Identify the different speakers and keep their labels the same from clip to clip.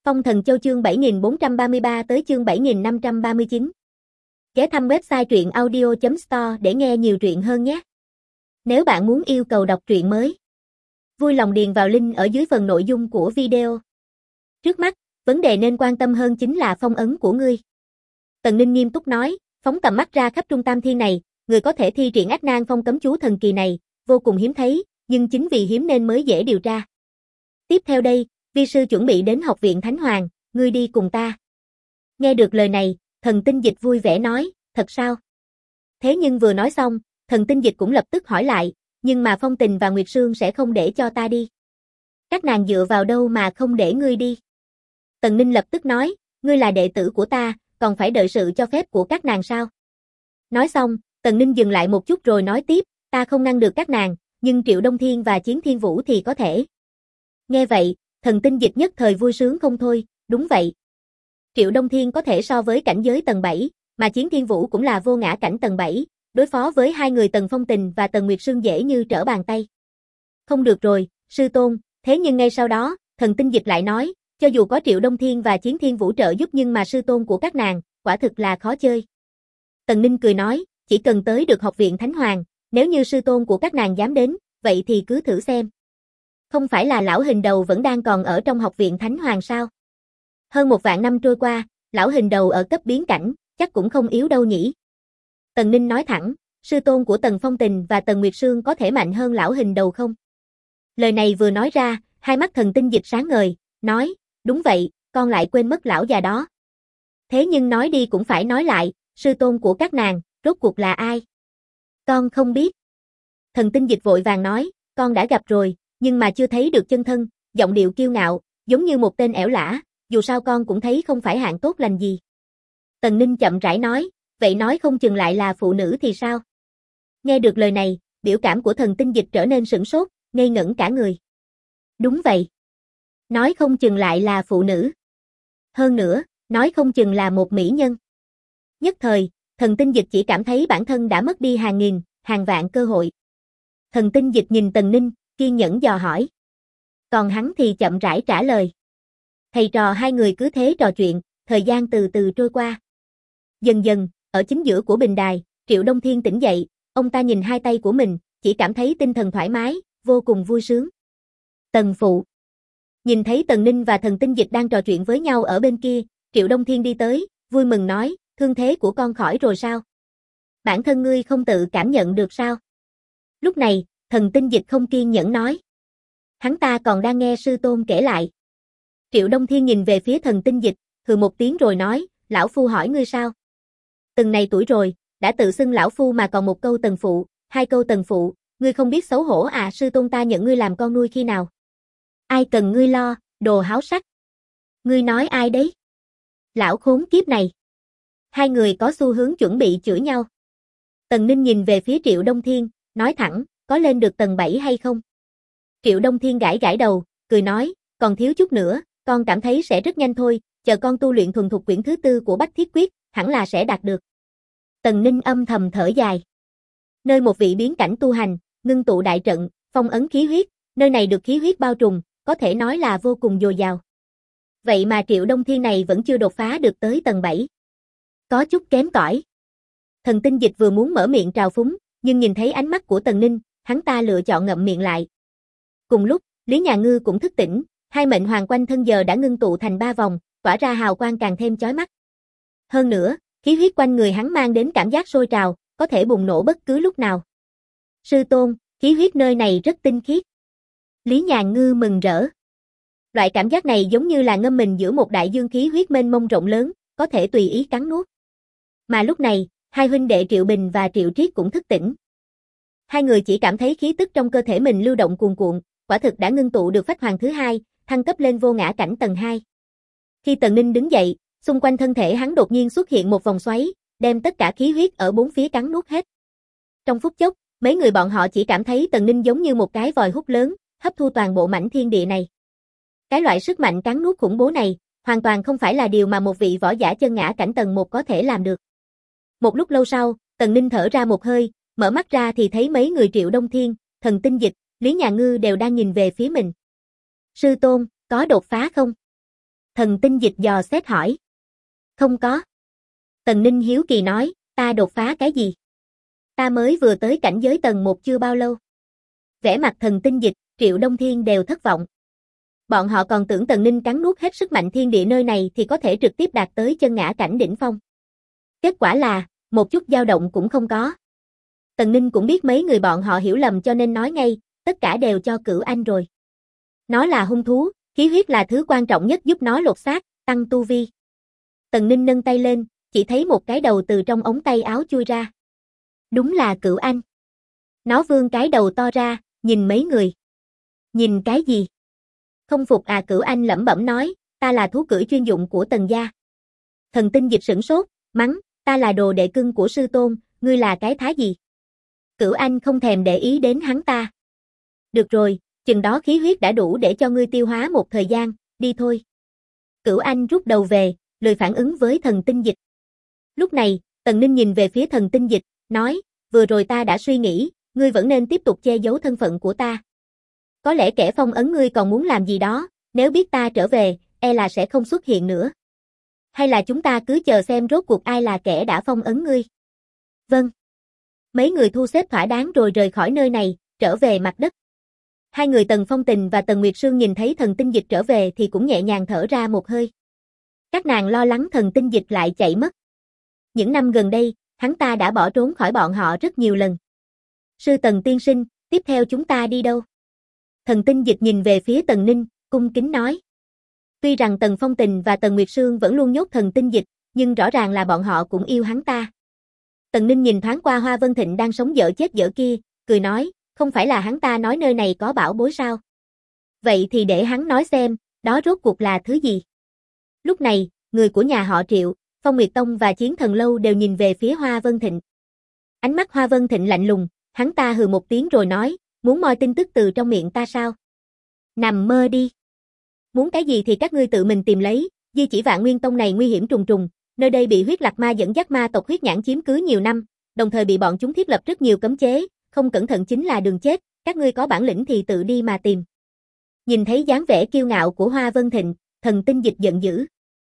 Speaker 1: Phong Thần Châu chương 7433 tới chương 7539. Ghé thăm website truyện audio.store để nghe nhiều truyện hơn nhé. Nếu bạn muốn yêu cầu đọc truyện mới, vui lòng điền vào link ở dưới phần nội dung của video. Trước mắt, vấn đề nên quan tâm hơn chính là phong ấn của ngươi. Tần Ninh nghiêm túc nói, phóng tầm mắt ra khắp Trung Tam Thiên này, người có thể thi triển Ách Nan Phong cấm chú thần kỳ này, vô cùng hiếm thấy, nhưng chính vì hiếm nên mới dễ điều tra. Tiếp theo đây, vi sư chuẩn bị đến học viện Thánh Hoàng, ngươi đi cùng ta. Nghe được lời này, Thần Tinh Dịch vui vẻ nói, thật sao? Thế nhưng vừa nói xong, Thần Tinh Dịch cũng lập tức hỏi lại, nhưng mà Phong Tình và Nguyệt Sương sẽ không để cho ta đi. Các nàng dựa vào đâu mà không để ngươi đi? Tần Ninh lập tức nói, ngươi là đệ tử của ta, còn phải đợi sự cho phép của các nàng sao? Nói xong, Tần Ninh dừng lại một chút rồi nói tiếp, ta không ngăn được các nàng, nhưng Triệu Đông Thiên và Chiến Thiên Vũ thì có thể. Nghe vậy, Thần Tinh Dịch nhất thời vui sướng không thôi, đúng vậy. Triệu Đông Thiên có thể so với cảnh giới tầng 7, mà Chiến Thiên Vũ cũng là vô ngã cảnh tầng 7, đối phó với hai người Tần Phong Tình và Tần Nguyệt Sương dễ như trở bàn tay. Không được rồi, sư tôn, thế nhưng ngay sau đó, Thần Tinh Dịch lại nói, cho dù có Triệu Đông Thiên và Chiến Thiên Vũ trợ giúp nhưng mà sư tôn của các nàng, quả thực là khó chơi. Tần Ninh cười nói, chỉ cần tới được học viện Thánh Hoàng, nếu như sư tôn của các nàng dám đến, vậy thì cứ thử xem. Không phải là lão hình đầu vẫn đang còn ở trong học viện Thánh Hoàng sao? Hơn 1.000 năm trôi qua, lão hình đầu ở cấp biến cảnh, chắc cũng không yếu đâu nhỉ. Tần Ninh nói thẳng, sư tôn của Tần Phong Tình và Tần Nguyệt Sương có thể mạnh hơn lão hình đầu không? Lời này vừa nói ra, hai mắt Thần Tinh Dịch sáng ngời, nói, đúng vậy, con lại quên mất lão già đó. Thế nhưng nói đi cũng phải nói lại, sư tôn của các nàng, rốt cuộc là ai? Con không biết. Thần Tinh Dịch vội vàng nói, con đã gặp rồi, nhưng mà chưa thấy được chân thân, giọng điệu kiêu ngạo, giống như một tên ẻo lả, dù sao con cũng thấy không phải hạng tốt lành gì. Tần Ninh chậm rãi nói, vậy nói không chừng lại là phụ nữ thì sao? Nghe được lời này, biểu cảm của Thần Tinh Dịch trở nên sửng sốt, ngây ngẩn cả người. Đúng vậy. Nói không chừng lại là phụ nữ. Hơn nữa, nói không chừng là một mỹ nhân. Nhất thời, Thần Tinh Dịch chỉ cảm thấy bản thân đã mất đi hàng nghìn, hàng vạn cơ hội. Thần Tinh Dịch nhìn Tần Ninh, kiên nhẫn dò hỏi. Còn hắn thì chậm rãi trả lời. Thầy trò hai người cứ thế trò chuyện, thời gian từ từ trôi qua. Dần dần, ở chính giữa của bình đài, Triệu Đông Thiên tỉnh dậy, ông ta nhìn hai tay của mình, chỉ cảm thấy tinh thần thoải mái, vô cùng vui sướng. Tần phụ. Nhìn thấy Tần Ninh và Thần Tinh Dịch đang trò chuyện với nhau ở bên kia, Triệu Đông Thiên đi tới, vui mừng nói, thương thế của con khỏi rồi sao? Bản thân ngươi không tự cảm nhận được sao? Lúc này, Thần Tinh Dịch không kiên nhẫn nói. Hắn ta còn đang nghe sư tôn kể lại. Triệu Đông Thiên nhìn về phía Thần Tinh Dịch, hừ một tiếng rồi nói, lão phu hỏi ngươi sao? Từng này tuổi rồi, đã tự xưng lão phu mà còn một câu tần phụ, hai câu tần phụ, ngươi không biết xấu hổ à? Sư tôn ta nhận ngươi làm con nuôi khi nào? Ai cần ngươi lo, đồ háo sắc. Ngươi nói ai đấy? Lão khốn kiếp này. Hai người có xu hướng chuẩn bị chửi nhau. Tần Ninh nhìn về phía Triệu Đông Thiên, nói thẳng, có lên được tầng 7 hay không? Triệu Đông Thiên gãi gãi đầu, cười nói, còn thiếu chút nữa, con cảm thấy sẽ rất nhanh thôi, chờ con tu luyện thuần thục quyển thứ 4 của Bách Thiết Quyết, hẳn là sẽ đạt được. Tần Ninh âm thầm thở dài. Nơi một vị biến cảnh tu hành, ngưng tụ đại trận, phong ấn khí huyết, nơi này được khí huyết bao trùm, có thể nói là vô cùng dồi dào. Vậy mà Triệu Đông Thiên này vẫn chưa đột phá được tới tầng 7. Có chút kém cỏi. Thần Tinh Dịch vừa muốn mở miệng trào phúng, nhưng nhìn thấy ánh mắt của Tần Ninh, hắn ta lựa chọn ngậm miệng lại. Cùng lúc, Lý Nhà Ngư cũng thức tỉnh, hai mệnh hoàng quanh thân giờ đã ngưng tụ thành 3 vòng, tỏa ra hào quang càng thêm chói mắt. Hơn nữa, khí huyết quanh người hắn mang đến cảm giác sôi trào, có thể bùng nổ bất cứ lúc nào. Sư tôn, khí huyết nơi này rất tinh khiết. Lý Nhà Ngư mừng rỡ. Loại cảm giác này giống như là ngâm mình giữa một đại dương khí huyết mênh mông rộng lớn, có thể tùy ý cắn nuốt. Mà lúc này, hai huynh đệ Triệu Bình và Triệu Triết cũng thức tỉnh. Hai người chỉ cảm thấy khí tức trong cơ thể mình lưu động cuồn cuộn, quả thực đã ngưng tụ được phách hoàng thứ 2, thăng cấp lên vô ngã cảnh tầng 2. Khi Tần Ninh đứng dậy, xung quanh thân thể hắn đột nhiên xuất hiện một vòng xoáy, đem tất cả khí huyết ở bốn phía cắn nuốt hết. Trong phút chốc, mấy người bọn họ chỉ cảm thấy Tần Ninh giống như một cái vòi hút lớn, hấp thu toàn bộ mảnh thiên địa này. Cái loại sức mạnh cắn nuốt khủng bố này, hoàn toàn không phải là điều mà một vị võ giả chân ngã cảnh tầng 1 có thể làm được. Một lúc lâu sau, Tần Ninh thở ra một hơi, mở mắt ra thì thấy mấy người Triệu Đông Thiên, Thần Tinh Dịch, Lý Nhà Ngư đều đang nhìn về phía mình. Sư tôn, có đột phá không? Thần Tinh Dịch dò xét hỏi. Không có. Tần Ninh hiếu kỳ nói, ta đột phá cái gì? Ta mới vừa tới cảnh giới tầng 1 chưa bao lâu. Vẻ mặt Thần Tinh Dịch, Triệu Đông Thiên đều thất vọng. Bọn họ còn tưởng Tần Ninh cắn nuốt hết sức mạnh thiên địa nơi này thì có thể trực tiếp đạt tới chân ngã cảnh đỉnh phong. Kết quả là, một chút dao động cũng không có. Tần Ninh cũng biết mấy người bọn họ hiểu lầm cho nên nói ngay, tất cả đều cho Cửu Anh rồi. Nó là hung thú, khí huyết là thứ quan trọng nhất giúp nó lột xác, tăng tu vi. Tần Ninh nâng tay lên, chỉ thấy một cái đầu từ trong ống tay áo chui ra. Đúng là Cửu Anh. Nó vươn cái đầu to ra, nhìn mấy người. Nhìn cái gì? Không phục à? Cửu Anh lẩm bẩm nói, ta là thú cưỡi chuyên dụng của Tần gia. Thần Tinh Dịch sửng sốt, mắng, ta là đồ đệ cưng của sư tôn, ngươi là cái thá gì? Cửu Anh không thèm để ý đến hắn ta. Được rồi, chừng đó khí huyết đã đủ để cho ngươi tiêu hóa một thời gian, đi thôi. Cửu Anh rút đầu về, lười phản ứng với Thần Tinh Dịch. Lúc này, Tần Ninh nhìn về phía Thần Tinh Dịch, nói, vừa rồi ta đã suy nghĩ, ngươi vẫn nên tiếp tục che giấu thân phận của ta. Có lẽ kẻ phong ấn ngươi còn muốn làm gì đó, nếu biết ta trở về, e là sẽ không xuất hiện nữa. Hay là chúng ta cứ chờ xem rốt cuộc ai là kẻ đã phong ấn ngươi. Vâng. Mấy người thu xếp thỏa đáng rồi rời khỏi nơi này, trở về mặt đất. Hai người Tần Phong Tình và Tần Nguyệt Sương nhìn thấy Thần Tinh Dịch trở về thì cũng nhẹ nhàng thở ra một hơi. Các nàng lo lắng Thần Tinh Dịch lại chạy mất. Những năm gần đây, hắn ta đã bỏ trốn khỏi bọn họ rất nhiều lần. Sư Tần tiên sinh, tiếp theo chúng ta đi đâu? Thần Tinh Dịch nhìn về phía Tần Ninh, cung kính nói. Tuy rằng Tần Phong Tình và Tần Nguyệt Sương vẫn luôn nhốt Thần Tinh Dịch, nhưng rõ ràng là bọn họ cũng yêu hắn ta. Tần Ninh nhìn thoáng qua Hoa Vân Thịnh đang sống dở chết dở kia, cười nói, không phải là hắn ta nói nơi này có bảo bối sao? Vậy thì để hắn nói xem, đó rốt cuộc là thứ gì? Lúc này, người của nhà họ Triệu, Phong Nguyệt Tông và Chiến Thần Lâu đều nhìn về phía Hoa Vân Thịnh. Ánh mắt Hoa Vân Thịnh lạnh lùng, hắn ta hừ một tiếng rồi nói, muốn moi tin tức từ trong miệng ta sao? Nằm mơ đi. Muốn cái gì thì các ngươi tự mình tìm lấy, Di Chỉ Vạn Nguyên Tông này nguy hiểm trùng trùng, nơi đây bị huyết lạc ma dẫn dắt ma tộc huyết nhãn chiếm cứ nhiều năm, đồng thời bị bọn chúng thiết lập rất nhiều cấm chế, không cẩn thận chính là đường chết, các ngươi có bản lĩnh thì tự đi mà tìm. Nhìn thấy dáng vẻ kiêu ngạo của Hoa Vân Thịnh, Thần Tinh Dịch giận dữ.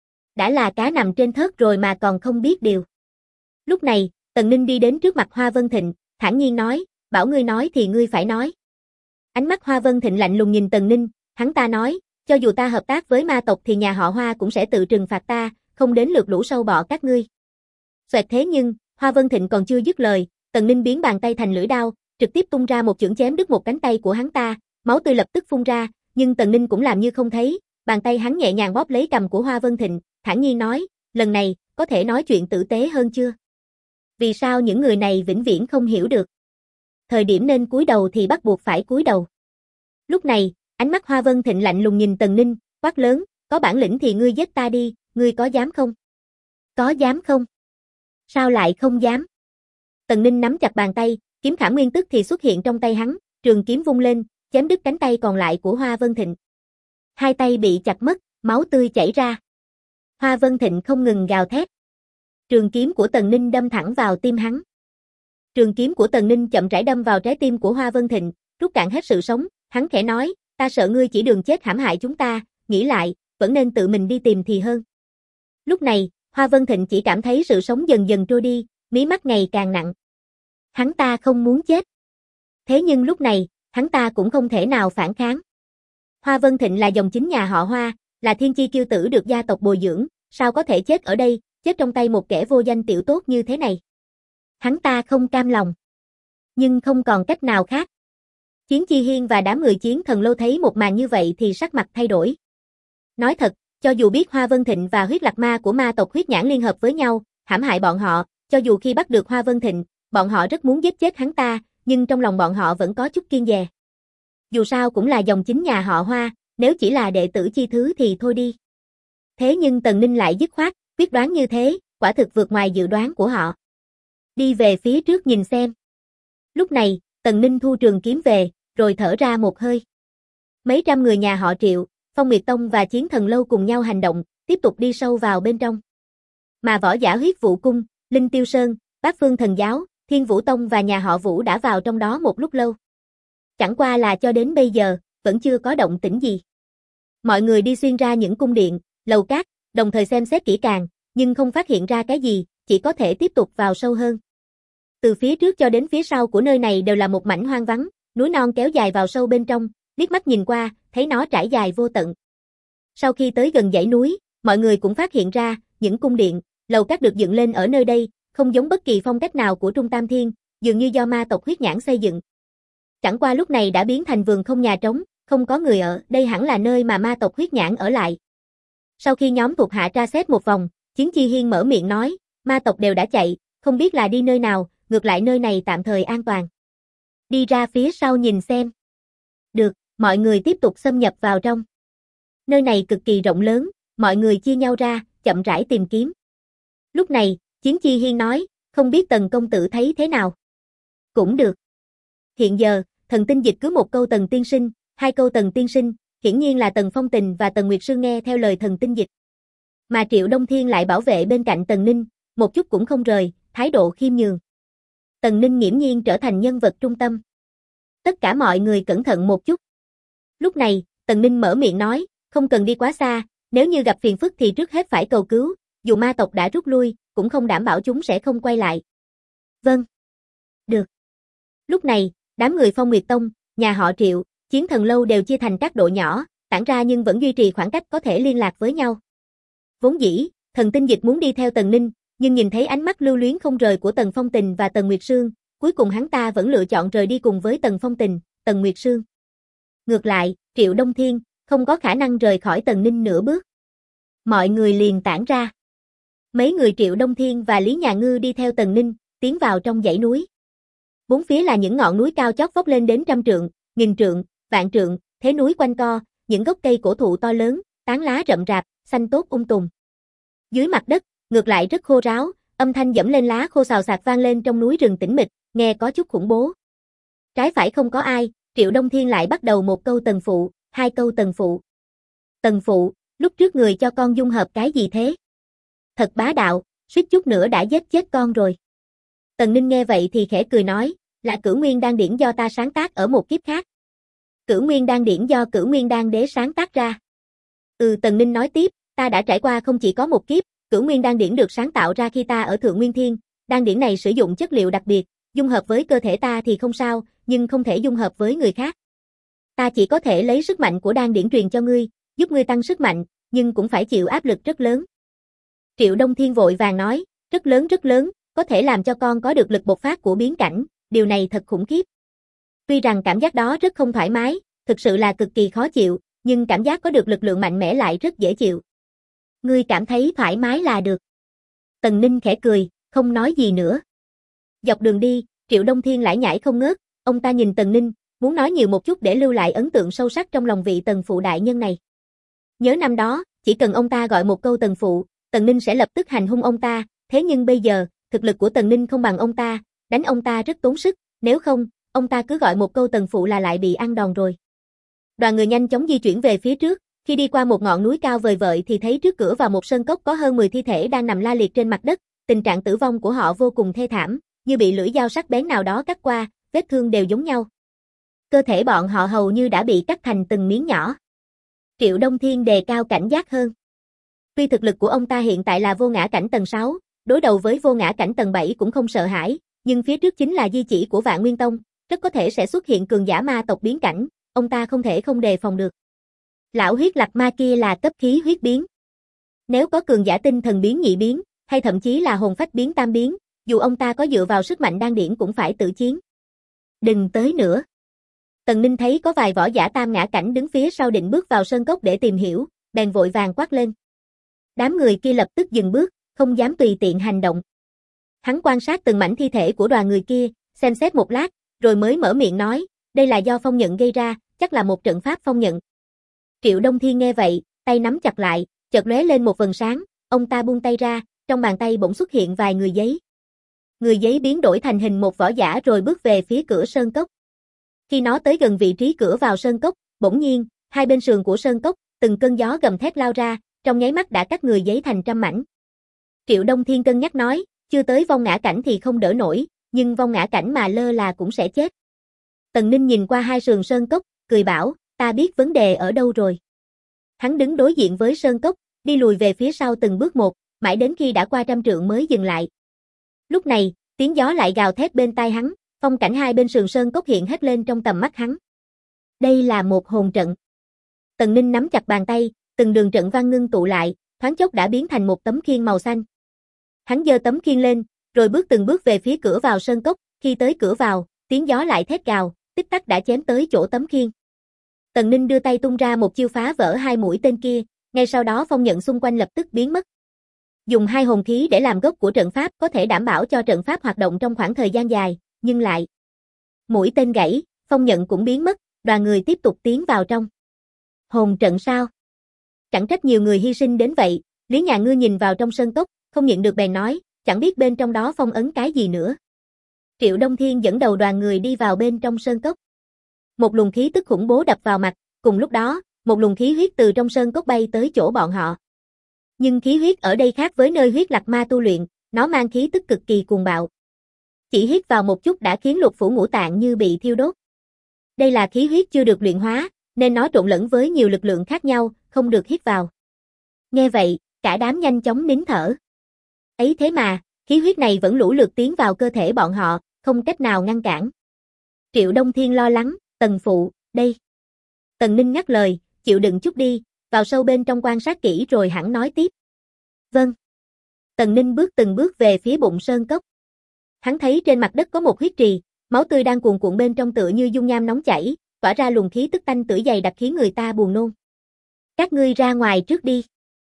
Speaker 1: Đã là cá nằm trên thớt rồi mà còn không biết điều. Lúc này, Tần Ninh đi đến trước mặt Hoa Vân Thịnh, thản nhiên nói, bảo ngươi nói thì ngươi phải nói. Ánh mắt Hoa Vân Thịnh lạnh lùng nhìn Tần Ninh, hắn ta nói, cho dù ta hợp tác với ma tộc thì nhà họ Hoa cũng sẽ tự trừng phạt ta, không đến lượt lũ sâu bọ các ngươi. Xoẹt thế nhưng, Hoa Vân Thịnh còn chưa dứt lời, Tần Ninh biến bàn tay thành lưỡi đao, trực tiếp tung ra một chưởng chém đứt một cánh tay của hắn ta, máu tươi lập tức phun ra, nhưng Tần Ninh cũng làm như không thấy, bàn tay hắn nhẹ nhàng bóp lấy cằm của Hoa Vân Thịnh, thản nhiên nói, lần này, có thể nói chuyện tử tế hơn chưa? Vì sao những người này vĩnh viễn không hiểu được? Thời điểm nên cúi đầu thì bắt buộc phải cúi đầu. Lúc này, ánh mắt Hoa Vân Thịnh lạnh lùng nhìn Tần Ninh, quát lớn, có bản lĩnh thì ngươi giết ta đi, ngươi có dám không? Có dám không? Sao lại không dám? Tần Ninh nắm chặt bàn tay, kiếm Khảm Nguyên tức thì xuất hiện trong tay hắn, trường kiếm vung lên, chém đứt cánh tay còn lại của Hoa Vân Thịnh. Hai tay bị chặt mất, máu tươi chảy ra. Hoa Vân Thịnh không ngừng gào thét. Trường kiếm của Tần Ninh đâm thẳng vào tim hắn. Trường kiếm của Tần Ninh chậm rãi đâm vào trái tim của Hoa Vân Thịnh, rút cạn hết sự sống, hắn khẽ nói, ta sợ ngươi chỉ đường chết hãm hại chúng ta, nghĩ lại, vẫn nên tự mình đi tìm thì hơn. Lúc này, Hoa Vân Thịnh chỉ cảm thấy sự sống dần dần trôi đi, mí mắt ngày càng nặng. Hắn ta không muốn chết. Thế nhưng lúc này, hắn ta cũng không thể nào phản kháng. Hoa Vân Thịnh là dòng chính nhà họ Hoa, là thiên chi kiêu tử được gia tộc bồi dưỡng, sao có thể chết ở đây, chết trong tay một kẻ vô danh tiểu tốt như thế này. Hắn ta không cam lòng. Nhưng không còn cách nào khác. Chiến Chi Hiên và đám người Chiến Thần Lâu thấy một màn như vậy thì sắc mặt thay đổi. Nói thật, cho dù biết Hoa Vân Thịnh và huyết lạc ma của ma tộc huyết nhãn liên hợp với nhau, hãm hại bọn họ, cho dù khi bắt được Hoa Vân Thịnh, bọn họ rất muốn giết chết hắn ta, nhưng trong lòng bọn họ vẫn có chút kiêng dè. Dù sao cũng là dòng chính nhà họ Hoa, nếu chỉ là đệ tử chi thứ thì thôi đi. Thế nhưng Tần Ninh lại dứt khoát, quyết đoán như thế, quả thực vượt ngoài dự đoán của họ. Đi về phía trước nhìn xem. Lúc này, Tần Ninh thu trường kiếm về, rồi thở ra một hơi. Mấy trăm người nhà họ Triệu, Phong Nguyệt Tông và Chiến Thần Lâu cùng nhau hành động, tiếp tục đi sâu vào bên trong. Mà Võ Giả Huyết Vũ Cung, Linh Tiêu Sơn, Bát Phương Thần Giáo, Thiên Vũ Tông và nhà họ Vũ đã vào trong đó một lúc lâu. Chẳng qua là cho đến bây giờ, vẫn chưa có động tĩnh gì. Mọi người đi xuyên ra những cung điện, lầu cát, đồng thời xem xét kỹ càng, nhưng không phát hiện ra cái gì, chỉ có thể tiếp tục vào sâu hơn. Từ phía trước cho đến phía sau của nơi này đều là một mảnh hoang vắng, núi non kéo dài vào sâu bên trong, liếc mắt nhìn qua, thấy nó trải dài vô tận. Sau khi tới gần dãy núi, mọi người cũng phát hiện ra, những cung điện, lầu các được dựng lên ở nơi đây, không giống bất kỳ phong cách nào của Trung Tam Thiên, dường như do ma tộc huyết nhãn xây dựng. Chẳng qua lúc này đã biến thành vườn không nhà trống, không có người ở, đây hẳn là nơi mà ma tộc huyết nhãn ở lại. Sau khi nhóm thuộc hạ tra xét một vòng, Chiến Chi Hiên mở miệng nói, ma tộc đều đã chạy, không biết là đi nơi nào, ngược lại nơi này tạm thời an toàn. Đi ra phía sau nhìn xem. Được, mọi người tiếp tục xâm nhập vào trong. Nơi này cực kỳ rộng lớn, mọi người chia nhau ra, chậm rãi tìm kiếm. Lúc này, Chiến Chi Hiên nói, không biết Tần công tử thấy thế nào. Cũng được. Hiện giờ, thần tinh dịch cứ một câu Tần tiên sinh, hai câu Tần tiên sinh, hiển nhiên là Tần Phong Tình và Tần Nguyệt Sư nghe theo lời thần tinh dịch. Mà Triệu Đông Thiên lại bảo vệ bên cạnh Tần Ninh, một chút cũng không rời, thái độ khiêm nhường. Tần Ninh nghiễm nhiên trở thành nhân vật trung tâm. Tất cả mọi người cẩn thận một chút. Lúc này, Tần Ninh mở miệng nói, không cần đi quá xa, nếu như gặp phiền phức thì trước hết phải cầu cứu, dù ma tộc đã rút lui, cũng không đảm bảo chúng sẽ không quay lại. Vâng. Được. Lúc này, đám người Phong Nguyệt Tông, nhà họ Triệu, Chiến Thần Lâu đều chia thành các đội nhỏ, tản ra nhưng vẫn duy trì khoảng cách có thể liên lạc với nhau. Vốn dĩ, thần tinh dịch muốn đi theo Tần Ninh, nhưng nhìn thấy ánh mắt lưu luyến không rời của Tần Phong Tình và Tần Nguyệt Sương, cuối cùng hắn ta vẫn lựa chọn rời đi cùng với Tần Phong Tình, Tần Nguyệt Sương. Ngược lại, Triệu Đông Thiên không có khả năng rời khỏi Tần Ninh nửa bước. Mọi người liền tản ra. Mấy người Triệu Đông Thiên và Lý Nhà Ngư đi theo Tần Ninh, tiến vào trong dãy núi. Bốn phía là những ngọn núi cao chót vót lên đến 100 trượng, 1000 trượng, vạn trượng, thế núi quanh co, những gốc cây cổ thụ to lớn, tán lá rậm rạp, xanh tốt tùng. Dưới mặt đất, ngược lại rất khô ráo, âm thanh dẫm lên lá khô xào xạc vang lên trong núi rừng tĩnh mịch, nghe có chút khủng bố. Trái phải không có ai, Triệu Đông Thiên lại bắt đầu một câu tần phụ, hai câu tần phụ. Tần phụ, lúc trước người cho con dung hợp cái gì thế? Thật bá đạo, suýt chút nữa đã giết chết con rồi. Tần Ninh nghe vậy thì khẽ cười nói, là Cửu Nguyên Đan điển do ta sáng tác ở một kiếp khác. Cửu Nguyên Đan điển do Cửu Nguyên Đan đế sáng tác ra. Tần Ninh nói tiếp, ta đã trải qua không chỉ có một kiếp, Cửu Nguyên Đan điển được sáng tạo ra khi ta ở Thượng Nguyên Thiên, đan điển này sử dụng chất liệu đặc biệt, dung hợp với cơ thể ta thì không sao, nhưng không thể dung hợp với người khác. Ta chỉ có thể lấy sức mạnh của đan điển truyền cho ngươi, giúp ngươi tăng sức mạnh, nhưng cũng phải chịu áp lực rất lớn. Triệu Đông Thiên vội vàng nói, rất lớn, có thể làm cho con có được lực bộc phát của biến cảnh, điều này thật khủng khiếp. Tuy rằng cảm giác đó rất không thoải mái, thực sự là cực kỳ khó chịu, nhưng cảm giác có được lực lượng mạnh mẽ lại rất dễ chịu. Ngươi cảm thấy thoải mái là được. Tần Ninh khẽ cười, không nói gì nữa. Dọc đường đi, Triệu Đông Thiên lải nhải không ngớt, ông ta nhìn Tần Ninh, muốn nói nhiều một chút để lưu lại ấn tượng sâu sắc trong lòng vị Tần phụ đại nhân này. Nhớ năm đó, chỉ cần ông ta gọi một câu Tần phụ, Tần Ninh sẽ lập tức hành hung ông ta, thế nhưng bây giờ, thực lực của Tần Ninh không bằng ông ta, đánh ông ta rất tốn sức, nếu không, ông ta cứ gọi một câu Tần phụ là lại bị ăn đòn rồi. Đoàn người nhanh chóng di chuyển về phía trước, khi đi qua một ngọn núi cao vời vợi thì thấy trước cửa vào một sơn cốc có hơn 10 thi thể đang nằm la liệt trên mặt đất, tình trạng tử vong của họ vô cùng thê thảm, như bị lưỡi dao sắc bén nào đó cắt qua, vết thương đều giống nhau. Cơ thể bọn họ hầu như đã bị cắt thành từng miếng nhỏ. Triệu Đông Thiên đề cao cảnh giác hơn. Tuy thực lực của ông ta hiện tại là vô ngã cảnh tầng 6, đối đầu với vô ngã cảnh tầng 7 cũng không sợ hãi, nhưng phía trước chính là di chỉ của Vạn Nguyên Tông, rất có thể sẽ xuất hiện cường giả ma tộc biến cảnh, ông ta không thể không đề phòng được. Lão huyết lạc ma kia là cấp khí huyết biến. Nếu có cường giả tinh thần biến nhị biến, hay thậm chí là hồn phách biến tam biến, dù ông ta có dựa vào sức mạnh đan điển cũng phải tự chiến. Đừng tới nữa. Tần Ninh thấy có vài võ giả tam ngã cảnh đứng phía sau định bước vào sơn cốc để tìm hiểu, bèn vội vàng quát lên. Đám người kia lập tức dừng bước, không dám tùy tiện hành động. Hắn quan sát từng mảnh thi thể của đoàn người kia, xem xét một lát, rồi mới mở miệng nói, đây là do phong nhận gây ra, chắc là một trận pháp phong nhận. Triệu Đông Thiên nghe vậy, tay nắm chặt lại, chợt lóe lên một vầng sáng, ông ta buông tay ra, trong bàn tay bỗng xuất hiện vài người giấy. Người giấy biến đổi thành hình một võ giả rồi bước về phía cửa sơn cốc. Khi nó tới gần vị trí cửa vào sơn cốc, bỗng nhiên, hai bên sườn của sơn cốc, từng cơn gió gầm thét lao ra, trong nháy mắt đã cắt người giấy thành trăm mảnh. Triệu Đông Thiên cân nhắc nói, chưa tới vong ngã cảnh thì không đỡ nổi, nhưng vong ngã cảnh mà lơ là cũng sẽ chết. Tần Ninh nhìn qua hai sườn sơn cốc, cười bảo, ta biết vấn đề ở đâu rồi. Hắn đứng đối diện với sơn cốc, đi lùi về phía sau từng bước một, mãi đến khi đã qua 100 trượng mới dừng lại. Lúc này, tiếng gió lại gào thét bên tai hắn, phong cảnh hai bên sườn sơn cốc hiện hết lên trong tầm mắt hắn. Đây là một hồn trận. Tần Ninh nắm chặt bàn tay, từng đường trận văn ngưng tụ lại, thoáng chốc đã biến thành một tấm khiên màu xanh. Hắn giơ tấm khiên lên, rồi bước từng bước về phía cửa vào sơn cốc, khi tới cửa vào, tiếng gió lại thét gào, tích tắc đã chém tới chỗ tấm khiên. Tần Ninh đưa tay tung ra một chiêu phá vỡ hai mũi tên kia, ngay sau đó phong nhận xung quanh lập tức biến mất. Dùng hai hồn khí để làm gốc của trận pháp có thể đảm bảo cho trận pháp hoạt động trong khoảng thời gian dài, nhưng lại mũi tên gãy, phong nhận cũng biến mất, đoàn người tiếp tục tiến vào trong. Hồn trận sao? Chẳng trách nhiều người hy sinh đến vậy. Lý Nhà Ngư nhìn vào trong sơn cốc, không nhịn được bèn nói, chẳng biết bên trong đó phong ấn cái gì nữa. Triệu Đông Thiên dẫn đầu đoàn người đi vào bên trong sơn cốc. Một luồng khí tức khủng bố đập vào mặt, cùng lúc đó, một luồng khí huyết từ trong sơn cốc bay tới chỗ bọn họ. Nhưng khí huyết ở đây khác với nơi huyết lạc ma tu luyện, nó mang khí tức cực kỳ cuồng bạo. Chỉ hít vào một chút đã khiến lục phủ ngũ tạng như bị thiêu đốt. Đây là khí huyết chưa được luyện hóa, nên nó trộn lẫn với nhiều lực lượng khác nhau, không được hít vào. Nghe vậy, cả đám nhanh chóng nín thở. Ấy thế mà, khí huyết này vẫn lũ lượt tiến vào cơ thể bọn họ, không cách nào ngăn cản. Triệu Đông Thiên lo lắng, Tần phụ, đây. Tần Ninh ngắt lời, chịu đựng chút đi, vào sâu bên trong quan sát kỹ rồi hẳn nói tiếp. Vâng. Tần Ninh bước từng bước về phía bụng sơn cốc. Hắn thấy trên mặt đất có một huyết trì, máu tươi đang cuồn cuộn bên trong tựa như dung nham nóng chảy, tỏa ra luồng khí tức tanh tưởi dày đặc khiến người ta buồn nôn. Các ngươi ra ngoài trước đi.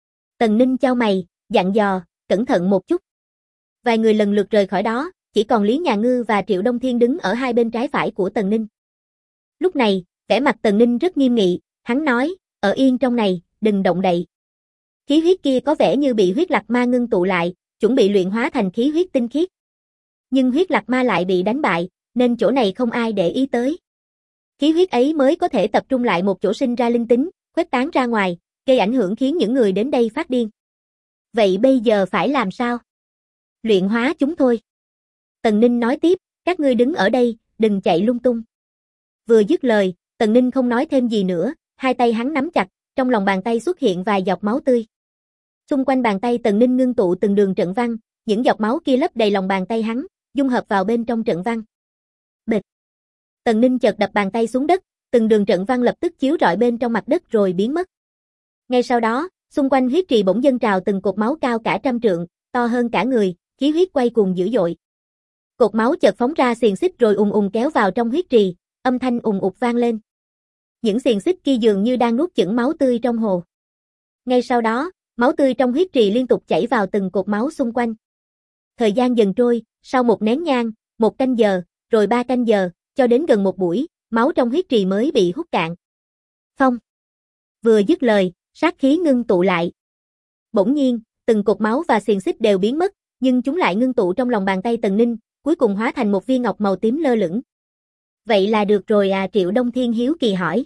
Speaker 1: Tần Ninh chau mày, dặn dò, cẩn thận một chút. Vài người lần lượt rời khỏi đó, chỉ còn Lý Nhà Ngư và Triệu Đông Thiên đứng ở hai bên trái phải của Tần Ninh. Lúc này, vẻ mặt Tần Ninh rất nghiêm nghị, hắn nói, ở yên trong này, đừng động đậy. Khí huyết kia có vẻ như bị huyết lạc ma ngưng tụ lại, chuẩn bị luyện hóa thành khí huyết tinh khiết. Nhưng huyết lạc ma lại bị đánh bại, nên chỗ này không ai để ý tới. Khí huyết ấy mới có thể tập trung lại một chỗ sinh ra linh tính, khuếch tán ra ngoài, gây ảnh hưởng khiến những người đến đây phát điên. Vậy bây giờ phải làm sao? Luyện hóa chúng thôi. Tần Ninh nói tiếp, các ngươi đứng ở đây, đừng chạy lung tung. Vừa dứt lời, Tần Ninh không nói thêm gì nữa, hai tay hắn nắm chặt, trong lòng bàn tay xuất hiện vài giọt máu tươi. Xung quanh bàn tay Tần Ninh ngưng tụ từng đường trận văn, những giọt máu kia lấp đầy lòng bàn tay hắn, dung hợp vào bên trong trận văn. Bịch. Tần Ninh chợt đập bàn tay xuống đất, từng đường trận văn lập tức chiếu rọi bên trong mặt đất rồi biến mất. Ngay sau đó, xung quanh huyết trì bỗng dâng trào từng cột máu cao cả 100 trượng, to hơn cả người, khí huyết quay cuồng dữ dội. Cột máu chợt phóng ra xiềng xích rồi ùng ùng kéo vào trong huyết trì, âm thanh ùng ục vang lên. Những xiềng xích kia dường như đang nuốt chửng máu tươi trong hồ. Ngay sau đó, máu tươi trong huyết trì liên tục chảy vào từng cột máu xung quanh. Thời gian dần trôi, sau một nén nhang, 1 canh giờ, rồi 3 canh giờ, cho đến gần một buổi, máu trong huyết trì mới bị hút cạn. Phong. Vừa dứt lời, sát khí ngưng tụ lại. Bỗng nhiên, từng cột máu và xiềng xích đều biến mất, nhưng chúng lại ngưng tụ trong lòng bàn tay Tần Ninh, cuối cùng hóa thành một viên ngọc màu tím lơ lửng. Vậy là được rồi à? Triệu Đông Thiên hiếu kỳ hỏi.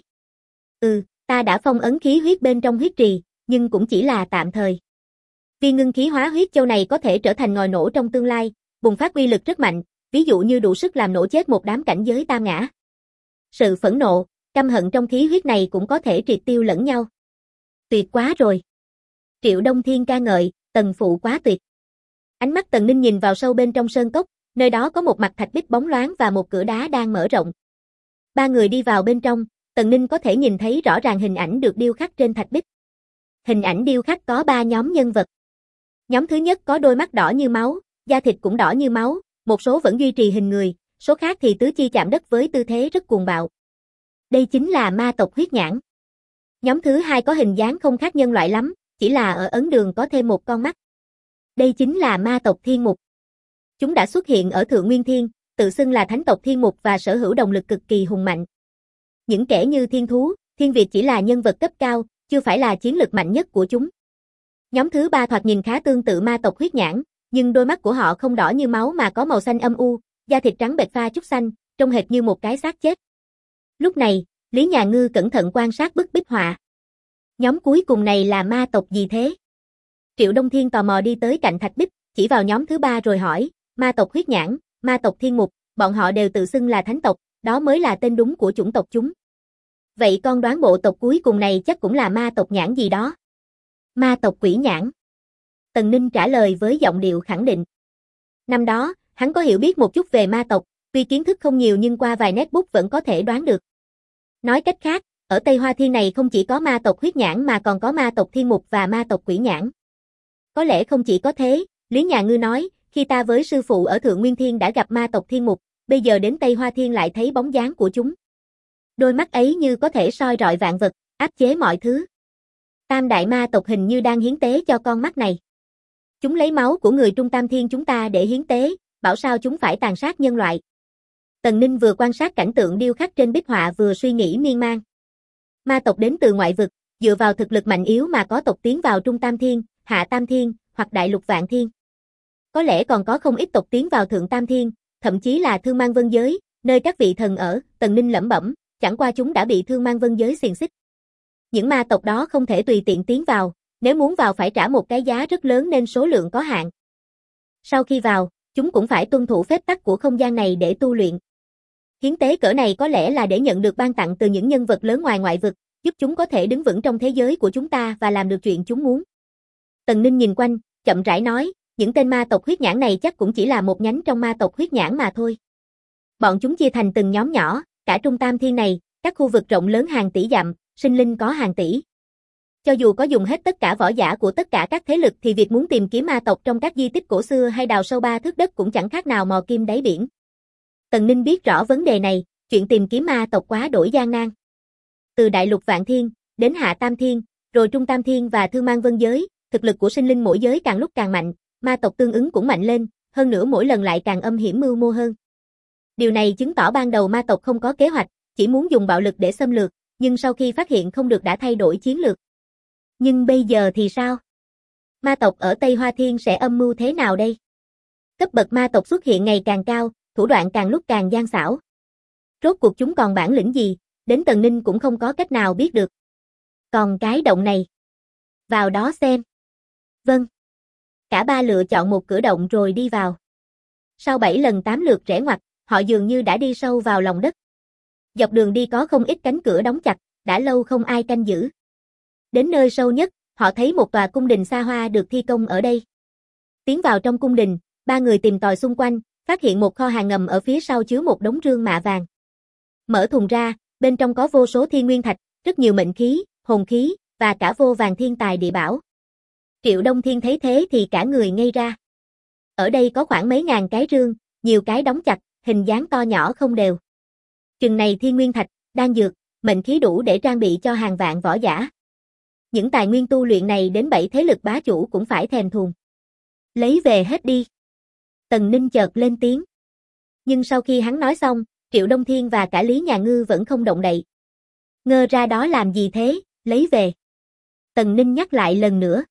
Speaker 1: Ta đã phong ấn khí huyết bên trong huyết trì, nhưng cũng chỉ là tạm thời. Viên ngưng khí hóa huyết châu này có thể trở thành ngòi nổ trong tương lai, bùng phát uy lực rất mạnh, ví dụ như đủ sức làm nổ chết một đám cảnh giới tam ngã. Sự phẫn nộ, căm hận trong khí huyết này cũng có thể triệt tiêu lẫn nhau. Tuyệt quá rồi. Triệu Đông Thiên ca ngợi, Tần phụ quá tuyệt. Ánh mắt Tần Ninh nhìn vào sâu bên trong sơn cốc, nơi đó có một mặt thạch bích bóng loáng và một cửa đá đang mở rộng. Ba người đi vào bên trong, Tần Ninh có thể nhìn thấy rõ ràng hình ảnh được điêu khắc trên thạch bích. Hình ảnh điêu khắc có 3 nhóm nhân vật. Nhóm thứ nhất có đôi mắt đỏ như máu, da thịt cũng đỏ như máu, một số vẫn duy trì hình người, số khác thì tứ chi chạm đất với tư thế rất cuồng bạo. Đây chính là ma tộc huyết nhãn. Nhóm thứ hai có hình dáng không khác nhân loại lắm, chỉ là ở ấn đường có thêm một con mắt. Đây chính là ma tộc thiên mục. Chúng đã xuất hiện ở Thượng Nguyên Thiên, tự xưng là thánh tộc thiên mục và sở hữu động lực cực kỳ hùng mạnh. Những kẻ như thiên thú, thiên việt chỉ là nhân vật cấp cao, chưa phải là chiến lực mạnh nhất của chúng. Nhóm thứ ba thoạt nhìn khá tương tự ma tộc huyết nhãn, nhưng đôi mắt của họ không đỏ như máu mà có màu xanh âm u, da thịt trắng bệch pha chút xanh, trông hệt như một cái xác chết. Lúc này, Lý Nhà Ngư cẩn thận quan sát bức bích họa. Nhóm cuối cùng này là ma tộc gì thế? Triệu Đông Thiên tò mò đi tới cạnh thạch bích, chỉ vào nhóm thứ ba rồi hỏi, ma tộc huyết nhãn, ma tộc thiên mục, bọn họ đều tự xưng là thánh tộc, đó mới là tên đúng của chủng tộc chúng. Vậy con đoán bộ tộc cuối cùng này chắc cũng là ma tộc nhãn gì đó. Ma tộc Quỷ Nhãn. Tần Ninh trả lời với giọng điệu khẳng định. Năm đó, hắn có hiểu biết một chút về ma tộc, tuy kiến thức không nhiều nhưng qua vài nét bút vẫn có thể đoán được. Nói cách khác, ở Tây Hoa Thiên này không chỉ có ma tộc Huyết Nhãn mà còn có ma tộc Thiên Mục và ma tộc Quỷ Nhãn. Có lẽ không chỉ có thế, Lý Nhà Ngư nói, khi ta với sư phụ ở Thượng Nguyên Thiên đã gặp ma tộc Thiên Mục, bây giờ đến Tây Hoa Thiên lại thấy bóng dáng của chúng. Đôi mắt ấy như có thể soi rọi vạn vật, áp chế mọi thứ. Tam đại ma tộc hình như đang hiến tế cho con mắt này. Chúng lấy máu của người Trung Tam Thiên chúng ta để hiến tế, bảo sao chúng phải tàn sát nhân loại. Tần Ninh vừa quan sát cảnh tượng điêu khắc trên bích họa vừa suy nghĩ miên man. Ma tộc đến từ ngoại vực, dựa vào thực lực mạnh yếu mà có tộc tiến vào Trung Tam Thiên, Hạ Tam Thiên, hoặc Đại Lục Vạn Thiên. Có lẽ còn có không ít tộc tiến vào Thượng Tam Thiên, thậm chí là Thương Mang Vân Giới, nơi các vị thần ở, Tần Ninh lẩm bẩm, chẳng qua chúng đã bị Thương Mang Vân Giới xiềng xích. Những ma tộc đó không thể tùy tiện tiến vào, nếu muốn vào phải trả một cái giá rất lớn nên số lượng có hạn. Sau khi vào, chúng cũng phải tuân thủ phép tắc của không gian này để tu luyện. Hiến tế cỡ này có lẽ là để nhận được ban tặng từ những nhân vật lớn ngoài ngoại vực, giúp chúng có thể đứng vững trong thế giới của chúng ta và làm được chuyện chúng muốn. Tần Ninh nhìn quanh, chậm rãi nói, những tên ma tộc Huyết Nhãn này chắc cũng chỉ là một nhánh trong ma tộc Huyết Nhãn mà thôi. Bọn chúng chia thành từng nhóm nhỏ, cả Trung Tam Thiên này, các khu vực rộng lớn hàng tỷ dặm, sinh linh có hàng tỷ. Cho dù có dùng hết tất cả võ giả của tất cả các thế lực thì việc muốn tìm kiếm ma tộc trong các di tích cổ xưa hay đào sâu 3 thước đất cũng chẳng khác nào mò kim đáy biển. Tần Ninh biết rõ vấn đề này, chuyện tìm kiếm ma tộc quá đổi gian nan. Từ Đại Lục Vạn Thiên, đến Hạ Tam Thiên, rồi Trung Tam Thiên và Thương Mang Vân Giới, thực lực của sinh linh mỗi giới càng lúc càng mạnh, ma tộc tương ứng cũng mạnh lên, hơn nữa mỗi lần lại càng âm hiểm mưu mô hơn. Điều này chứng tỏ ban đầu ma tộc không có kế hoạch, chỉ muốn dùng bạo lực để xâm lược, nhưng sau khi phát hiện không được đã thay đổi chiến lược. Nhưng bây giờ thì sao? Ma tộc ở Tây Hoa Thiên sẽ âm mưu thế nào đây? Cấp bậc ma tộc xuất hiện ngày càng cao, thủ đoạn càng lúc càng gian xảo. Rốt cuộc chúng còn bản lĩnh gì, đến Tần Ninh cũng không có cách nào biết được. Còn cái động này? Vào đó xem. Vâng. Cả ba lựa chọn một cửa động rồi đi vào. Sau 7 lần 8 lượt rẽ ngoặt, họ dường như đã đi sâu vào lòng đất. Dọc đường đi có không ít cánh cửa đóng chặt, đã lâu không ai canh giữ. Đến nơi sâu nhất, họ thấy một tòa cung đình xa hoa được thi công ở đây. Tiến vào trong cung đình, ba người tìm tòi xung quanh, phát hiện một kho hàng ngầm ở phía sau chứa một đống rương mạ vàng. Mở thùng ra, bên trong có vô số thiên nguyên thạch, rất nhiều mệnh khí, hồn khí, và cả vô vàn thiên tài địa bảo. Triệu Đông Thiên thấy thế thì cả người ngây ra. Ở đây có khoảng mấy ngàn cái rương, nhiều cái đóng chặt, hình dáng to nhỏ không đều. Chừng này thiên nguyên thạch, đan dược, mệnh khí đủ để trang bị cho hàng vạn võ giả. Những tài nguyên tu luyện này đến 7 thế lực bá chủ cũng phải thèm thuồng. Lấy về hết đi. Tần Ninh chợt lên tiếng. Nhưng sau khi hắn nói xong, Triệu Đông Thiên và cả Lý Nhà Ngư vẫn không động đậy. Ngơ ra đó làm gì thế, lấy về. Tần Ninh nhắc lại lần nữa.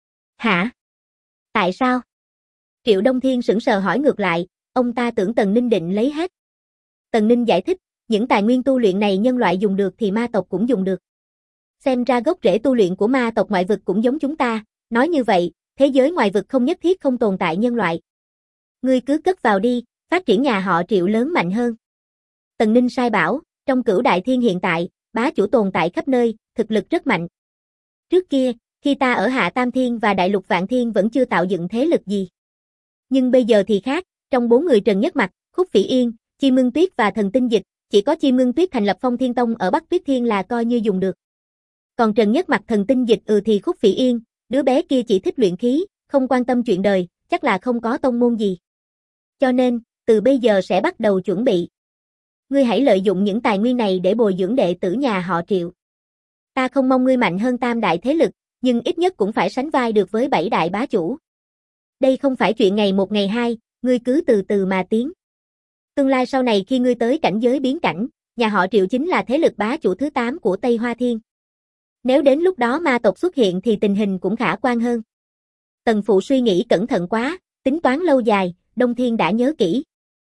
Speaker 1: Hả? Tại sao? Triệu Đông Thiên sững sờ hỏi ngược lại, ông ta tưởng Tần Ninh định lấy hết. Tần Ninh giải thích, những tài nguyên tu luyện này nhân loại dùng được thì ma tộc cũng dùng được. Xem ra gốc rễ tu luyện của ma tộc ngoại vực cũng giống chúng ta, nói như vậy, thế giới ngoại vực không nhất thiết không tồn tại nhân loại. Ngươi cứ cất vào đi, phát triển nhà họ Triệu lớn mạnh hơn. Tần Ninh sai bảo, trong Cửu Đại Thiên hiện tại, bá chủ tồn tại khắp nơi, thực lực rất mạnh. Trước kia, khi ta ở Hạ Tam Thiên và Đại Lục Vạn Thiên vẫn chưa tạo dựng thế lực gì. Nhưng bây giờ thì khác, trong 4 người Trần Nhất Mặc, Khúc Phỉ Yên, Chi Ngưng Tuyết và Thần Tinh Dịch, chỉ có Chi Ngưng Tuyết thành lập Phong Thiên Tông ở Bắc Tuyết Thiên là coi như dùng được. Còn Trần Nhất Mặc Thần Tinh Dịch thì Khúc Phỉ Yên, đứa bé kia chỉ thích luyện khí, không quan tâm chuyện đời, chắc là không có tông môn gì. Cho nên, từ bây giờ sẽ bắt đầu chuẩn bị. Ngươi hãy lợi dụng những tài nguyên này để bồi dưỡng đệ tử nhà họ Triệu. Ta không mong ngươi mạnh hơn tam đại thế lực, nhưng ít nhất cũng phải sánh vai được với 7 đại bá chủ. Đây không phải chuyện ngày một ngày hai, ngươi cứ từ từ mà tiến. Tương lai sau này khi ngươi tới cảnh giới biến cảnh, nhà họ Triệu chính là thế lực bá chủ thứ 8 của Tây Hoa Thiên. Nếu đến lúc đó ma tộc xuất hiện thì tình hình cũng khả quan hơn. Tần Phụ suy nghĩ cẩn thận quá, tính toán lâu dài, Đông Thiên đã nhớ kỹ.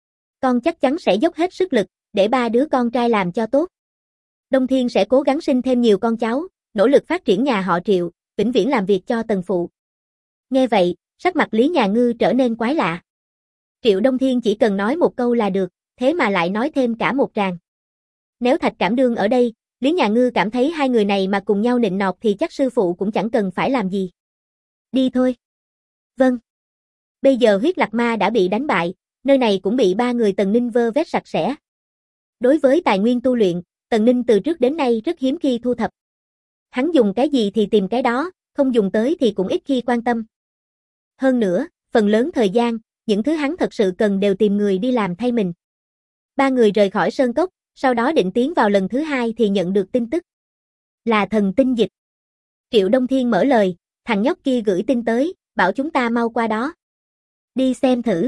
Speaker 1: Con chắc chắn sẽ dốc hết sức lực, để 3 đứa con trai làm cho tốt. Đông Thiên sẽ cố gắng sinh thêm nhiều con cháu, nỗ lực phát triển nhà họ Triệu, vĩnh viễn làm việc cho Tần Phụ. Nghe vậy, sắc mặt Lý Nhà Ngư trở nên quái lạ. Triệu Đông Thiên chỉ cần nói một câu là được, thế mà lại nói thêm cả một tràng. Nếu Thạch Cảm Đương ở đây, Lý Nhà Ngư cảm thấy hai người này mà cùng nhau nịnh nọt thì chắc sư phụ cũng chẳng cần phải làm gì. Đi thôi. Vâng. Bây giờ huyết lạc ma đã bị đánh bại, nơi này cũng bị ba người Tần Ninh vơ vét sạch sẽ. Đối với tài nguyên tu luyện, Tần Ninh từ trước đến nay rất hiếm khi thu thập. Hắn dùng cái gì thì tìm cái đó, không dùng tới thì cũng ít khi quan tâm. Hơn nữa, phần lớn thời gian, những thứ hắn thật sự cần đều tìm người đi làm thay mình. Ba người rời khỏi sơn cốc, sau đó định tiến vào lần thứ hai thì nhận được tin tức. Là thần tinh dịch. Triệu Đông Thiên mở lời, thằng nhóc kia gửi tin tới, bảo chúng ta mau qua đó. Đi xem thử.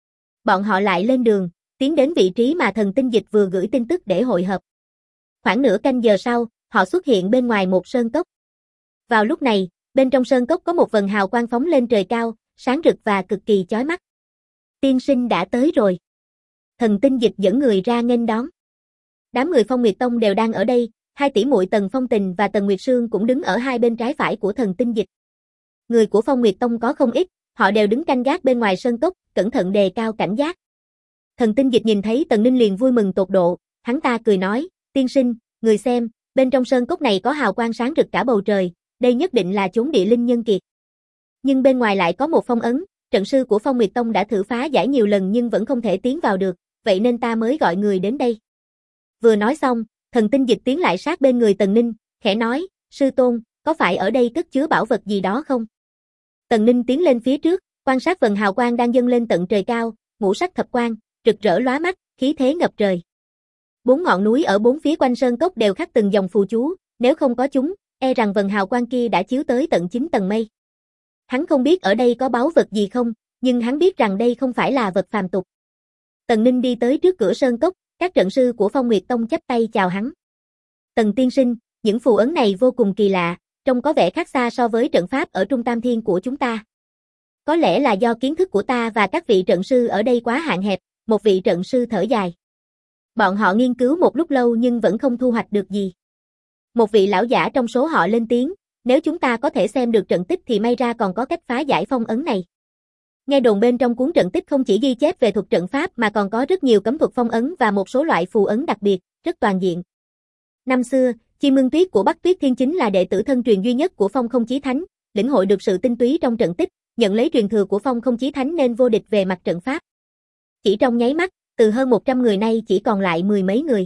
Speaker 1: Bọn họ lại lên đường, tiến đến vị trí mà thần tinh dịch vừa gửi tin tức để hội hợp. Khoảng nửa canh giờ sau, họ xuất hiện bên ngoài một sơn cốc. Vào lúc này, bên trong sơn cốc có một vầng hào quang phóng lên trời cao, sáng rực và cực kỳ chói mắt. Tiên sinh đã tới rồi. Thần tinh dịch dẫn người ra nghênh đón. Đám người Phong Nguyệt Tông đều đang ở đây, hai tỷ muội Tần Phong Tình và Tần Nguyệt Sương cũng đứng ở hai bên trái phải của thần tinh dịch. Người của Phong Nguyệt Tông có không ít, họ đều đứng canh gác bên ngoài sơn cốc, cẩn thận đề cao cảnh giác. Thần tinh dịch nhìn thấy Tần Ninh liền vui mừng tột độ, hắn ta cười nói, tiên sinh, người xem, bên trong sơn cốc này có hào quang sáng rực cả bầu trời, đây nhất định là chốn địa linh nhân kiệt. Nhưng bên ngoài lại có một phong ấn, trận sư của Phong Nguyệt Tông đã thử phá giải nhiều lần nhưng vẫn không thể tiến vào được, vậy nên ta mới gọi người đến đây. Vừa nói xong, thần tinh dịch tiến lại sát bên người Tần Ninh, khẽ nói, sư tôn, có phải ở đây cất chứa bảo vật gì đó không? Tần Ninh tiến lên phía trước, quan sát vầng hào quang đang dâng lên tận trời cao, ngũ sắc thập quang, rực rỡ lóa mắt, khí thế ngập trời. Bốn ngọn núi ở bốn phía quanh sơn cốc đều khắc từng dòng phù chú, nếu không có chúng, e rằng vầng hào quang kia đã chiếu tới tận 9 tầng mây. Hắn không biết ở đây có báu vật gì không, nhưng hắn biết rằng đây không phải là vật phàm tục. Tần Ninh đi tới trước cửa sơn cốc, các trận sư của Phong Nguyệt Tông chắp tay chào hắn. Tần tiên sinh, những phù ấn này vô cùng kỳ lạ, trông có vẻ khác xa so với trận pháp ở Trung Tam Thiên của chúng ta. Có lẽ là do kiến thức của ta và các vị trận sư ở đây quá hạn hẹp, một vị trận sư thở dài. Bọn họ nghiên cứu một lúc lâu nhưng vẫn không thu hoạch được gì. Một vị lão giả trong số họ lên tiếng, nếu chúng ta có thể xem được trận tích thì may ra còn có cách phá giải phong ấn này. Nghe đồn bên trong cuốn trận tích không chỉ ghi chép về thuật trận pháp mà còn có rất nhiều cấm thuật phong ấn và một số loại phù ấn đặc biệt, rất toàn diện. Năm xưa, Chim Ưng Tuyết của Bắc Tuyết Thiên chính là đệ tử thân truyền duy nhất của Phong Không Chí Thánh, lĩnh hội được sự tinh túy trong trận tích, nhận lấy truyền thừa của Phong Không Chí Thánh nên vô địch về mặt trận pháp. Chỉ trong nháy mắt, từ hơn 100 người nay chỉ còn lại mười mấy người.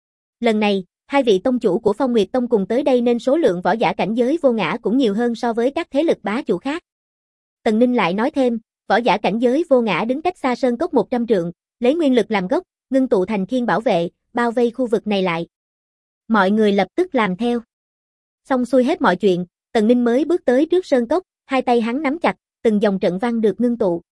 Speaker 1: Lần này, hai vị tông chủ của Phong Nguyệt Tông cùng tới đây nên số lượng võ giả cảnh giới vô ngã cũng nhiều hơn so với các thế lực bá chủ khác. Tần Ninh lại nói thêm, võ giả cảnh giới vô ngã đứng cách xa sơn cốc 100 trượng, lấy nguyên lực làm gốc, ngưng tụ thành khiên bảo vệ, bao vây khu vực này lại. Mọi người lập tức làm theo. Xong xuôi hết mọi chuyện, Tần Ninh mới bước tới trước sơn cốc, hai tay hắn nắm chặt, từng dòng trận văn được ngưng tụ.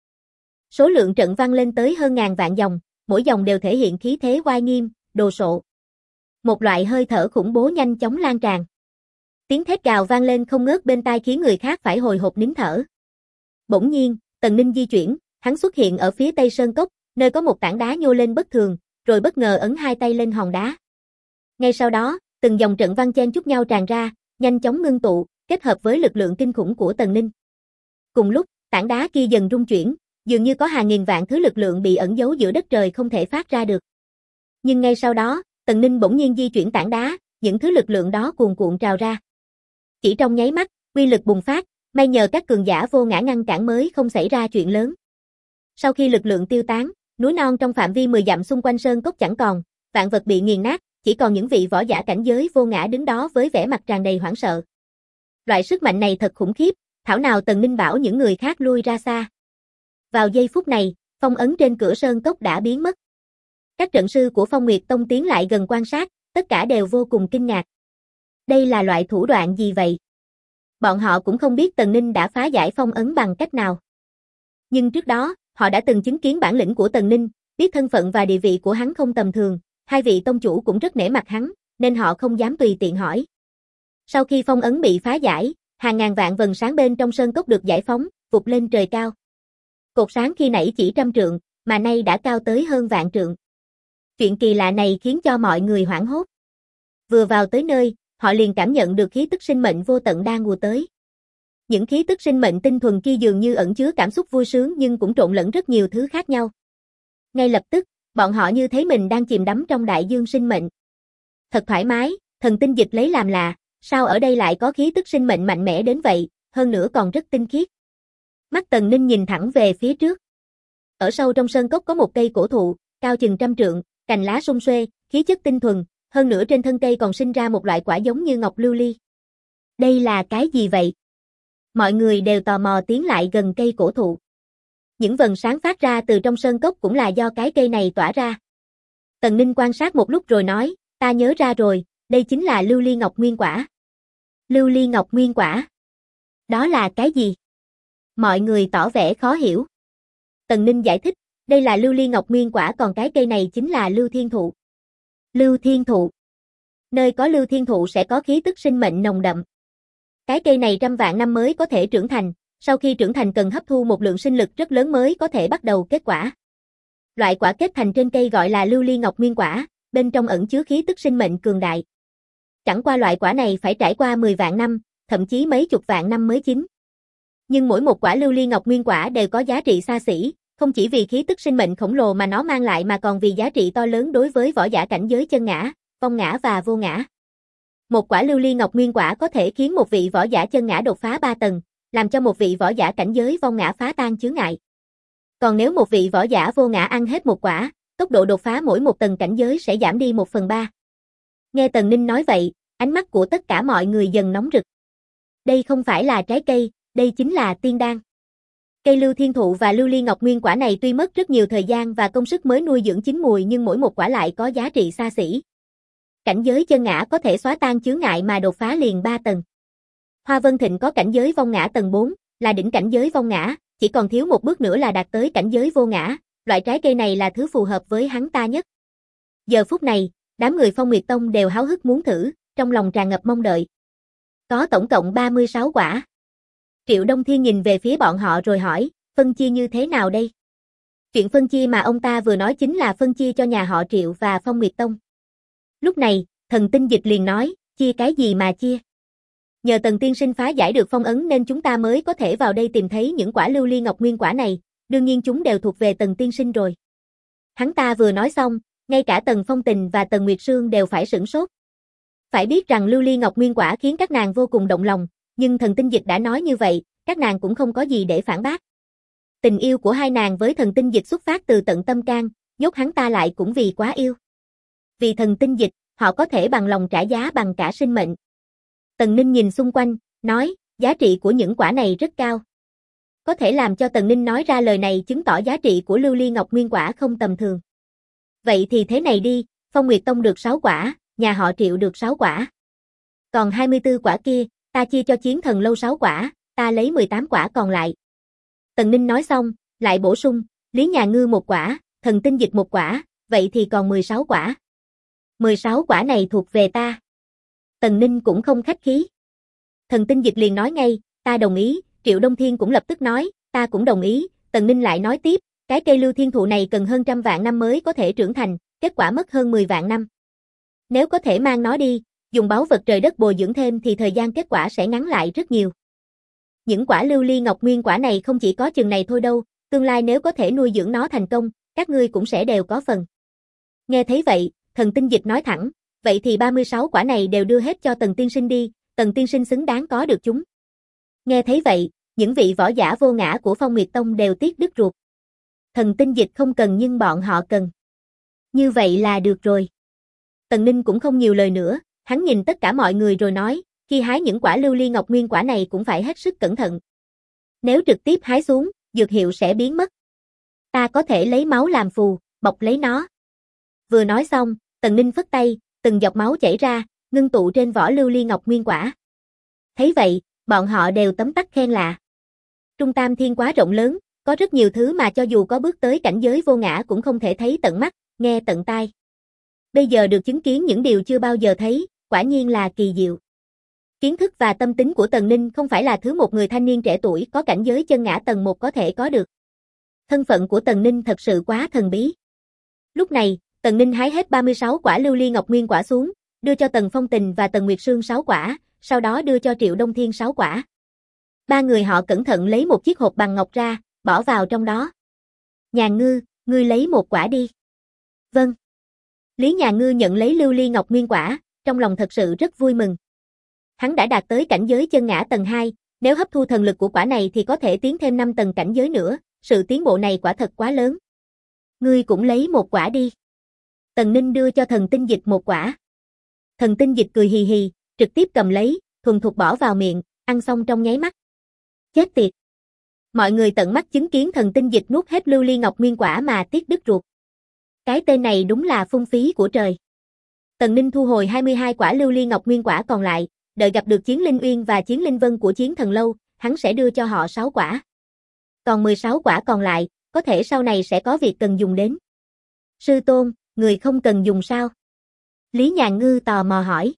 Speaker 1: Số lượng trận văn lên tới hơn ngàn vạn dòng, mỗi dòng đều thể hiện khí thế oai nghiêm, đồ sộ. Một loại hơi thở khủng bố nhanh chóng lan tràn. Tiếng thét gào vang lên không ngớt bên tai khiến người khác phải hồi hộp nín thở. Bỗng nhiên, Tần Ninh di chuyển, hắn xuất hiện ở phía tây sơn cốc, nơi có một tảng đá nhô lên bất thường, rồi bất ngờ ấn hai tay lên hòn đá. Ngay sau đó, từng dòng trận văn chen chúc nhau tràn ra, nhanh chóng ngưng tụ, kết hợp với lực lượng kinh khủng của Tần Ninh. Cùng lúc, tảng đá kia dần rung chuyển, dường như có hàng nghìn vạn thứ lực lượng bị ẩn giấu giữa đất trời không thể phát ra được. Nhưng ngay sau đó, Tần Ninh bỗng nhiên di chuyển tảng đá, những thứ lực lượng đó cuồn cuộn trào ra. Chỉ trong nháy mắt, uy lực bùng phát, may nhờ các cường giả vô ngã ngăn cản mới không xảy ra chuyện lớn. Sau khi lực lượng tiêu tán, núi non trong phạm vi 10 dặm xung quanh sơn cốc chẳng còn, vạn vật bị nghiền nát, chỉ còn những vị võ giả cảnh giới vô ngã đứng đó với vẻ mặt tràn đầy hoảng sợ. Loại sức mạnh này thật khủng khiếp, thảo nào Tần Ninh bảo những người khác lui ra xa. Vào giây phút này, phong ấn trên cửa sơn cốc đã biến mất. Các trận sư của Phong Nguyệt Tông tiến lại gần quan sát, tất cả đều vô cùng kinh ngạc. Đây là loại thủ đoạn gì vậy? Bọn họ cũng không biết Tần Ninh đã phá giải phong ấn bằng cách nào. Nhưng trước đó, họ đã từng chứng kiến bản lĩnh của Tần Ninh, biết thân phận và địa vị của hắn không tầm thường, hai vị tông chủ cũng rất nể mặt hắn, nên họ không dám tùy tiện hỏi. Sau khi phong ấn bị phá giải, hàng ngàn vạn vầng sáng bên trong sơn cốc được giải phóng, vụt lên trời cao. Cột sáng khi nãy chỉ 100 trượng, mà nay đã cao tới hơn vạn trượng. Chuyện kỳ lạ này khiến cho mọi người hoảng hốt. Vừa vào tới nơi, họ liền cảm nhận được khí tức sinh mệnh vô tận đang ùa tới. Những khí tức sinh mệnh tinh thuần kia dường như ẩn chứa cảm xúc vui sướng nhưng cũng trộn lẫn rất nhiều thứ khác nhau. Ngay lập tức, bọn họ như thấy mình đang chìm đắm trong đại dương sinh mệnh. Thật thoải mái, Thần tinh dịch lấy làm lạ, sao ở đây lại có khí tức sinh mệnh mạnh mẽ đến vậy, hơn nữa còn rất tinh khiết. Mắt Tần Ninh nhìn thẳng về phía trước. Ở sâu trong sơn cốc có một cây cổ thụ, cao chừng 100 trượng, cành lá sum xuê, khí chất tinh thuần, hơn nữa trên thân cây còn sinh ra một loại quả giống như ngọc lưu ly. Đây là cái gì vậy? Mọi người đều tò mò tiến lại gần cây cổ thụ. Những vầng sáng phát ra từ trong sơn cốc cũng là do cái cây này tỏa ra. Tần Ninh quan sát một lúc rồi nói, ta nhớ ra rồi, đây chính là lưu ly ngọc nguyên quả. Lưu ly ngọc nguyên quả? Đó là cái gì? Mọi người tỏ vẻ khó hiểu. Tần Ninh giải thích, đây là lưu ly ngọc nguyên quả còn cái cây này chính là lưu thiên thụ. Lưu thiên thụ. Nơi có lưu thiên thụ sẽ có khí tức sinh mệnh nồng đậm. Cái cây này trăm vạn năm mới có thể trưởng thành, sau khi trưởng thành cần hấp thu một lượng sinh lực rất lớn mới có thể bắt đầu kết quả. Loại quả kết thành trên cây gọi là lưu ly ngọc nguyên quả, bên trong ẩn chứa khí tức sinh mệnh cường đại. Chẳng qua loại quả này phải trải qua 10 vạn năm, thậm chí mấy chục vạn năm mới chín. Nhưng mỗi một quả lưu ly ngọc nguyên quả đều có giá trị xa xỉ, không chỉ vì khí tức sinh mệnh khổng lồ mà nó mang lại mà còn vì giá trị to lớn đối với võ giả cảnh giới chân ngã, vong ngã và vô ngã. Một quả lưu ly ngọc nguyên quả có thể khiến một vị võ giả chân ngã đột phá 3 tầng, làm cho một vị võ giả cảnh giới vong ngã phá tan chướng ngại. Còn nếu một vị võ giả vô ngã ăn hết một quả, tốc độ đột phá mỗi một tầng cảnh giới sẽ giảm đi 1/3. Nghe Tần Ninh nói vậy, ánh mắt của tất cả mọi người dần nóng rực. Đây không phải là trái cây, đây chính là tiên đan. Cây lưu thiên thụ và lưu ly ngọc nguyên quả này tuy mất rất nhiều thời gian và công sức mới nuôi dưỡng chín mùi nhưng mỗi một quả lại có giá trị xa xỉ. Cảnh giới chân ngã có thể xóa tan chướng ngại mà đột phá liền 3 tầng. Hoa Vân Thịnh có cảnh giới vong ngã tầng 4, là đỉnh cảnh giới vong ngã, chỉ còn thiếu một bước nữa là đạt tới cảnh giới vô ngã, loại trái cây này là thứ phù hợp với hắn ta nhất. Giờ phút này, đám người Phong Nguyệt Tông đều háo hức muốn thử, trong lòng tràn ngập mong đợi. Có tổng cộng 36 quả. Triệu Đông Thiên nhìn về phía bọn họ rồi hỏi, phân chia như thế nào đây? Chuyện phân chia mà ông ta vừa nói chính là phân chia cho nhà họ Triệu và Phong Nguyệt Tông. Lúc này, Thần Tinh Dịch liền nói, chia cái gì mà chia? Nhờ Tần tiên sinh phá giải được phong ấn nên chúng ta mới có thể vào đây tìm thấy những quả lưu ly ngọc nguyên quả này, đương nhiên chúng đều thuộc về Tần tiên sinh rồi. Hắn ta vừa nói xong, ngay cả Tần Phong Tình và Tần Nguyệt Sương đều phải sửng sốt. Phải biết rằng lưu ly ngọc nguyên quả khiến các nàng vô cùng động lòng, nhưng Thần Tinh Dịch đã nói như vậy, các nàng cũng không có gì để phản bác. Tình yêu của hai nàng với Thần Tinh Dịch xuất phát từ tận tâm can, nhốt hắn ta lại cũng vì quá yêu. Vì Thần Tinh Dịch, họ có thể bằng lòng trả giá bằng cả sinh mệnh. Tần Ninh nhìn xung quanh, nói, giá trị của những quả này rất cao. Có thể làm cho Tần Ninh nói ra lời này chứng tỏ giá trị của lưu ly ngọc nguyên quả không tầm thường. Vậy thì thế này đi, Phong Nguyệt Tông được 6 quả, nhà họ Triệu được 6 quả. Còn 24 quả kia, ta chia cho Chiến Thần Lâu 6 quả, ta lấy 18 quả còn lại. Tần Ninh nói xong, lại bổ sung, Lý Nhà Ngư 1 quả, Thần Tinh Dịch 1 quả, vậy thì còn 16 quả. 16 quả này thuộc về ta. Tần Ninh cũng không khách khí. Thần Tinh Dịch liền nói ngay, ta đồng ý, Triệu Đông Thiên cũng lập tức nói, ta cũng đồng ý, Tần Ninh lại nói tiếp, cái cây lưu thiên thụ này cần hơn 100 vạn năm mới có thể trưởng thành, kết quả mất hơn 10 vạn năm. Nếu có thể mang nó đi, dùng báu vật trời đất bồi dưỡng thêm thì thời gian kết quả sẽ ngắn lại rất nhiều. Những quả lưu ly ngọc nguyên quả này không chỉ có chừng này thôi đâu, tương lai nếu có thể nuôi dưỡng nó thành công, các ngươi cũng sẽ đều có phần. Nghe thấy vậy, Thần Tinh Dịch nói thẳng, vậy thì 36 quả này đều đưa hết cho Tần tiên sinh đi, Tần tiên sinh xứng đáng có được chúng. Nghe thấy vậy, những vị võ giả vô ngã của Phong Nguyệt Tông đều tiếc đứt ruột. Thần Tinh Dịch không cần nhưng bọn họ cần. Như vậy là được rồi. Tần Ninh cũng không nhiều lời nữa, hắn nhìn tất cả mọi người rồi nói, khi hái những quả lưu ly ngọc nguyên quả này cũng phải hết sức cẩn thận. Nếu trực tiếp hái xuống, dược hiệu sẽ biến mất. Ta có thể lấy máu làm phù, bọc lấy nó. Vừa nói xong, Tần Ninh phất tay, từng giọt máu chảy ra, ngưng tụ trên vỏ lưu ly ngọc nguyên quả. Thấy vậy, bọn họ đều tấm tắc khen lạ. Trung Tam Thiên quá rộng lớn, có rất nhiều thứ mà cho dù có bước tới cảnh giới vô ngã cũng không thể thấy tận mắt, nghe tận tai. Bây giờ được chứng kiến những điều chưa bao giờ thấy, quả nhiên là kỳ diệu. Kiến thức và tâm tính của Tần Ninh không phải là thứ một người thanh niên trẻ tuổi có cảnh giới chân ngã tầng 1 có thể có được. Thân phận của Tần Ninh thật sự quá thần bí. Lúc này, Tần Ninh hái hết 36 quả lưu ly ngọc nguyên quả xuống, đưa cho Tần Phong Tình và Tần Nguyệt Sương 6 quả, sau đó đưa cho Triệu Đông Thiên 6 quả. Ba người họ cẩn thận lấy một chiếc hộp bằng ngọc ra, bỏ vào trong đó. Nhà Ngư, ngươi lấy 1 quả đi. Vâng. Lý Nhà Ngư nhận lấy lưu ly ngọc nguyên quả, trong lòng thật sự rất vui mừng. Hắn đã đạt tới cảnh giới chân ngã tầng 2, nếu hấp thu thần lực của quả này thì có thể tiến thêm 5 tầng cảnh giới nữa, sự tiến bộ này quả thật quá lớn. Ngươi cũng lấy một quả đi. Tần Ninh đưa cho thần tinh dịch một quả. Thần tinh dịch cười hì hì, trực tiếp cầm lấy, thuần thục bỏ vào miệng, ăn xong trong nháy mắt. Chết tiệt. Mọi người tận mắt chứng kiến thần tinh dịch nuốt hết lưu ly ngọc nguyên quả mà tiếc đứt ruột. Cái tên này đúng là phung phí của trời. Tần Ninh thu hồi 22 quả lưu ly ngọc nguyên quả còn lại, đợi gặp được Chiến Linh Uyên và Chiến Linh Vân của Chiến Thần Lâu, hắn sẽ đưa cho họ 6 quả. Còn 16 quả còn lại, có thể sau này sẽ có việc cần dùng đến. Sư tôn, người không cần dùng sao? Lý Nhàn Ngư tò mò hỏi.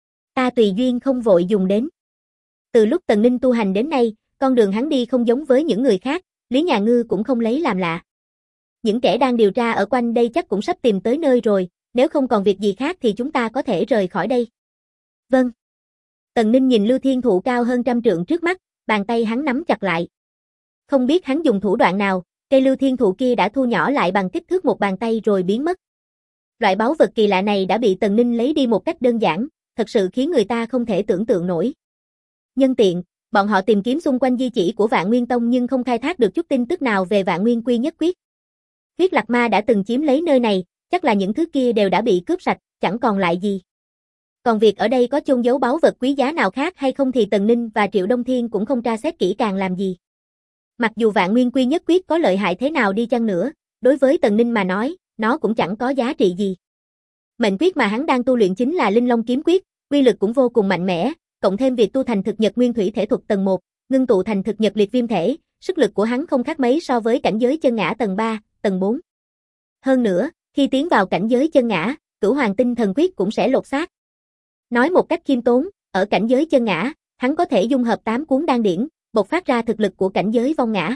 Speaker 1: Ta tùy duyên không vội dùng đến. Từ lúc Tần Ninh tu hành đến nay, con đường hắn đi không giống với những người khác, Lý Nhàn Ngư cũng không lấy làm lạ. Những kẻ đang điều tra ở quanh đây chắc cũng sắp tìm tới nơi rồi, nếu không còn việc gì khác thì chúng ta có thể rời khỏi đây. Vâng. Tần Ninh nhìn Lưu Thiên Thụ cao hơn 100 trượng trước mắt, bàn tay hắn nắm chặt lại. Không biết hắn dùng thủ đoạn nào, cây Lưu Thiên Thụ kia đã thu nhỏ lại bằng kích thước một bàn tay rồi biến mất. Loại báu vật kỳ lạ này đã bị Tần Ninh lấy đi một cách đơn giản, thật sự khiến người ta không thể tưởng tượng nổi. Nhân tiện, bọn họ tìm kiếm xung quanh di chỉ của Vạn Nguyên Tông nhưng không khai thác được chút tin tức nào về Vạn Nguyên Quy Nhất Quyết. Huyết Lạc Ma đã từng chiếm lấy nơi này, chắc là những thứ kia đều đã bị cướp sạch, chẳng còn lại gì. Còn việc ở đây có chôn giấu báu vật quý giá nào khác hay không thì Tần Ninh và Triệu Đông Thiên cũng không tra xét kỹ càng làm gì. Mặc dù Vạn Nguyên Quy Nhất Quyết có lợi hại thế nào đi chăng nữa, đối với Tần Ninh mà nói, nó cũng chẳng có giá trị gì. Mệnh quyết mà hắn đang tu luyện chính là Linh Long Kiếm Quyết, uy lực cũng vô cùng mạnh mẽ, cộng thêm việc tu thành thực nhật nguyên thủy thể thuật tầng 1, ngưng tụ thành thực nhật liệt viêm thể, sức lực của hắn không khác mấy so với cảnh giới chân ngã tầng 3, tầng 4. Hơn nữa, khi tiến vào cảnh giới chân ngã, Cửu Hoàng Tinh Thần Quyết cũng sẽ lột xác. Nói một cách khiêm tốn, ở cảnh giới chân ngã, hắn có thể dung hợp 8 cuốn đan điển, bộc phát ra thực lực của cảnh giới vong ngã.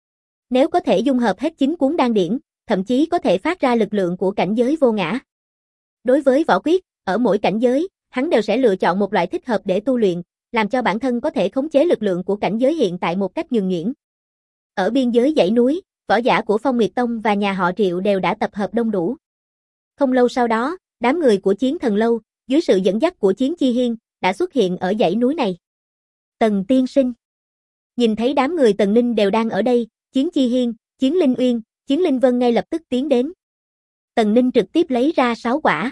Speaker 1: Nếu có thể dung hợp hết 9 cuốn đan điển, thậm chí có thể phát ra lực lượng của cảnh giới vô ngã. Đối với võ quyết, ở mỗi cảnh giới, hắn đều sẽ lựa chọn một loại thích hợp để tu luyện, làm cho bản thân có thể khống chế lực lượng của cảnh giới hiện tại một cách nhuần nhuyễn. Ở biên giới dãy núi, võ giả của Phong Nguyệt Tông và nhà họ Triệu đều đã tập hợp đông đủ. Không lâu sau đó, đám người của Chiến Thần Lâu, dưới sự dẫn dắt của Chiến Chi Hiên, đã xuất hiện ở dãy núi này. Tần tiên sinh. Nhìn thấy đám người Tần Ninh đều đang ở đây, Chiến Chi Hiên, Chiến Linh Uyên, Chiến Linh Vân ngay lập tức tiến đến. Tần Ninh trực tiếp lấy ra 6 quả.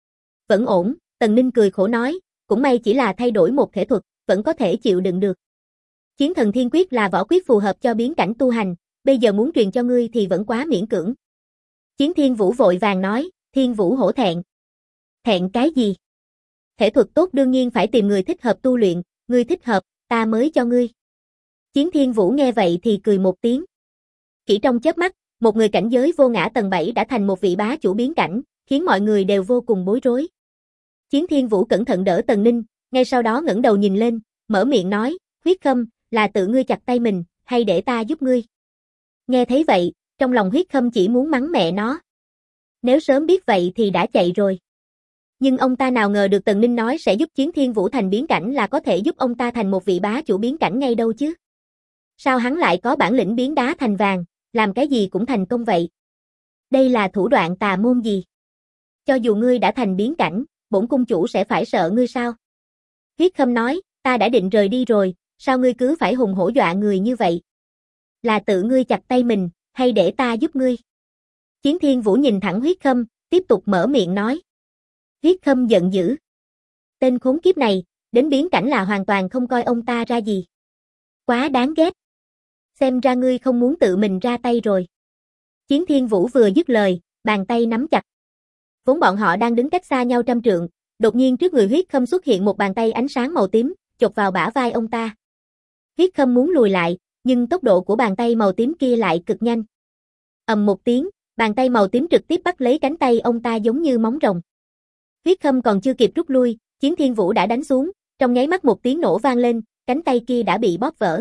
Speaker 1: Vẫn ổn, Tần Ninh cười khổ nói, cũng may chỉ là thay đổi một thể thuật, vẫn có thể chịu đựng được. Chiến Thần Thiên Quyết là võ quyết phù hợp cho biến cảnh tu hành, bây giờ muốn truyền cho ngươi thì vẫn quá miễn cưỡng. Chiến Thiên Vũ vội vàng nói, Thiên Vũ hổ thẹn. Thẹn cái gì? Thể thuật tốt đương nhiên phải tìm người thích hợp tu luyện, ngươi thích hợp, ta mới cho ngươi. Chiến Thiên Vũ nghe vậy thì cười một tiếng. Chỉ trong chớp mắt, một người cảnh giới vô ngã tầng 7 đã thành một vị bá chủ biến cảnh, khiến mọi người đều vô cùng bối rối. Chiến Thiên Vũ cẩn thận đỡ Tần Ninh, ngay sau đó ngẩng đầu nhìn lên, mở miệng nói, Huyết Khâm, là tự ngươi chặt tay mình, hay để ta giúp ngươi? Nghe thấy vậy, trong lòng Huyết Khâm chỉ muốn mắng mẹ nó. Nếu sớm biết vậy thì đã chạy rồi. Nhưng ông ta nào ngờ được Tần Ninh nói sẽ giúp Chiến Thiên Vũ thành biến cảnh là có thể giúp ông ta thành một vị bá chủ biến cảnh ngay đâu chứ. Sao hắn lại có bản lĩnh biến đá thành vàng, làm cái gì cũng thành công vậy? Đây là thủ đoạn tà môn gì? Cho dù ngươi đã thành biến cảnh, bổn cung chủ sẽ phải sợ ngươi sao? Huyết Khâm nói, ta đã định rời đi rồi, sao ngươi cứ phải hùng hổ dọa người như vậy? Là tự ngươi chặt tay mình, hay để ta giúp ngươi? Chiến Thiên Vũ nhìn thẳng Huyết Khâm, tiếp tục mở miệng nói. Huyết Khâm giận dữ. Tên khốn kiếp này, đến biến cảnh là hoàn toàn không coi ông ta ra gì. Quá đáng ghét. Xem ra ngươi không muốn tự mình ra tay rồi. Chiến Thiên Vũ vừa dứt lời, bàn tay nắm chặt. Vốn bọn họ đang đứng cách xa nhau 100 trượng, đột nhiên trước người Huyết Khâm xuất hiện một bàn tay ánh sáng màu tím, chộp vào bả vai ông ta. Huyết Khâm muốn lùi lại, nhưng tốc độ của bàn tay màu tím kia lại cực nhanh. Ầm một tiếng, bàn tay màu tím trực tiếp bắt lấy cánh tay ông ta giống như móng rồng. Huyết Khâm còn chưa kịp rút lui, Chiến Thiên Vũ đã đánh xuống, trong nháy mắt một tiếng nổ vang lên, cánh tay kia đã bị bóp vỡ.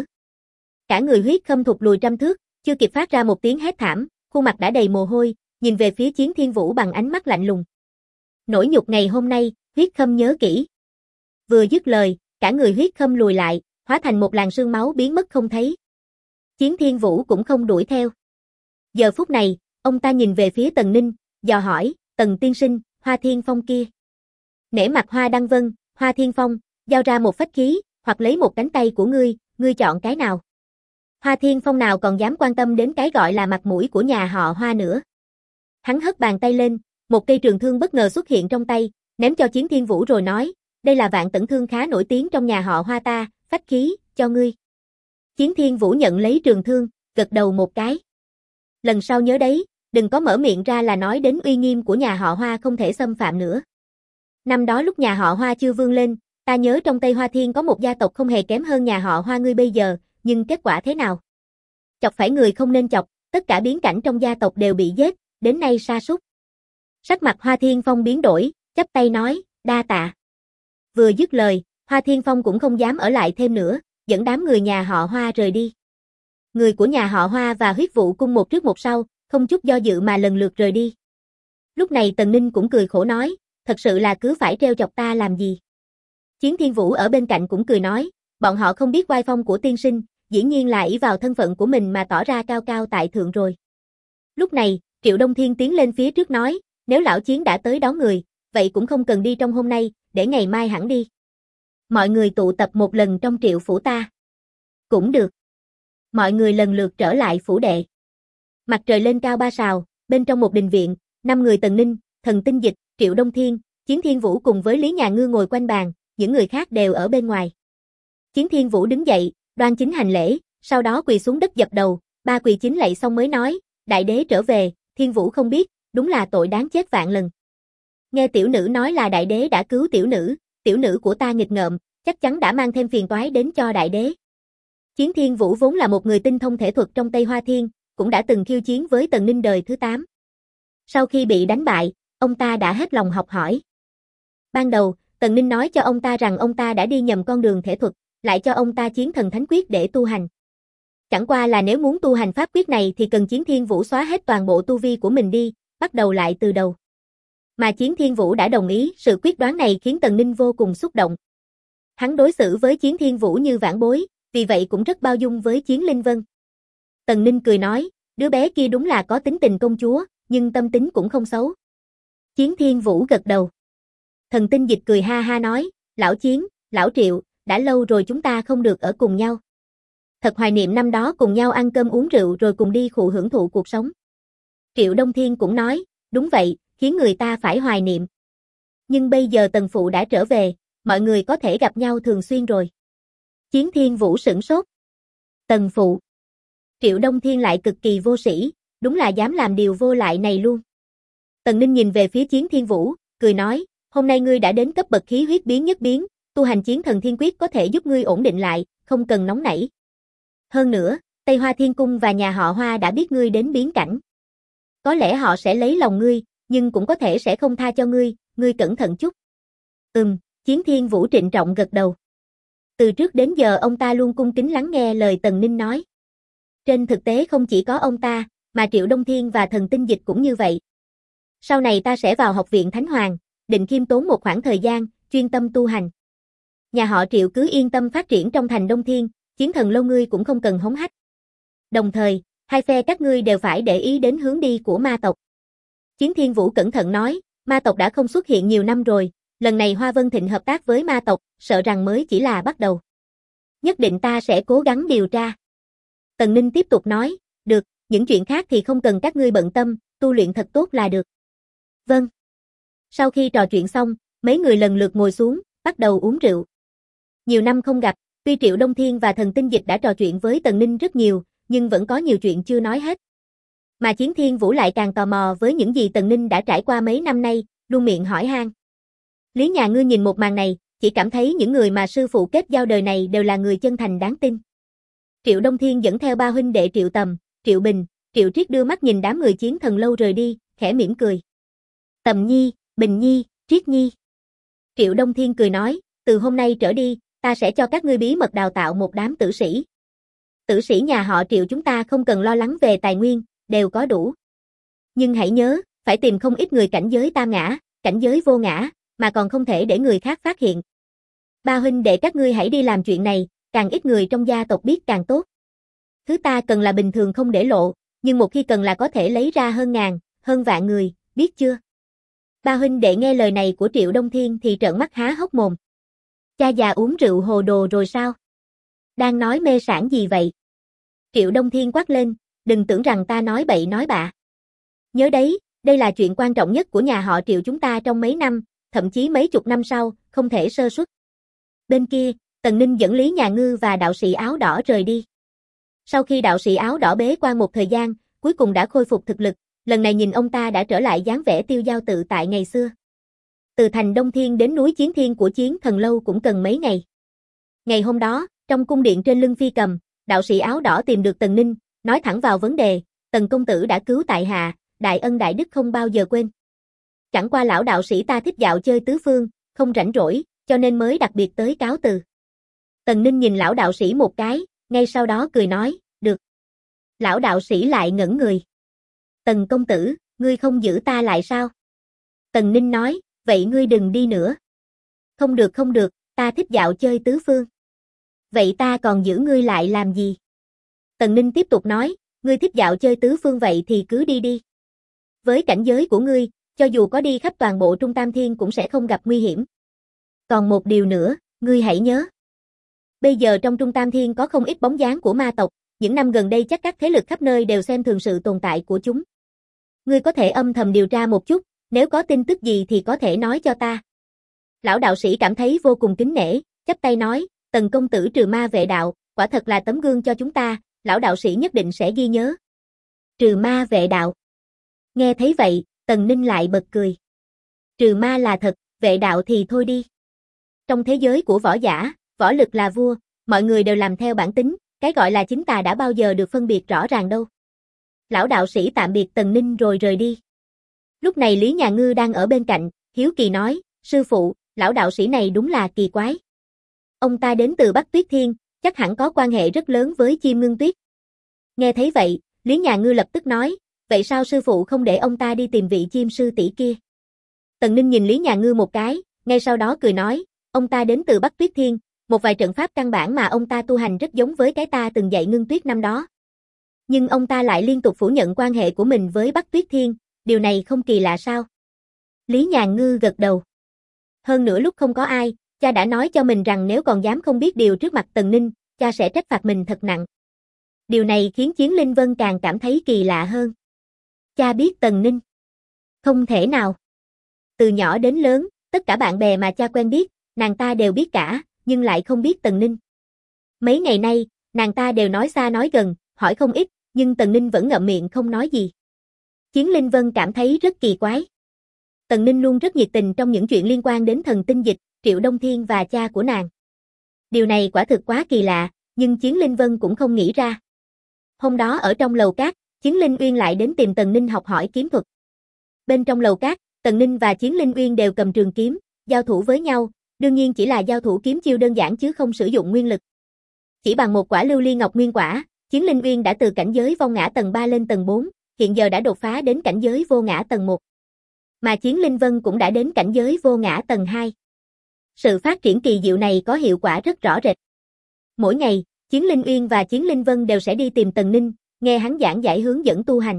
Speaker 1: Cả người Huyết Khâm thụt lùi 100 thước, chưa kịp phát ra một tiếng hét thảm, khuôn mặt đã đầy mồ hôi, nhìn về phía Chiến Thiên Vũ bằng ánh mắt lạnh lùng. Nỗi nhục ngày hôm nay, Huyết Khâm nhớ kỹ. Vừa dứt lời, cả người Huyết Khâm lùi lại, hóa thành một làn sương máu biến mất không thấy. Chiến Thiên Vũ cũng không đuổi theo. Giờ phút này, ông ta nhìn về phía Tần Ninh, dò hỏi, Tần tiên sinh, Hoa Thiên Phong kia. Nể mặt Hoa Đăng Vân, Hoa Thiên Phong, giao ra một phách khí, hoặc lấy một cánh tay của ngươi chọn cái nào? Hoa Thiên Phong nào còn dám quan tâm đến cái gọi là mặt mũi của nhà họ Hoa nữa. Hắn hất bàn tay lên, một cây trường thương bất ngờ xuất hiện trong tay, ném cho Chiến Thiên Vũ rồi nói, đây là vạn tẩn thương khá nổi tiếng trong nhà họ Hoa ta, phách khí, cho ngươi. Chiến Thiên Vũ nhận lấy trường thương, gật đầu một cái. Lần sau nhớ đấy, đừng có mở miệng ra là nói đến uy nghiêm của nhà họ Hoa không thể xâm phạm nữa. Năm đó lúc nhà họ Hoa chưa vươn lên, ta nhớ trong Tây Hoa Thiên có một gia tộc không hề kém hơn nhà họ Hoa ngươi bây giờ, nhưng kết quả thế nào? Chọc phải người không nên chọc, tất cả biến cảnh trong gia tộc đều bị giết, đến nay sa sút. Sắc mặt Hoa Thiên Phong biến đổi, chắp tay nói, đa tạ. Vừa dứt lời, Hoa Thiên Phong cũng không dám ở lại thêm nữa, dẫn đám người nhà họ Hoa rời đi. Người của nhà họ Hoa và Huyết Vụ Cung một trước một sau, không chút do dự mà lần lượt rời đi. Lúc này Tần Ninh cũng cười khổ nói, thật sự là cứ phải trêu chọc ta làm gì. Chiến Thiên Vũ ở bên cạnh cũng cười nói, bọn họ không biết oai phong của tiên sinh, dĩ nhiên là ỷ vào thân phận của mình mà tỏ ra cao cao tại thượng rồi. Lúc này, Triệu Đông Thiên tiến lên phía trước nói, nếu lão Chiến đã tới đón người, vậy cũng không cần đi trong hôm nay, để ngày mai hẳn đi. Mọi người tụ tập một lần trong Triệu phủ ta. Cũng được. Mọi người lần lượt trở lại phủ đệ. Mặt trời lên cao ba sào, bên trong một đình viện, 5 người Tần Ninh, Thần Tinh Dịch, Triệu Đông Thiên, Chiến Thiên Vũ cùng với Lý Nhà Ngư ngồi quanh bàn, những người khác đều ở bên ngoài. Chiến Thiên Vũ đứng dậy, đoan chính hành lễ, sau đó quỳ xuống đất dập đầu, 3 quỳ chính lạy xong mới nói, đại đế trở về, Thiên Vũ không biết, đúng là tội đáng chết vạn lần. Nghe tiểu nữ nói là đại đế đã cứu tiểu nữ của ta nghịch ngợm, chắc chắn đã mang thêm phiền toái đến cho đại đế. Chiến Thiên Vũ vốn là một người tinh thông thể thuật trong Tây Hoa Thiên, cũng đã từng khiêu chiến với Tần Ninh đời thứ 8. Sau khi bị đánh bại, ông ta đã hết lòng học hỏi. Ban đầu, Tần Ninh nói cho ông ta rằng ông ta đã đi nhầm con đường thể thuật, lại cho ông ta Chiến Thần Thánh Quyết để tu hành. Chẳng qua là nếu muốn tu hành pháp quyết này thì cần Chiến Thiên Vũ xóa hết toàn bộ tu vi của mình đi, bắt đầu lại từ đầu. Mà Chiến Thiên Vũ đã đồng ý, sự quyết đoán này khiến Tần Ninh vô cùng xúc động. Hắn đối xử với Chiến Thiên Vũ như vãn bối, vì vậy cũng rất bao dung với Chiến Linh Vân. Tần Ninh cười nói, đứa bé kia đúng là có tính tình công chúa, nhưng tâm tính cũng không xấu. Chiến Thiên Vũ gật đầu. Thần Tinh Dịch cười ha ha nói, lão Chiến, lão Triệu, đã lâu rồi chúng ta không được ở cùng nhau. Thật hoài niệm năm đó cùng nhau ăn cơm uống rượu rồi cùng đi khụ hưởng thụ cuộc sống. Triệu Đông Thiên cũng nói, đúng vậy, khiến người ta phải hoài niệm. Nhưng bây giờ Tần Phụ đã trở về, mọi người có thể gặp nhau thường xuyên rồi. Chiến Thiên Vũ sửng sốt. Tần Phụ. Triệu Đông Thiên lại cực kỳ vô sĩ, đúng là dám làm điều vô lại này luôn. Tần Ninh nhìn về phía Chiến Thiên Vũ, cười nói, hôm nay ngươi đã đến cấp bậc khí huyết biến nhất biến, tu hành Chiến Thần Thiên Quyết có thể giúp ngươi ổn định lại, không cần nóng nảy. Hơn nữa, Tây Hoa Thiên Cung và nhà họ Hoa đã biết ngươi đến biến cảnh. Có lẽ họ sẽ lấy lòng ngươi, nhưng cũng có thể sẽ không tha cho ngươi cẩn thận chút. Chiến Thiên Vũ trịnh trọng gật đầu. Từ trước đến giờ ông ta luôn cung kính lắng nghe lời Tần Ninh nói. Trên thực tế không chỉ có ông ta, mà Triệu Đông Thiên và Thần Tinh Dịch cũng như vậy. Sau này ta sẽ vào học viện Thánh Hoàng, định khiêm tốn một khoảng thời gian, chuyên tâm tu hành. Nhà họ Triệu cứ yên tâm phát triển trong thành Đông Thiên, Chiến Thần lâu ngươi cũng không cần hống hách. Đồng thời, hai phe các ngươi đều phải để ý đến hướng đi của ma tộc. Chiến Thiên Vũ cẩn thận nói, ma tộc đã không xuất hiện nhiều năm rồi, lần này Hoa Vân Thịnh hợp tác với ma tộc, sợ rằng mới chỉ là bắt đầu. Nhất định ta sẽ cố gắng điều tra. Tần Ninh tiếp tục nói, được, những chuyện khác thì không cần các ngươi bận tâm, tu luyện thật tốt là được. Vâng. Sau khi trò chuyện xong, mấy người lần lượt ngồi xuống, bắt đầu uống rượu. Nhiều năm không gặp, tuy Triệu Đông Thiên và Thần Tinh Dịch đã trò chuyện với Tần Ninh rất nhiều, nhưng vẫn có nhiều chuyện chưa nói hết. Mà Chiến Thiên Vũ lại càng tò mò với những gì Tần Ninh đã trải qua mấy năm nay, luôn miệng hỏi han. Lý Nhà Ngư nhìn một màn này, chỉ cảm thấy những người mà sư phụ kết giao đời này đều là người chân thành đáng tin. Triệu Đông Thiên dẫn theo ba huynh đệ Triệu Tầm, Triệu Bình, Triệu Triết đưa mắt nhìn đám người Chiến Thần lâu rời đi, khẽ mỉm cười. Tầm Nhi, Bình Nhi, Triết Nhi. Triệu Đông Thiên cười nói, từ hôm nay trở đi, ta sẽ cho các ngươi bí mật đào tạo một đám tử sĩ. Tử sĩ nhà họ Triệu chúng ta không cần lo lắng về tài nguyên, đều có đủ. Nhưng hãy nhớ, phải tìm không ít người cảnh giới tam ngã, cảnh giới vô ngã, mà còn không thể để người khác phát hiện. Ba huynh đệ các ngươi hãy đi làm chuyện này, càng ít người trong gia tộc biết càng tốt. Thứ ta cần là bình thường không để lộ, nhưng một khi cần là có thể lấy ra hơn ngàn, hơn vạn người, biết chưa? Ba huynh đệ nghe lời này của Triệu Đông Thiên thì trợn mắt há hốc mồm. Cha già uống rượu hồ đồ rồi sao? Đang nói mê sảng gì vậy? Triệu Đông Thiên quát lên, đừng tưởng rằng ta nói bậy nói bạ. Nhớ đấy, đây là chuyện quan trọng nhất của nhà họ Triệu chúng ta trong mấy năm, thậm chí mấy chục năm sau, không thể sơ suất. Bên kia, Tần Ninh dẫn Lý Nhà Ngư và đạo sĩ áo đỏ rời đi. Sau khi đạo sĩ áo đỏ bế quan một thời gian, cuối cùng đã khôi phục thực lực, lần này nhìn ông ta đã trở lại dáng vẻ tiêu dao tự tại ngày xưa. Từ thành Đông Thiên đến núi Chiến Thiên của Chiến Thần Lâu cũng cần mấy ngày. Ngày hôm đó, trong cung điện trên lưng phi cầm, đạo sĩ áo đỏ tìm được Tần Ninh, nói thẳng vào vấn đề, Tần công tử đã cứu tại hạ, đại ân đại đức không bao giờ quên. Chẳng qua lão đạo sĩ ta thích dạo chơi tứ phương, không rảnh rỗi, cho nên mới đặc biệt tới cáo từ. Tần Ninh nhìn lão đạo sĩ một cái, ngay sau đó cười nói, được. Lão đạo sĩ lại ngẩn người. Tần công tử, ngươi không giữ ta lại sao? Tần Ninh nói, vậy ngươi đừng đi nữa. Không được, ta thích dạo chơi tứ phương. Vậy ta còn giữ ngươi lại làm gì? Tần Ninh tiếp tục nói, ngươi thích dạo chơi tứ phương vậy thì cứ đi đi. Với cảnh giới của ngươi, cho dù có đi khắp toàn bộ Trung Tam Thiên cũng sẽ không gặp nguy hiểm. Còn một điều nữa, ngươi hãy nhớ. Bây giờ trong Trung Tam Thiên có không ít bóng dáng của ma tộc, những năm gần đây chắc các thế lực khắp nơi đều xem thường sự tồn tại của chúng. Ngươi có thể âm thầm điều tra một chút, nếu có tin tức gì thì có thể nói cho ta. Lão đạo sĩ cảm thấy vô cùng kính nể, chắp tay nói, Tần công tử trừ ma vệ đạo, quả thật là tấm gương cho chúng ta, lão đạo sĩ nhất định sẽ ghi nhớ. Trừ ma vệ đạo. Nghe thấy vậy, Tần Ninh lại bật cười. Trừ ma là thật, vệ đạo thì thôi đi. Trong thế giới của võ giả, võ lực là vua, mọi người đều làm theo bản tính, cái gọi là chính tà đã bao giờ được phân biệt rõ ràng đâu. Lão đạo sĩ tạm biệt Tần Ninh rồi rời đi. Lúc này Lý Nhà Ngư đang ở bên cạnh, hiếu kỳ nói, sư phụ, lão đạo sĩ này đúng là kỳ quái. Ông ta đến từ Bắc Tuyết Thiên, chắc hẳn có quan hệ rất lớn với Chim Ngưng Tuyết. Nghe thấy vậy, Lý Nhà Ngư lập tức nói, vậy sao sư phụ không để ông ta đi tìm vị chim sư tỷ kia? Tần Ninh nhìn Lý Nhà Ngư một cái, ngay sau đó cười nói, ông ta đến từ Bắc Tuyết Thiên, một vài trận pháp căn bản mà ông ta tu hành rất giống với cái ta từng dạy Ngưng Tuyết năm đó. Nhưng ông ta lại liên tục phủ nhận quan hệ của mình với Bắc Tuyết Thiên, điều này không kỳ lạ sao? Lý Nhà Ngư gật đầu. Hơn nữa lúc không có ai, cha đã nói cho mình rằng nếu còn dám không biết điều trước mặt Tần Ninh, cha sẽ trách phạt mình thật nặng. Điều này khiến Chiến Linh Vân càng cảm thấy kỳ lạ hơn. Cha biết Tần Ninh? Không thể nào. Từ nhỏ đến lớn, tất cả bạn bè mà cha quen biết, nàng ta đều biết cả, nhưng lại không biết Tần Ninh. Mấy ngày nay, nàng ta đều nói xa nói gần, hỏi không ít, nhưng Tần Ninh vẫn ngậm miệng không nói gì. Chiến Linh Vân cảm thấy rất kỳ quái. Tần Ninh luôn rất nhiệt tình trong những chuyện liên quan đến thần tinh dịch, Triệu Đông Thiên và cha của nàng. Điều này quả thực quá kỳ lạ, nhưng Chiến Linh Vân cũng không nghĩ ra. Hôm đó ở trong lầu cát, Chiến Linh Uyên lại đến tìm Tần Ninh học hỏi kiếm thuật. Bên trong lầu cát, Tần Ninh và Chiến Linh Uyên đều cầm trường kiếm, giao thủ với nhau, đương nhiên chỉ là giao thủ kiếm chiêu đơn giản chứ không sử dụng nguyên lực. Chỉ bằng một quả lưu ly ngọc nguyên quả, Chiến Linh Uyên đã từ cảnh giới vong ngã tầng 3 lên tầng 4, hiện giờ đã đột phá đến cảnh giới vô ngã tầng 1. Mà Chiến Linh Vân cũng đã đến cảnh giới vô ngã tầng 2. Sự phát triển kỳ diệu này có hiệu quả rất rõ rệt. Mỗi ngày, Chiến Linh Uyên và Chiến Linh Vân đều sẽ đi tìm Tần Ninh, nghe hắn giảng giải hướng dẫn tu hành.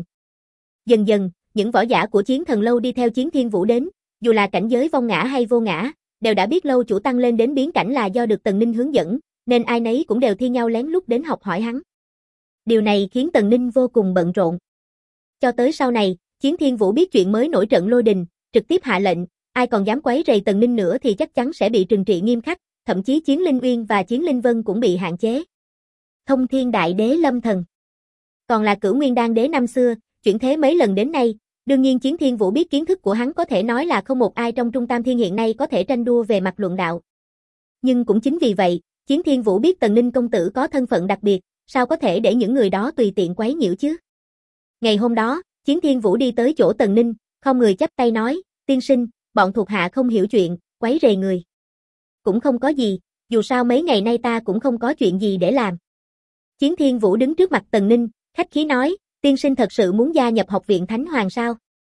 Speaker 1: Dần dần, những võ giả của Chiến Thần Lâu đi theo Chiến Thiên Vũ đến, dù là cảnh giới vong ngã hay vô ngã, đều đã biết lâu chủ tăng lên đến biến cảnh là do được Tần Ninh hướng dẫn, nên ai nấy cũng đều thi nhau lén lút đến học hỏi hắn. Điều này khiến Tần Ninh vô cùng bận rộn. Cho tới sau này, Chiến Thiên Vũ biết chuyện mới nổi trận lôi đình, trực tiếp hạ lệnh, ai còn dám quấy rầy Tần Ninh nữa thì chắc chắn sẽ bị trừng trị nghiêm khắc, thậm chí Chiến Linh Uyên và Chiến Linh Vân cũng bị hạn chế. Thông Thiên Đại Đế Lâm Thần, còn là Cửu Nguyên Đan Đế năm xưa, chuyển thế mấy lần đến nay, đương nhiên Chiến Thiên Vũ biết kiến thức của hắn có thể nói là không một ai trong Trung Tam Thiên hiện nay có thể tranh đua về mặt luận đạo. Nhưng cũng chính vì vậy, Chiến Thiên Vũ biết Tần Ninh công tử có thân phận đặc biệt, sao có thể để những người đó tùy tiện quấy nhiễu chứ? Ngày hôm đó, Chiến Thiên Vũ đi tới chỗ Tần Ninh, không người chắp tay nói, tiên sinh, bọn thuộc hạ không hiểu chuyện, quấy rầy người. Cũng không có gì, dù sao mấy ngày nay ta cũng không có chuyện gì để làm. Chiến Thiên Vũ đứng trước mặt Tần Ninh, khách khí nói, tiên sinh thật sự muốn gia nhập học viện Thánh Hoàng sao?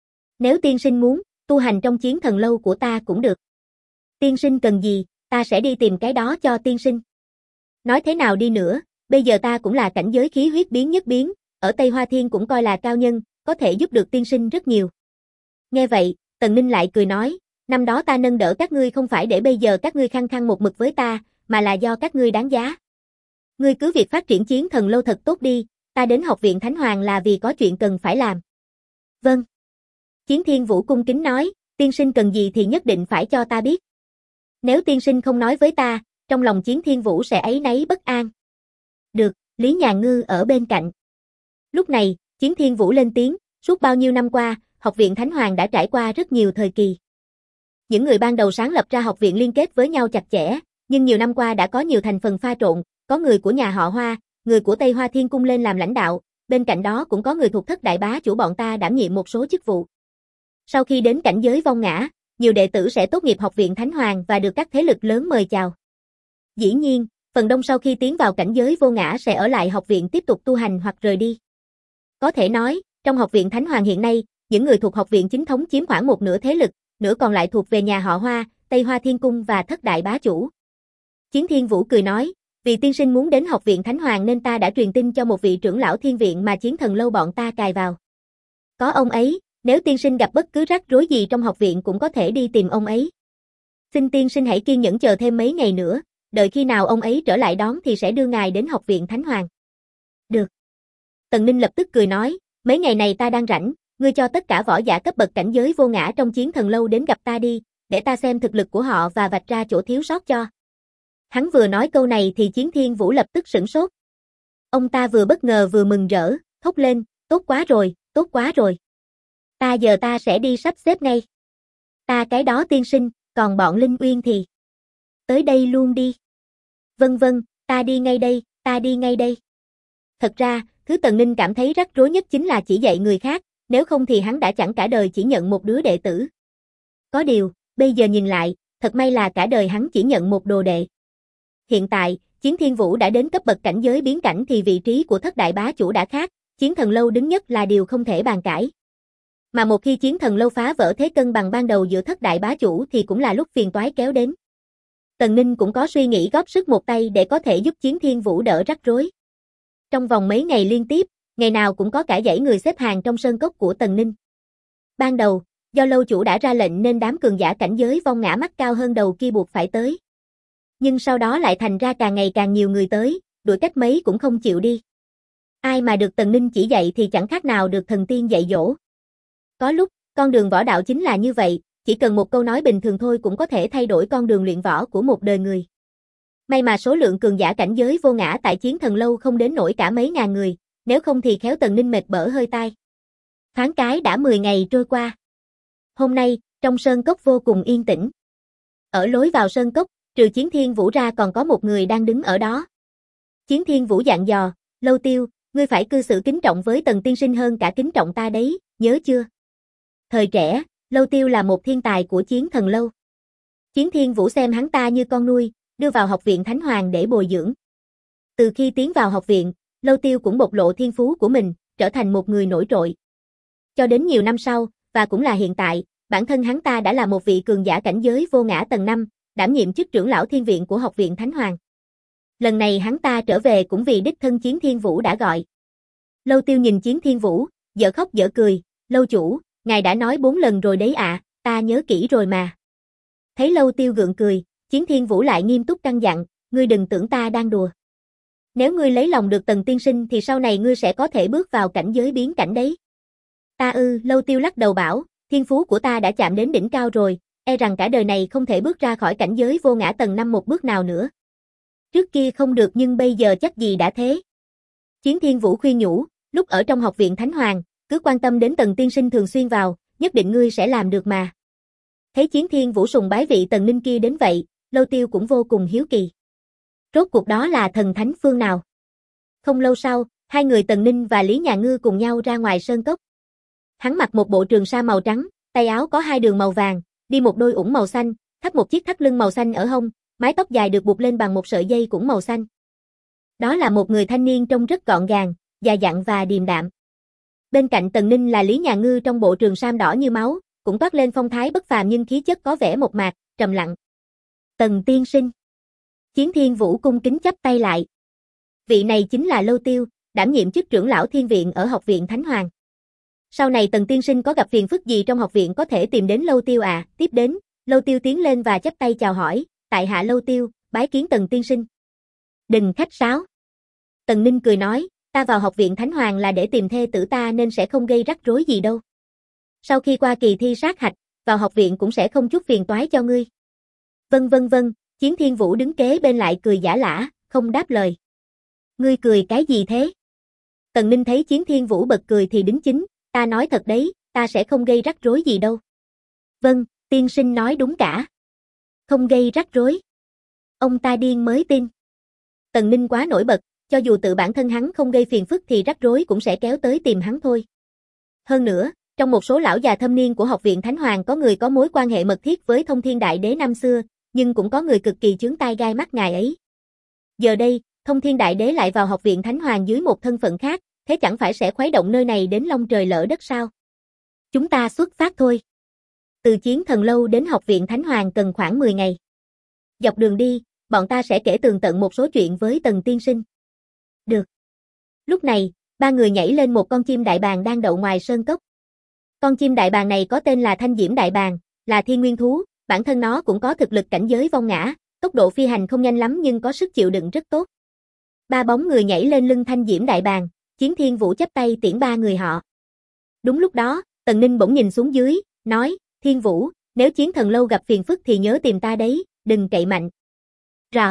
Speaker 1: Nếu tiên sinh muốn, tu hành trong Chiến Thần Lâu của ta cũng được. Tiên sinh cần gì, ta sẽ đi tìm cái đó cho tiên sinh. Nói thế nào đi nữa, bây giờ ta cũng là cảnh giới khí huyết biến nhất biến, ở Tây Hoa Thiên cũng coi là cao nhân, có thể giúp được tiên sinh rất nhiều. Nghe vậy, Tần Ninh lại cười nói, năm đó ta nâng đỡ các ngươi không phải để bây giờ các ngươi khăng khăng một mực với ta, mà là do các ngươi đáng giá. Ngươi cứ việc phát triển chiến thần lâu thật tốt đi, ta đến học viện Thánh Hoàng là vì có chuyện cần phải làm. Vâng. Chiến Thiên Vũ cung kính nói, tiên sinh cần gì thì nhất định phải cho ta biết. Nếu tiên sinh không nói với ta, trong lòng Chiến Thiên Vũ sẽ áy náy bất an. Được, Lý Nhà Ngư ở bên cạnh. Lúc này, Chiến Thiên Vũ lên tiếng, suốt bao nhiêu năm qua, Học viện Thánh Hoàng đã trải qua rất nhiều thời kỳ. Những người ban đầu sáng lập ra học viện liên kết với nhau chặt chẽ, nhưng nhiều năm qua đã có nhiều thành phần pha trộn, có người của nhà họ Hoa, người của Tây Hoa Thiên Cung lên làm lãnh đạo, bên cạnh đó cũng có người thuộc thất đại bá chủ bọn ta đảm nhiệm một số chức vụ. Sau khi đến cảnh giới vong ngã, nhiều đệ tử sẽ tốt nghiệp học viện Thánh Hoàng và được các thế lực lớn mời chào. Dĩ nhiên, phần đông sau khi tiến vào cảnh giới vô ngã sẽ ở lại học viện tiếp tục tu hành hoặc rời đi. Có thể nói, trong học viện Thánh Hoàng hiện nay, những người thuộc học viện chính thống chiếm khoảng một nửa thế lực, nửa còn lại thuộc về nhà họ Hoa, Tây Hoa Thiên Cung và thất đại bá chủ. Chiến Thiên Vũ cười nói, vì tiên sinh muốn đến học viện Thánh Hoàng nên ta đã truyền tin cho một vị trưởng lão thiên viện mà chiến thần lâu bọn ta cài vào. Có ông ấy, nếu tiên sinh gặp bất cứ rắc rối gì trong học viện cũng có thể đi tìm ông ấy. Xin tiên sinh hãy kiên nhẫn chờ thêm mấy ngày nữa, đợi khi nào ông ấy trở lại đón thì sẽ đưa ngài đến học viện Thánh Hoàng. Được. Tần Ninh lập tức cười nói, mấy ngày này ta đang rảnh, ngươi cho tất cả võ giả cấp bậc cảnh giới vô ngã trong chiến thần lâu đến gặp ta đi, để ta xem thực lực của họ và vạch ra chỗ thiếu sót cho. Hắn vừa nói câu này thì Chiến Thiên Vũ lập tức sửng sốt. Ông ta vừa bất ngờ vừa mừng rỡ, thốt lên, tốt quá rồi, tốt quá rồi. Ta sẽ đi sắp xếp ngay. Ta cái đó tiên sinh, còn bọn Linh Uyên thì tới đây luôn đi. Vâng vâng, ta đi ngay đây, ta đi ngay đây. Thật ra, thứ Tần Ninh cảm thấy rắc rối nhất chính là chỉ dạy người khác, nếu không thì hắn đã chẳng cả đời chỉ nhận một đứa đệ tử. Có điều, bây giờ nhìn lại, thật may là cả đời hắn chỉ nhận một đồ đệ. Hiện tại, Chiến Thiên Vũ đã đến cấp bậc cảnh giới biến cảnh thì vị trí của thất đại bá chủ đã khác, chiến thần lâu đứng nhất là điều không thể bàn cãi. Mà một khi chiến thần lâu phá vỡ thế cân bằng ban đầu giữa thất đại bá chủ thì cũng là lúc phiền toái kéo đến. Tần Ninh cũng có suy nghĩ góp sức một tay để có thể giúp Chiến Thiên Vũ đỡ rắc rối. Trong vòng mấy ngày liên tiếp, ngày nào cũng có cả dãy người xếp hàng trong sơn cốc của Tần Ninh. Ban đầu, do lâu chủ đã ra lệnh nên đám cường giả cảnh giới vong ngã mắt cao hơn đầu kia buộc phải tới. Nhưng sau đó lại thành ra càng ngày càng nhiều người tới, đuổi cách mấy cũng không chịu đi. Ai mà được Tần Ninh chỉ dạy thì chẳng khác nào được thần tiên dạy dỗ. Có lúc, con đường võ đạo chính là như vậy, chỉ cần một câu nói bình thường thôi cũng có thể thay đổi con đường luyện võ của một đời người. May mà số lượng cường giả cảnh giới vô ngã tại chiến thần lâu không đến nổi cả mấy ngàn người, nếu không thì khéo Tần Ninh mệt bở hơi tai. Thoáng cái đã 10 ngày trôi qua. Hôm nay, trong sơn cốc vô cùng yên tĩnh. Ở lối vào sơn cốc, trừ Chiến Thiên Vũ ra còn có một người đang đứng ở đó. Chiến Thiên Vũ dặn dò, Lâu Tiêu, ngươi phải cư xử kính trọng với Tần tiên sinh hơn cả kính trọng ta đấy, nhớ chưa? Thời trẻ, Lâu Tiêu là một thiên tài của chiến thần lâu. Chiến Thiên Vũ xem hắn ta như con nuôi, đưa vào học viện Thánh Hoàng để bồi dưỡng. Từ khi tiến vào học viện, Lâu Tiêu cũng bộc lộ thiên phú của mình, trở thành một người nổi trội. Cho đến nhiều năm sau, và cũng là hiện tại, bản thân hắn ta đã là một vị cường giả cảnh giới vô ngã tầng 5, đảm nhiệm chức trưởng lão thiên viện của học viện Thánh Hoàng. Lần này hắn ta trở về cũng vì đích thân Chiến Thiên Vũ đã gọi. Lâu Tiêu nhìn Chiến Thiên Vũ, dở khóc dở cười, Lâu chủ, ngài đã nói 4 lần rồi đấy ạ, ta nhớ kỹ rồi mà. Thấy Lâu Tiêu gượng cười, Chiến Thiên Vũ lại nghiêm túc căn dặn, ngươi đừng tưởng ta đang đùa. Nếu ngươi lấy lòng được Tần tiên sinh thì sau này ngươi sẽ có thể bước vào cảnh giới biến cảnh đấy. Lâu Tiêu lắc đầu bảo, thiên phú của ta đã chạm đến đỉnh cao rồi, e rằng cả đời này không thể bước ra khỏi cảnh giới vô ngã tầng 5 một bước nào nữa. Trước kia không được nhưng bây giờ chắc gì đã thế. Chiến Thiên Vũ khuyên nhủ, lúc ở trong học viện Thánh Hoàng, cứ quan tâm đến Tần tiên sinh thường xuyên vào, nhất định ngươi sẽ làm được mà. Thấy Chiến Thiên Vũ sùng bái vị Tần Ninh kia đến vậy, Lâu Tiêu cũng vô cùng hiếu kỳ. Rốt cuộc đó là thần thánh phương nào? Không lâu sau, hai người Tần Ninh và Lý Nhà Ngư cùng nhau ra ngoài sơn cốc. Hắn mặc một bộ trường sa màu trắng, tay áo có 2 đường màu vàng, đi một đôi ủng màu xanh, thắt một chiếc thắt lưng màu xanh ở hông, mái tóc dài được buộc lên bằng một sợi dây cũng màu xanh. Đó là một người thanh niên trông rất gọn gàng, già dặn và điềm đạm. Bên cạnh Tần Ninh là Lý Nhà Ngư trong bộ trường sam đỏ như máu, cũng toát lên phong thái bất phàm nhưng khí chất có vẻ mộc mạc, trầm lặng. Tần tiên sinh. Chiến Thiên Vũ cung kính chắp tay lại. Vị này chính là Lâu Tiêu, đảm nhiệm chức trưởng lão thiên viện ở học viện Thánh Hoàng. Sau này Tần tiên sinh có gặp phiền phức gì trong học viện có thể tìm đến Lâu Tiêu à, tiếp đến, Lâu Tiêu tiến lên và chắp tay chào hỏi, tại hạ Lâu Tiêu, bái kiến Tần tiên sinh. Đừng khách sáo. Tần Ninh cười nói, ta vào học viện Thánh Hoàng là để tìm thê tử ta nên sẽ không gây rắc rối gì đâu. Sau khi qua kỳ thi sát hạch, vào học viện cũng sẽ không chút phiền toái cho ngươi. Vâng, Chiến Thiên Vũ đứng kế bên lại cười giả lả, không đáp lời. Ngươi cười cái gì thế? Tần Ninh thấy Chiến Thiên Vũ bật cười thì đính chính, ta nói thật đấy, ta sẽ không gây rắc rối gì đâu. Vâng, tiên sinh nói đúng cả. Không gây rắc rối. Ông ta điên mới tin. Tần Ninh quá nổi bật, cho dù tự bản thân hắn không gây phiền phức thì rắc rối cũng sẽ kéo tới tìm hắn thôi. Hơn nữa, trong một số lão già thâm niên của học viện Thánh Hoàng có người có mối quan hệ mật thiết với Thông Thiên Đại Đế năm xưa, nhưng cũng có người cực kỳ chướng tai gai mắt ngài ấy. Giờ đây, Thông Thiên Đại Đế lại vào học viện Thánh Hoàng dưới một thân phận khác, thế chẳng phải sẽ khuấy động nơi này đến long trời lỡ đất sao? Chúng ta xuất phát thôi. Từ Chiến Thần Lâu đến học viện Thánh Hoàng cần khoảng 10 ngày. Dọc đường đi, bọn ta sẽ kể tường tận một số chuyện với Tần tiên sinh. Được. Lúc này, ba người nhảy lên một con chim đại bàng đang đậu ngoài sơn cốc. Con chim đại bàng này có tên là Thanh Diễm Đại Bàng, là thiên nguyên thú, bản thân nó cũng có thực lực cảnh giới vong ngã, tốc độ phi hành không nhanh lắm nhưng có sức chịu đựng rất tốt. Ba bóng người nhảy lên lưng Thanh Diễm Đại Bàng, Chiến Thiên Vũ chắp tay tiễn ba người họ. Đúng lúc đó, Tần Ninh bỗng nhìn xuống dưới, nói, Thiên Vũ, nếu Chiến Thần Lâu gặp phiền phức thì nhớ tìm ta đấy, đừng cậy mạnh. Rõ.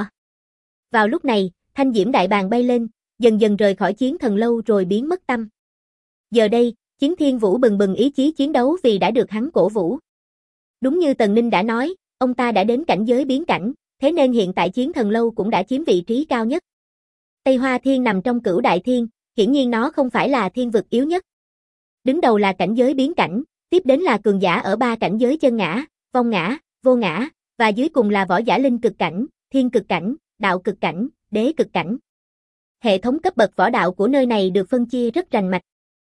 Speaker 1: Vào lúc này, Thanh Diễm Đại Bàng bay lên, dần dần rời khỏi Chiến Thần Lâu rồi biến mất tăm. Giờ đây, Chiến Thiên Vũ bừng bừng ý chí chiến đấu vì đã được hắn cổ vũ. Đúng như Tần Ninh đã nói, ông ta đã đến cảnh giới biến cảnh, thế nên hiện tại Chiến Thần Lâu cũng đã chiếm vị trí cao nhất. Tây Hoa Thiên nằm trong Cửu Đại Thiên, hiển nhiên nó không phải là thiên vực yếu nhất. Đứng đầu là cảnh giới biến cảnh, tiếp đến là cường giả ở ba cảnh giới chân ngã, vong ngã, vô ngã, và dưới cùng là võ giả linh cực cảnh, thiên cực cảnh, đạo cực cảnh, đế cực cảnh. Hệ thống cấp bậc võ đạo của nơi này được phân chia rất rành mạch.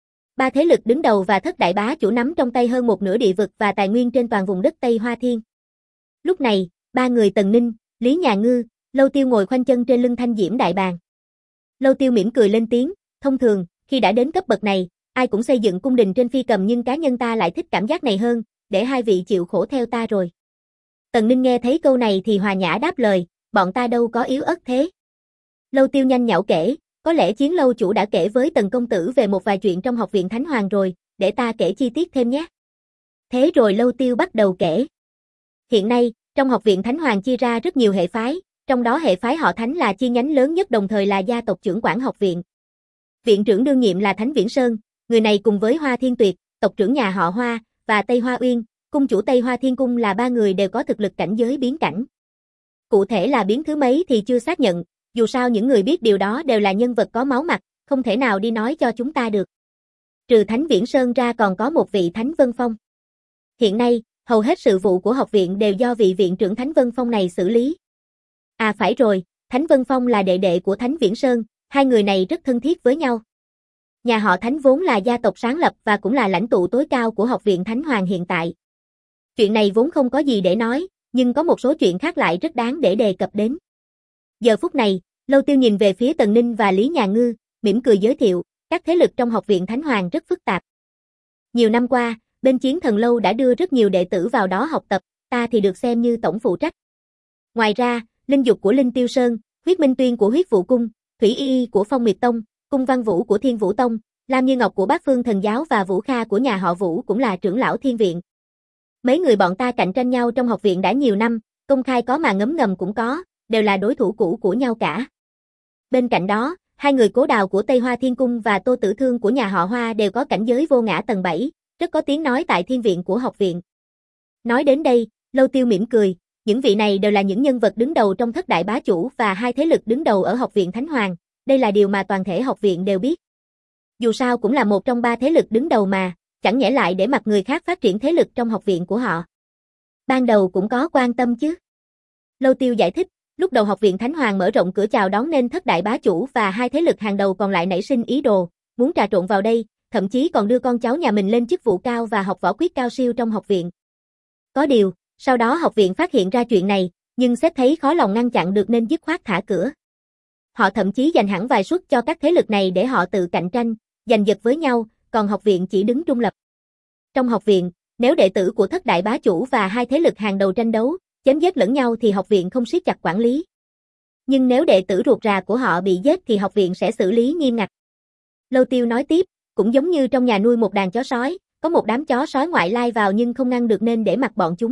Speaker 1: Ba thế lực đứng đầu và thất đại bá chủ nắm trong tay hơn một nửa địa vực và tài nguyên trên toàn vùng đất Tây Hoa Thiên. Lúc này, ba người Tần Ninh, Lý Nhà Ngư, Lâu Tiêu ngồi khoanh chân trên lưng Thanh Diễm Đại Bàng. Lâu Tiêu mỉm cười lên tiếng, thông thường, khi đã đến cấp bậc này, ai cũng xây dựng cung đình trên phi cầm nhưng cá nhân ta lại thích cảm giác này hơn, để hai vị chịu khổ theo ta rồi. Tần Ninh nghe thấy câu này thì hòa nhã đáp lời, bọn ta đâu có yếu ớt thế. Lâu Tiêu nhanh nhảu kể, có lẽ Chiến Lâu chủ đã kể với Tần công tử về một vài chuyện trong học viện Thánh Hoàng rồi, để ta kể chi tiết thêm nhé. Thế rồi Lâu Tiêu bắt đầu kể. Hiện nay, trong học viện Thánh Hoàng chia ra rất nhiều hệ phái, trong đó hệ phái họ Thánh là chi nhánh lớn nhất đồng thời là gia tộc trưởng quản học viện. Viện trưởng đương nhiệm là Thánh Viễn Sơn, người này cùng với Hoa Thiên Tuyệt, tộc trưởng nhà họ Hoa, và Tây Hoa Uyên, cung chủ Tây Hoa Thiên Cung là ba người đều có thực lực cảnh giới biến cảnh. Cụ thể là biến thứ mấy thì chưa xác nhận, dù sao những người biết điều đó đều là nhân vật có máu mặt, không thể nào đi nói cho chúng ta được. Trừ Thánh Viễn Sơn ra còn có một vị Thánh Vân Phong. Hiện nay, hầu hết sự vụ của học viện đều do vị viện trưởng Thánh Vân Phong này xử lý. À phải rồi, Thánh Vân Phong là đệ đệ của Thánh Viễn Sơn, hai người này rất thân thiết với nhau. Nhà họ Thánh vốn là gia tộc sáng lập và cũng là lãnh tụ tối cao của học viện Thánh Hoàng hiện tại. Chuyện này vốn không có gì để nói, nhưng có một số chuyện khác lại rất đáng để đề cập đến. Giờ phút này, Lâu Tiêu nhìn về phía Tần Ninh và Lý Nhà Ngư, mỉm cười giới thiệu, các thế lực trong học viện Thánh Hoàng rất phức tạp. Nhiều năm qua, bên Chiến Thần Lâu đã đưa rất nhiều đệ tử vào đó học tập, ta thì được xem như tổng phụ trách. Ngoài ra, Linh Dục của Linh Tiêu Sơn, Huyết Minh Tuyên của Huyết Vũ Cung, Thủy Y Y của Phong Miệt Tông, Cung Văn Vũ của Thiên Vũ Tông, Lam Như Ngọc của Bát Phương Thần Giáo và Vũ Kha của nhà họ Vũ cũng là trưởng lão Thiên Viện. Mấy người bọn ta cạnh tranh nhau trong học viện đã nhiều năm, công khai có mà ngấm ngầm cũng có, đều là đối thủ cũ của nhau cả. Bên cạnh đó, hai người Cố Đào của Tây Hoa Thiên Cung và Tô Tử Thương của nhà họ Hoa đều có cảnh giới vô ngã tầng 7, rất có tiếng nói tại Thiên Viện của học viện. Nói đến đây, Lâu Tiêu mỉm cười, những vị này đều là những nhân vật đứng đầu trong thất đại bá chủ và hai thế lực đứng đầu ở học viện Thánh Hoàng, đây là điều mà toàn thể học viện đều biết. Dù sao cũng là một trong ba thế lực đứng đầu mà, chẳng nhẽ lại để mặc người khác phát triển thế lực trong học viện của họ. Ban đầu cũng có quan tâm chứ. Lâu Tiêu giải thích, lúc đầu học viện Thánh Hoàng mở rộng cửa chào đón nên thất đại bá chủ và hai thế lực hàng đầu còn lại nảy sinh ý đồ, muốn trà trộn vào đây, thậm chí còn đưa con cháu nhà mình lên chức vụ cao và học võ quyết cao siêu trong học viện. Có điều, sau đó học viện phát hiện ra chuyện này, nhưng sếp thấy khó lòng ngăn chặn được nên dứt khoát thả cửa. Họ thậm chí dành hẳn vài suất cho các thế lực này để họ tự cạnh tranh, giành giật với nhau, còn học viện chỉ đứng trung lập. Trong học viện, nếu đệ tử của thất đại bá chủ và hai thế lực hàng đầu tranh đấu, chém giết lẫn nhau thì học viện không siết chặt quản lý. Nhưng nếu đệ tử ruột rà của họ bị giết thì học viện sẽ xử lý nghiêm ngặt. Lâu Tiêu nói tiếp, cũng giống như trong nhà nuôi một đàn chó sói, có một đám chó sói ngoại lai vào nhưng không ngăn được nên để mặc bọn chúng.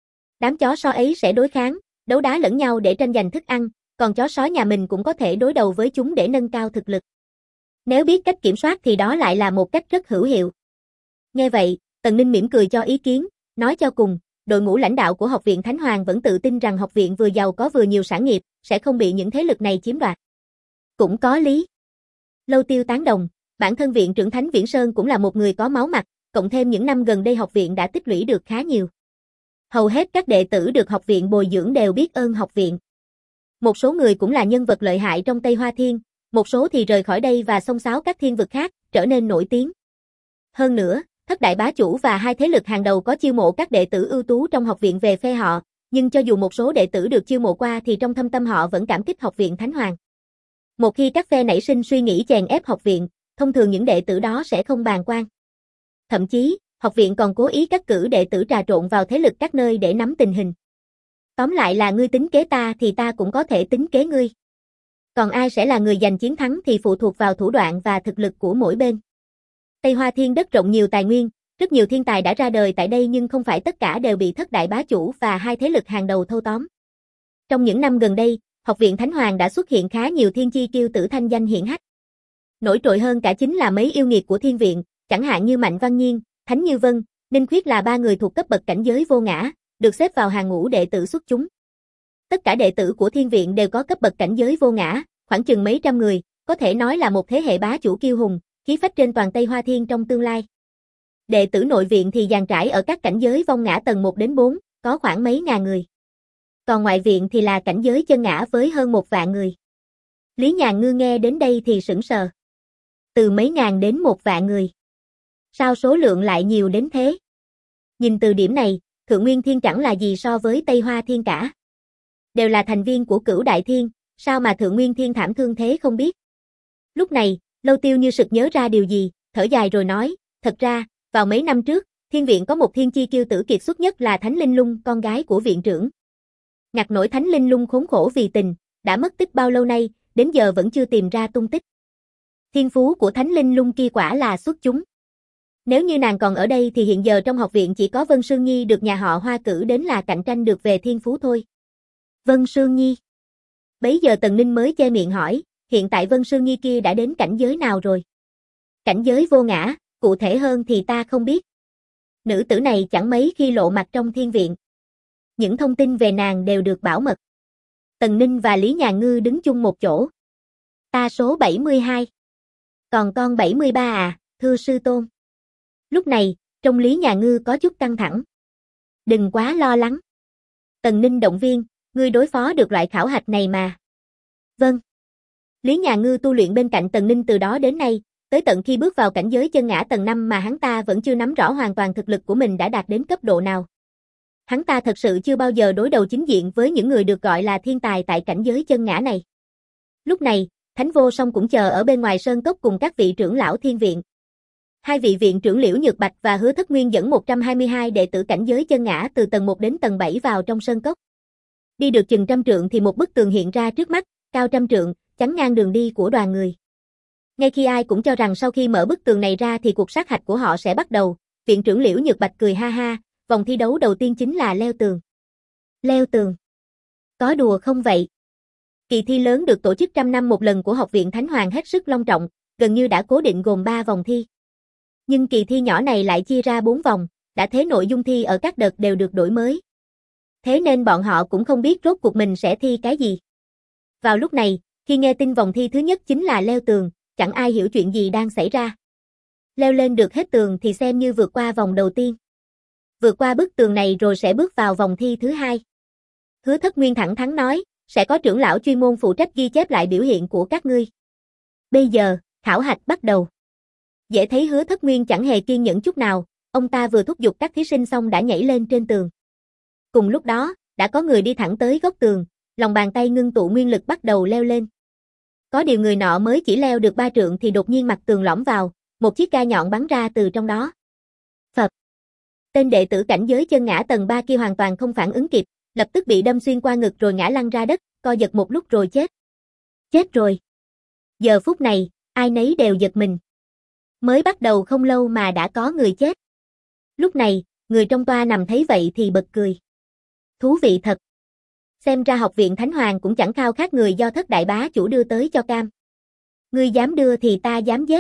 Speaker 1: Đám chó sói ấy sẽ đối kháng, đấu đá lẫn nhau để tranh giành thức ăn, còn chó sói nhà mình cũng có thể đối đầu với chúng để nâng cao thực lực. Nếu biết cách kiểm soát thì đó lại là một cách rất hữu hiệu. Nghe vậy, Tần Ninh mỉm cười cho ý kiến, nói cho cùng, đội ngũ lãnh đạo của Học viện Thánh Hoàng vẫn tự tin rằng học viện vừa giàu có vừa nhiều sản nghiệp, sẽ không bị những thế lực này chiếm đoạt. Cũng có lý. Lâu Tiêu tán đồng, bản thân viện trưởng Thánh Viễn Sơn cũng là một người có máu mặt, cộng thêm những năm gần đây học viện đã tích lũy được khá nhiều. Hầu hết các đệ tử được học viện bồi dưỡng đều biết ơn học viện. Một số người cũng là nhân vật lợi hại trong Tây Hoa Thiên, một số thì rời khỏi đây và xông xáo các thiên vực khác, trở nên nổi tiếng. Hơn nữa, thất đại bá chủ và hai thế lực hàng đầu có chiêu mộ các đệ tử ưu tú trong học viện về phe họ, nhưng cho dù một số đệ tử được chiêu mộ qua thì trong thâm tâm họ vẫn cảm kích học viện Thánh Hoàng. Một khi các phe nảy sinh suy nghĩ chèn ép học viện, thông thường những đệ tử đó sẽ không bàng quan. Thậm chí, học viện còn cố ý cắt cử đệ tử trà trộn vào thế lực các nơi để nắm tình hình. Tóm lại là ngươi tính kế ta thì ta cũng có thể tính kế ngươi. Còn ai sẽ là người giành chiến thắng thì phụ thuộc vào thủ đoạn và thực lực của mỗi bên. Tây Hoa Thiên đất rộng nhiều tài nguyên, rất nhiều thiên tài đã ra đời tại đây nhưng không phải tất cả đều bị thất đại bá chủ và hai thế lực hàng đầu thâu tóm. Trong những năm gần đây, Học viện Thánh Hoàng đã xuất hiện khá nhiều thiên chi kiêu tử thanh danh hiển hách. Nổi trội hơn cả chính là mấy yêu nghiệt của thiên viện, chẳng hạn như Mạnh Văn Nhiên, Thánh Như Vân, Ninh Khuyết là ba người thuộc cấp bậc cảnh giới vô ngã, được xếp vào hàng ngũ đệ tử xuất chúng. Tất cả đệ tử của thiên viện đều có cấp bậc cảnh giới vô ngã, khoảng chừng mấy trăm người, có thể nói là một thế hệ bá chủ kiêu hùng, khí phách trên toàn Tây Hoa Thiên trong tương lai. Đệ tử nội viện thì dàn trải ở các cảnh giới vong ngã tầng 1 đến 4, có khoảng mấy ngàn người. Còn ngoại viện thì là cảnh giới chân ngã với hơn 1 vạn người. Lý Nhàn Ngư nghe đến đây thì sững sờ. Từ mấy ngàn đến 1 vạn người. Sao số lượng lại nhiều đến thế? Nhìn từ điểm này, Thượng Nguyên Thiên chẳng là gì so với Tây Hoa Thiên cả. Đều là thành viên của Cửu Đại Thiên, sao mà Thượng Nguyên Thiên thảm thương thế không biết. Lúc này, Lâu Tiêu như sực nhớ ra điều gì, thở dài rồi nói, thật ra, vào mấy năm trước, thiên viện có một thiên chi kiêu tử kiệt xuất nhất là Thánh Linh Lung, con gái của viện trưởng. Ngặt nổi Thánh Linh Lung khốn khổ vì tình, đã mất tích bao lâu nay, đến giờ vẫn chưa tìm ra tung tích. Thiên phú của Thánh Linh Lung kia quả là xuất chúng. Nếu như nàng còn ở đây thì hiện giờ trong học viện chỉ có Vân Sương Nhi được nhà họ Hoa cử đến là cạnh tranh được về thiên phú thôi. Vân Sương Nhi. Bấy giờ Tần Ninh mới che miệng hỏi, hiện tại Vân Sương Nhi kia đã đến cảnh giới nào rồi? Cảnh giới vô ngã, cụ thể hơn thì ta không biết. Nữ tử này chẳng mấy khi lộ mặt trong thiên viện. Những thông tin về nàng đều được bảo mật. Tần Ninh và Lý Nhàn Ngư đứng chung một chỗ. Ta số 72. Còn con 73 à, thưa sư tôn. Lúc này, trong Lý Nhàn Ngư có chút căng thẳng. Đừng quá lo lắng. Tần Ninh động viên, ngươi đối phó được loại khảo hạch này mà. Vâng. Lý Nhàn Ngư tu luyện bên cạnh Tần Ninh từ đó đến nay, tới tận khi bước vào cảnh giới chân ngã tầng 5 mà hắn ta vẫn chưa nắm rõ hoàn toàn thực lực của mình đã đạt đến cấp độ nào. Hắn ta thật sự chưa bao giờ đối đầu chính diện với những người được gọi là thiên tài tại cảnh giới chân ngã này. Lúc này, Thánh Vô Song cũng chờ ở bên ngoài sơn cốc cùng các vị trưởng lão thiên viện. Hai vị viện trưởng Liễu Nhược Bạch và Hứa Thất Nguyên dẫn 122 đệ tử cảnh giới chân ngã từ tầng 1 đến tầng 7 vào trong sơn cốc. Đi được chừng 100 trượng thì một bức tường hiện ra trước mắt, cao 100 trượng, chắn ngang đường đi của đoàn người. Ngay khi ai cũng cho rằng sau khi mở bức tường này ra thì cuộc sát hạch của họ sẽ bắt đầu, viện trưởng Liễu Nhược Bạch cười ha ha, vòng thi đấu đầu tiên chính là leo tường. Leo tường? Có đùa không vậy? Kỳ thi lớn được tổ chức 100 năm một lần của Học viện Thánh Hoàng hết sức long trọng, gần như đã cố định gồm 3 vòng thi. Nhưng kỳ thi nhỏ này lại chia ra 4 vòng, đã thế nội dung thi ở các đợt đều được đổi mới. Thế nên bọn họ cũng không biết rốt cuộc mình sẽ thi cái gì. Vào lúc này, khi nghe tin vòng thi thứ nhất chính là leo tường, chẳng ai hiểu chuyện gì đang xảy ra. Leo lên được hết tường thì xem như vượt qua vòng đầu tiên. Vượt qua bức tường này rồi sẽ bước vào vòng thi thứ hai. Hứa Thất Nguyên thẳng thắn nói, sẽ có trưởng lão chuyên môn phụ trách ghi chép lại biểu hiện của các ngươi. Bây giờ, khảo hạch bắt đầu. Dễ thấy Hứa Thất Nguyên chẳng hề kiên nhẫn chút nào, ông ta vừa thúc giục các thí sinh xong đã nhảy lên trên tường. Cùng lúc đó, đã có người đi thẳng tới góc tường, lòng bàn tay ngưng tụ nguyên lực bắt đầu leo lên. Có điều người nọ mới chỉ leo được 3 trượng thì đột nhiên mặt tường lõm vào, một chiếc gai nhọn bắn ra từ trong đó. Phập. Tên đệ tử cảnh giới chân ngã tầng 3 kia hoàn toàn không phản ứng kịp, lập tức bị đâm xuyên qua ngực rồi ngã lăn ra đất, co giật một lúc rồi chết. Chết rồi. Giờ phút này, ai nấy đều giật mình. Mới bắt đầu không lâu mà đã có người chết. Lúc này, người trong toa nằm thấy vậy thì bật cười. Thú vị thật. Xem ra học viện Thánh Hoàng cũng chẳng khao khát người do thất đại bá chủ đưa tới cho cam. Ngươi dám đưa thì ta dám giết.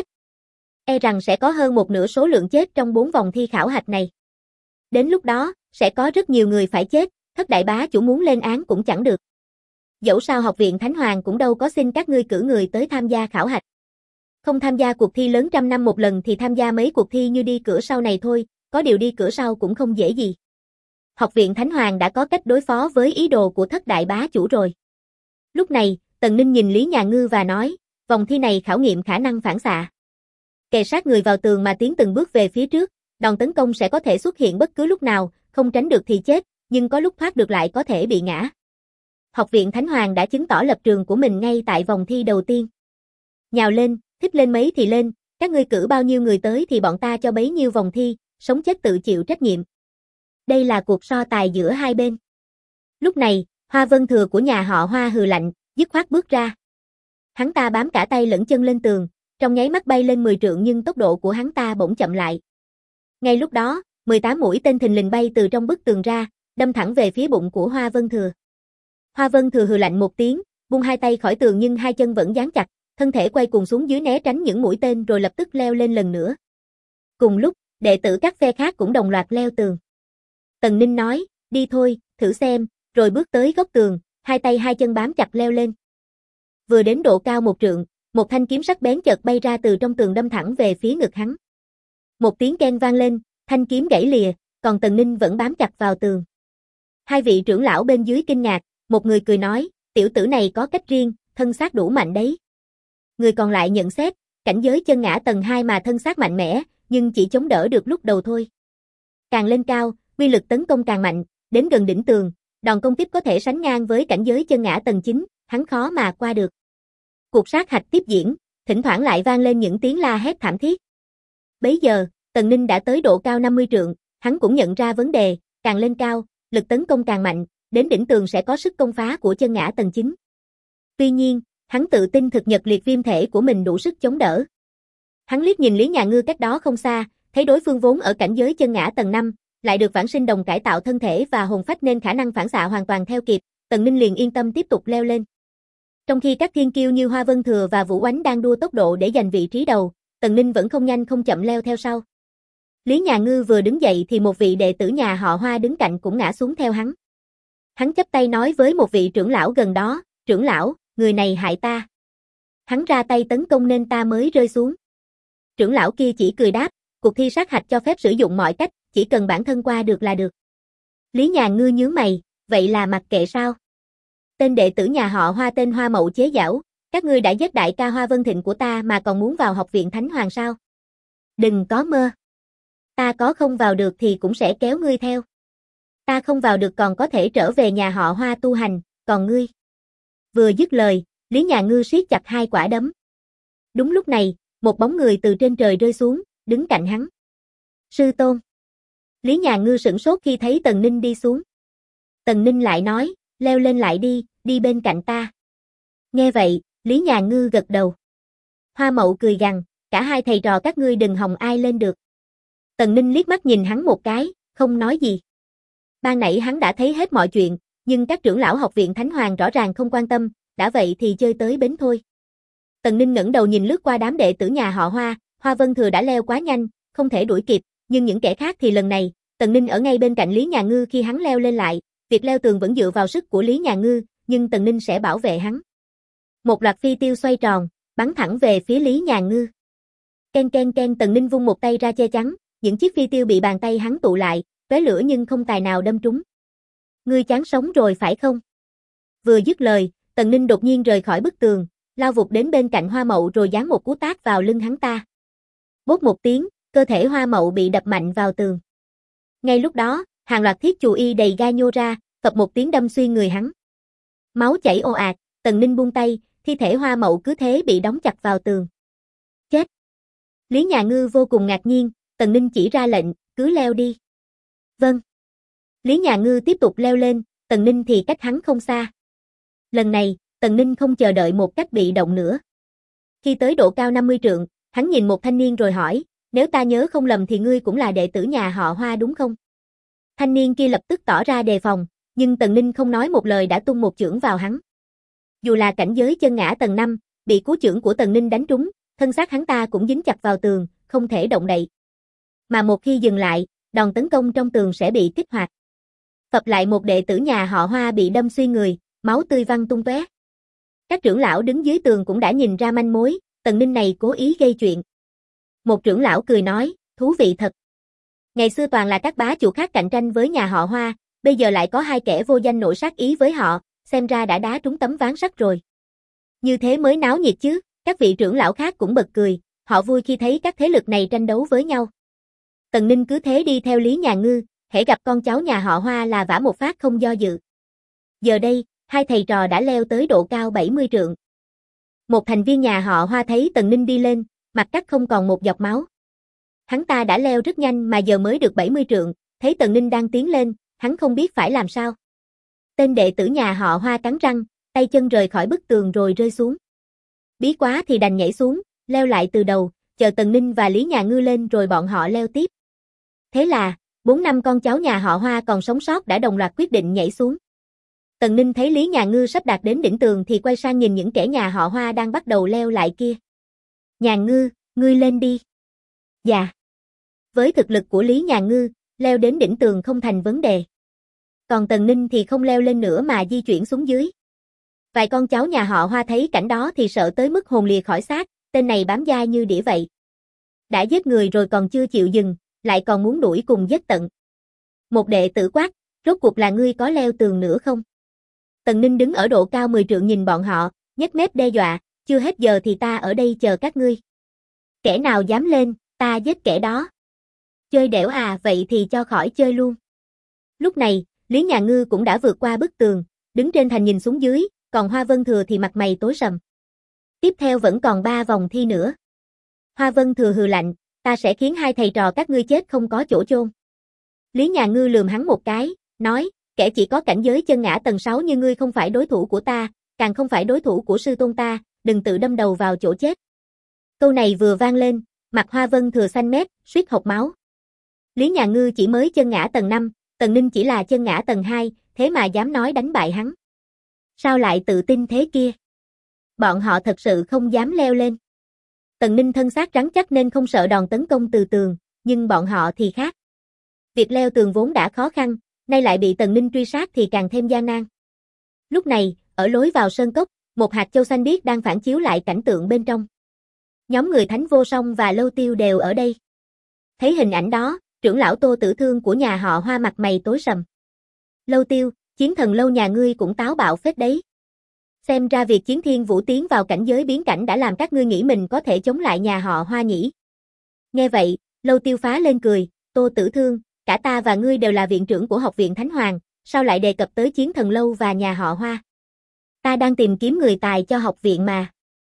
Speaker 1: E rằng sẽ có hơn một nửa số lượng chết trong 4 vòng thi khảo hạch này. Đến lúc đó, sẽ có rất nhiều người phải chết, thất đại bá chủ muốn lên án cũng chẳng được. Dẫu sao học viện Thánh Hoàng cũng đâu có xin các ngươi cử người tới tham gia khảo hạch. Không tham gia cuộc thi lớn trăm năm một lần thì tham gia mấy cuộc thi như đi cửa sau này thôi, có điều đi cửa sau cũng không dễ gì. Học viện Thánh Hoàng đã có cách đối phó với ý đồ của thất đại bá chủ rồi. Lúc này, Tần Ninh nhìn Lý Nhà Ngư và nói, vòng thi này khảo nghiệm khả năng phản xạ. Kề sát người vào tường mà tiến từng bước về phía trước, đòn tấn công sẽ có thể xuất hiện bất cứ lúc nào, không tránh được thì chết, nhưng có lúc thoát được lại có thể bị ngã. Học viện Thánh Hoàng đã chứng tỏ lập trường của mình ngay tại vòng thi đầu tiên. Nhào lên, thích lên mấy thì lên, các ngươi cử bao nhiêu người tới thì bọn ta cho bấy nhiêu vòng thi, sống chết tự chịu trách nhiệm. Đây là cuộc so tài giữa hai bên. Lúc này, Hoa Vân Thừa của nhà họ Hoa hừ lạnh, dứt khoát bước ra. Hắn ta bám cả tay lẫn chân lên tường, trong nháy mắt bay lên 10 trượng nhưng tốc độ của hắn ta bỗng chậm lại. Ngay lúc đó, 18 mũi tên thình lình bay từ trong bức tường ra, đâm thẳng về phía bụng của Hoa Vân Thừa. Hoa Vân Thừa hừ lạnh một tiếng, buông hai tay khỏi tường nhưng hai chân vẫn dán chặt, thân thể quay cuồng xuống dưới né tránh những mũi tên rồi lập tức leo lên lần nữa. Cùng lúc, đệ tử các phe khác cũng đồng loạt leo tường. Tần Ninh nói, đi thôi, thử xem, rồi bước tới góc tường, hai tay hai chân bám chặt leo lên. Vừa đến độ cao 1 trượng, một thanh kiếm sắc bén chợt bay ra từ trong tường đâm thẳng về phía ngực hắn. Một tiếng keng vang lên, thanh kiếm gãy lìa, còn Tần Ninh vẫn bám chặt vào tường. Hai vị trưởng lão bên dưới kinh ngạc, một người cười nói, tiểu tử này có cách riêng, thân xác đủ mạnh đấy. Người còn lại nhận xét, cảnh giới chân ngã tầng 2 mà thân xác mạnh mẽ, nhưng chỉ chống đỡ được lúc đầu thôi. Càng lên cao, uy lực tấn công càng mạnh, đến gần đỉnh tường, đòn công tiếp có thể sánh ngang với cảnh giới chân ngã tầng 9, hắn khó mà qua được. Cuộc sát hạch tiếp diễn, thỉnh thoảng lại vang lên những tiếng la hét thảm thiết. Bấy giờ, Tần Ninh đã tới độ cao 50 trượng, hắn cũng nhận ra vấn đề, càng lên cao, lực tấn công càng mạnh, đến đỉnh tường sẽ có sức công phá của chân ngã tầng 9. Tuy nhiên, hắn tự tin thực nhật liệt viêm thể của mình đủ sức chống đỡ. Hắn liếc nhìn Lý Nhà Ngư cách đó không xa, thấy đối phương vốn ở cảnh giới chân ngã tầng 5, lại được vãng sinh đồng cải tạo thân thể và hồn phách nên khả năng phản xạ hoàn toàn theo kịp, Tần Ninh liền yên tâm tiếp tục leo lên. Trong khi các thiên kiêu như Hoa Vân Thừa và Vũ Oánh đang đua tốc độ để giành vị trí đầu, Tần Ninh vẫn không nhanh không chậm leo theo sau. Lý Nhà Ngư vừa đứng dậy thì một vị đệ tử nhà họ Hoa đứng cạnh cũng ngã xuống theo hắn. Hắn chắp tay nói với một vị trưởng lão gần đó, trưởng lão, người này hại ta. Hắn ra tay tấn công nên ta mới rơi xuống. Trưởng lão kia chỉ cười đáp, cuộc thi sát hạch cho phép sử dụng mọi cách, chỉ cần bản thân qua được là được. Lý Nhà Ngư nhướng mày, vậy là mặc kệ sao? Tên đệ tử nhà họ Hoa tên Hoa Mậu chế giễu, các ngươi đã giết đại ca Hoa Vân Thịnh của ta mà còn muốn vào học viện Thánh Hoàng sao? Đừng có mơ. Ta có không vào được thì cũng sẽ kéo ngươi theo. Ta không vào được còn có thể trở về nhà họ Hoa tu hành, còn ngươi. Vừa dứt lời, Lý Nhà Ngư siết chặt hai quả đấm. Đúng lúc này, một bóng người từ trên trời rơi xuống, đứng cạnh hắn. Sư tôn. Lý Nhà Ngư sửng sốt khi thấy Tần Ninh đi xuống. Tần Ninh lại nói, leo lên lại đi, đi bên cạnh ta. Nghe vậy, Lý Nhà Ngư gật đầu. Hoa Mậu cười gằn, cả hai thầy trò các ngươi đừng hòng ai lên được. Tần Ninh liếc mắt nhìn hắn một cái, không nói gì. Ban nãy hắn đã thấy hết mọi chuyện, nhưng các trưởng lão học viện Thánh Hoàng rõ ràng không quan tâm, đã vậy thì chơi tới bến thôi. Tần Ninh ngẩng đầu nhìn lướt qua đám đệ tử nhà họ Hoa, Hoa Vân Thừa đã leo quá nhanh, không thể đuổi kịp, nhưng những kẻ khác thì lần này, Tần Ninh ở ngay bên cạnh Lý Nhà Ngư khi hắn leo lên lại, việc leo tường vẫn dựa vào sức của Lý Nhà Ngư, nhưng Tần Ninh sẽ bảo vệ hắn. Một loạt phi tiêu xoay tròn, bắn thẳng về phía Lý Nhà Ngư. Ken ken ken, Tần Ninh vung một tay ra che chắn, những chiếc phi tiêu bị bàn tay hắn tụ lại, tóe lửa nhưng không tài nào đâm trúng. Ngươi chán sống rồi phải không? Vừa dứt lời, Tần Ninh đột nhiên rời khỏi bức tường, lao vụt đến bên cạnh Hoa Mậu rồi giáng một cú tát vào lưng hắn ta. Bốp một tiếng, cơ thể Hoa Mậu bị đập mạnh vào tường. Ngay lúc đó, hàng loạt thiết chù y đầy gai nhô ra, phập một tiếng đâm xuyên người hắn. Máu chảy ồ ạt, Tần Ninh buông tay, thi thể Hoa Mậu cứ thế bị đóng chặt vào tường. Chết! Lý Nhà Ngư vô cùng ngạc nhiên, Tần Ninh chỉ ra lệnh, cứ leo đi. Vâng. Lý Nhà Ngư tiếp tục leo lên, Tần Ninh thì cách hắn không xa. Lần này, Tần Ninh không chờ đợi một cách bị động nữa. Khi tới độ cao 50 trượng, hắn nhìn một thanh niên rồi hỏi, nếu ta nhớ không lầm thì ngươi cũng là đệ tử nhà họ Hoa đúng không? Thanh niên kia lập tức tỏ ra đề phòng, nhưng Tần Ninh không nói một lời đã tung một chưởng vào hắn. Dù là cảnh giới chân ngã tầng 5, bị cú chưởng của Tần Ninh đánh trúng, thân xác hắn ta cũng dính chặt vào tường, không thể động đậy. Mà một khi dừng lại, đòn tấn công trong tường sẽ bị kích hoạt. Phập lại một đệ tử nhà họ Hoa bị đâm xuyên người, máu tươi văng tung tóe. Các trưởng lão đứng dưới tường cũng đã nhìn ra manh mối, Tần Ninh này cố ý gây chuyện. Một trưởng lão cười nói, thú vị thật. Ngày xưa toàn là các bá chủ khác cạnh tranh với nhà họ Hoa, bây giờ lại có hai kẻ vô danh nổi sát ý với họ, xem ra đã đá trúng tấm ván sắt rồi. Như thế mới náo nhiệt chứ, các vị trưởng lão khác cũng bật cười, họ vui khi thấy các thế lực này tranh đấu với nhau. Tần Ninh cứ thế đi theo Lý Nhà Ngư, hễ gặp con cháu nhà họ Hoa là vả một phát không do dự. Giờ đây, hai thầy trò đã leo tới độ cao 70 trượng. Một thành viên nhà họ Hoa thấy Tần Ninh đi lên, mặt cắt không còn một giọt máu. Hắn ta đã leo rất nhanh mà giờ mới được 70 trượng, thấy Tần Ninh đang tiến lên, hắn không biết phải làm sao. Tên đệ tử nhà họ Hoa cắn răng, tay chân rời khỏi bức tường rồi rơi xuống. Bí quá thì đành nhảy xuống, leo lại từ đầu, chờ Tần Ninh và Lý Nhà Ngư lên rồi bọn họ leo tiếp. Thế là, 4-5 con cháu nhà họ Hoa còn sống sót đã đồng loạt quyết định nhảy xuống. Tần Ninh thấy Lý Nhà Ngư sắp đạt đến đỉnh tường thì quay sang nhìn những kẻ nhà họ Hoa đang bắt đầu leo lại kia. Nhà Ngư, ngươi lên đi. Dạ. Với thực lực của Lý Nhà Ngư, leo đến đỉnh tường không thành vấn đề. Còn Tần Ninh thì không leo lên nữa mà di chuyển xuống dưới. Vài con cháu nhà họ Hoa thấy cảnh đó thì sợ tới mức hồn lìa khỏi xác, tên này bám dai như đĩa vậy. Đã giết người rồi còn chưa chịu dừng, lại còn muốn đuổi cùng giết tận. Một đệ tử quát, rốt cuộc là ngươi có leo tường nữa không? Tần Ninh đứng ở độ cao 10 trượng nhìn bọn họ, nhếch mép đe dọa, chưa hết giờ thì ta ở đây chờ các ngươi. Kẻ nào dám lên, ta giết kẻ đó. Chơi đẻo à, vậy thì cho khỏi chơi luôn. Lúc này, Lý Nhà Ngư cũng đã vượt qua bức tường, đứng trên thành nhìn xuống dưới, còn Hoa Vân Thừa thì mặt mày tối sầm. Tiếp theo vẫn còn 3 vòng thi nữa. Hoa Vân Thừa hừ lạnh, ta sẽ khiến hai thầy trò các ngươi chết không có chỗ chôn. Lý Nhà Ngư lườm hắn một cái, nói, kẻ chỉ có cảnh giới chân ngã tầng 6 như ngươi không phải đối thủ của ta, càng không phải đối thủ của sư tôn ta, đừng tự đâm đầu vào chỗ chết. Câu này vừa vang lên, mặt Hoa Vân Thừa xanh mét, suýt hộc máu. Lý Nhà Ngư chỉ mới chân ngã tầng 5, Tần Ninh chỉ là chân ngã tầng 2, thế mà dám nói đánh bại hắn. Sao lại tự tin thế kia? Bọn họ thật sự không dám leo lên. Tần Ninh thân xác rắn chắc nên không sợ đòn tấn công từ tường, nhưng bọn họ thì khác. Việc leo tường vốn đã khó khăn, nay lại bị Tần Ninh truy sát thì càng thêm gian nan. Lúc này, ở lối vào sơn cốc, một hạt châu xanh biếc đang phản chiếu lại cảnh tượng bên trong. Nhóm người Thánh Vô Song và Lâu Tiêu đều ở đây. Thấy hình ảnh đó, trưởng lão Tô Tử Thương của nhà họ Hoa mặt mày tối sầm. Lâu Tiêu, Chiến Thần Lâu nhà ngươi cũng táo bạo phết đấy. Xem ra việc Chiến Thiên Vũ tiến vào cảnh giới biến cảnh đã làm các ngươi nghĩ mình có thể chống lại nhà họ Hoa nhỉ. Nghe vậy, Lâu Tiêu phá lên cười, Tô Tử Thương, cả ta và ngươi đều là viện trưởng của Học viện Thánh Hoàng, sao lại đề cập tới Chiến Thần Lâu và nhà họ Hoa? Ta đang tìm kiếm người tài cho học viện mà.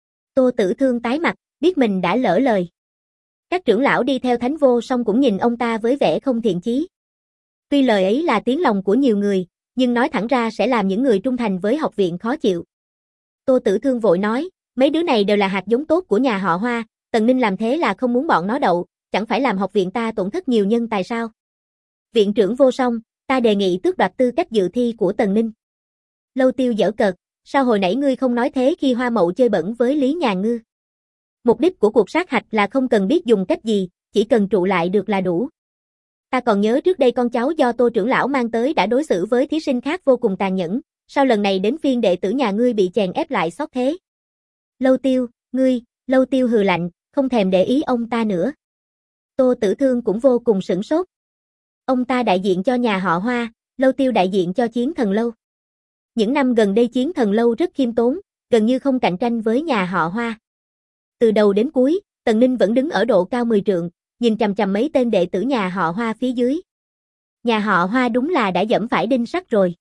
Speaker 1: Tô Tử Thương tái mặt, biết mình đã lỡ lời. Các trưởng lão đi theo Thánh Vô Song cũng nhìn ông ta với vẻ không thiện chí. Tuy lời ấy là tiếng lòng của nhiều người, nhưng nói thẳng ra sẽ làm những người trung thành với học viện khó chịu. Tô Tử Thương vội nói, mấy đứa này đều là hạt giống tốt của nhà họ Hoa, Tần Ninh làm thế là không muốn bọn nó đậu, chẳng phải làm học viện ta tổn thất nhiều nhân tài sao? Viện trưởng Vô Song, ta đề nghị tước đoạt tư cách dự thi của Tần Ninh. Lâu Tiêu giở cợt, sao hồi nãy ngươi không nói thế khi Hoa Mậu chơi bẩn với Lý Nhà Ngư? Mục đích của cuộc sát hạch là không cần biết dùng cách gì, chỉ cần trụ lại được là đủ. Ta còn nhớ trước đây con cháu do Tô trưởng lão mang tới đã đối xử với thí sinh khác vô cùng tàn nhẫn, sao lần này đến phiên đệ tử nhà ngươi bị chèn ép lại xót thế? Lâu Tiêu, ngươi, Lâu Tiêu hừ lạnh, không thèm để ý ông ta nữa. Tô Tử Thương cũng vô cùng sửng sốt. Ông ta đại diện cho nhà họ Hoa, Lâu Tiêu đại diện cho Chiến Thần Lâu. Những năm gần đây Chiến Thần Lâu rất khiêm tốn, gần như không cạnh tranh với nhà họ Hoa. Từ đầu đến cuối, Tần Ninh vẫn đứng ở độ cao 10 trượng, nhìn chằm chằm mấy tên đệ tử nhà họ Hoa phía dưới. Nhà họ Hoa đúng là đã dẫm phải đinh sắt rồi.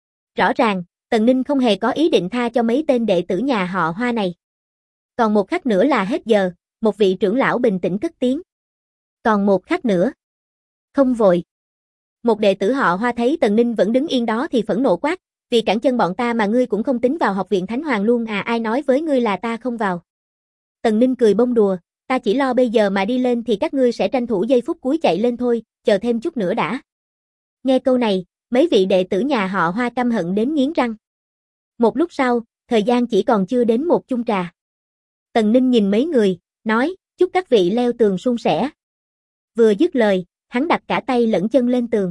Speaker 1: Rõ ràng, Tần Ninh không hề có ý định tha cho mấy tên đệ tử nhà họ Hoa này. Còn một khắc nữa là hết giờ, Một vị trưởng lão bình tĩnh cất tiếng. Còn một khắc nữa. Không vội. Một đệ tử họ Hoa thấy Tần Ninh vẫn đứng yên đó thì phẫn nộ quát, vì cản chân bọn ta mà ngươi cũng không tính vào học viện Thánh Hoàng luôn à, ai nói với ngươi là ta không vào. Tần Ninh cười bông đùa, ta chỉ lo bây giờ mà đi lên thì các ngươi sẽ tranh thủ giây phút cuối chạy lên thôi, chờ thêm chút nữa đã. Nghe câu này, mấy vị đệ tử nhà họ Hoa căm hận đến nghiến răng. Một lúc sau, thời gian chỉ còn chưa đến một chung trà. Tần Ninh nhìn mấy người, nói, chúc các vị leo tường suôn sẻ. Vừa dứt lời, hắn đặt cả tay lẫn chân lên tường.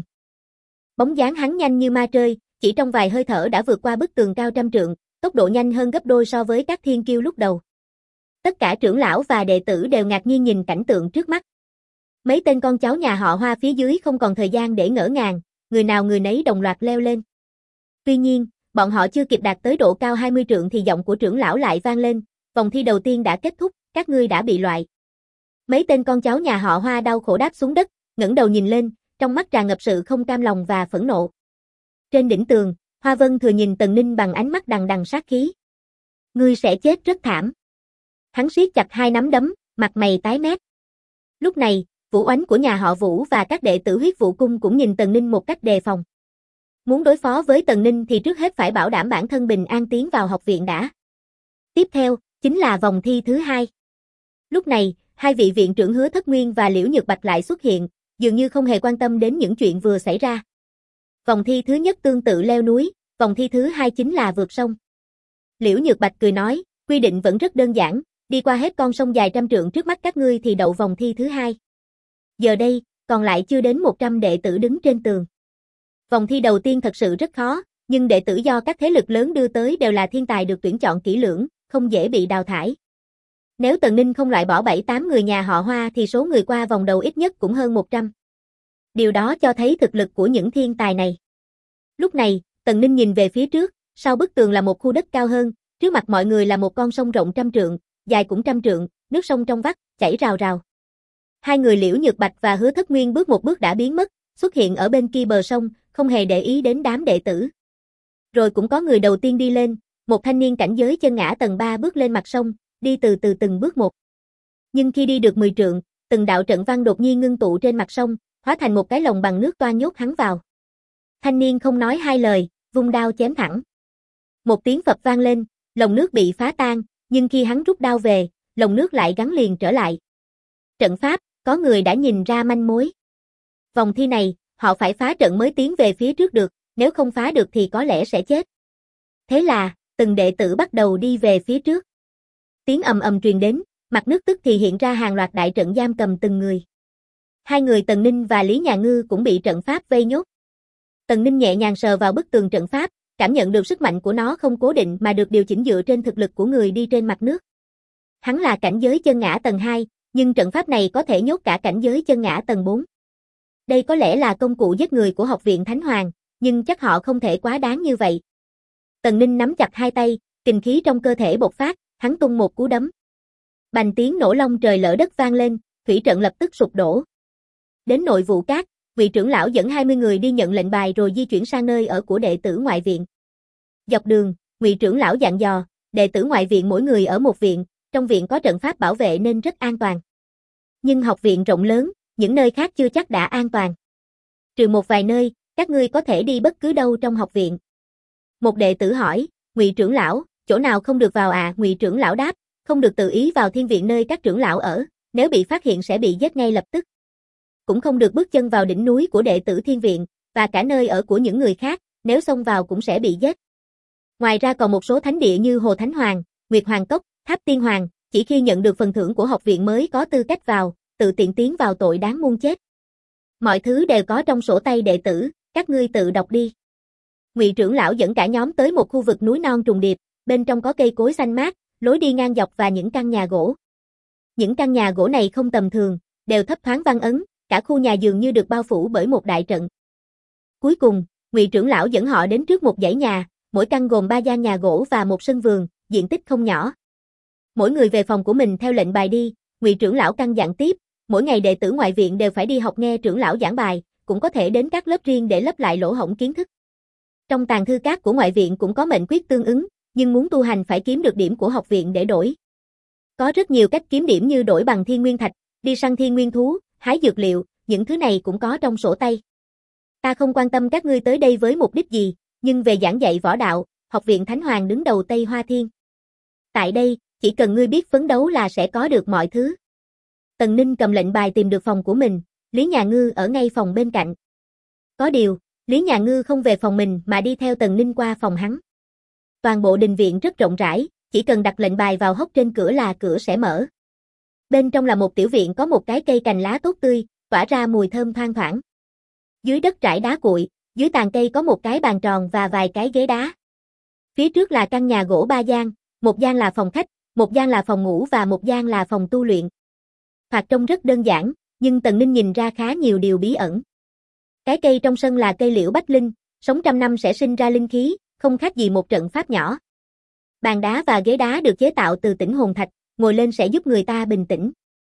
Speaker 1: Bóng dáng hắn nhanh như ma trơi, chỉ trong vài hơi thở đã vượt qua bức tường cao trăm trượng, tốc độ nhanh hơn gấp đôi so với các thiên kiêu lúc đầu. Tất cả trưởng lão và đệ tử đều ngạc nhiên nhìn cảnh tượng trước mắt. Mấy tên con cháu nhà họ Hoa phía dưới không còn thời gian để ngỡ ngàng, người nào người nấy đồng loạt leo lên. Tuy nhiên, bọn họ chưa kịp đạt tới độ cao 20 trượng thì giọng của trưởng lão lại vang lên, vòng thi đầu tiên đã kết thúc, các ngươi đã bị loại. Mấy tên con cháu nhà họ Hoa đau khổ đáp xuống đất, ngẩng đầu nhìn lên, trong mắt tràn ngập sự không cam lòng và phẫn nộ. Trên đỉnh tường, Hoa Vân Thừa nhìn Tần Ninh bằng ánh mắt đằng đằng sát khí. Ngươi sẽ chết rất thảm. Hắn siết chặt hai nắm đấm, mặt mày tái mét. Lúc này, Vũ Oánh của nhà họ Vũ và các đệ tử Huyết Vũ Cung cũng nhìn Tần Ninh một cách đề phòng. Muốn đối phó với Tần Ninh thì trước hết phải bảo đảm bản thân bình an tiến vào học viện đã. Tiếp theo, chính là vòng thi thứ hai. Lúc này, hai vị viện trưởng Hứa Thất Nguyên và Liễu Nhược Bạch lại xuất hiện, dường như không hề quan tâm đến những chuyện vừa xảy ra. Vòng thi thứ nhất tương tự leo núi, vòng thi thứ hai chính là vượt sông. Liễu Nhược Bạch cười nói, quy định vẫn rất đơn giản, đi qua hết con sông dài trăm trượng trước mắt các ngươi thì đậu vòng thi thứ hai. Giờ đây, còn lại chưa đến 100 đệ tử đứng trên tường. Vòng thi đầu tiên thật sự rất khó, nhưng đệ tử do các thế lực lớn đưa tới đều là thiên tài được tuyển chọn kỹ lưỡng, không dễ bị đào thải. Nếu Tần Ninh không loại bỏ 7-8 người nhà họ Hoa thì số người qua vòng đầu ít nhất cũng hơn 100. Điều đó cho thấy thực lực của những thiên tài này. Lúc này, Tần Ninh nhìn về phía trước, sau bức tường là một khu đất cao hơn, trước mặt mọi người là một con sông rộng trăm trượng, dài cũng trăm trượng, nước sông trong vắt, chảy rào rào. Hai người Liễu Nhược Bạch và Hứa Thất Nguyên bước một bước đã biến mất, xuất hiện ở bên kia bờ sông, không hề để ý đến đám đệ tử. Rồi cũng có người đầu tiên đi lên, một thanh niên cảnh giới chân ngã tầng 3 bước lên mặt sông, đi từ từ từng bước một. Nhưng khi đi được 10 trượng, từng đạo trận văn đột nhiên ngưng tụ trên mặt sông, hóa thành một cái lồng bằng nước toa nhốt hắn vào. Thanh niên không nói hai lời, vung đao chém thẳng. Một tiếng phập vang lên, lồng nước bị phá tan, nhưng khi hắn rút đao về, lồng nước lại gắn liền trở lại. Trận pháp, có người đã nhìn ra manh mối. Vòng thi này, họ phải phá trận mới tiến về phía trước được, nếu không phá được thì có lẽ sẽ chết. Thế là, từng đệ tử bắt đầu đi về phía trước. Tiếng ầm ầm truyền đến, mặt nước tức thì hiện ra hàng loạt đại trận giam cầm từng người. Hai người Tần Ninh và Lý Nhà Ngư cũng bị trận pháp vây nhốt. Tần Ninh nhẹ nhàng sờ vào bức tường trận pháp, cảm nhận được sức mạnh của nó không cố định mà được điều chỉnh dựa trên thực lực của người đi trên mặt nước. Hắn là cảnh giới chân ngã tầng 2, nhưng trận pháp này có thể nhốt cả cảnh giới chân ngã tầng 4. Đây có lẽ là công cụ giết người của học viện Thánh Hoàng, nhưng chắc họ không thể quá đáng như vậy. Tần Ninh nắm chặt hai tay, kình khí trong cơ thể bộc phát, hắn tung một cú đấm. Bành tiếng nổ long trời lở đất vang lên, thủy trận lập tức sụp đổ. Đến nội vụ các, vị trưởng lão dẫn 20 người đi nhận lệnh bài rồi di chuyển sang nơi ở của đệ tử ngoại viện. Dọc đường, Ngụy trưởng lão dặn dò, đệ tử ngoại viện mỗi người ở một viện, trong viện có trận pháp bảo vệ nên rất an toàn. Nhưng học viện rộng lớn, những nơi khác chưa chắc đã an toàn. Trừ một vài nơi, các ngươi có thể đi bất cứ đâu trong học viện. Một đệ tử hỏi, Ngụy trưởng lão, chỗ nào không được vào à? Ngụy trưởng lão đáp, không được tự ý vào thiên viện nơi các trưởng lão ở, nếu bị phát hiện sẽ bị giết ngay lập tức. Cũng không được bước chân vào đỉnh núi của đệ tử thiên viện, và cả nơi ở của những người khác, nếu xông vào cũng sẽ bị giết. Ngoài ra còn một số thánh địa như Hồ Thánh Hoàng, Nguyệt Hoàng Cốc, Tháp Tiên Hoàng, chỉ khi nhận được phần thưởng của học viện mới có tư cách vào, tự tiện tiến vào tội đáng muôn chết. Mọi thứ đều có trong sổ tay đệ tử, các ngươi tự đọc đi. Ngụy trưởng lão dẫn cả nhóm tới một khu vực núi non trùng điệp, bên trong có cây cối xanh mát, lối đi ngang dọc và những căn nhà gỗ. Những căn nhà gỗ này không tầm thường, đều thấp thoáng văn ấn, cả khu nhà dường như được bao phủ bởi một đại trận. Cuối cùng, Ngụy trưởng lão dẫn họ đến trước một dãy nhà, mỗi căn gồm 3 gian nhà gỗ và một sân vườn, diện tích không nhỏ. Mỗi người về phòng của mình theo lệnh bài đi, Ngụy trưởng lão căn dặn tiếp, mỗi ngày đệ tử ngoại viện đều phải đi học nghe trưởng lão giảng bài, cũng có thể đến các lớp riêng để lấp lại lỗ hổng kiến thức. Trong tàng thư các của ngoại viện cũng có mệnh quyết tương ứng, nhưng muốn tu hành phải kiếm được điểm của học viện để đổi. Có rất nhiều cách kiếm điểm như đổi bằng thiên nguyên thạch, đi săn thiên nguyên thú, hái dược liệu, những thứ này cũng có trong sổ tay. Ta không quan tâm các ngươi tới đây với mục đích gì, nhưng về giảng dạy võ đạo, Học viện Thánh Hoàng đứng đầu Tây Hoa Thiên. Tại đây, chỉ cần ngươi biết phấn đấu là sẽ có được mọi thứ. Tần Ninh cầm lệnh bài tìm được phòng của mình, Lý Nhà Ngư ở ngay phòng bên cạnh. Có điều, Lý Nhà Ngư không về phòng mình mà đi theo Tần Ninh qua phòng hắn. Toàn bộ đình viện rất rộng rãi, chỉ cần đặt lệnh bài vào hốc trên cửa là cửa sẽ mở. Bên trong là một tiểu viện có một cái cây cành lá tốt tươi, tỏa ra mùi thơm thoang thoảng. Dưới đất trải đá cuội, dưới tàn cây có một cái bàn tròn và vài cái ghế đá. Phía trước là căn nhà gỗ 3 gian, một gian là phòng khách, một gian là phòng ngủ và một gian là phòng tu luyện. Thoạt trông rất đơn giản, nhưng Tần Ninh nhìn ra khá nhiều điều bí ẩn. Cái cây trong sân là cây liễu bách linh, sống trăm năm sẽ sinh ra linh khí, không khác gì một trận pháp nhỏ. Bàn đá và ghế đá được chế tạo từ tĩnh hồn thạch, ngồi lên sẽ giúp người ta bình tĩnh.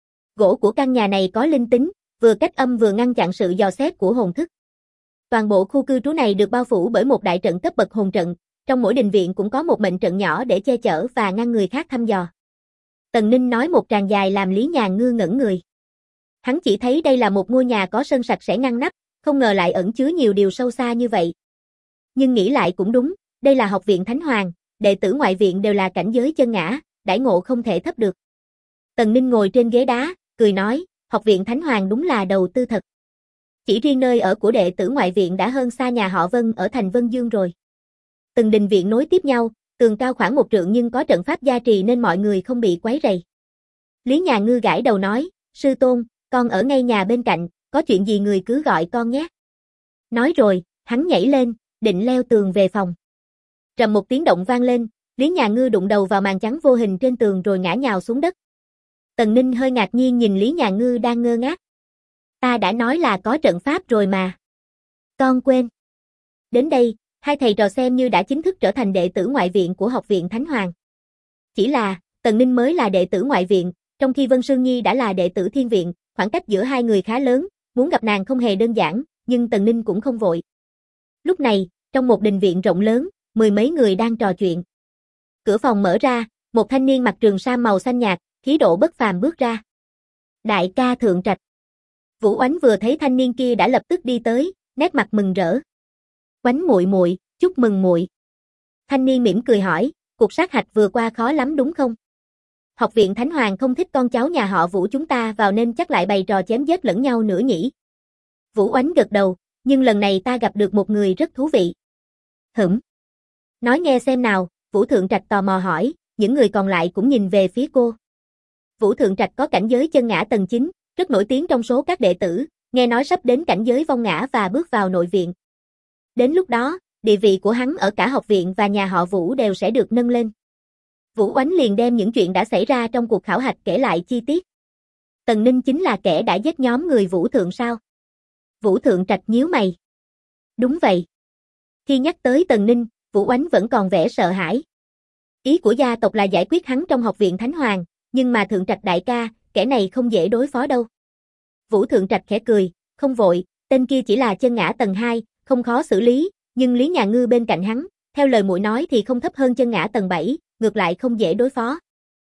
Speaker 1: Gỗ của căn nhà này có linh tính, vừa cách âm vừa ngăn chặn sự dò xét của hồn thức. Toàn bộ khu cư trú này được bao phủ bởi một đại trận cấp bậc hồn trận, trong mỗi đình viện cũng có một mệnh trận nhỏ để che chở và ngăn người khác thăm dò. Tần Ninh nói một tràng dài làm Lý Nhà Ngư ngẩn người. Hắn chỉ thấy đây là một ngôi nhà có sân sạch sẽ ngăn nắp, không ngờ lại ẩn chứa nhiều điều sâu xa như vậy. Nhưng nghĩ lại cũng đúng, đây là Học viện Thánh Hoàng, đệ tử ngoại viện đều là cảnh giới chân ngã, đãi ngộ không thể thấp được. Tần Ninh ngồi trên ghế đá, cười nói, Học viện Thánh Hoàng đúng là đầu tư thật. Chỉ riêng nơi ở của đệ tử ngoại viện đã hơn xa nhà họ Vân ở thành Vân Dương rồi. Từng đình viện nối tiếp nhau, tường cao khoảng 1 trượng nhưng có trận pháp gia trì nên mọi người không bị quấy rầy. Lý Nhà Ngư gãi đầu nói, sư tôn, con ở ngay nhà bên cạnh, có chuyện gì người cứ gọi con nhé. Nói rồi, hắn nhảy lên, định leo tường về phòng. Trầm một tiếng động vang lên, Lý Nhà Ngư đụng đầu vào màn trắng vô hình trên tường rồi ngã nhào xuống đất. Tần Ninh hơi ngạc nhiên nhìn Lý Nhà Ngư đang ngơ ngác. Ta đã nói là có trận pháp rồi mà. Con quên. Đến đây, hai thầy trò xem như đã chính thức trở thành đệ tử ngoại viện của Học viện Thánh Hoàng. Chỉ là, Tần Ninh mới là đệ tử ngoại viện, trong khi Vân Sương Nhi đã là đệ tử thiên viện, khoảng cách giữa hai người khá lớn, muốn gặp nàng không hề đơn giản, nhưng Tần Ninh cũng không vội. Lúc này, trong một đình viện rộng lớn, 10 mấy người đang trò chuyện. Cửa phòng mở ra, một thanh niên mặc trường sam màu xanh nhạt, khí độ bất phàm bước ra. Đại ca Thượng Trạch. Vũ Oánh vừa thấy thanh niên kia đã lập tức đi tới, nét mặt mừng rỡ. Oánh muội muội, chúc mừng muội. Thanh niên mỉm cười hỏi, cuộc sát hạch vừa qua khó lắm đúng không? Học viện Thánh Hoàng không thích con cháu nhà họ Vũ chúng ta vào nên chắc lại bày trò chém giết lẫn nhau nữa nhỉ? Vũ Oánh gật đầu, nhưng lần này ta gặp được một người rất thú vị. Nói nghe xem nào, Vũ Thượng Trạch tò mò hỏi, những người còn lại cũng nhìn về phía cô. Vũ Thượng Trạch có cảnh giới chân ngã tầng 9, rất nổi tiếng trong số các đệ tử, nghe nói sắp đến cảnh giới vong ngã và bước vào nội viện. Đến lúc đó, địa vị của hắn ở cả học viện và nhà họ Vũ đều sẽ được nâng lên. Vũ Oánh liền đem những chuyện đã xảy ra trong cuộc khảo hạch kể lại chi tiết. Tần Ninh chính là kẻ đã giết nhóm người Vũ Thượng sao? Vũ Thượng Trạch nhíu mày. Đúng vậy. Khi nhắc tới Tần Ninh, Vũ Oánh vẫn còn vẻ sợ hãi. Ý của gia tộc là giải quyết hắn trong Học viện Thánh Hoàng, nhưng mà Thượng Trạch đại ca, kẻ này không dễ đối phó đâu. Vũ Thượng Trạch khẽ cười, không vội, tên kia chỉ là chân ngã tầng 2, không khó xử lý, nhưng Lý Nhà Ngư bên cạnh hắn, theo lời muội nói thì không thấp hơn chân ngã tầng 7, ngược lại không dễ đối phó.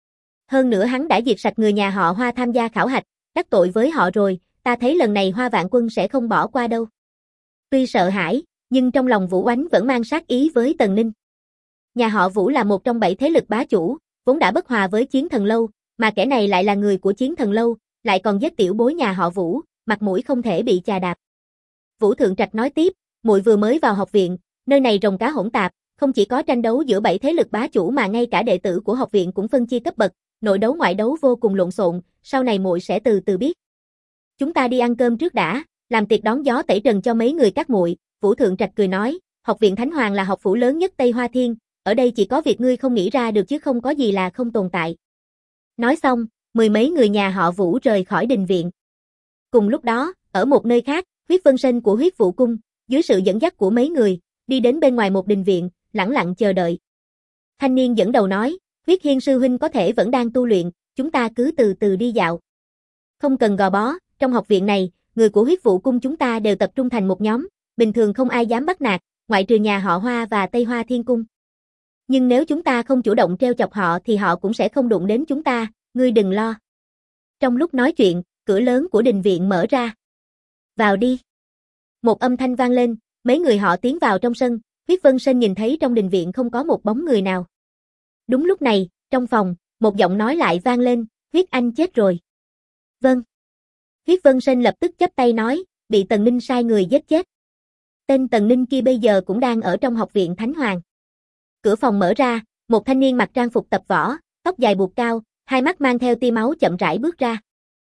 Speaker 1: Hơn nữa hắn đã diệt sạch người nhà họ Hoa tham gia khảo hạch, đắc tội với họ rồi, ta thấy lần này Hoa Vạn Quân sẽ không bỏ qua đâu. Tuy sợ hãi, nhưng trong lòng Vũ Oánh vẫn mang sát ý với Tần Ninh. Nhà họ Vũ là một trong 7 thế lực bá chủ, vốn đã bất hòa với Chiến Thần Lâu, mà kẻ này lại là người của Chiến Thần Lâu, lại còn giết tiểu bối nhà họ Vũ, mặt mũi không thể bị chà đạp. Vũ Thượng Trạch nói tiếp, muội vừa mới vào học viện, nơi này rồng cá hỗn tạp, không chỉ có tranh đấu giữa 7 thế lực bá chủ mà ngay cả đệ tử của học viện cũng phân chia cấp bậc, nội đấu ngoại đấu vô cùng lộn xộn, sau này muội sẽ từ từ biết. Chúng ta đi ăn cơm trước đã, làm tiệc đón gió tẩy trần cho mấy người các muội. Vũ Thượng Trạch cười nói, Học viện Thánh Hoàng là học phủ lớn nhất Tây Hoa Thiên, ở đây chỉ có việc ngươi không nghĩ ra được chứ không có gì là không tồn tại. Nói xong, 10 mấy người nhà họ Vũ rời khỏi đình viện. Cùng lúc đó, ở một nơi khác, Huyết Vân Sinh của Huyết Vũ Cung, dưới sự dẫn dắt của mấy người, đi đến bên ngoài một đình viện, lẳng lặng chờ đợi. Thanh niên dẫn đầu nói, Huyết Hiên sư huynh có thể vẫn đang tu luyện, chúng ta cứ từ từ đi dạo. Không cần gò bó, trong học viện này, người của Huyết Vũ Cung chúng ta đều tập trung thành một nhóm, bình thường không ai dám bắt nạt, ngoại trừ nhà họ Hoa và Tây Hoa Thiên Cung. Nhưng nếu chúng ta không chủ động trêu chọc họ thì họ cũng sẽ không đụng đến chúng ta, ngươi đừng lo. Trong lúc nói chuyện, cửa lớn của đình viện mở ra. Vào đi. Một âm thanh vang lên, mấy người họ tiến vào trong sân, Huyết Vân Sơn nhìn thấy trong đình viện không có một bóng người nào. Đúng lúc này, trong phòng, một giọng nói lại vang lên, Huyết Anh chết rồi. Vâng. Huyết Vân Sơn lập tức chắp tay nói, bị Tần Ninh sai người giết chết. Tên Tần Ninh kia bây giờ cũng đang ở trong học viện Thánh Hoàng. Cửa phòng mở ra, một thanh niên mặc trang phục tập võ, tóc dài buộc cao, hai mắt mang theo tia máu chậm rãi bước ra.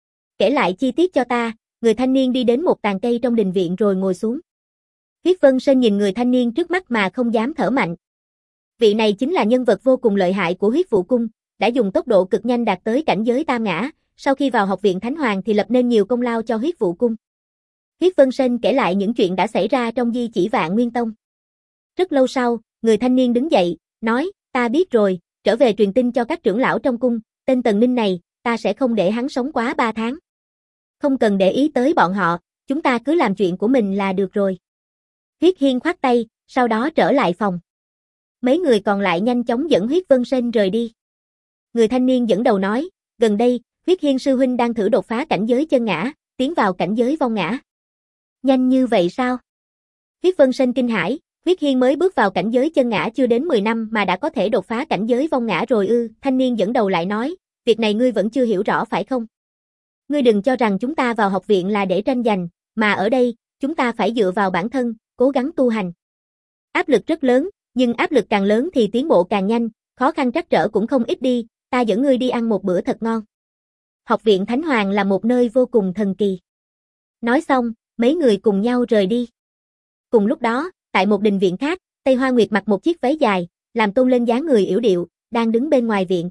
Speaker 1: Kể lại chi tiết cho ta, người thanh niên đi đến một tàn cây trong đình viện rồi ngồi xuống. Huyết Vân Sơn nhìn người thanh niên trước mắt mà không dám thở mạnh. Vị này chính là nhân vật vô cùng lợi hại của Huyết Vũ Cung, đã dùng tốc độ cực nhanh đạt tới cảnh giới tam ngã, sau khi vào học viện Thánh Hoàng thì lập nên nhiều công lao cho Huyết Vũ Cung. Huyết Vân Sơn kể lại những chuyện đã xảy ra trong Di Chỉ Vạn Nguyên Tông. Rất lâu sau, người thanh niên đứng dậy, nói, ta biết rồi, trở về truyền tin cho các trưởng lão trong cung, tên Tần Ninh này, ta sẽ không để hắn sống quá 3 tháng. Không cần để ý tới bọn họ, chúng ta cứ làm chuyện của mình là được rồi. Huyết Hiên khoát tay, sau đó trở lại phòng. Mấy người còn lại nhanh chóng dẫn Huyết Vân Sơn rời đi. Người thanh niên dẫn đầu nói, gần đây, Huyết Hiên sư huynh đang thử đột phá cảnh giới chân ngã, tiến vào cảnh giới vong ngã. Nhanh như vậy sao? Huyết Vân Sơn kinh hãi, Huyết Hiên mới bước vào cảnh giới chân ngã chưa đến 10 năm mà đã có thể đột phá cảnh giới vong ngã rồi ư? Thanh niên dẫn đầu lại nói, việc này ngươi vẫn chưa hiểu rõ phải không? Ngươi đừng cho rằng chúng ta vào học viện là để tranh giành, mà ở đây, chúng ta phải dựa vào bản thân, cố gắng tu hành. Áp lực rất lớn, nhưng áp lực càng lớn thì tiến bộ càng nhanh, khó khăn trắc trở cũng không ít đi, ta dẫn ngươi đi ăn một bữa thật ngon. Học viện Thánh Hoàng là một nơi vô cùng thần kỳ. Nói xong, mấy người cùng nhau rời đi. Cùng lúc đó, tại một đình viện khác, Tây Hoa Nguyệt mặc một chiếc váy dài, làm tôn lên dáng người yểu điệu, đang đứng bên ngoài viện.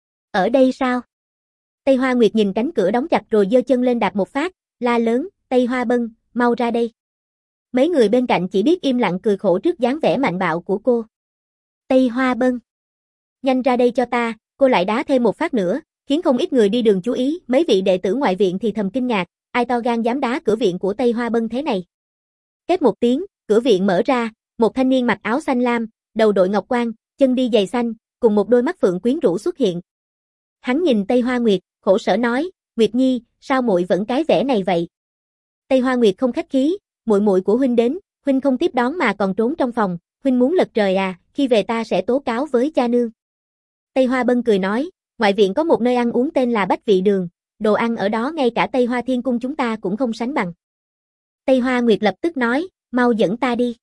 Speaker 1: Ở đây sao? Tây Hoa Nguyệt nhìn cánh cửa đóng chặt rồi giơ chân lên đạp một phát, la lớn, Tây Hoa Bân, mau ra đây. Mấy người bên cạnh chỉ biết im lặng cười khổ trước dáng vẻ mạnh bạo của cô. Tây Hoa Bân. Nhanh ra đây cho ta, cô lại đá thêm một phát nữa, khiến không ít người đi đường chú ý, mấy vị đệ tử ngoại viện thì thầm kinh ngạc, ai to gan dám đá cửa viện của Tây Hoa Bân thế này. Két một tiếng, cửa viện mở ra, một thanh niên mặc áo xanh lam, đầu đội ngọc quan, chân đi giày xanh, cùng một đôi mắt phượng quyến rũ xuất hiện. Hắn nhìn Tây Hoa Nguyệt, khổ sở nói, Nguyệt Nhi, sao muội vẫn cái vẻ này vậy? Tây Hoa Nguyệt không khách khí, muội của huynh đến, huynh không tiếp đón mà còn trốn trong phòng, huynh muốn lật trời à, khi về ta sẽ tố cáo với cha nương. Tây Hoa Bân cười nói, ngoại viện có một nơi ăn uống tên là Bách Vị Đường, đồ ăn ở đó ngay cả Tây Hoa Thiên Cung chúng ta cũng không sánh bằng. Tây Hoa Nguyệt lập tức nói, mau dẫn ta đi.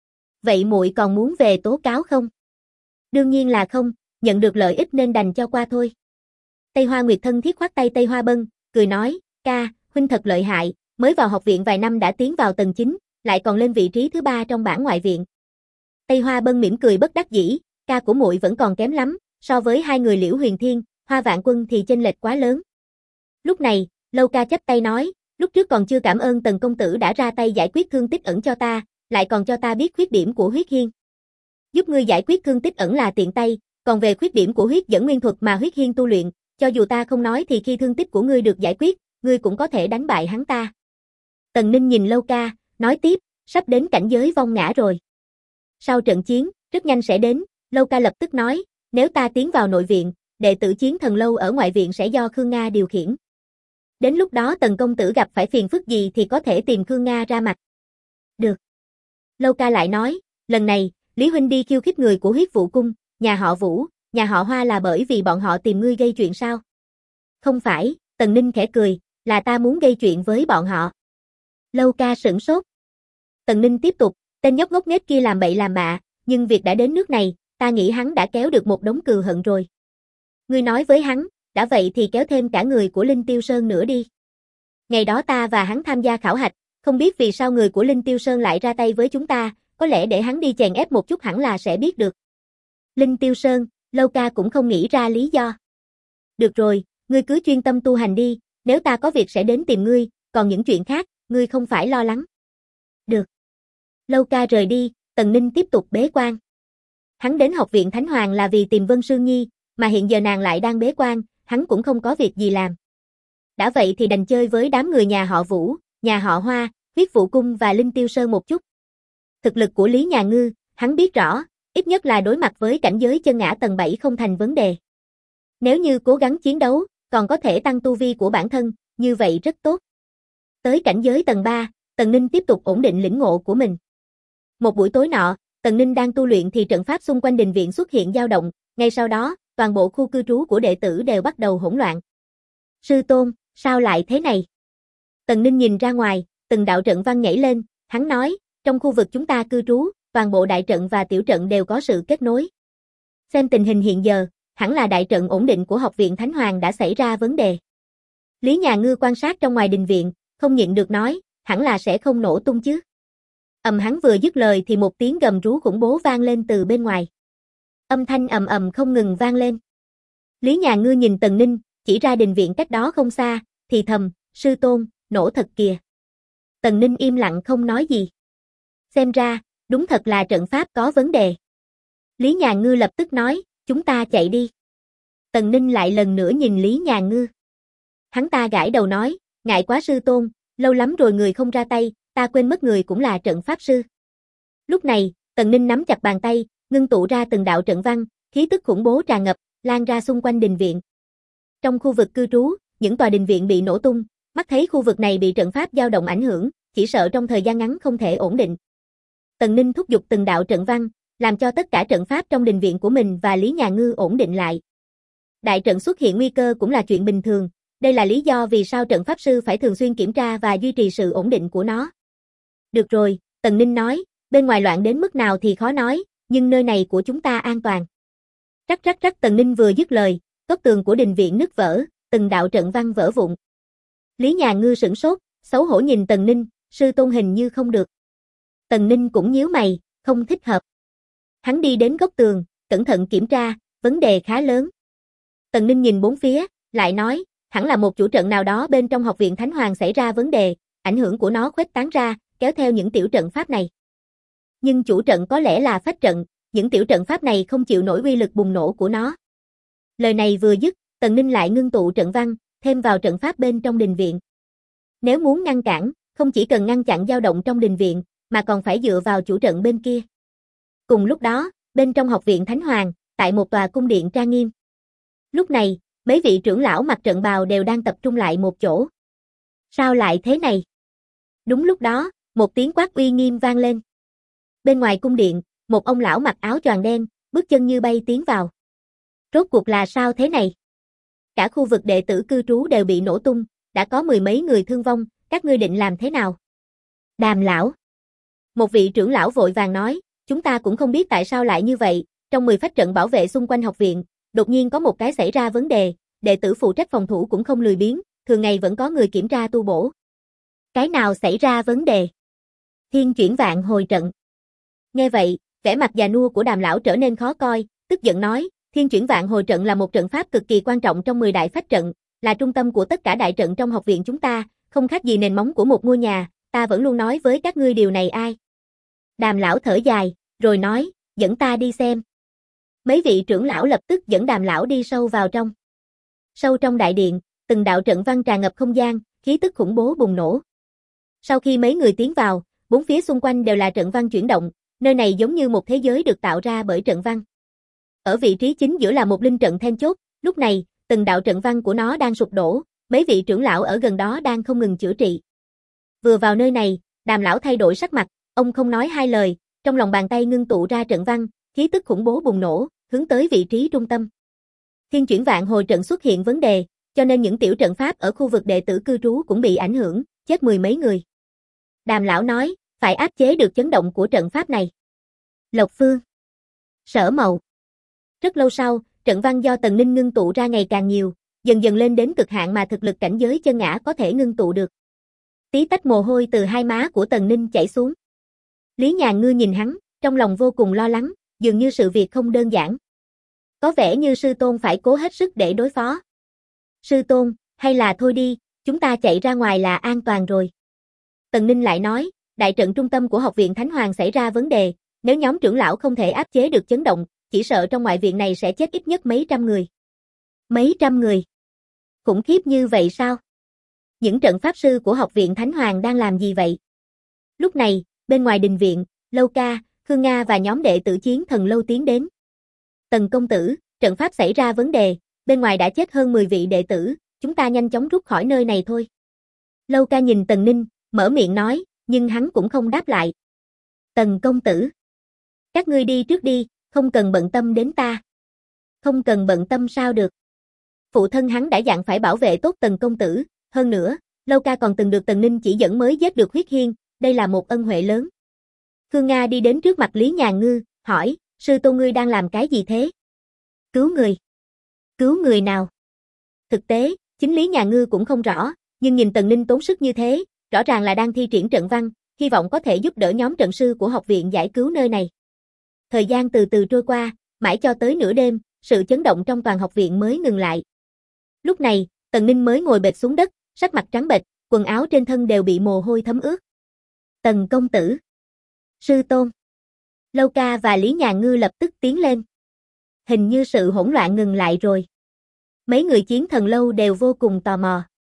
Speaker 1: Vậy muội còn muốn về tố cáo không? Đương nhiên là không, nhận được lợi ích nên đành cho qua thôi. Tây Hoa Nguyệt thân thiết khoát tay Tây Hoa Bân, cười nói, ca, huynh thật lợi hại, mới vào học viện vài năm đã tiến vào tầng 9, lại còn lên vị trí thứ 3 trong bảng ngoại viện. Tây Hoa Bân mỉm cười bất đắc dĩ, ca của muội vẫn còn kém lắm, so với hai người Liễu Huyền Thiên, Hoa Vạn Quân thì chênh lệch quá lớn. Lúc này, Lâu Ca chắp tay nói, lúc trước còn chưa cảm ơn Tần công tử đã ra tay giải quyết Thương Tích Ẩn cho ta, lại còn cho ta biết khuyết điểm của Huyết Hiên. Giúp ngươi giải quyết Thương Tích Ẩn là tiện tay, còn về khuyết điểm của huyết dẫn nguyên thuật mà Huyết Hiên tu luyện, cho dù ta không nói thì khi thương tích của ngươi được giải quyết, ngươi cũng có thể đánh bại hắn ta. Tần Ninh nhìn Lâu Ca, nói tiếp, sắp đến cảnh giới vong ngã rồi. Sau trận chiến, rất nhanh sẽ đến, Lâu Ca lập tức nói, nếu ta tiến vào nội viện, đệ tử Chiến Thần Lâu ở ngoại viện sẽ do Khương Nga điều khiển. Đến lúc đó Tần công tử gặp phải phiền phức gì thì có thể tìm Khương Nga ra mặt. Được. Lâu Ca lại nói, lần này, Lý huynh đi khiêu khích người của Huyết Vũ Cung, nhà họ Vũ, nhà họ Hoa là bởi vì bọn họ tìm ngươi gây chuyện sao? Không phải, Tần Ninh khẽ cười, là ta muốn gây chuyện với bọn họ. Lâu Ca sửng sốt. Tần Ninh tiếp tục, tên nhóc ngốc nghếch kia làm bậy làm bạ, nhưng việc đã đến nước này, ta nghĩ hắn đã kéo được một đống cừu hận rồi. Ngươi nói với hắn, đã vậy thì kéo thêm cả người của Linh Tiêu Sơn nữa đi. Ngày đó ta và hắn tham gia khảo hạch, không biết vì sao người của Linh Tiêu Sơn lại ra tay với chúng ta, có lẽ để hắn đi chèn ép một chút hẳn là sẽ biết được. Linh Tiêu Sơn, Lâu Ca cũng không nghĩ ra lý do. Được rồi, ngươi cứ chuyên tâm tu hành đi, nếu ta có việc sẽ đến tìm ngươi, còn những chuyện khác, ngươi không phải lo lắng. Được. Lâu Ca rời đi, Tần Ninh tiếp tục bế quan. Hắn đến học viện Thánh Hoàng là vì tìm Vân Sương Nhi, mà hiện giờ nàng lại đang bế quan, hắn cũng không có việc gì làm. Đã vậy thì đành chơi với đám người nhà họ Vũ, nhà họ Hoa, Huyết Vũ Cung và Linh Tiêu Sơn một chút. Thực lực của Lý Nhà Ngư, hắn biết rõ, ít nhất là đối mặt với cảnh giới chân ngã tầng 7 không thành vấn đề. Nếu như cố gắng chiến đấu, còn có thể tăng tu vi của bản thân, như vậy rất tốt. Tới cảnh giới tầng 3, Tần Ninh tiếp tục ổn định lĩnh ngộ của mình. Một buổi tối nọ, Tần Ninh đang tu luyện thì trận pháp xung quanh đình viện xuất hiện dao động, ngay sau đó, toàn bộ khu cư trú của đệ tử đều bắt đầu hỗn loạn. Sư tôn, sao lại thế này? Tần Ninh nhìn ra ngoài, từng đạo trận văn nhảy lên, hắn nói, trong khu vực chúng ta cư trú, toàn bộ đại trận và tiểu trận đều có sự kết nối. Xem tình hình hiện giờ, hẳn là đại trận ổn định của học viện Thánh Hoàng đã xảy ra vấn đề. Lý Nhà Ngư quan sát trong ngoài đình viện, không nhịn được nói, hẳn là sẽ không nổ tung chứ. Hắn vừa dứt lời thì một tiếng gầm rú khủng bố vang lên từ bên ngoài. Âm thanh ầm ầm không ngừng vang lên. Lý Nhà Ngư nhìn Tần Ninh, chỉ ra đình viện cách đó không xa, thì thầm, sư tôn, nổ thật kìa. Tần Ninh im lặng không nói gì. Xem ra, đúng thật là trận pháp có vấn đề. Lý Nhà Ngư lập tức nói, chúng ta chạy đi. Tần Ninh lại lần nữa nhìn Lý Nhà Ngư. Hắn ta gãi đầu nói, ngại quá sư tôn, lâu lắm rồi người không ra tay, ta quên mất người cũng là trận pháp sư. Lúc này, Tần Ninh nắm chặt bàn tay, ngưng tụ ra từng đạo trận văn, khí tức khủng bố tràn ngập, lan ra xung quanh đình viện. Trong khu vực cư trú, những tòa đình viện bị nổ tung, mắt thấy khu vực này bị trận pháp dao động ảnh hưởng, chỉ sợ trong thời gian ngắn không thể ổn định. Tần Ninh thúc giục từng đạo trận văn, làm cho tất cả trận pháp trong đình viện của mình và Lý Nhà Ngư ổn định lại. Đại trận xuất hiện nguy cơ cũng là chuyện bình thường, đây là lý do vì sao trận pháp sư phải thường xuyên kiểm tra và duy trì sự ổn định của nó. Được rồi, Tần Ninh nói, bên ngoài loạn đến mức nào thì khó nói, nhưng nơi này của chúng ta an toàn. Rắc rắc rắc Tần Ninh vừa dứt lời, góc tường của đình viện nứt vỡ, từng đạo trận văn vỡ vụn. Lý Nhà Ngư sửng sốt, xấu hổ nhìn Tần Ninh, sư tôn hình như không được. Tần Ninh cũng nhíu mày, không thích hợp. Hắn đi đến góc tường, cẩn thận kiểm tra, vấn đề khá lớn. Tần Ninh nhìn bốn phía, lại nói, hẳn là một chủ trận nào đó bên trong học viện Thánh Hoàng xảy ra vấn đề, ảnh hưởng của nó khuếch tán ra, kéo theo những tiểu trận pháp này. Nhưng chủ trận có lẽ là phách trận, những tiểu trận pháp này không chịu nổi uy lực bùng nổ của nó. Lời này vừa dứt, Tần Ninh lại ngưng tụ trận văn, thêm vào trận pháp bên trong đình viện. Nếu muốn ngăn cản, không chỉ cần ngăn chặn dao động trong đình viện, mà còn phải dựa vào chủ trận bên kia. Cùng lúc đó, bên trong học viện Thánh Hoàng, tại một tòa cung điện trang nghiêm. Lúc này, mấy vị trưởng lão mặc trận bào đều đang tập trung lại một chỗ. Sao lại thế này? Đúng lúc đó, một tiếng quát uy nghiêm vang lên. Bên ngoài cung điện, một ông lão mặc áo choàng đen, bước chân như bay tiến vào. Rốt cuộc là sao thế này? Cả khu vực đệ tử cư trú đều bị nổ tung, đã có mười mấy người thương vong, các ngươi định làm thế nào? Đàm lão. Một vị trưởng lão vội vàng nói, chúng ta cũng không biết tại sao lại như vậy, trong 10 phách trận bảo vệ xung quanh học viện, đột nhiên có một cái xảy ra vấn đề, đệ tử phụ trách phòng thủ cũng không lười biếng, thường ngày vẫn có người kiểm tra tu bổ. Cái nào xảy ra vấn đề? Thiên chuyển vạn hồi trận. Nghe vậy, vẻ mặt già nua của Đàm lão trở nên khó coi, tức giận nói, Thiên chuyển vạn hồi trận là một trận pháp cực kỳ quan trọng trong 10 đại phách trận, là trung tâm của tất cả đại trận trong học viện chúng ta, không khác gì nền móng của một ngôi nhà, ta vẫn luôn nói với các ngươi điều này ai. Đàm lão thở dài, rồi nói, dẫn ta đi xem. Mấy vị trưởng lão lập tức dẫn Đàm lão đi sâu vào trong. Sâu trong đại điện, từng đạo trận văn tràn ngập không gian, khí tức khủng bố bùng nổ. Sau khi mấy người tiến vào, bốn phía xung quanh đều là trận văn chuyển động, nơi này giống như một thế giới được tạo ra bởi trận văn. Ở vị trí chính giữa là một linh trận then chốt, lúc này, từng đạo trận văn của nó đang sụp đổ, mấy vị trưởng lão ở gần đó đang không ngừng chữa trị. Vừa vào nơi này, Đàm lão thay đổi sắc mặt, ông không nói hai lời, trong lòng bàn tay ngưng tụ ra trận văn, khí tức khủng bố bùng nổ, hướng tới vị trí trung tâm. Thiên chuyển vạn hồi trận xuất hiện vấn đề, cho nên những tiểu trận pháp ở khu vực đệ tử cư trú cũng bị ảnh hưởng, chết mười mấy người. Đàm lão nói, phải áp chế được chấn động của trận pháp này. Lộc Phương, Sở Mậu. Rất lâu sau, trận văn do Tần Ninh ngưng tụ ra ngày càng nhiều, dần dần lên đến cực hạn mà thực lực cảnh giới chân ngã có thể ngưng tụ được. Tí tách mồ hôi từ hai má của Tần Ninh chảy xuống. Lý Nhà Ngư nhìn hắn, trong lòng vô cùng lo lắng, dường như sự việc không đơn giản. Có vẻ như sư tôn phải cố hết sức để đối phó. Sư tôn, hay là thôi đi, chúng ta chạy ra ngoài là an toàn rồi. Tần Ninh lại nói, đại trận trung tâm của học viện Thánh Hoàng xảy ra vấn đề, nếu nhóm trưởng lão không thể áp chế được chấn động, chỉ sợ trong ngoại viện này sẽ chết ít nhất mấy trăm người. Mấy trăm người? Khủng khiếp như vậy sao? Những trận pháp sư của học viện Thánh Hoàng đang làm gì vậy? Lúc này, bên ngoài đình viện, Lâu Ca, Khương Nga và nhóm đệ tử chiến thần lâu tiến đến. Tần công tử, trận pháp xảy ra vấn đề, bên ngoài đã chết hơn 10 vị đệ tử, chúng ta nhanh chóng rút khỏi nơi này thôi. Lâu Ca nhìn Tần Ninh, mở miệng nói, nhưng hắn cũng không đáp lại. Tần công tử, các ngươi đi trước đi, không cần bận tâm đến ta. Không cần bận tâm sao được. Phụ thân hắn đã dặn phải bảo vệ tốt Tần công tử, hơn nữa, Lâu Ca còn từng được Tần Ninh chỉ dẫn mới giết được Huyết Hiên, đây là một ân huệ lớn. Khương Nga đi đến trước mặt Lý Nhàn Ngư, hỏi, sư tôn ngươi đang làm cái gì thế? Cứu người. Cứu người nào? Thực tế, chính Lý Nhàn Ngư cũng không rõ, nhưng nhìn Tần Ninh tốn sức như thế, rõ ràng là đang thi triển trận văn, hy vọng có thể giúp đỡ nhóm trận sư của học viện giải cứu nơi này. Thời gian từ từ trôi qua, mãi cho tới nửa đêm, sự chấn động trong toàn học viện mới ngừng lại. Lúc này, Tần Ninh mới ngồi bệt xuống đất, sắc mặt trắng bệch, quần áo trên thân đều bị mồ hôi thấm ướt. Tần công tử. Sư tôn. Lâu Ca và Lý Nhàn Ngư lập tức tiến lên. Hình như sự hỗn loạn ngừng lại rồi. Mấy người Chiến Thần Lâu đều vô cùng tò mò.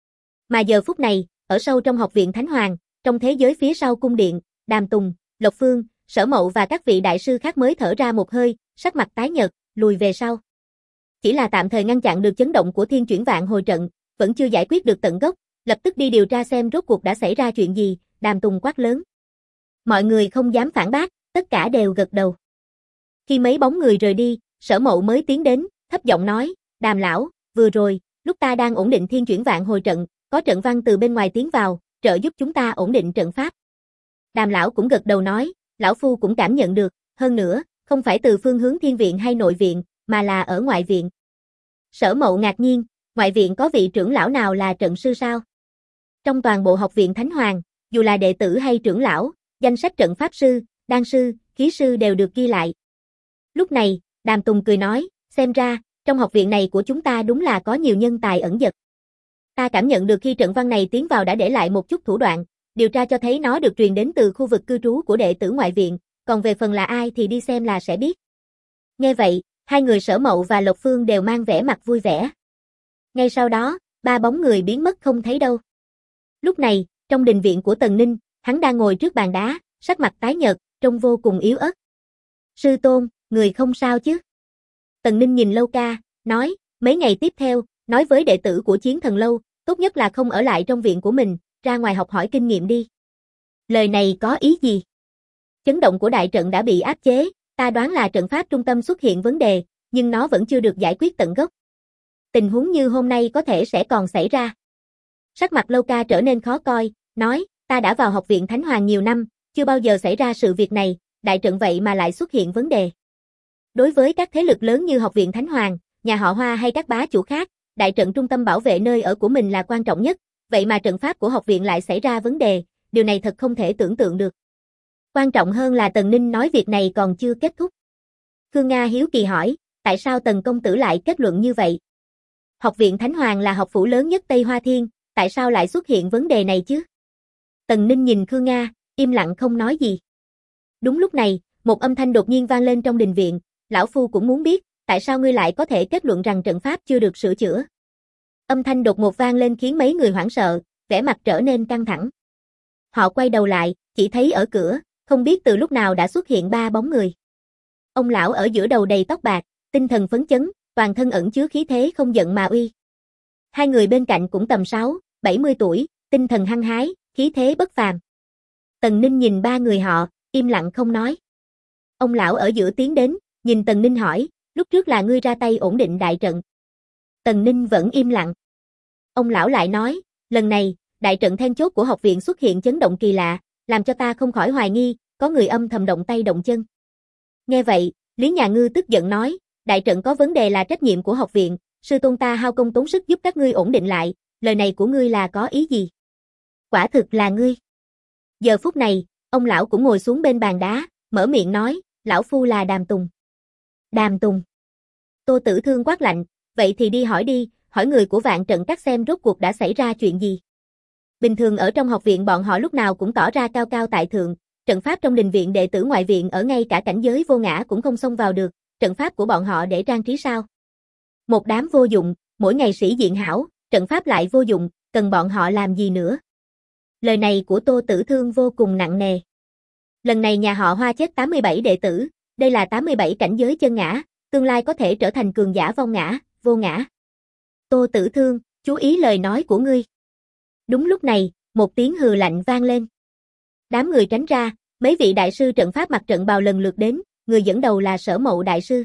Speaker 1: Mà giờ phút này, ở sâu trong học viện Thánh Hoàng, trong thế giới phía sau cung điện, Đàm Tùng, Lộc Phương, Sở Mậu và các vị đại sư khác mới thở ra một hơi, sắc mặt tái nhợt, lùi về sau. Chỉ là tạm thời ngăn chặn được chấn động của Thiên Chuyển Vạn Hồi trận, vẫn chưa giải quyết được tận gốc, lập tức đi điều tra xem rốt cuộc đã xảy ra chuyện gì, Đàm Tùng quát lớn. Mọi người không dám phản bác, tất cả đều gật đầu. Khi mấy bóng người rời đi, Sở Mậu mới tiến đến, thấp giọng nói, Đàm lão, vừa rồi, lúc ta đang ổn định Thiên Chuyển Vạn Hồi trận, có trận văn từ bên ngoài tiến vào, trợ giúp chúng ta ổn định trận pháp. Đàm lão cũng gật đầu nói, lão phu cũng cảm nhận được, hơn nữa, không phải từ phương hướng thiên viện hay nội viện, mà là ở ngoại viện. Sở Mậu ngạc nhiên, ngoại viện có vị trưởng lão nào là trận sư sao? Trong toàn bộ học viện Thánh Hoàng, dù là đệ tử hay trưởng lão, danh sách trận pháp sư, đan sư, khí sư đều được ghi lại. Lúc này, Đàm Tùng cười nói, xem ra, trong học viện này của chúng ta đúng là có nhiều nhân tài ẩn dật. Ta cảm nhận được khi trận văn này tiến vào đã để lại một chút thủ đoạn, điều tra cho thấy nó được truyền đến từ khu vực cư trú của đệ tử ngoại viện, còn về phần là ai thì đi xem là sẽ biết. Nghe vậy, hai người Sở Mậu và Lộc Phương đều mang vẻ mặt vui vẻ. Ngay sau đó, ba bóng người biến mất không thấy đâu. Lúc này, trong đình viện của Tần Ninh, hắn đang ngồi trước bàn đá, sắc mặt tái nhợt, trông vô cùng yếu ớt. Sư tôn, người không sao chứ? Tần Ninh nhìn Lâu Ca, nói, mấy ngày tiếp theo, nói với đệ tử của Chiến Thần Lâu, tốt nhất là không ở lại trong viện của mình, ra ngoài học hỏi kinh nghiệm đi. Lời này có ý gì? Chấn động của đại trận đã bị áp chế, ta đoán là trận pháp trung tâm xuất hiện vấn đề, nhưng nó vẫn chưa được giải quyết tận gốc. Tình huống như hôm nay có thể sẽ còn xảy ra. Sắc mặt Lâu Ca trở nên khó coi, nói, ta đã vào học viện Thánh Hoàng nhiều năm, chưa bao giờ xảy ra sự việc này, đại trận vậy mà lại xuất hiện vấn đề. Đối với các thế lực lớn như học viện Thánh Hoàng, nhà họ Hoa hay các bá chủ khác, đại trận trung tâm bảo vệ nơi ở của mình là quan trọng nhất, vậy mà trận pháp của học viện lại xảy ra vấn đề, điều này thật không thể tưởng tượng được. Quan trọng hơn là Tần Ninh nói việc này còn chưa kết thúc. Khương Nga hiếu kỳ hỏi, tại sao Tần công tử lại kết luận như vậy? Học viện Thánh Hoàng là học phủ lớn nhất Tây Hoa Thiên, tại sao lại xuất hiện vấn đề này chứ? Tần Ninh nhìn Khương Nga, im lặng không nói gì. Đúng lúc này, một âm thanh đột nhiên vang lên trong đình viện, lão phu cũng muốn biết, tại sao ngươi lại có thể kết luận rằng trận pháp chưa được sửa chữa? Âm thanh đột ngột vang lên khiến mấy người hoảng sợ, vẻ mặt trở nên căng thẳng. Họ quay đầu lại, chỉ thấy ở cửa, không biết từ lúc nào đã xuất hiện ba bóng người. Ông lão ở giữa đầu đầy tóc bạc, tinh thần phấn chấn, toàn thân ẩn chứa khí thế không giận mà uy. Hai người bên cạnh cũng tầm 6-70 tuổi, tinh thần hăng hái, khí thế bất phàm. Tần Ninh nhìn ba người họ, im lặng không nói. Ông lão ở giữa tiến đến, nhìn Tần Ninh hỏi, lúc trước là ngươi ra tay ổn định đại trận. Tần Ninh vẫn im lặng. Ông lão lại nói, lần này, đại trận then chốt của học viện xuất hiện chấn động kỳ lạ, làm cho ta không khỏi hoài nghi, có người âm thầm động tay động chân. Nghe vậy, Lý Nhàn Ngư tức giận nói, đại trận có vấn đề là trách nhiệm của học viện, sư tôn ta hao công tốn sức giúp các ngươi ổn định lại, lời này của ngươi là có ý gì? Quả thực là ngươi. Giờ phút này, ông lão cũng ngồi xuống bên bàn đá, mở miệng nói, lão phu là Đàm Tùng. Đàm Tùng. Tô Tử Thương quát lạnh, vậy thì đi, hỏi người của Vạn Trận Các xem rốt cuộc đã xảy ra chuyện gì. Bình thường ở trong học viện bọn họ lúc nào cũng tỏ ra cao cao tại thượng, trận pháp trong đình viện đệ tử ngoại viện ở ngay cả cảnh giới vô ngã cũng không xông vào được, trận pháp của bọn họ để trang trí sao? Một đám vô dụng, mỗi ngày sĩ diện hảo, trận pháp lại vô dụng, cần bọn họ làm gì nữa? Lời này của Tô Tử Thương vô cùng nặng nề. Lần này nhà họ Hoa chết 87 đệ tử, đây là 87 cảnh giới chân ngã, tương lai có thể trở thành cường giả vong ngã, vô ngã. Tô Tử Thương, chú ý lời nói của ngươi. Đúng lúc này, một tiếng hừ lạnh vang lên. Đám người tránh ra, mấy vị đại sư trận pháp mặc trận bào lần lượt đến, người dẫn đầu là Sở Mậu đại sư.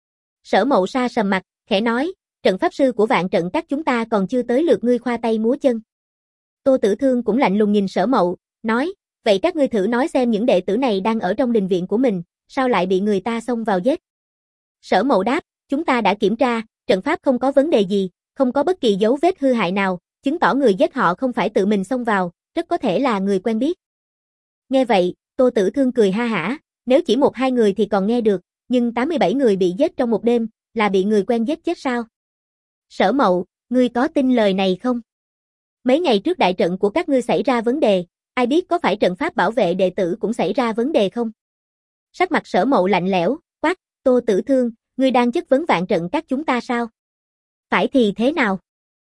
Speaker 1: Sở Mậu sa sầm mặt, khẽ nói, trận pháp sư của vạn trận các chúng ta còn chưa tới lượt ngươi khoa tay múa chân. Tô Tử Thương cũng lạnh lùng nhìn Sở Mậu, nói, vậy các ngươi thử nói xem những đệ tử này đang ở trong đình viện của mình, sao lại bị người ta xông vào giết? Sở Mậu đáp, chúng ta đã kiểm tra, trận pháp không có vấn đề gì, không có bất kỳ dấu vết hư hại nào, chứng tỏ người giết họ không phải tự mình xông vào, rất có thể là người quen biết. Nghe vậy, Tô Tử Thương cười ha hả, nếu chỉ 1-2 người thì còn nghe được, nhưng 87 người bị giết trong một đêm, là bị người quen giết chết sao? Sở Mậu, ngươi có tin lời này không? Mấy ngày trước đại trận của các ngươi xảy ra vấn đề, ai biết có phải trận pháp bảo vệ đệ tử cũng xảy ra vấn đề không? Sắc mặt Sở Mậu lạnh lẽo, quát, Tô Tử Thương, ngươi đang chất vấn vạn trận các chúng ta sao? Phải thì thế nào?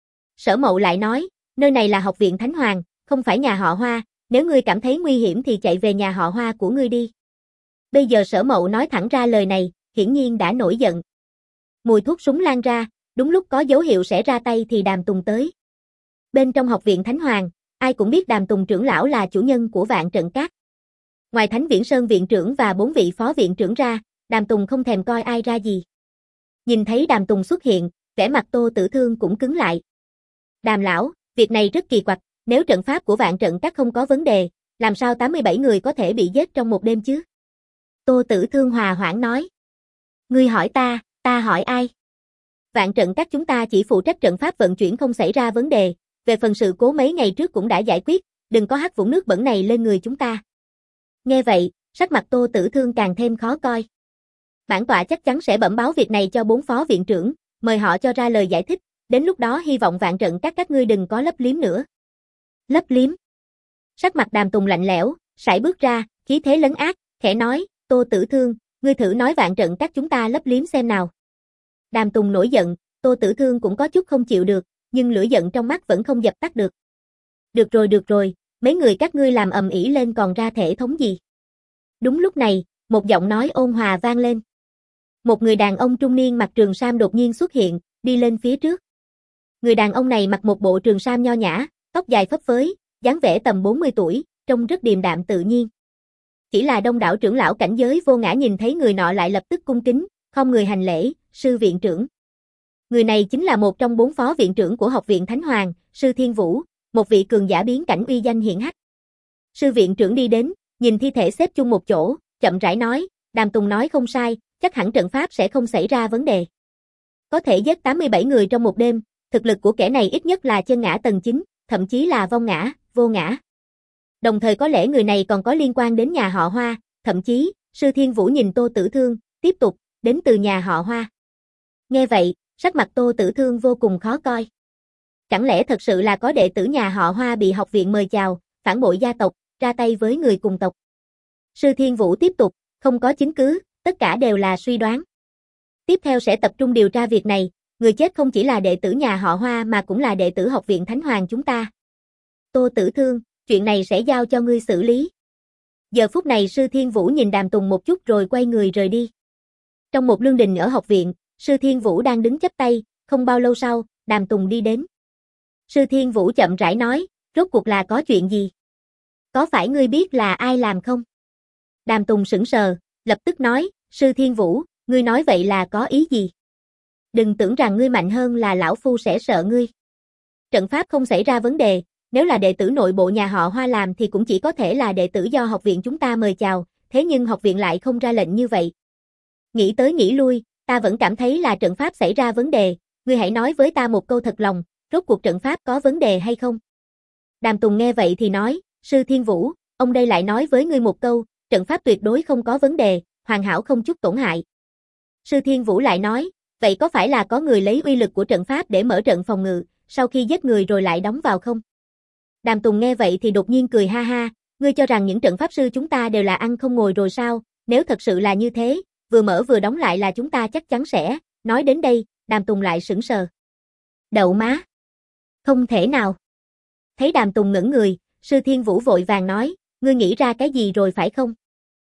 Speaker 1: Sở Mậu lại nói, nơi này là học viện Thánh Hoàng, không phải nhà họ Hoa, nếu ngươi cảm thấy nguy hiểm thì chạy về nhà họ Hoa của ngươi đi. Bây giờ Sở Mậu nói thẳng ra lời này, hiển nhiên đã nổi giận. Mùi thuốc súng lan ra, đúng lúc có dấu hiệu sẽ ra tay thì Đàm Tùng tới. Bên trong học viện Thánh Hoàng, ai cũng biết Đàm Tùng trưởng lão là chủ nhân của vạn trận các. Ngoài Thánh Viễn Sơn viện trưởng và 4 vị phó viện trưởng ra, Đàm Tùng không thèm coi ai ra gì. Nhìn thấy Đàm Tùng xuất hiện, vẻ mặt Tô Tử Thương cũng cứng lại. Đàm lão, việc này rất kỳ quặc, nếu trận pháp của vạn trận các không có vấn đề, làm sao 87 người có thể bị giết trong một đêm chứ? Tô Tử Thương hòa hoãn nói. Ngươi hỏi ta hỏi ai? Vạn trận các chúng ta chỉ phụ trách trận pháp vận chuyển không xảy ra vấn đề, về phần sự cố mấy ngày trước cũng đã giải quyết, đừng có hắt vũng nước bẩn này lên người chúng ta. Nghe vậy, sắc mặt Tô Tử Thương càng thêm khó coi. Bản tọa chắc chắn sẽ bẩm báo việc này cho 4 phó viện trưởng, mời họ cho ra lời giải thích, đến lúc đó hy vọng vạn trận các ngươi đừng có lấp liếm nữa. Lấp liếm? Sắc mặt Đàm Tùng lạnh lẽo, sải bước ra, khí thế lấn ác, khẽ nói, Tô Tử Thương, ngươi thử nói vạn trận các chúng ta lấp liếm xem nào. Đàm Tùng nổi giận, Tô Tử Thương cũng có chút không chịu được, nhưng lửa giận trong mắt vẫn không dập tắt được. Được rồi, mấy người các ngươi làm ầm ĩ lên còn ra thể thống gì? Đúng lúc này, một giọng nói ôn hòa vang lên. Một người đàn ông trung niên mặc trường sam đột nhiên xuất hiện, đi lên phía trước. Người đàn ông này mặc một bộ trường sam nho nhã, tóc dài phấp phới, dáng vẻ tầm 40 tuổi, trông rất điềm đạm tự nhiên. Chỉ là đông đảo trưởng lão cảnh giới vô ngã nhìn thấy người nọ lại lập tức cung kính, không người hành lễ, sư viện trưởng. Người này chính là một trong 4 phó viện trưởng của học viện Thánh Hoàng, sư Thiên Vũ, một vị cường giả biến cảnh uy danh hiển hách. Sư viện trưởng đi đến, nhìn thi thể xếp chung một chỗ, chậm rãi nói, Đàm Tùng nói không sai, chắc hẳn trận pháp sẽ không xảy ra vấn đề. Có thể giết 87 người trong một đêm, thực lực của kẻ này ít nhất là chân ngã tầng 9, thậm chí là vong ngã, vô ngã. Đồng thời có lẽ người này còn có liên quan đến nhà họ Hoa, thậm chí, sư Thiên Vũ nhìn Tô Tử Thương, tiếp tục, đến từ nhà họ Hoa. Nghe vậy, sắc mặt Tô Tử Thương vô cùng khó coi. Chẳng lẽ thật sự là có đệ tử nhà họ Hoa bị học viện mời chào, phản bội gia tộc, ra tay với người cùng tộc? Sư Thiên Vũ tiếp tục, không có chứng cứ, tất cả đều là suy đoán. Tiếp theo sẽ tập trung điều tra việc này, người chết không chỉ là đệ tử nhà họ Hoa mà cũng là đệ tử học viện Thánh Hoàng chúng ta. Tô Tử Thương, chuyện này sẽ giao cho ngươi xử lý. Giờ phút này sư Thiên Vũ nhìn Đàm Tùng một chút rồi quay người rời đi. Trong một lương đình ở học viện, sư Thiên Vũ đang đứng chắp tay, không bao lâu sau, Đàm Tùng đi đến. Sư Thiên Vũ chậm rãi nói, rốt cuộc là có chuyện gì? Có phải ngươi biết là ai làm không? Đàm Tùng sững sờ, lập tức nói, sư Thiên Vũ, ngươi nói vậy là có ý gì? Đừng tưởng rằng ngươi mạnh hơn là lão phu sẽ sợ ngươi. Trận pháp không xảy ra vấn đề, nếu là đệ tử nội bộ nhà họ Hoa làm thì cũng chỉ có thể là đệ tử do học viện chúng ta mời chào, thế nhưng học viện lại không ra lệnh như vậy. Nghĩ tới nghĩ lui, ta vẫn cảm thấy là trận pháp xảy ra vấn đề, ngươi hãy nói với ta một câu thật lòng, rốt cuộc trận pháp có vấn đề hay không? Đàm Tùng nghe vậy thì nói, sư Thiên Vũ, ông đây lại nói với ngươi một câu, trận pháp tuyệt đối không có vấn đề, hoàn hảo không chút tổn hại. Sư Thiên Vũ lại nói, vậy có phải là có người lấy uy lực của trận pháp để mở trận phòng ngự, sau khi giết người rồi lại đóng vào không? Đàm Tùng nghe vậy thì đột nhiên cười ha ha, ngươi cho rằng những trận pháp sư chúng ta đều là ăn không ngồi rồi sao, nếu thật sự là như thế, vừa mở vừa đóng lại là chúng ta chắc chắn sẽ, nói đến đây, Đàm Tùng lại sững sờ. Đậu má! Không thể nào! Thấy Đàm Tùng ngẩn người, sư Thiên Vũ vội vàng nói, ngươi nghĩ ra cái gì rồi phải không?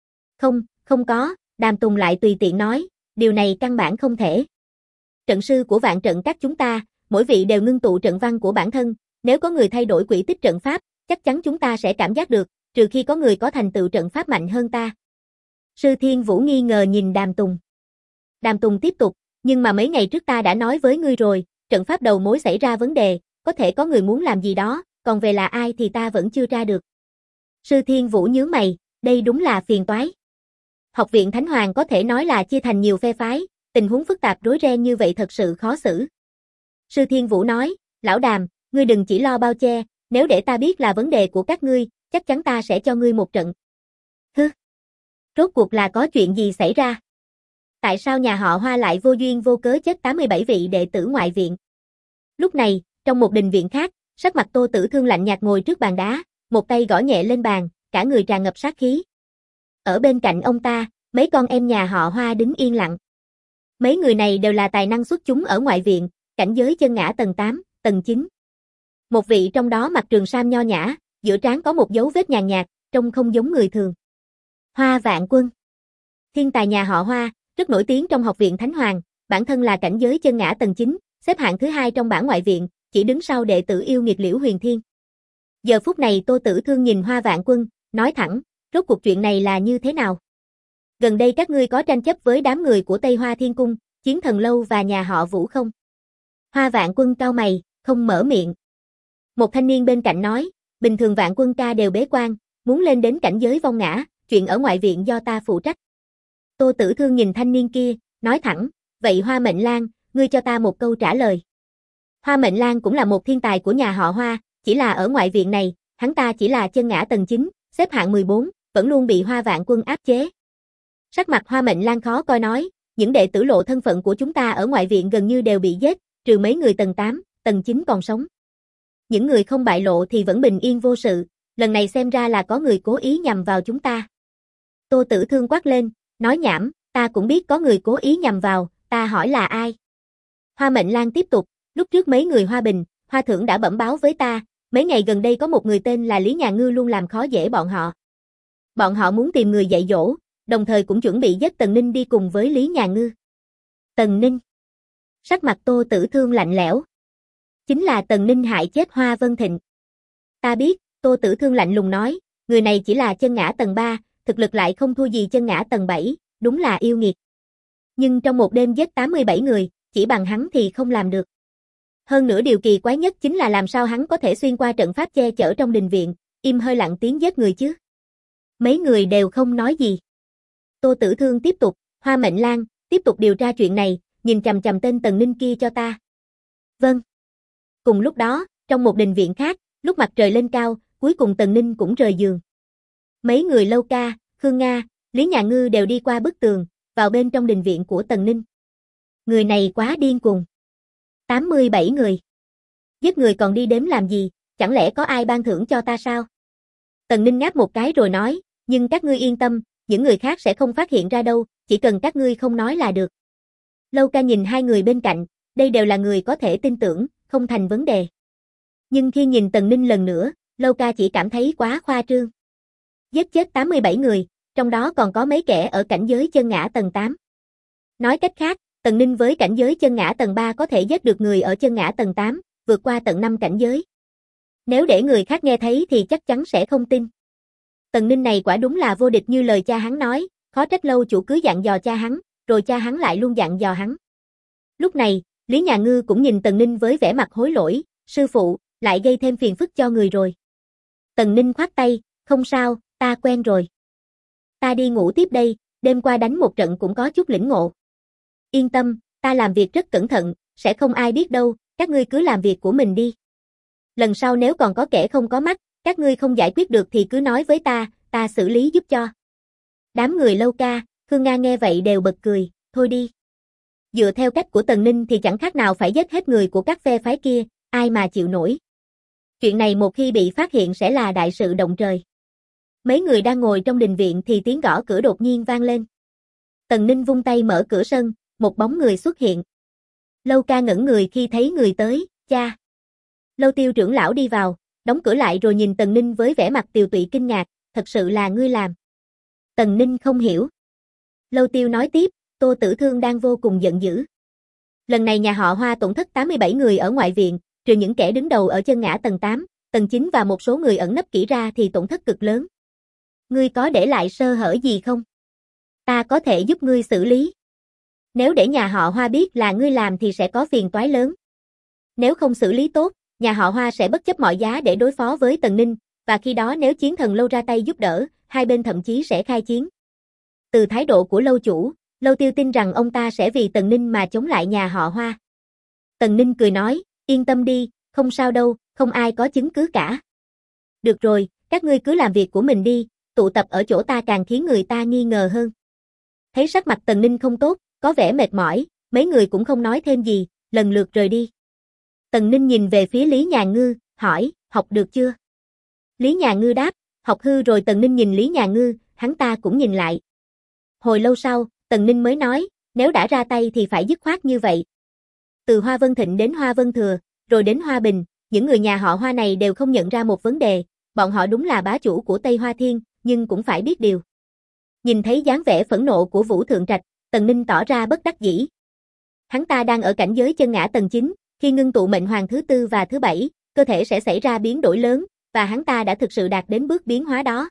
Speaker 1: Không có, Đàm Tùng lại tùy tiện nói, điều này căn bản không thể. Trận sư của vạn trận các chúng ta, mỗi vị đều ngưng tụ trận văn của bản thân, nếu có người thay đổi quỹ tích trận pháp, chắc chắn chúng ta sẽ cảm giác được, trừ khi có người có thành tựu trận pháp mạnh hơn ta. Sư Thiên Vũ nghi ngờ nhìn Đàm Tùng. Đàm Tùng tiếp tục, nhưng mà mấy ngày trước ta đã nói với ngươi rồi, trận pháp đầu mối xảy ra vấn đề, có thể có người muốn làm gì đó, còn về là ai thì ta vẫn chưa tra được. Sư Thiên Vũ nhướng mày, đây đúng là phiền toái. Học viện Thánh Hoàng có thể nói là chia thành nhiều phe phái, tình huống phức tạp rối ren như vậy thật sự khó xử. Sư Thiên Vũ nói, lão Đàm, ngươi đừng chỉ lo bao che, nếu để ta biết là vấn đề của các ngươi, chắc chắn ta sẽ cho ngươi một trận. Hứ! Rốt cuộc là có chuyện gì xảy ra? Tại sao nhà họ Hoa lại vô duyên vô cớ chết 87 vị đệ tử ngoại viện? Lúc này, trong một đình viện khác, sắc mặt Tô Tử Thương lạnh nhạt ngồi trước bàn đá, một tay gõ nhẹ lên bàn, cả người tràn ngập sát khí. Ở bên cạnh ông ta, mấy con em nhà họ Hoa đứng yên lặng. Mấy người này đều là tài năng xuất chúng ở ngoại viện, cảnh giới chân ngã tầng 8, tầng 9. Một vị trong đó mặc trường sam nho nhã, giữa trán có một dấu vết nhàn nhạt, trông không giống người thường. Hoa Vạn Quân. Thiên tài nhà họ Hoa, rất nổi tiếng trong học viện Thánh Hoàng, bản thân là cảnh giới chân ngã tầng 9, xếp hạng thứ 2 trong bảng ngoại viện, chỉ đứng sau đệ tử yêu nghiệt Liễu Huyền Thiên. Giờ phút này Tô Tử Thương nhìn Hoa Vạn Quân, nói thẳng, rốt cuộc chuyện này là như thế nào? Gần đây các ngươi có tranh chấp với đám người của Tây Hoa Thiên Cung, Chiến Thần Lâu và nhà họ Vũ không? Hoa Vạn Quân cau mày, không mở miệng. Một thanh niên bên cạnh nói, bình thường Vạn Quân ca đều bế quan, muốn lên đến cảnh giới vong ngã, chuyện ở ngoại viện do ta phụ trách. Tô Tử Thương nhìn thanh niên kia, nói thẳng, vậy Hoa Mệnh Lan, ngươi cho ta một câu trả lời. Hoa Mệnh Lan cũng là một thiên tài của nhà họ Hoa, chỉ là ở ngoại viện này, hắn ta chỉ là chân ngã tầng 9, xếp hạng 14, vẫn luôn bị Hoa Vạn Quân áp chế. Sắc mặt Hoa Mệnh Lan khó coi nói, những đệ tử lộ thân phận của chúng ta ở ngoại viện gần như đều bị giết, trừ mấy người tầng 8, tầng 9 còn sống. Những người không bại lộ thì vẫn bình yên vô sự, lần này xem ra là có người cố ý nhằm vào chúng ta. Tô Tử Thương quát lên, nói nhảm, ta cũng biết có người cố ý nhằm vào, ta hỏi là ai? Hoa Mệnh Lan tiếp tục, lúc trước mấy người Hoa Bình, Hoa Thưởng đã bẩm báo với ta, mấy ngày gần đây có một người tên là Lý Nhà Ngư luôn làm khó dễ bọn họ. Bọn họ muốn tìm người dạy dỗ, đồng thời cũng chuẩn bị dắt Tần Ninh đi cùng với Lý Nhà Ngư. Tần Ninh. Sắc mặt Tô Tử Thương lạnh lẽo. Chính là Tần Ninh hại chết Hoa Vân Thịnh. Ta biết, Tô Tử Thương lạnh lùng nói, người này chỉ là chân ngã tầng 3, thực lực lại không thua gì chân ngã tầng 7, đúng là yêu nghiệt. Nhưng trong một đêm giết 87 người, chỉ bằng hắn thì không làm được. Hơn nữa điều kỳ quái nhất chính là làm sao hắn có thể xuyên qua trận pháp che chở trong đình viện, im hơi lặng tiếng giết người chứ. Mấy người đều không nói gì. Tô Tử Thương tiếp tục, Hoa Mệnh Lan, tiếp tục điều tra chuyện này, nhìn chằm chằm tên Tần Ninh kia cho ta. Vâng. Cùng lúc đó, trong một đình viện khác, lúc mặt trời lên cao, cuối cùng Tần Ninh cũng rời giường. Mấy người Lâu Ca, Khương Nga, Lý Nhà Ngư đều đi qua bức tường, vào bên trong đình viện của Tần Ninh. Người này quá điên cuồng. 87 người. Giết người còn đi đếm làm gì, chẳng lẽ có ai ban thưởng cho ta sao? Tần Ninh ngáp một cái rồi nói, nhưng các ngươi yên tâm, những người khác sẽ không phát hiện ra đâu, chỉ cần các ngươi không nói là được. Lâu Ca nhìn hai người bên cạnh, đây đều là người có thể tin tưởng, không thành vấn đề. Nhưng khi nhìn Tần Ninh lần nữa, Lâu Ca chỉ cảm thấy quá khoa trương. Giết chết 87 người, trong đó còn có mấy kẻ ở cảnh giới chân ngã tầng 8. Nói cách khác, Tần Ninh với cảnh giới chân ngã tầng 3 có thể giết được người ở chân ngã tầng 8, vượt qua tận 5 cảnh giới. Nếu để người khác nghe thấy thì chắc chắn sẽ không tin. Tần Ninh này quả đúng là vô địch như lời cha hắn nói, khó trách Lâu chủ cứ dặn dò cha hắn, rồi cha hắn lại luôn dặn dò hắn. Lúc này, Lý Nhà Ngư cũng nhìn Tần Ninh với vẻ mặt hối lỗi, sư phụ, lại gây thêm phiền phức cho người rồi. Tần Ninh khoát tay, không sao, ta quen rồi. Ta đi ngủ tiếp đây, đêm qua đánh một trận cũng có chút lĩnh ngộ. Yên tâm, ta làm việc rất cẩn thận, sẽ không ai biết đâu, các ngươi cứ làm việc của mình đi. Lần sau nếu còn có kẻ không có mắt, các ngươi không giải quyết được thì cứ nói với ta xử lý giúp cho. Đám người Lâu Ca, Khương Nga nghe vậy đều bật cười, thôi đi. Dựa theo cách của Tần Ninh thì chẳng khác nào phải giết hết người của các phe phái kia, ai mà chịu nổi. Chuyện này một khi bị phát hiện sẽ là đại sự động trời. Mấy người đang ngồi trong đình viện thì tiếng gõ cửa đột nhiên vang lên. Tần Ninh vung tay mở cửa sân, một bóng người xuất hiện. Lâu Ca ngẩn người khi thấy người tới, cha. Lâu Tiêu trưởng lão đi vào, đóng cửa lại rồi nhìn Tần Ninh với vẻ mặt tiều tụy kinh ngạc, thật sự là ngươi làm. Tần Ninh không hiểu. Lâu Tiêu nói tiếp, Tô Tử Thương đang vô cùng giận dữ. Lần này nhà họ Hoa tổn thất 87 người ở ngoại viện, trừ những kẻ đứng đầu ở chân ngã tầng 8, tầng 9 và một số người ẩn nấp kỹ ra thì tổn thất cực lớn. Ngươi có để lại sơ hở gì không? Ta có thể giúp ngươi xử lý. Nếu để nhà họ Hoa biết là ngươi làm thì sẽ có phiền toái lớn. Nếu không xử lý tốt, nhà họ Hoa sẽ bất chấp mọi giá để đối phó với Tần Ninh, và khi đó nếu Chiến Thần Lâu ra tay giúp đỡ, hai bên thậm chí sẽ khai chiến. Từ thái độ của Lâu chủ, Lâu Tiêu tin rằng ông ta sẽ vì Tần Ninh mà chống lại nhà họ Hoa. Tần Ninh cười nói, yên tâm đi, không sao đâu, không ai có chứng cứ cả. Được rồi, các ngươi cứ làm việc của mình đi, tụ tập ở chỗ ta càng khiến người ta nghi ngờ hơn. Thấy sắc mặt Tần Ninh không tốt, có vẻ mệt mỏi, mấy người cũng không nói thêm gì, lần lượt rời đi. Tần Ninh nhìn về phía Lý Nhà Ngư, hỏi, học được chưa? Lý Nhà Ngư đáp, học hư rồi. Tần Ninh nhìn Lý Nhà Ngư, hắn ta cũng nhìn lại. Hồi lâu sau, Tần Ninh mới nói, nếu đã ra tay thì phải dứt khoát như vậy. Từ Hoa Vân Thịnh đến Hoa Vân Thừa, rồi đến Hoa Bình, những người nhà họ Hoa này đều không nhận ra một vấn đề, bọn họ đúng là bá chủ của Tây Hoa Thiên, nhưng cũng phải biết điều. Nhìn thấy dáng vẻ phẫn nộ của Vũ Thượng Trạch, Tần Ninh tỏ ra bất đắc dĩ. Hắn ta đang ở cảnh giới chân ngã tầng 9, khi ngưng tụ mệnh hoàng thứ 4 và thứ 7, cơ thể sẽ xảy ra biến đổi lớn, và hắn ta đã thực sự đạt đến bước biến hóa đó.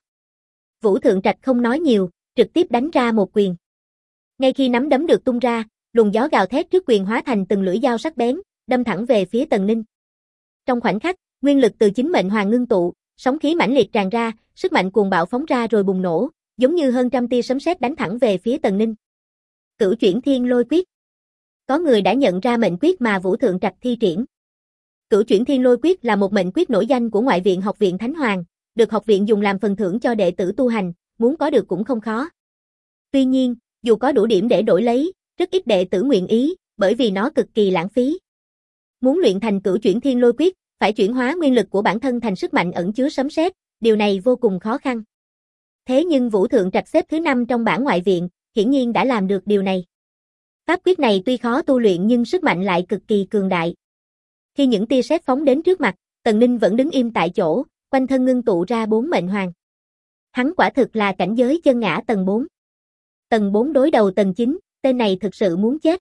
Speaker 1: Vũ Thượng Trạch không nói nhiều, trực tiếp đánh ra một quyền. Ngay khi nắm đấm được tung ra, luồng gió gào thét trước quyền hóa thành từng lưỡi dao sắc bén, đâm thẳng về phía Tần Ninh. Trong khoảnh khắc, nguyên lực từ chính mệnh hoàng ngưng tụ, sóng khí mãnh liệt tràn ra, sức mạnh cuồng bạo phóng ra rồi bùng nổ, giống như hơn trăm tia sấm sét đánh thẳng về phía Tần Ninh. Cửu chuyển thiên lôi quyết. Có người đã nhận ra mệnh quyết mà Vũ Thượng Trạch thi triển. Cửu chuyển thiên lôi quyết là một mệnh quyết nổi danh của ngoại viện Học viện Thánh Hoàng, được học viện dùng làm phần thưởng cho đệ tử tu hành, muốn có được cũng không khó. Tuy nhiên, dù có đủ điểm để đổi lấy, rất ít đệ tử nguyện ý, bởi vì nó cực kỳ lãng phí. Muốn luyện thành cửu chuyển thiên lôi quyết, phải chuyển hóa nguyên lực của bản thân thành sức mạnh ẩn chứa sấm sét, điều này vô cùng khó khăn. Thế nhưng Vũ Thượng Trạch xếp thứ 5 trong bảng ngoại viện, hiển nhiên đã làm được điều này. Pháp quyết này tuy khó tu luyện nhưng sức mạnh lại cực kỳ cường đại. Khi những tia sét phóng đến trước mặt, Tần Ninh vẫn đứng im tại chỗ, quanh thân ngưng tụ ra 4 mệnh hoàng. Hắn quả thực là cảnh giới chân ngã tầng 4. Tầng 4 đối đầu tầng 9, tên này thực sự muốn chết.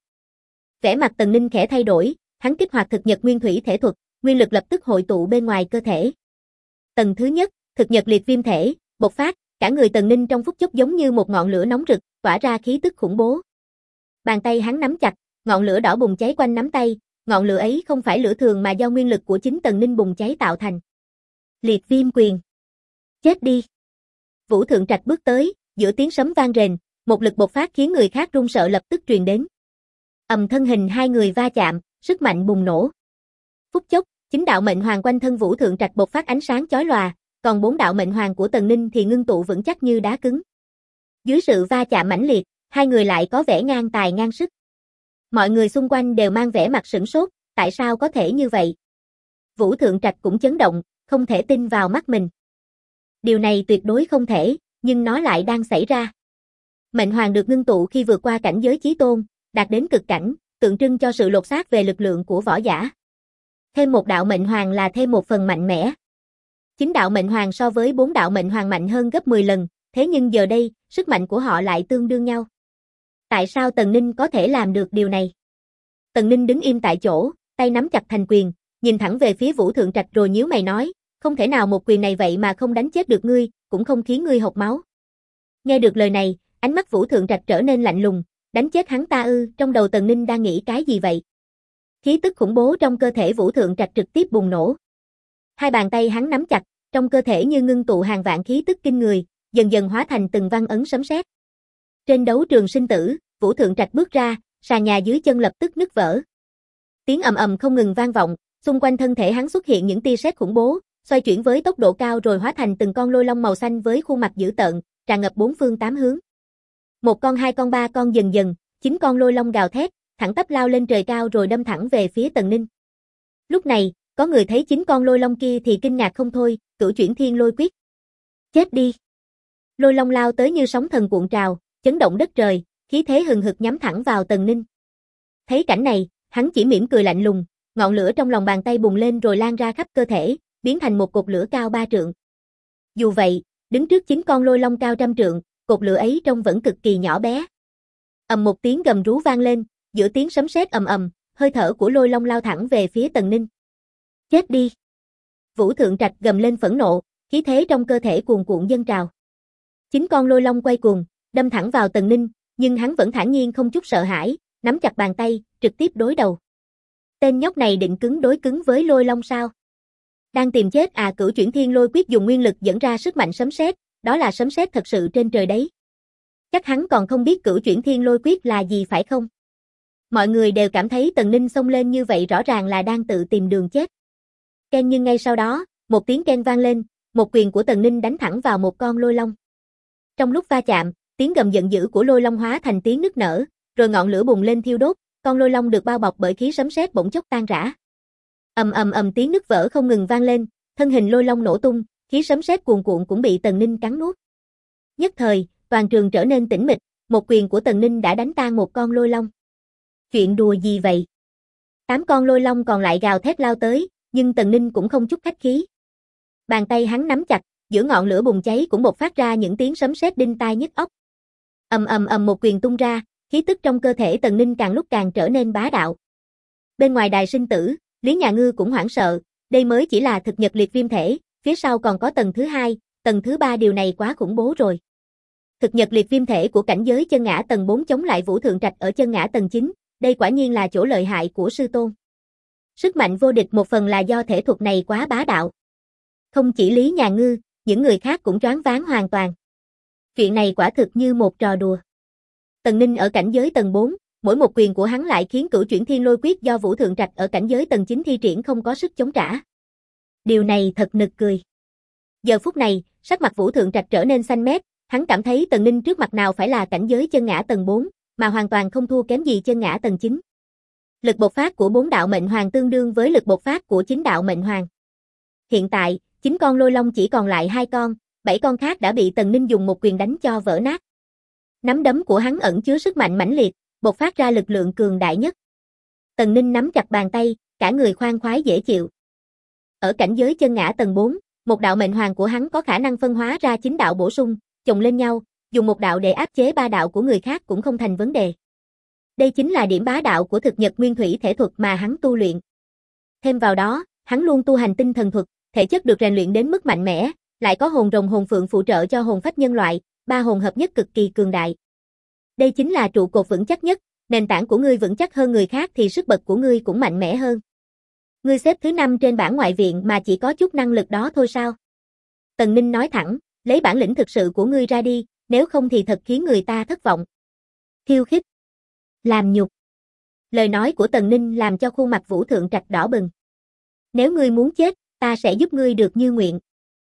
Speaker 1: Vẻ mặt Tần Ninh khẽ thay đổi, hắn kích hoạt thực nhật nguyên thủy thể thuật, nguyên lực lập tức hội tụ bên ngoài cơ thể. Tầng thứ nhất, thực nhật liệt viêm thể, bộc phát, cả người Tần Ninh trong phút chốc giống như một ngọn lửa nóng rực, tỏa ra khí tức khủng bố. Bàn tay hắn nắm chặt, ngọn lửa đỏ bùng cháy quanh nắm tay, ngọn lửa ấy không phải lửa thường mà do nguyên lực của chính Tần Ninh bùng cháy tạo thành. Liệt viêm quyền. Chết đi. Vũ Thượng Trạch bước tới, giữa tiếng sấm vang rền, một lực bộc phát khiến người khác run sợ lập tức truyền đến. Thân hình hai người va chạm, sức mạnh bùng nổ. Phút chốc, 9 đạo mệnh hoàng quanh thân Vũ Thượng Trạch bộc phát ánh sáng chói lòa, còn 4 đạo mệnh hoàng của Tần Ninh thì ngưng tụ vững chắc như đá cứng. Dưới sự va chạm mãnh liệt, hai người lại có vẻ ngang tài ngang sức. Mọi người xung quanh đều mang vẻ mặt sửng sốt, tại sao có thể như vậy? Vũ Thượng Trạch cũng chấn động, không thể tin vào mắt mình. Điều này tuyệt đối không thể, nhưng nó lại đang xảy ra. Mệnh hoàng được ngưng tụ khi vượt qua cảnh giới chí tôn, đạt đến cực cảnh, tượng trưng cho sự lột xác về lực lượng của võ giả. Thêm một đạo mệnh hoàng là thêm một phần mạnh mẽ. 9 đạo mệnh hoàng so với 4 đạo mệnh hoàng mạnh hơn gấp 10 lần, thế nhưng giờ đây, sức mạnh của họ lại tương đương nhau. Tại sao Tần Ninh có thể làm được điều này? Tần Ninh đứng im tại chỗ, tay nắm chặt thành quyền, nhìn thẳng về phía Vũ Thượng Trạch rồi nhíu mày nói, không thể nào một quyền này vậy mà không đánh chết được ngươi, cũng không khiến ngươi hộc máu. Nghe được lời này, ánh mắt Vũ Thượng Trạch trở nên lạnh lùng, đánh chết hắn ta ư? Trong đầu Tần Ninh đang nghĩ cái gì vậy? Khí tức khủng bố trong cơ thể Vũ Thượng Trạch trực tiếp bùng nổ. Hai bàn tay hắn nắm chặt, trong cơ thể như ngưng tụ hàng vạn khí tức kinh người, dần dần hóa thành từng văn ấn sấm sét. Trên đấu trường sinh tử, Vũ Thượng Trạch bước ra, sàn nhà dưới chân lập tức nứt vỡ. Tiếng ầm ầm không ngừng vang vọng, xung quanh thân thể hắn xuất hiện những tia sét khủng bố, xoay chuyển với tốc độ cao rồi hóa thành từng con lôi long màu xanh với khuôn mặt dữ tợn, tràn ngập bốn phương tám hướng. Một con, hai con, ba con, dần dần, 9 con lôi long gào thét, thẳng tắp lao lên trời cao rồi đâm thẳng về phía Tần Ninh. Lúc này, có người thấy 9 con lôi long kia thì kinh ngạc không thôi, cửu chuyển thiên lôi quyết. Chết đi. Lôi long lao tới như sóng thần cuộn trào, chấn động đất trời, khí thế hừng hực nhắm thẳng vào Tần Ninh. Thấy cảnh này, hắn chỉ mỉm cười lạnh lùng, ngọn lửa trong lòng bàn tay bùng lên rồi lan ra khắp cơ thể, biến thành một cột lửa cao 3 trượng. Dù vậy, đứng trước 9 con lôi long cao trăm trượng, cột lửa ấy trông vẫn cực kỳ nhỏ bé. Ầm một tiếng gầm rú vang lên, giữa tiếng sấm sét ầm ầm, hơi thở của Lôi Long lao thẳng về phía Tần Ninh. Chết đi! Vũ Thượng Trạch gầm lên phẫn nộ, khí thế trong cơ thể cuồn cuộn dâng trào. 9 con lôi long quay cuồng, đâm thẳng vào Tần Ninh, nhưng hắn vẫn thản nhiên không chút sợ hãi, nắm chặt bàn tay, trực tiếp đối đầu. Tên nhóc này định đối cứng với lôi long sao? Đang tìm chết à? Cửu chuyển thiên lôi quyết dùng nguyên lực dẫn ra sức mạnh sấm sét, đó là sấm sét thật sự trên trời đấy. Chắc hắn còn không biết cửu chuyển thiên lôi quyết là gì phải không? Mọi người đều cảm thấy Tần Ninh xông lên như vậy rõ ràng là đang tự tìm đường chết. Ken, nhưng ngay sau đó, một tiếng ken vang lên, một quyền của Tần Ninh đánh thẳng vào một con lôi long. Trong lúc va chạm, tiếng gầm giận dữ của lôi long hóa thành tiếng nức nở, rồi ngọn lửa bùng lên thiêu đốt, con lôi long được bao bọc bởi khí sấm sét bỗng chốc tan rã. Ầm ầm ầm, tiếng nứt vỡ không ngừng vang lên, thân hình lôi long nổ tung, khí sấm sét cuồn cuộn cũng bị Tần Ninh cắn nuốt. Nhất thời, toàn trường trở nên tĩnh mịch, một quyền của Tần Ninh đã đánh tan một con lôi long. Chuyện đùa gì vậy? 8 con lôi long còn lại gào thét lao tới, nhưng Tần Ninh cũng không chút khách khí. Bàn tay hắn nắm chặt, giữa ngọn lửa bùng cháy cũng bộc phát ra những tiếng sấm sét đinh tai nhức óc. Ầm ầm ầm, một quyền tung ra, khí tức trong cơ thể Tần Ninh càng lúc càng trở nên bá đạo. Bên ngoài đài sinh tử, Lý Nhà Ngư cũng hoảng sợ, đây mới chỉ là thực nhật liệt viêm thể, phía sau còn có tầng thứ 2, tầng thứ 3, điều này quá khủng bố rồi. Thực nhật liệt viêm thể của cảnh giới chân ngã tầng 4 chống lại Vũ Thượng Trạch ở chân ngã tầng 9, đây quả nhiên là chỗ lợi hại của sư tôn. Sức mạnh vô địch một phần là do thể thuật này quá bá đạo. Không chỉ Lý Nhà Ngư, những người khác cũng choáng váng hoàn toàn. Chuyện này quả thực như một trò đùa. Tần Ninh ở cảnh giới tầng 4, mỗi một quyền của hắn lại khiến cửu chuyển thiên lôi quyết do Vũ Thượng Trạch ở cảnh giới tầng 9 thi triển không có sức chống trả. Điều này thật nực cười. Giờ phút này, sắc mặt Vũ Thượng Trạch trở nên xanh mét, hắn cảm thấy Tần Ninh trước mặt nào phải là cảnh giới chân ngã tầng 4, mà hoàn toàn không thua kém gì chân ngã tầng 9. Lực bộc phát của 4 đạo mệnh hoàng tương đương với lực bộc phát của 9 đạo mệnh hoàng. Hiện tại, 9 con lôi long chỉ còn lại 2 con, 7 con khác đã bị Tần Ninh dùng một quyền đánh cho vỡ nát. Nắm đấm của hắn ẩn chứa sức mạnh mãnh liệt, bộc phát ra lực lượng cường đại nhất. Tần Ninh nắm chặt bàn tay, cả người khoan khoái dễ chịu. Ở cảnh giới chân ngã tầng 4, một đạo mệnh hoàng của hắn có khả năng phân hóa ra 9 đạo bổ sung, chồng lên nhau, dùng một đạo để áp chế 3 đạo của người khác cũng không thành vấn đề. Đây chính là điểm bá đạo của thực nhật nguyên thủy thể thuật mà hắn tu luyện. Thêm vào đó, hắn luôn tu hành tinh thần thuật, thể chất được rèn luyện đến mức mạnh mẽ, lại có hồn rồng hồn phượng phụ trợ cho hồn phách nhân loại, 3 hồn hợp nhất cực kỳ cường đại. Đây chính là trụ cột vững chắc nhất, nền tảng của ngươi vững chắc hơn người khác thì sức bật của ngươi cũng mạnh mẽ hơn. Ngươi xếp thứ 5 trên bảng ngoại viện mà chỉ có chút năng lực đó thôi sao? Tần Ninh nói thẳng, lấy bản lĩnh thực sự của ngươi ra đi, nếu không thì thật khiến người ta thất vọng. Khiêu khích, làm nhục. Lời nói của Tần Ninh làm cho khuôn mặt Vũ Thượng Trạch đỏ bừng. Nếu ngươi muốn chết, ta sẽ giúp ngươi được như nguyện.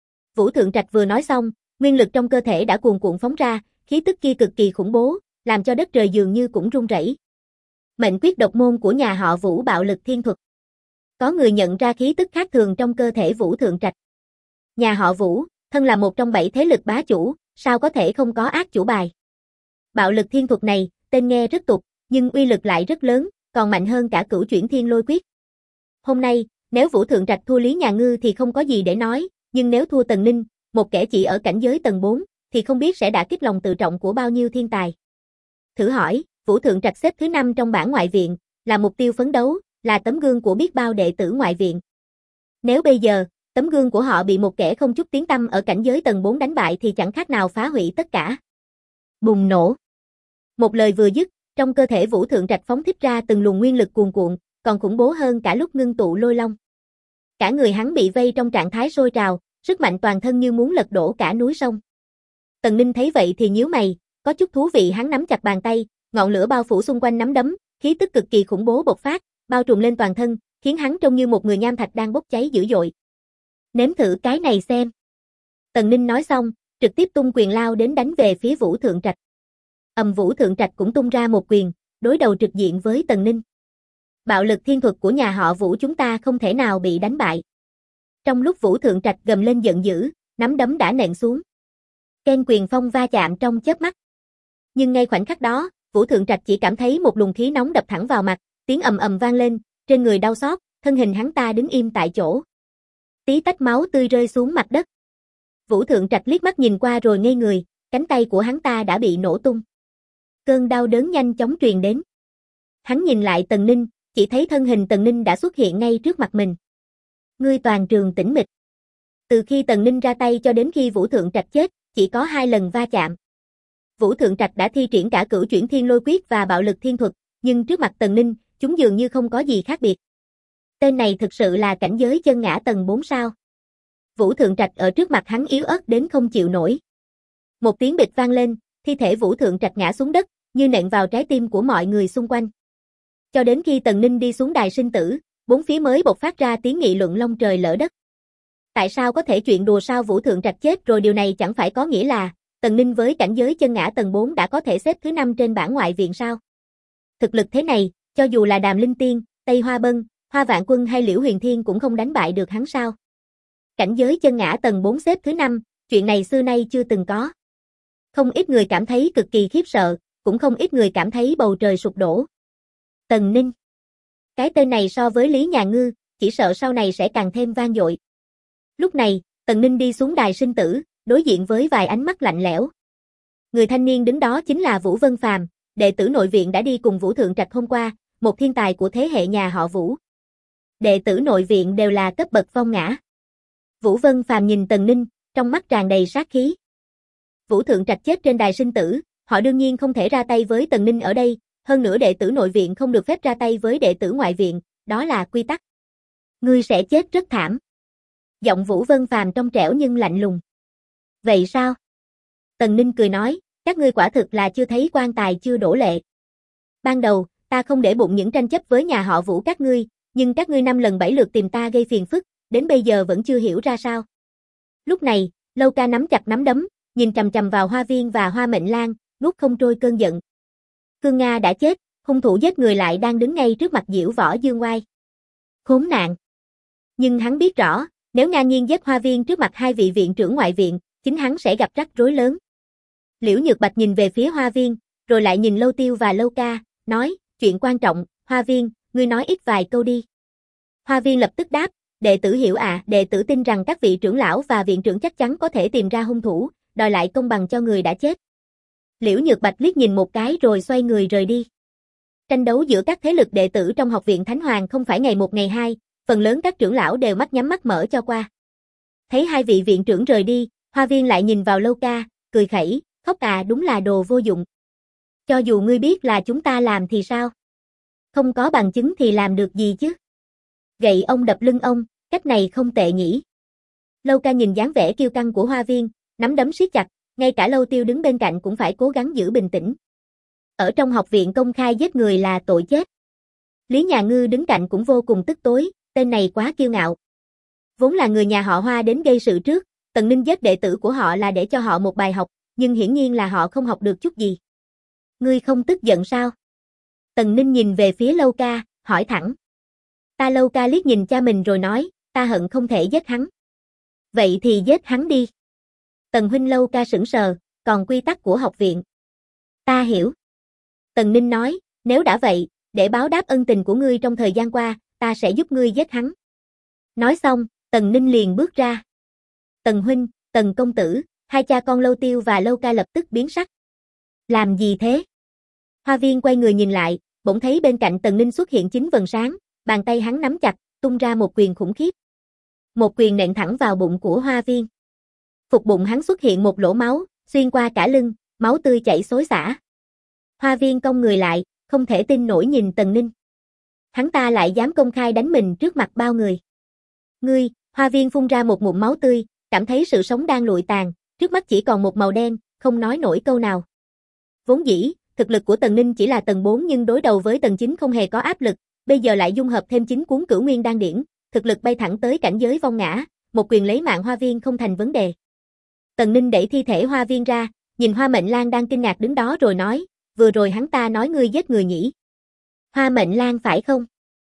Speaker 1: Vũ Thượng Trạch vừa nói xong, nguyên lực trong cơ thể đã cuồn cuộn phóng ra, khí tức kia cực kỳ khủng bố, làm cho đất trời dường như cũng rung rẩy. Mệnh quyết độc môn của nhà họ Vũ, bạo lực thiên thuật. Có người nhận ra khí tức khác thường trong cơ thể Vũ Thượng Trạch. Nhà họ Vũ, thân là một trong 7 thế lực bá chủ, sao có thể không có ác chủ bài. Bạo lực thiên thuật này, tên nghe rất tục, nhưng uy lực lại rất lớn, còn mạnh hơn cả cửu chuyển thiên lôi quyết. Hôm nay, nếu Vũ Thượng Trạch thua Lý Nhà Ngư thì không có gì để nói, nhưng nếu thua Tần Ninh, một kẻ chỉ ở cảnh giới tầng 4, thì không biết sẽ đả kích lòng tự trọng của bao nhiêu thiên tài. Thử hỏi, Vũ Thượng Trạch xếp thứ 5 trong bảng ngoại viện, là mục tiêu phấn đấu, là tấm gương của biết bao đệ tử ngoại viện. Nếu bây giờ, tấm gương của họ bị một kẻ không chút tiếng tăm ở cảnh giới tầng 4 đánh bại thì chẳng khác nào phá hủy tất cả. Bùng nổ. Một lời vừa dứt, trong cơ thể Vũ Thượng Trạch phóng thích ra từng luồng nguyên lực cuồn cuộn, còn khủng bố hơn cả lúc ngưng tụ lôi long. Cả người hắn bị vây trong trạng thái sôi trào, sức mạnh toàn thân như muốn lật đổ cả núi sông. Tần Ninh thấy vậy thì nhíu mày, có chút thú vị. Hắn nắm chặt bàn tay, ngọn lửa bao phủ xung quanh nắm đấm, khí tức cực kỳ khủng bố bộc phát, bao trùm lên toàn thân, khiến hắn trông như một người nham thạch đang bốc cháy dữ dội. Nếm thử cái này xem. Tần Ninh nói xong, trực tiếp tung quyền lao đến đánh về phía Vũ Thượng Trạch. Vũ Thượng Trạch cũng tung ra một quyền, đối đầu trực diện với Tần Ninh. Bạo lực thiên thuật của nhà họ Vũ chúng ta không thể nào bị đánh bại. Trong lúc Vũ Thượng Trạch gầm lên giận dữ, nắm đấm đã nện xuống. Ken quyền phong va chạm trong chớp mắt. Nhưng ngay khoảnh khắc đó, Vũ Thượng Trạch chỉ cảm thấy một luồng khí nóng đập thẳng vào mặt, tiếng ầm ầm vang lên, trên người đau xót, thân hình hắn ta đứng im tại chỗ. Tí tách máu tươi rơi xuống mặt đất. Vũ Thượng Trạch liếc mắt nhìn qua rồi ngây người, cánh tay của hắn ta đã bị nổ tung. Cơn đau đớn nhanh chóng truyền đến. Hắn nhìn lại Tần Ninh, chỉ thấy thân hình Tần Ninh đã xuất hiện ngay trước mặt mình. Ngươi toàn trường tĩnh mịch. Từ khi Tần Ninh ra tay cho đến khi Vũ Thượng Trạch chết, chỉ có 2 lần va chạm. Vũ Thượng Trạch đã thi triển cả Cửu Chuyển Thiên Lôi Quyết và Bạo Lực Thiên Thuật, nhưng trước mặt Tần Ninh, chúng dường như không có gì khác biệt. Tên này thực sự là cảnh giới chân ngã tầng 4 sao? Vũ Thượng Trạch ở trước mặt hắn yếu ớt đến không chịu nổi. Một tiếng bịch vang lên, thi thể Vũ Thượng Trạch ngã xuống đất, như nện vào trái tim của mọi người xung quanh. Cho đến khi Tần Ninh đi xuống đài sinh tử, bốn phía mới bộc phát ra tiếng nghị luận long trời lỡ đất. Tại sao có thể chuyện đùa sao Vũ Thượng Trạch chết rồi, điều này chẳng phải có nghĩa là Tần Ninh với cảnh giới chân ngã tầng 4 đã có thể xếp thứ 5 trên bảng ngoại viện sao? Thực lực thế này, cho dù là Đàm Linh Tiên, Tây Hoa Bân, Hoa Vạn Quân hay Liễu Huyền Thiên cũng không đánh bại được hắn sao? Cảnh giới chân ngã tầng 4 xếp thứ 5, chuyện này xưa nay chưa từng có. Không ít người cảm thấy cực kỳ khiếp sợ, cũng không ít người cảm thấy bầu trời sụp đổ. Tần Ninh. Cái tên này so với Lý Nhà Ngư, chỉ sợ sau này sẽ càng thêm vang dội. Lúc này, Tần Ninh đi xuống đài sinh tử, đối diện với vài ánh mắt lạnh lẽo. Người thanh niên đứng đó chính là Vũ Vân Phàm, đệ tử nội viện đã đi cùng Vũ Thượng Trạch hôm qua, một thiên tài của thế hệ nhà họ Vũ. Đệ tử nội viện đều là cấp bậc phong ngã. Vũ Vân Phàm nhìn Tần Ninh, trong mắt tràn đầy sát khí. Vũ Thượng Trạch chết trên đài sinh tử, họ đương nhiên không thể ra tay với Tần Ninh ở đây, hơn nữa đệ tử nội viện không được phép ra tay với đệ tử ngoại viện, đó là quy tắc. Ngươi sẽ chết rất thảm. Giọng Vũ Vân Phàm trong trẻo nhưng lạnh lùng. Vậy sao? Tần Ninh cười nói, các ngươi quả thực là chưa thấy quan tài chưa đổ lệ. Ban đầu, ta không để bụng những tranh chấp với nhà họ Vũ các ngươi, nhưng các ngươi 5 lần 7 lượt tìm ta gây phiền phức, đến bây giờ vẫn chưa hiểu ra sao. Lúc này, Lâu Ca nắm chặt nắm đấm, nhìn chằm chằm vào Hoa Viên và Hoa Mệnh Lan, nuốt không trôi cơn giận. Khương Nga đã chết, hung thủ giết người lại đang đứng ngay trước mặt Diễu Võ Dương Oai. Khốn nạn. Nhưng hắn biết rõ, nếu ngang nhiên giết Hoa Viên trước mặt 2 vị viện trưởng ngoại viện, chính hắn sẽ gặp rắc rối lớn. Liễu Nhược Bạch nhìn về phía Hoa Viên, rồi lại nhìn Lâu Tiêu và Lâu Ca, nói, chuyện quan trọng, Hoa Viên, ngươi nói ít vài câu đi. Hoa Viên lập tức đáp, đệ tử hiểu ạ, đệ tử tin rằng các vị trưởng lão và viện trưởng chắc chắn có thể tìm ra hung thủ, đòi lại công bằng cho người đã chết. Liễu Nhược Bạch liếc nhìn một cái rồi xoay người rời đi. Tranh đấu giữa các thế lực đệ tử trong học viện Thánh Hoàng không phải ngày một ngày hai, phần lớn các trưởng lão đều mắt nhắm mắt mở cho qua. Thấy 2 vị viện trưởng rời đi, Hoa Viên lại nhìn vào Lâu Ca, cười khẩy, khóc à, đúng là đồ vô dụng. Cho dù ngươi biết là chúng ta làm thì sao? Không có bằng chứng thì làm được gì chứ? Gậy ông đập lưng ông, cách này không tệ nhỉ. Lâu Ca nhìn dáng vẻ kiêu căng của Hoa Viên, nắm đấm siết chặt, ngay cả Lâu Tiêu đứng bên cạnh cũng phải cố gắng giữ bình tĩnh. Ở trong học viện công khai giết người là tội chết. Lý Nhà Ngư đứng cạnh cũng vô cùng tức tối, tên này quá kiêu ngạo. Vốn là người nhà họ Hoa đến gây sự trước, Tần Ninh giết đệ tử của họ là để cho họ một bài học, nhưng hiển nhiên là họ không học được chút gì. Ngươi không tức giận sao? Tần Ninh nhìn về phía Lâu Ca, hỏi thẳng. Ta Lâu Ca liếc nhìn cha mình rồi nói, ta hận không thể giết hắn. Vậy thì giết hắn đi. Tần huynh. Lâu Ca sững sờ, còn quy tắc của học viện. Ta hiểu. Tần Ninh nói, nếu đã vậy, để báo đáp ân tình của ngươi trong thời gian qua, ta sẽ giúp ngươi giết hắn. Nói xong, Tần Ninh liền bước ra. Tần huynh, Tần công tử, 2 cha con Lâu Tiêu và Lâu Ca lập tức biến sắc. Làm gì thế? Hoa Viên quay người nhìn lại, bỗng thấy bên cạnh Tần Ninh xuất hiện 9 vầng sáng, bàn tay hắn nắm chặt, tung ra một quyền khủng khiếp. Một quyền nện thẳng vào bụng của Hoa Viên. Phục bụng hắn xuất hiện một lỗ máu, xuyên qua cả lưng, máu tươi chảy xối xả. Hoa Viên cong người lại, không thể tin nổi nhìn Tần Ninh. Hắn ta lại dám công khai đánh mình trước mặt bao người. Ngươi, Hoa Viên phun ra một ngụm máu tươi, cảm thấy sự sống đang lụi tàn, trước mắt chỉ còn một màu đen, không nói nổi câu nào. Vốn dĩ, thực lực của Tần Ninh chỉ là tầng 4 nhưng đối đầu với tầng 9 không hề có áp lực, bây giờ lại dung hợp thêm 9 cuốn Cửu Nguyên Đan điển, thực lực bay thẳng tới cảnh giới vong ngã, một quyền lấy mạng Hoa Viên không thành vấn đề. Tần Ninh đẩy thi thể Hoa Viên ra, nhìn Hoa Mệnh Lan đang kinh ngạc đứng đó rồi nói, vừa rồi hắn ta nói ngươi giết người nhỉ? Hoa Mệnh Lan phải không?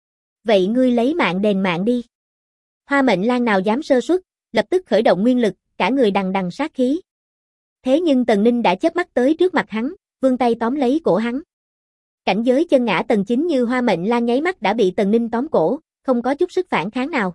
Speaker 1: Vậy ngươi lấy mạng đền mạng đi. Hoa Mệnh Lan nào dám sơ suất, lập tức khởi động nguyên lực, cả người đằng đằng sát khí. Thế nhưng Tần Ninh đã chớp mắt tới trước mặt hắn, vươn tay tóm lấy cổ hắn. Cảnh giới chân ngã tầng 9 như Hoa Mệnh Lan nháy mắt đã bị Tần Ninh tóm cổ, không có chút sức phản kháng nào.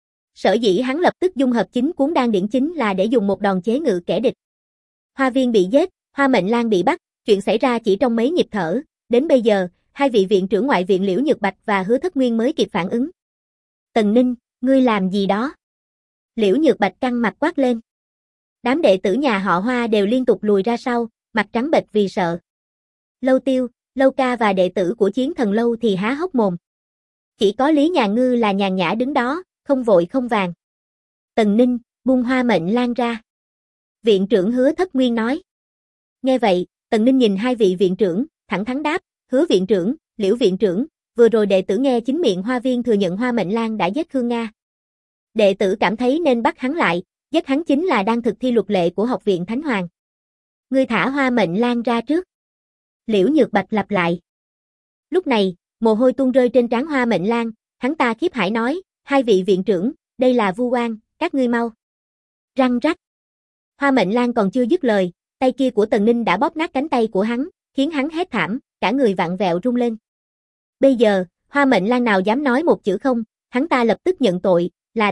Speaker 1: Sở dĩ hắn lập tức dung hợp 9 cuốn đan điển chính là để dùng một đòn chế ngự kẻ địch. Hoa Viên bị giết, Hoa Mệnh Lan bị bắt, chuyện xảy ra chỉ trong mấy nhịp thở, đến bây giờ, hai vị viện trưởng ngoại viện Liễu Nhược Bạch và Hứa Thất Nguyên mới kịp phản ứng. Tần Ninh, ngươi làm gì đó? Liễu Nhược Bạch căng mặt quát lên. Đám đệ tử nhà họ Hoa đều liên tục lùi ra sau, mặt trắng bệch vì sợ. Lâu Tiêu, Lâu Ca và đệ tử của Chiến Thần Lâu thì há hốc mồm. Chỉ có Lý Nhà Ngư là nhàn nhã đứng đó, không vội không vàng. Tần Ninh, buông Hoa Mệnh Lan ra. Viện trưởng Hứa Thất Nguyên nói. Nghe vậy, Tần Ninh nhìn hai vị viện trưởng, thẳng thắn đáp, Hứa viện trưởng, Liễu viện trưởng, vừa rồi đệ tử nghe chính miệng Hoa Viên thừa nhận Hoa Mệnh Lan đã giết Khương Nga. Đệ tử cảm thấy nên bắt hắn lại, giết hắn chính là đang thực thi luật lệ của học viện Thánh Hoàng. Ngươi thả Hoa Mệnh Lan ra trước. Liễu Nhược Bạch lặp lại. Lúc này, mồ hôi tuôn rơi trên trán Hoa Mệnh Lan, hắn ta khiếp hải nói, hai vị viện trưởng, đây là vu oan, các ngươi mau. Răng rắc. Hoa Mệnh Lan còn chưa dứt lời, tay kia của Tần Ninh đã bóp nát cánh tay của hắn, khiến hắn hét thảm, cả người vặn vẹo rung lên. Bây giờ, Hoa Mệnh Lan nào dám nói một chữ không, hắn ta lập tức nhận tội,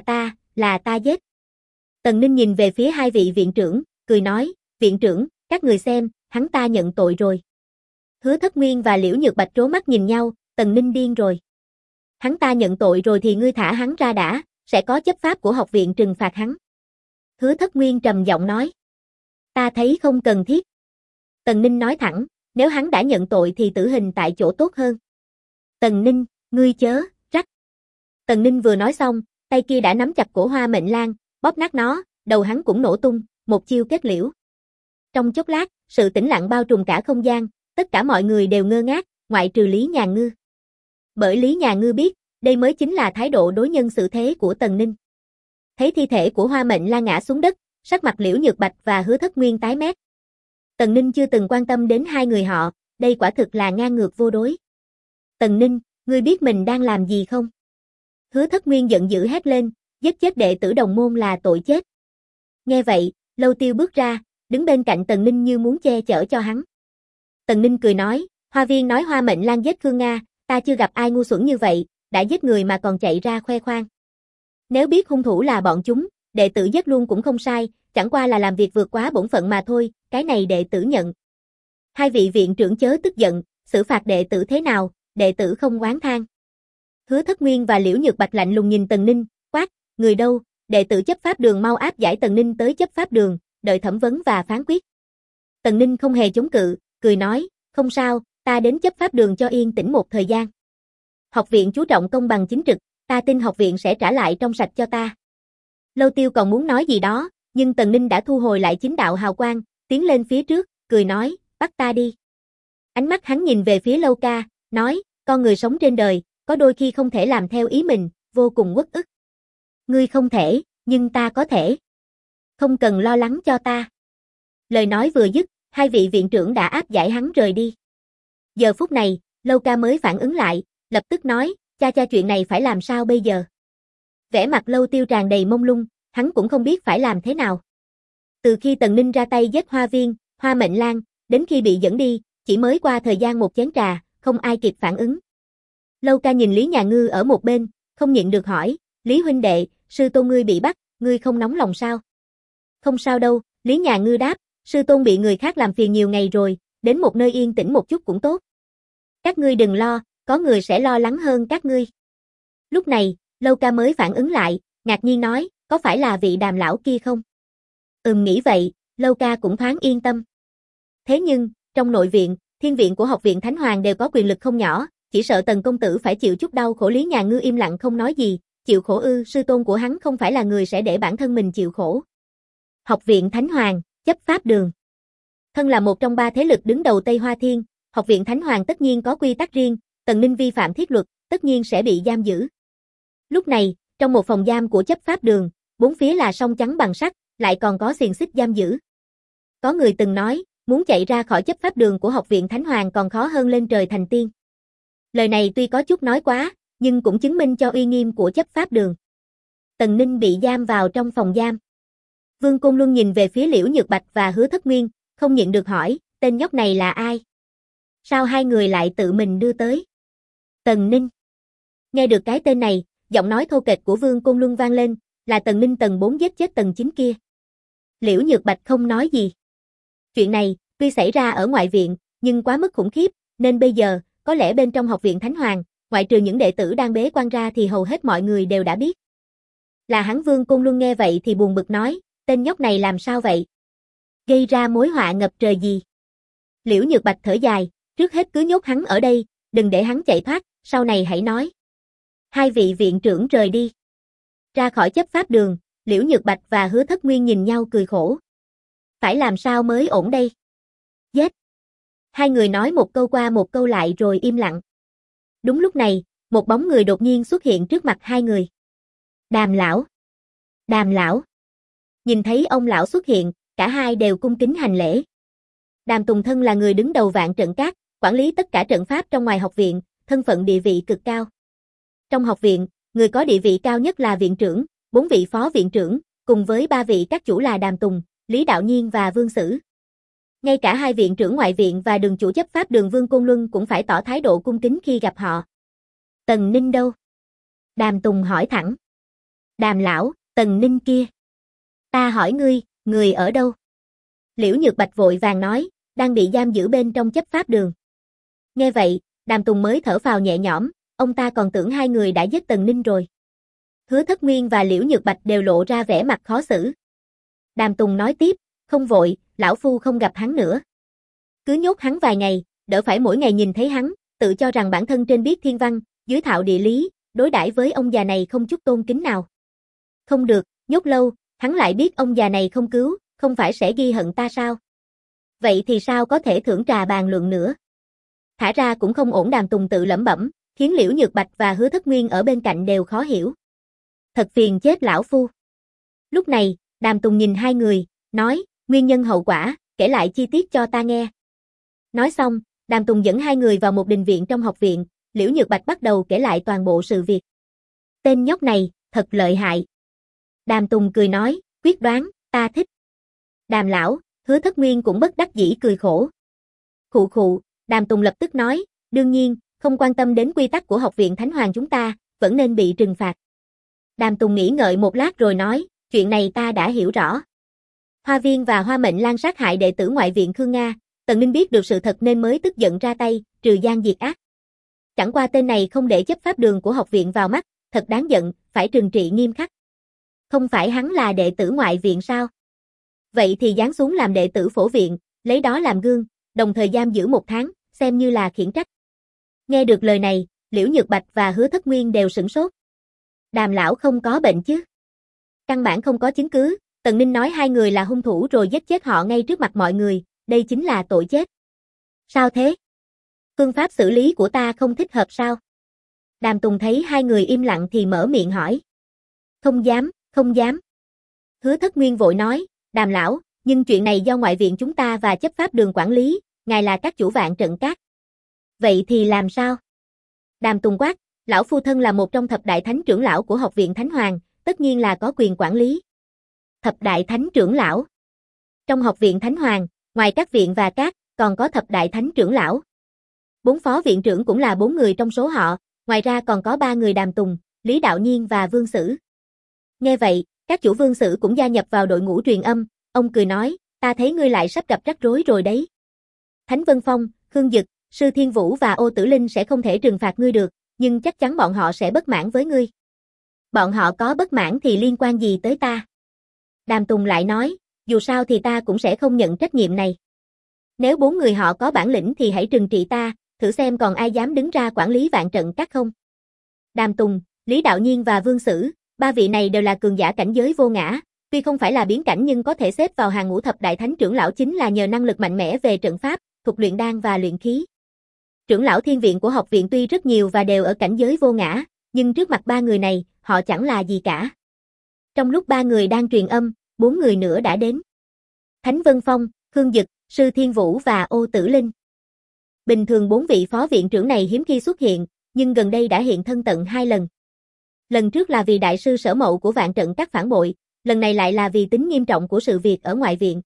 Speaker 1: là ta giết. Tần Ninh nhìn về phía hai vị viện trưởng, cười nói, viện trưởng, các người xem, hắn ta nhận tội rồi. Hứa Thất Nguyên và Liễu Nhược Bạch trố mắt nhìn nhau, Tần Ninh điên rồi. Hắn ta nhận tội rồi thì ngươi thả hắn ra đã, sẽ có chấp pháp của học viện trừng phạt hắn. Hứa Thất Nguyên trầm giọng nói. Ta thấy không cần thiết. Tần Ninh nói thẳng, nếu hắn đã nhận tội thì tử hình tại chỗ tốt hơn. Tần Ninh, ngươi chớ, rắc. Tần Ninh vừa nói xong, tay kia đã nắm chặt cổ Hoa Mệnh Lan, bóp nát nó, đầu hắn cũng nổ tung, một chiêu kết liễu. Trong chốc lát, sự tĩnh lặng bao trùm cả không gian, tất cả mọi người đều ngơ ngác, ngoại trừ Lý Nhà Ngư. Bởi Lý Nhà Ngư biết, đây mới chính là thái độ đối nhân xử thế của Tần Ninh. Thấy thi thể của Hoa Mệnh Lan ngã xuống đất, sắc mặt Liễu Nhược Bạch và Hứa Thất Nguyên tái mét. Tần Ninh chưa từng quan tâm đến hai người họ, đây quả thực là ngang ngược vô đối. Tần Ninh, ngươi biết mình đang làm gì không? Hứa Thất Nguyên giận dữ hét lên, giết chết đệ tử đồng môn là tội chết. Nghe vậy, Lâu Tiêu bước ra, đứng bên cạnh Tần Ninh như muốn che chở cho hắn. Tần Ninh cười nói, Hoa Viên nói Hoa Mệnh Lan giết Khương Nga, ta chưa gặp ai ngu xuẩn như vậy, đã giết người mà còn chạy ra khoe khoang. Nếu biết hung thủ là bọn chúng, đệ tử giết luôn cũng không sai, chẳng qua là làm việc vượt quá bổn phận mà thôi, cái này đệ tử nhận. Hai vị viện trưởng chớ tức giận, xử phạt đệ tử thế nào, đệ tử không oán than. Hứa Thất Nguyên và Liễu Nhược Bạch lạnh lùng nhìn Tần Ninh, quát, người đâu, đệ tử chấp pháp đường mau áp giải Tần Ninh tới chấp pháp đường, đợi thẩm vấn và phán quyết. Tần Ninh không hề chống cự, cười nói, không sao, ta đến chấp pháp đường cho yên tĩnh một thời gian. Học viện chú trọng công bằng chính trực, ta tin học viện sẽ trả lại trong sạch cho ta. Lâu Tiêu còn muốn nói gì đó, nhưng Tần Ninh đã thu hồi lại chính đạo hào quang, tiến lên phía trước, cười nói, bắt ta đi. Ánh mắt hắn nhìn về phía Lâu Ca, nói, con người sống trên đời, có đôi khi không thể làm theo ý mình, vô cùng uất ức. Ngươi không thể, nhưng ta có thể. Không cần lo lắng cho ta. Lời nói vừa dứt, hai vị viện trưởng đã áp giải hắn rời đi. Giờ phút này, Lâu Ca mới phản ứng lại, lập tức nói, cha chuyện này phải làm sao bây giờ? Vẻ mặt Lâu Tiêu tràn đầy mông lung, hắn cũng không biết phải làm thế nào. Từ khi Tần Ninh ra tay giết Hoa Viên, Hoa Mệnh Lan, đến khi bị dẫn đi, chỉ mới qua thời gian một chén trà, không ai kịp phản ứng. Lâu Ca nhìn Lý Nhà Ngư ở một bên, không nhịn được hỏi, Lý huynh đệ, sư tôn ngươi bị bắt, ngươi không nóng lòng sao? Không sao đâu, Lý Nhà Ngư đáp, sư tôn bị người khác làm phiền nhiều ngày rồi, đến một nơi yên tĩnh một chút cũng tốt. Các ngươi đừng lo, có người sẽ lo lắng hơn các ngươi. Lúc này, Lâu Ca mới phản ứng lại, ngạc nhiên nói, có phải là vị Đàm lão kia không? Nghĩ vậy, Lâu Ca cũng thoáng yên tâm. Thế nhưng, trong nội viện, thiên viện của học viện Thánh Hoàng đều có quyền lực không nhỏ, chỉ sợ Tần công tử phải chịu chút đau khổ. Lý Nhà Ngư im lặng không nói gì, chịu khổ ư? Sư tôn của hắn không phải là người sẽ để bản thân mình chịu khổ. Học viện Thánh Hoàng, chấp pháp đường. Thân là một trong ba thế lực đứng đầu Tây Hoa Thiên, học viện Thánh Hoàng tất nhiên có quy tắc riêng, Tần Ninh vi phạm thiết luật, tất nhiên sẽ bị giam giữ. Lúc này, trong một phòng giam của chấp pháp đường, bốn phía là song chắn bằng sắt, lại còn có xiềng xích giam giữ. Có người từng nói, muốn chạy ra khỏi chấp pháp đường của học viện Thánh Hoàng còn khó hơn lên trời thành tiên. Lời này tuy có chút nói quá, nhưng cũng chứng minh cho uy nghiêm của chấp pháp đường. Tần Ninh bị giam vào trong phòng giam. Vương Côn Luân nhìn về phía Liễu Nhược Bạch và Hứa Thất Nguyên, không nhịn được hỏi, tên nhóc này là ai? Sao hai người lại tự mình đưa tới? Tần Ninh. Nghe được cái tên này, giọng nói thô kệch của Vương Côn Luân vang lên, là Tần Ninh tầng 4 giết chết tầng 9 kia. Liễu Nhược Bạch không nói gì. Chuyện này, tuy xảy ra ở ngoại viện, nhưng quá mức khủng khiếp, nên bây giờ, có lẽ bên trong học viện Thánh Hoàng, ngoại trừ những đệ tử đang bế quan ra thì hầu hết mọi người đều đã biết. Là hắn. Vương Côn Luân nghe vậy thì buồn bực nói, tên nhóc này làm sao vậy? Gây ra mối họa ngập trời gì? Liễu Nhược Bạch thở dài, trước hết cứ nhốt hắn ở đây, đừng để hắn chạy thoát, sau này hãy nói. Hai vị viện trưởng rời đi. Ra khỏi chấp pháp đường, Liễu Nhược Bạch và Hứa Thất Nguyên nhìn nhau cười khổ. Phải làm sao mới ổn đây? Giết! Hai người nói một câu qua một câu lại rồi im lặng. Đúng lúc này, một bóng người đột nhiên xuất hiện trước mặt hai người. Đàm lão! Đàm lão! Nhìn thấy ông lão xuất hiện, cả hai đều cung kính hành lễ. Đàm Tùng Thân là người đứng đầu Vạn Trận Các, quản lý tất cả trận pháp trong ngoài học viện, thân phận địa vị cực cao. Trong học viện, người có địa vị cao nhất là viện trưởng, 4 vị phó viện trưởng, cùng với 3 vị các chủ là Đàm Tùng, Lý Đạo Nhiên và Vương Sử. Ngay cả hai viện trưởng ngoại viện và đường chủ chấp pháp đường Vương Côn Luân cũng phải tỏ thái độ cung kính khi gặp họ. Tần Ninh đâu? Đàm Tùng hỏi thẳng. Đàm lão, Tần Ninh kia. Ta hỏi ngươi, người ở đâu? Liễu Nhược Bạch vội vàng nói, đang bị giam giữ bên trong chấp pháp đường. Nghe vậy, Đàm Tùng mới thở phào nhẹ nhõm, ông ta còn tưởng hai người đã giết Tần Ninh rồi. Hứa Thất Nguyên và Liễu Nhược Bạch đều lộ ra vẻ mặt khó xử. Đàm Tùng nói tiếp, không vội, lão phu không gặp hắn nữa. Cứ nhốt hắn vài ngày, đỡ phải mỗi ngày nhìn thấy hắn, tự cho rằng bản thân trên biết thiên văn, dưới thạo địa lý, đối đãi với ông già này không chút tôn kính nào. Không được, nhốt lâu, hắn lại biết ông già này không cứu, không phải sẽ ghi hận ta sao? Vậy thì sao có thể thưởng trà bàn luận nữa? Thả ra cũng không ổn. Đàm Tùng tự lẩm bẩm, khiến Liễu Nhược Bạch và Hứa Thất Nguyên ở bên cạnh đều khó hiểu. Thật phiền chết lão phu. Lúc này, Đàm Tùng nhìn hai người, nói, nguyên nhân hậu quả, kể lại chi tiết cho ta nghe. Nói xong, Đàm Tùng dẫn hai người vào một đình viện trong học viện, Liễu Nhược Bạch bắt đầu kể lại toàn bộ sự việc. Tên nhóc này, thật lợi hại. Đàm Tùng cười nói, quyết đoán, ta thích. Đàm lão, Hứa Thất Nguyên cũng bất đắc dĩ cười khổ. Khụ khụ, Đàm Tùng lập tức nói, đương nhiên, không quan tâm đến quy tắc của học viện Thánh Hoàng chúng ta, vẫn nên bị trừng phạt. Đàm Tùng nghĩ ngợi một lát rồi nói, chuyện này ta đã hiểu rõ. Hoa Viên và Hoa Mệnh Lan sát hại đệ tử ngoại viện Khương Nga, Tần Ninh biết được sự thật nên mới tức giận ra tay, trừ gian diệt ác. Chẳng qua tên này không để chấp pháp đường của học viện vào mắt, thật đáng giận, phải trừng trị nghiêm khắc. Không phải hắn là đệ tử ngoại viện sao? Vậy thì giáng xuống làm đệ tử phổ viện, lấy đó làm gương, đồng thời giam giữ 1 tháng, xem như là khiển trách. Nghe được lời này, Liễu Nhược Bạch và Hứa Thất Nguyên đều sửng sốt. Đàm lão không có bệnh chứ? Căn bản không có chứng cứ, Tần Ninh nói hai người là hung thủ rồi giết chết họ ngay trước mặt mọi người, đây chính là tội chết. Sao thế? Phương pháp xử lý của ta không thích hợp sao? Đàm Tùng thấy hai người im lặng thì mở miệng hỏi. Không dám, không dám. Hứa Thất Nguyên vội nói, Đàm lão, nhưng chuyện này do ngoại viện chúng ta và chấp pháp đường quản lý, ngài là các chủ Vạn Trận Các. Vậy thì làm sao? Đàm Tùng quát, lão phu thân là một trong thập đại thánh trưởng lão của học viện Thánh Hoàng, tất nhiên là có quyền quản lý. Thập đại thánh trưởng lão. Trong học viện Thánh Hoàng, ngoài các viện và các, còn có thập đại thánh trưởng lão. 4 phó viện trưởng cũng là 4 người trong số họ, ngoài ra còn có 3 người Đàm Tùng, Lý Đạo Nhiên và Vương Sử. Nghe vậy, các chủ Vương Sử cũng gia nhập vào đội ngũ truyền âm, ông cười nói, ta thấy ngươi lại sắp gặp rắc rối rồi đấy. Thánh Vân Phong, Khương Dực, Sư Thiên Vũ và Ô Tử Linh sẽ không thể trừng phạt ngươi được, nhưng chắc chắn bọn họ sẽ bất mãn với ngươi. Bọn họ có bất mãn thì liên quan gì tới ta? Đàm Tùng lại nói, dù sao thì ta cũng sẽ không nhận trách nhiệm này. Nếu 4 người họ có bản lĩnh thì hãy trừng trị ta, thử xem còn ai dám đứng ra quản lý Vạn Trận Các không. Đàm Tùng, Lý Đạo Nhiên và Vương Sử, 3 vị này đều là cường giả cảnh giới vô ngã, tuy không phải là biến cảnh nhưng có thể xếp vào hàng ngũ thập đại thánh trưởng lão chính là nhờ năng lực mạnh mẽ về trận pháp, thuật luyện đan và luyện khí. Trưởng lão thiên viện của học viện tuy rất nhiều và đều ở cảnh giới vô ngã, nhưng trước mặt 3 người này, họ chẳng là gì cả. Trong lúc 3 người đang truyền âm, 4 người nữa đã đến. Thánh Vân Phong, Khương Dực, Sư Thiên Vũ và Ô Tử Linh. Bình thường 4 vị phó viện trưởng này hiếm khi xuất hiện, nhưng gần đây đã hiện thân tận 2 lần. Lần trước là vì đại sư Sở Mậu của Vạn Trận Các phản bội, lần này lại là vì tính nghiêm trọng của sự việc ở ngoại viện.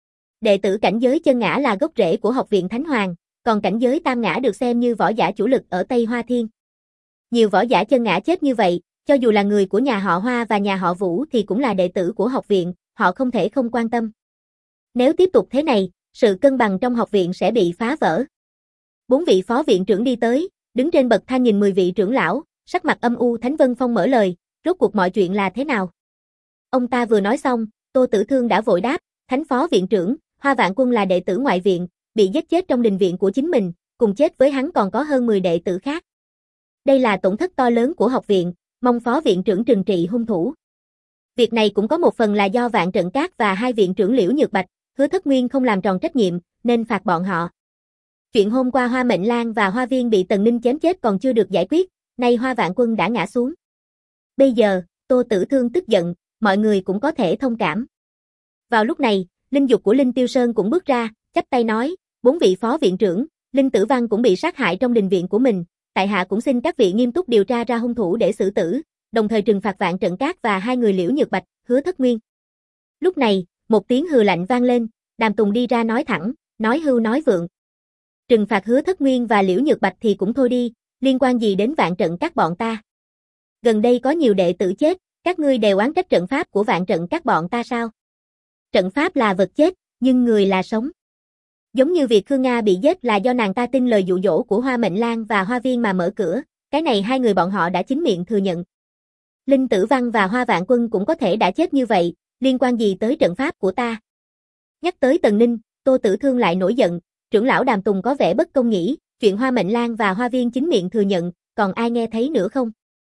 Speaker 1: Đệ tử cảnh giới chân ngã là gốc rễ của học viện Thánh Hoàng, còn cảnh giới tam ngã được xem như võ giả chủ lực ở Tây Hoa Thiên. Nhiều võ giả chân ngã chết như vậy, cho dù là người của nhà họ Hoa và nhà họ Vũ thì cũng là đệ tử của học viện, họ không thể không quan tâm. Nếu tiếp tục thế này, sự cân bằng trong học viện sẽ bị phá vỡ. 4 vị phó viện trưởng đi tới, đứng trên bậc thang nhìn 10 vị trưởng lão, sắc mặt âm u. Thánh Vân Phong mở lời, rốt cuộc mọi chuyện là thế nào? Ông ta vừa nói xong, Tô Tử Thương đã vội đáp, Thánh phó viện trưởng, Hoa Vạn Quân là đệ tử ngoại viện, bị giết chết trong đình viện của chính mình, cùng chết với hắn còn có hơn 10 đệ tử khác. Đây là tổn thất to lớn của học viện, mong phó viện trưởng trừng trị hung thủ. Việc này cũng có một phần là do Vạn Trận Các và hai viện trưởng Liễu Nhược Bạch, Hứa Thất Nguyên không làm tròn trách nhiệm, nên phạt bọn họ. Chuyện hôm qua Hoa Mệnh Lan và Hoa Viên bị Tần Ninh chém chết còn chưa được giải quyết, nay Hoa Vạn Quân đã ngã xuống. Bây giờ, Tô Tử Thương tức giận, mọi người cũng có thể thông cảm. Vào lúc này, linh dục của Linh Tiêu Sơn cũng bước ra, chắp tay nói, 4 vị phó viện trưởng, Linh Tử Văn cũng bị sát hại trong đình viện của mình, tại hạ cũng xin các vị nghiêm túc điều tra ra hung thủ để xử tử, đồng thời trừng phạt Vạn Trận Các và hai người Liễu Nhược Bạch, Hứa Thất Nguyên. Lúc này, một tiếng hừ lạnh vang lên, Đàm Tùng đi ra nói thẳng, nói hưu nói vượng. Trừng phạt Hứa Thất Nguyên và Liễu Nhược Bạch thì cũng thôi đi, liên quan gì đến Vạn Trận Các bọn ta? Gần đây có nhiều đệ tử chết, các ngươi đều oán trách trận pháp của Vạn Trận Các bọn ta sao? Trận pháp là vật chết, nhưng người là sống. Giống như việc Khương Nga bị giết là do nàng ta tin lời dụ dỗ của Hoa Mệnh Lan và Hoa Viên mà mở cửa, cái này hai người bọn họ đã chính miệng thừa nhận. Linh Tử Văn và Hoa Vạn Quân cũng có thể đã chết như vậy, liên quan gì tới trận pháp của ta? Nhắc tới Tần Ninh, Tô Tử Thương lại nổi giận, trưởng lão Đàm Tùng có vẻ bất công nhỉ, chuyện Hoa Mệnh Lan và Hoa Viên chính miệng thừa nhận, còn ai nghe thấy nữa không?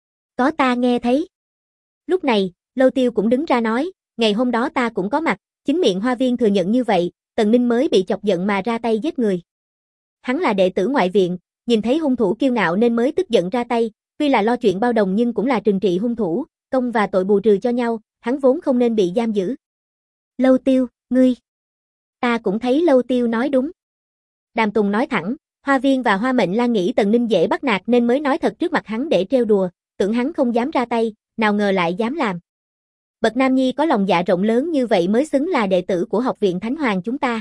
Speaker 1: Có ta nghe thấy. Lúc này, Lâu Tiêu cũng đứng ra nói, ngày hôm đó ta cũng có mặt, chính miệng Hoa Viên thừa nhận như vậy, Tần Ninh mới bị chọc giận mà ra tay giết người. Hắn là đệ tử ngoại viện, nhìn thấy hung thủ kiêu ngạo nên mới tức giận ra tay, tuy là lo chuyện bao đồng nhưng cũng là trừng trị hung thủ, công và tội bù trừ cho nhau, hắn vốn không nên bị giam giữ. Lâu Tiêu, ngươi. Ta cũng thấy Lâu Tiêu nói đúng. Đàm Tùng nói thẳng, Hoa Viên và Hoa Mệnh Lan nghĩ Tần Ninh dễ bắt nạt nên mới nói thật trước mặt hắn để trêu đùa, tưởng hắn không dám ra tay, nào ngờ lại dám làm. Bậc nam nhi có lòng dạ rộng lớn như vậy mới xứng là đệ tử của học viện Thánh Hoàng chúng ta.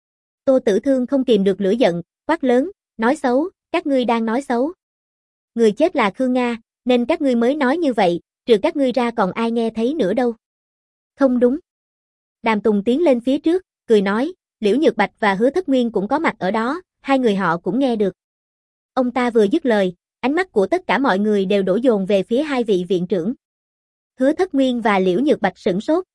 Speaker 1: Tô Tử Thương không kìm được lửa giận, quát lớn, nói xấu, các ngươi đang nói xấu. Người chết là Khương Nga, nên các ngươi mới nói như vậy, trừ các ngươi ra còn ai nghe thấy nữa đâu. Không đúng. Đàm Tùng tiến lên phía trước, cười nói, Liễu Nhược Bạch và Hứa Thất Nguyên cũng có mặt ở đó, hai người họ cũng nghe được. Ông ta vừa dứt lời, ánh mắt của tất cả mọi người đều đổ dồn về phía hai vị viện trưởng. Hứa Thất Nguyên và Liễu Nhược Bạch sửng sốt.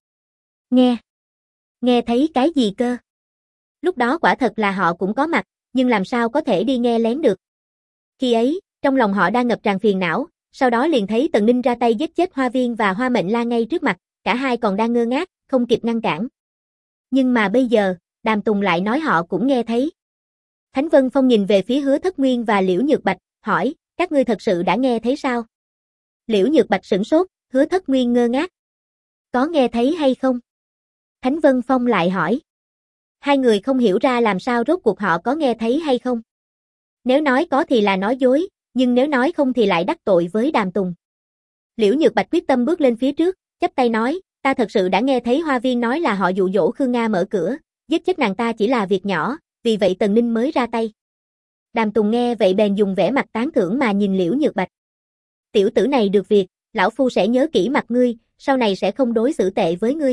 Speaker 1: Nghe thấy cái gì cơ? Lúc đó quả thật là họ cũng có mặt, nhưng làm sao có thể đi nghe lén được. Khi ấy, trong lòng họ đang ngập tràn phiền não, sau đó liền thấy Tần Ninh ra tay giết chết Hoa Viên và Hoa Mệnh Lan ngay trước mặt, cả hai còn đang ngơ ngác, không kịp ngăn cản. Nhưng mà bây giờ, Đàm Tùng lại nói họ cũng nghe thấy. Thánh Vân Phong nhìn về phía Hứa Thất Nguyên và Liễu Nhược Bạch, hỏi, các ngươi thật sự đã nghe thấy sao? Liễu Nhược Bạch sửng sốt, Hứa Thất Nguyên ngơ ngác. Có nghe thấy hay không? Thánh Vân Phong lại hỏi. Hai người không hiểu ra làm sao rốt cuộc họ có nghe thấy hay không. Nếu nói có thì là nói dối, nhưng nếu nói không thì lại đắc tội với Đàm Tùng. Liễu Nhược Bạch quyết tâm bước lên phía trước, chắp tay nói, ta thật sự đã nghe thấy Hoa Viên nói là họ dụ dỗ Khương Nga mở cửa, giết chết nàng ta chỉ là việc nhỏ, vì vậy Tần Ninh mới ra tay. Đàm Tùng nghe vậy bèn dùng vẻ mặt tán thưởng mà nhìn Liễu Nhược Bạch. Tiểu tử này được việc, lão phu sẽ nhớ kỹ mặt ngươi, sau này sẽ không đối xử tệ với ngươi.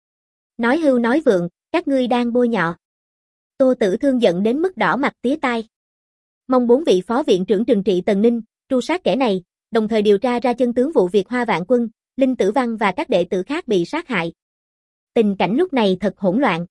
Speaker 1: Nói hưu nói vượng, các ngươi đang bôi nhọ. Tô Tử Thương giận đến mức đỏ mặt tía tai. Mong 4 vị phó viện trưởng trừng trị Tần Ninh, tru sát kẻ này, đồng thời điều tra ra chân tướng vụ việc Hoa Vạn Quân, Linh Tử Văn và các đệ tử khác bị sát hại. Tình cảnh lúc này thật hỗn loạn.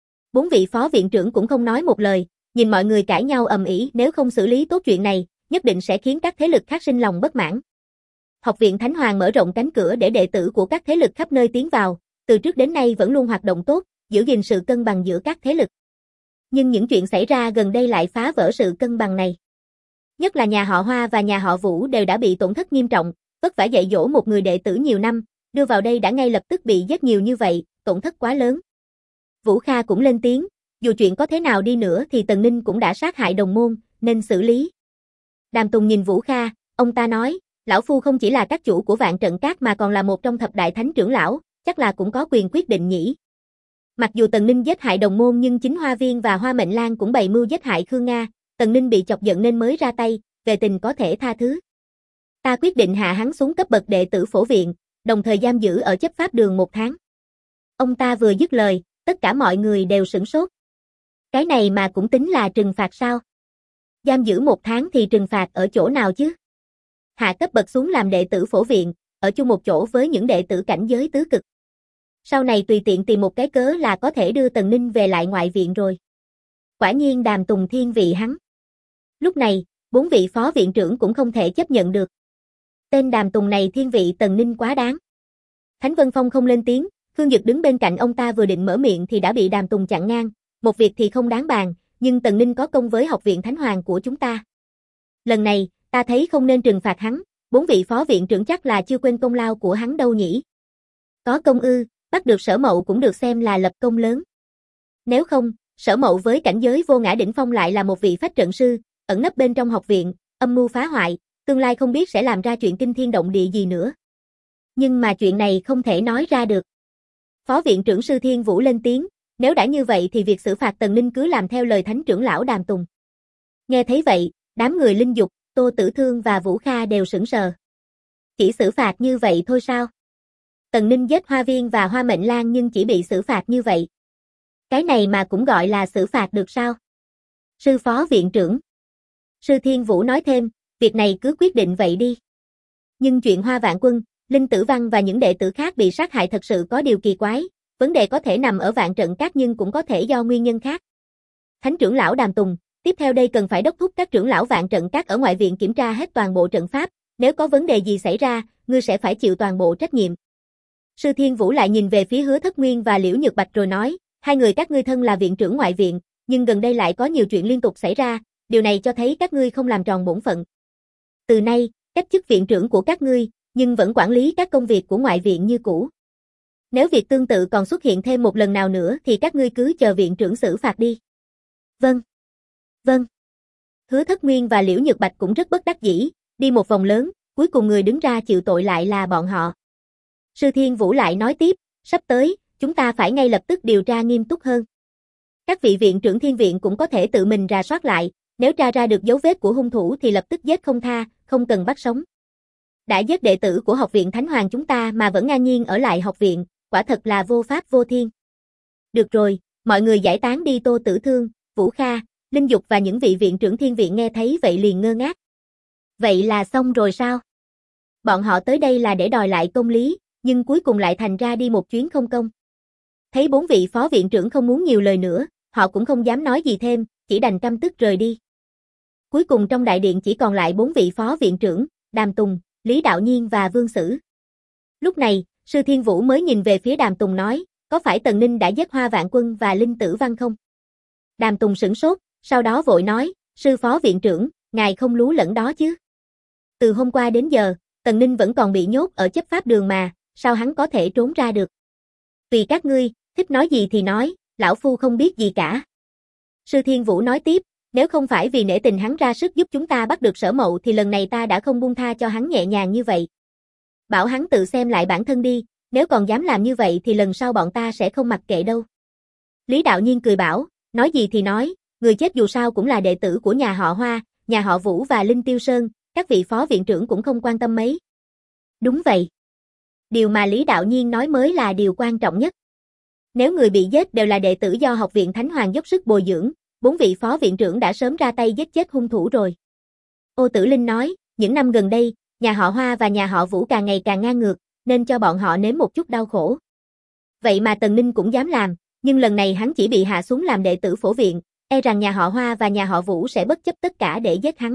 Speaker 1: 4 vị phó viện trưởng cũng không nói một lời, nhìn mọi người cãi nhau ầm ĩ, nếu không xử lý tốt chuyện này, nhất định sẽ khiến các thế lực khác sinh lòng bất mãn. Học viện Thánh Hoàng mở rộng cánh cửa để đệ tử của các thế lực khắp nơi tiến vào, từ trước đến nay vẫn luôn hoạt động tốt, giữ gìn sự cân bằng giữa các thế lực. Nhưng những chuyện xảy ra gần đây lại phá vỡ sự cân bằng này. Nhất là nhà họ Hoa và nhà họ Vũ đều đã bị tổn thất nghiêm trọng, vất vả dạy dỗ một người đệ tử nhiều năm, đưa vào đây đã ngay lập tức bị giết nhiều như vậy, tổn thất quá lớn. Vũ Kha cũng lên tiếng, dù chuyện có thế nào đi nữa thì Tần Ninh cũng đã sát hại đồng môn, nên xử lý. Đàm Tùng nhìn Vũ Kha, ông ta nói, lão phu không chỉ là các chủ của Vạn Trận Các mà còn là một trong thập đại thánh trưởng lão, chắc là cũng có quyền quyết định nhỉ. Mặc dù Tần Ninh giết hại đồng môn nhưng chính Hoa Viên và Hoa Mệnh Lan cũng bày mưu giết hại Khương Nga, Tần Ninh bị chọc giận nên mới ra tay, về tình có thể tha thứ. Ta quyết định hạ hắn xuống cấp bậc đệ tử phổ viện, đồng thời giam giữ ở chấp pháp đường 1 tháng. Ông ta vừa dứt lời, tất cả mọi người đều sửng sốt. Cái này mà cũng tính là trừng phạt sao? Giam giữ 1 tháng thì trừng phạt ở chỗ nào chứ? Hạ cấp bậc xuống làm đệ tử phổ viện, ở chung một chỗ với những đệ tử cảnh giới tứ cực. Sau này tùy tiện tìm một cái cớ là có thể đưa Tần Ninh về lại ngoại viện rồi. Quả nhiên Đàm Tùng thiên vị hắn. Lúc này, 4 vị phó viện trưởng cũng không thể chấp nhận được. Tên Đàm Tùng này thiên vị Tần Ninh quá đáng. Thánh Vân Phong không lên tiếng, Khương Dực đứng bên cạnh ông ta vừa định mở miệng thì đã bị Đàm Tùng chặn ngang. Một việc thì không đáng bàn, nhưng Tần Ninh có công với học viện Thánh Hoàng của chúng ta. Lần này, ta thấy không nên trừng phạt hắn, 4 vị phó viện trưởng chắc là chưa quên công lao của hắn đâu nhỉ. Có công ư, bắt được Sở Mậu cũng được xem là lập công lớn. Nếu không, Sở Mậu với cảnh giới vô ngã đỉnh phong lại là một vị phách trận sư, ẩn nấp bên trong học viện, âm mưu phá hoại, tương lai không biết sẽ làm ra chuyện kinh thiên động địa gì nữa. Nhưng mà chuyện này không thể nói ra được. Phó viện trưởng Sư Thiên Vũ lên tiếng, nếu đã như vậy thì việc xử phạt Tần Ninh cứ làm theo lời thánh trưởng lão Đàm Tùng. Nghe thấy vậy, đám người Linh Dục, Tô Tử Thương và Vũ Kha đều sững sờ. Chỉ xử phạt như vậy thôi sao? Tần Ninh giết Hoa Viên và Hoa Mệnh Lan nhưng chỉ bị xử phạt như vậy. Cái này mà cũng gọi là xử phạt được sao? Sư phó viện trưởng. Sư Thiên Vũ nói thêm, việc này cứ quyết định vậy đi. Nhưng chuyện Hoa Vạn Quân, Linh Tử Văn và những đệ tử khác bị sát hại thật sự có điều kỳ quái, vấn đề có thể nằm ở Vạn Trận Các nhưng cũng có thể do nguyên nhân khác. Thánh trưởng lão Đàm Tùng, tiếp theo đây cần phải đốc thúc các trưởng lão Vạn Trận Các ở ngoại viện kiểm tra hết toàn bộ trận pháp, nếu có vấn đề gì xảy ra, ngươi sẽ phải chịu toàn bộ trách nhiệm. Sư Thiên Vũ lại nhìn về phía Hứa Thất Nguyên và Liễu Nhược Bạch rồi nói, hai người các ngươi thân là viện trưởng ngoại viện, nhưng gần đây lại có nhiều chuyện liên tục xảy ra, điều này cho thấy các ngươi không làm tròn bổn phận. Từ nay, cách chức viện trưởng của các ngươi, nhưng vẫn quản lý các công việc của ngoại viện như cũ. Nếu việc tương tự còn xuất hiện thêm một lần nào nữa thì các ngươi cứ chờ viện trưởng xử phạt đi. Vâng. Vâng. Hứa Thất Nguyên và Liễu Nhược Bạch cũng rất bất đắc dĩ, đi một vòng lớn, cuối cùng người đứng ra chịu tội lại là bọn họ. Sư Thiên Vũ lại nói tiếp, sắp tới, chúng ta phải ngay lập tức điều tra nghiêm túc hơn. Các vị viện trưởng thiên viện cũng có thể tự mình rà soát lại, nếu tra ra được dấu vết của hung thủ thì lập tức giết không tha, không cần bắt sống. Đã giết đệ tử của học viện Thánh Hoàng chúng ta mà vẫn ngang nhiên ở lại học viện, quả thật là vô pháp vô thiên. Được rồi, mọi người giải tán đi. Tô Tử Thương, Vũ Kha, Linh Dục và những vị viện trưởng thiên viện nghe thấy vậy liền ngơ ngác. Vậy là xong rồi sao? Bọn họ tới đây là để đòi lại công lý, nhưng cuối cùng lại thành ra đi một chuyến không công. Thấy 4 vị phó viện trưởng không muốn nhiều lời nữa, họ cũng không dám nói gì thêm, chỉ đành căm tức rời đi. Cuối cùng trong đại điện chỉ còn lại 4 vị phó viện trưởng, Đàm Tùng, Lý Đạo Nhiên và Vương Sử. Lúc này, Sư Thiên Vũ mới nhìn về phía Đàm Tùng nói, có phải Tần Ninh đã giết Hoa Vạn Quân và Linh Tử Văn không? Đàm Tùng sửng sốt, sau đó vội nói, sư phó viện trưởng, ngài không lú lẫn đó chứ? Từ hôm qua đến giờ, Tần Ninh vẫn còn bị nhốt ở chấp pháp đường mà, sao hắn có thể trốn ra được? Tùy các ngươi, thích nói gì thì nói, lão phu không biết gì cả. Sư Thiên Vũ nói tiếp, nếu không phải vì nể tình hắn ra sức giúp chúng ta bắt được Sở Mậu thì lần này ta đã không buông tha cho hắn nhẹ nhàng như vậy. Bảo hắn tự xem lại bản thân đi, nếu còn dám làm như vậy thì lần sau bọn ta sẽ không mặc kệ đâu. Lý Đạo Nhiên cười bảo, nói gì thì nói, người chết dù sao cũng là đệ tử của nhà họ Hoa, nhà họ Vũ và Linh Tiêu Sơn, các vị phó viện trưởng cũng không quan tâm mấy. Đúng vậy. Điều mà Lý Đạo Nhiên nói mới là điều quan trọng nhất. Nếu người bị giết đều là đệ tử do học viện Thánh Hoàng dốc sức bồi dưỡng, 4 vị phó viện trưởng đã sớm ra tay giết chết hung thủ rồi. Ô Tử Linh nói, những năm gần đây, nhà họ Hoa và nhà họ Vũ càng ngày càng ngang ngược, nên cho bọn họ nếm một chút đau khổ. Vậy mà Tần Ninh cũng dám làm, nhưng lần này hắn chỉ bị hạ xuống làm đệ tử phổ viện, e rằng nhà họ Hoa và nhà họ Vũ sẽ bất chấp tất cả để giết hắn.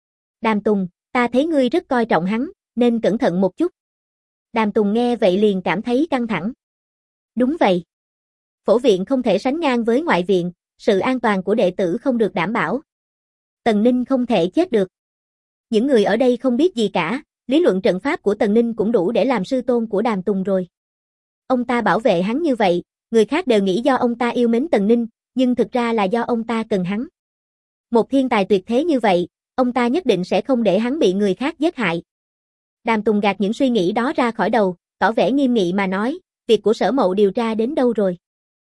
Speaker 1: Đàm Tùng, ta thấy ngươi rất coi trọng hắn, nên cẩn thận một chút. Đàm Tùng nghe vậy liền cảm thấy căng thẳng. Đúng vậy. Phổ viện không thể sánh ngang với ngoại viện, sự an toàn của đệ tử không được đảm bảo. Tần Ninh không thể chết được. Những người ở đây không biết gì cả, lý luận trận pháp của Tần Ninh cũng đủ để làm sư tôn của Đàm Tùng rồi. Ông ta bảo vệ hắn như vậy, người khác đều nghĩ do ông ta yêu mến Tần Ninh, nhưng thực ra là do ông ta cần hắn. Một thiên tài tuyệt thế như vậy, ông ta nhất định sẽ không để hắn bị người khác giết hại. Đàm Tùng gạt những suy nghĩ đó ra khỏi đầu, tỏ vẻ nghiêm nghị mà nói, việc của Sở Mậu điều tra đến đâu rồi?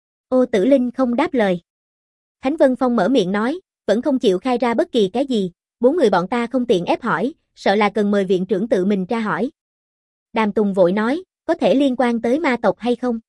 Speaker 1: Ô Tử Linh không đáp lời. Thánh Vân Phong mở miệng nói, vẫn không chịu khai ra bất kỳ cái gì, 4 người bọn ta không tiện ép hỏi, sợ là cần mời viện trưởng tự mình tra hỏi. Đàm Tùng vội nói, có thể liên quan tới ma tộc hay không?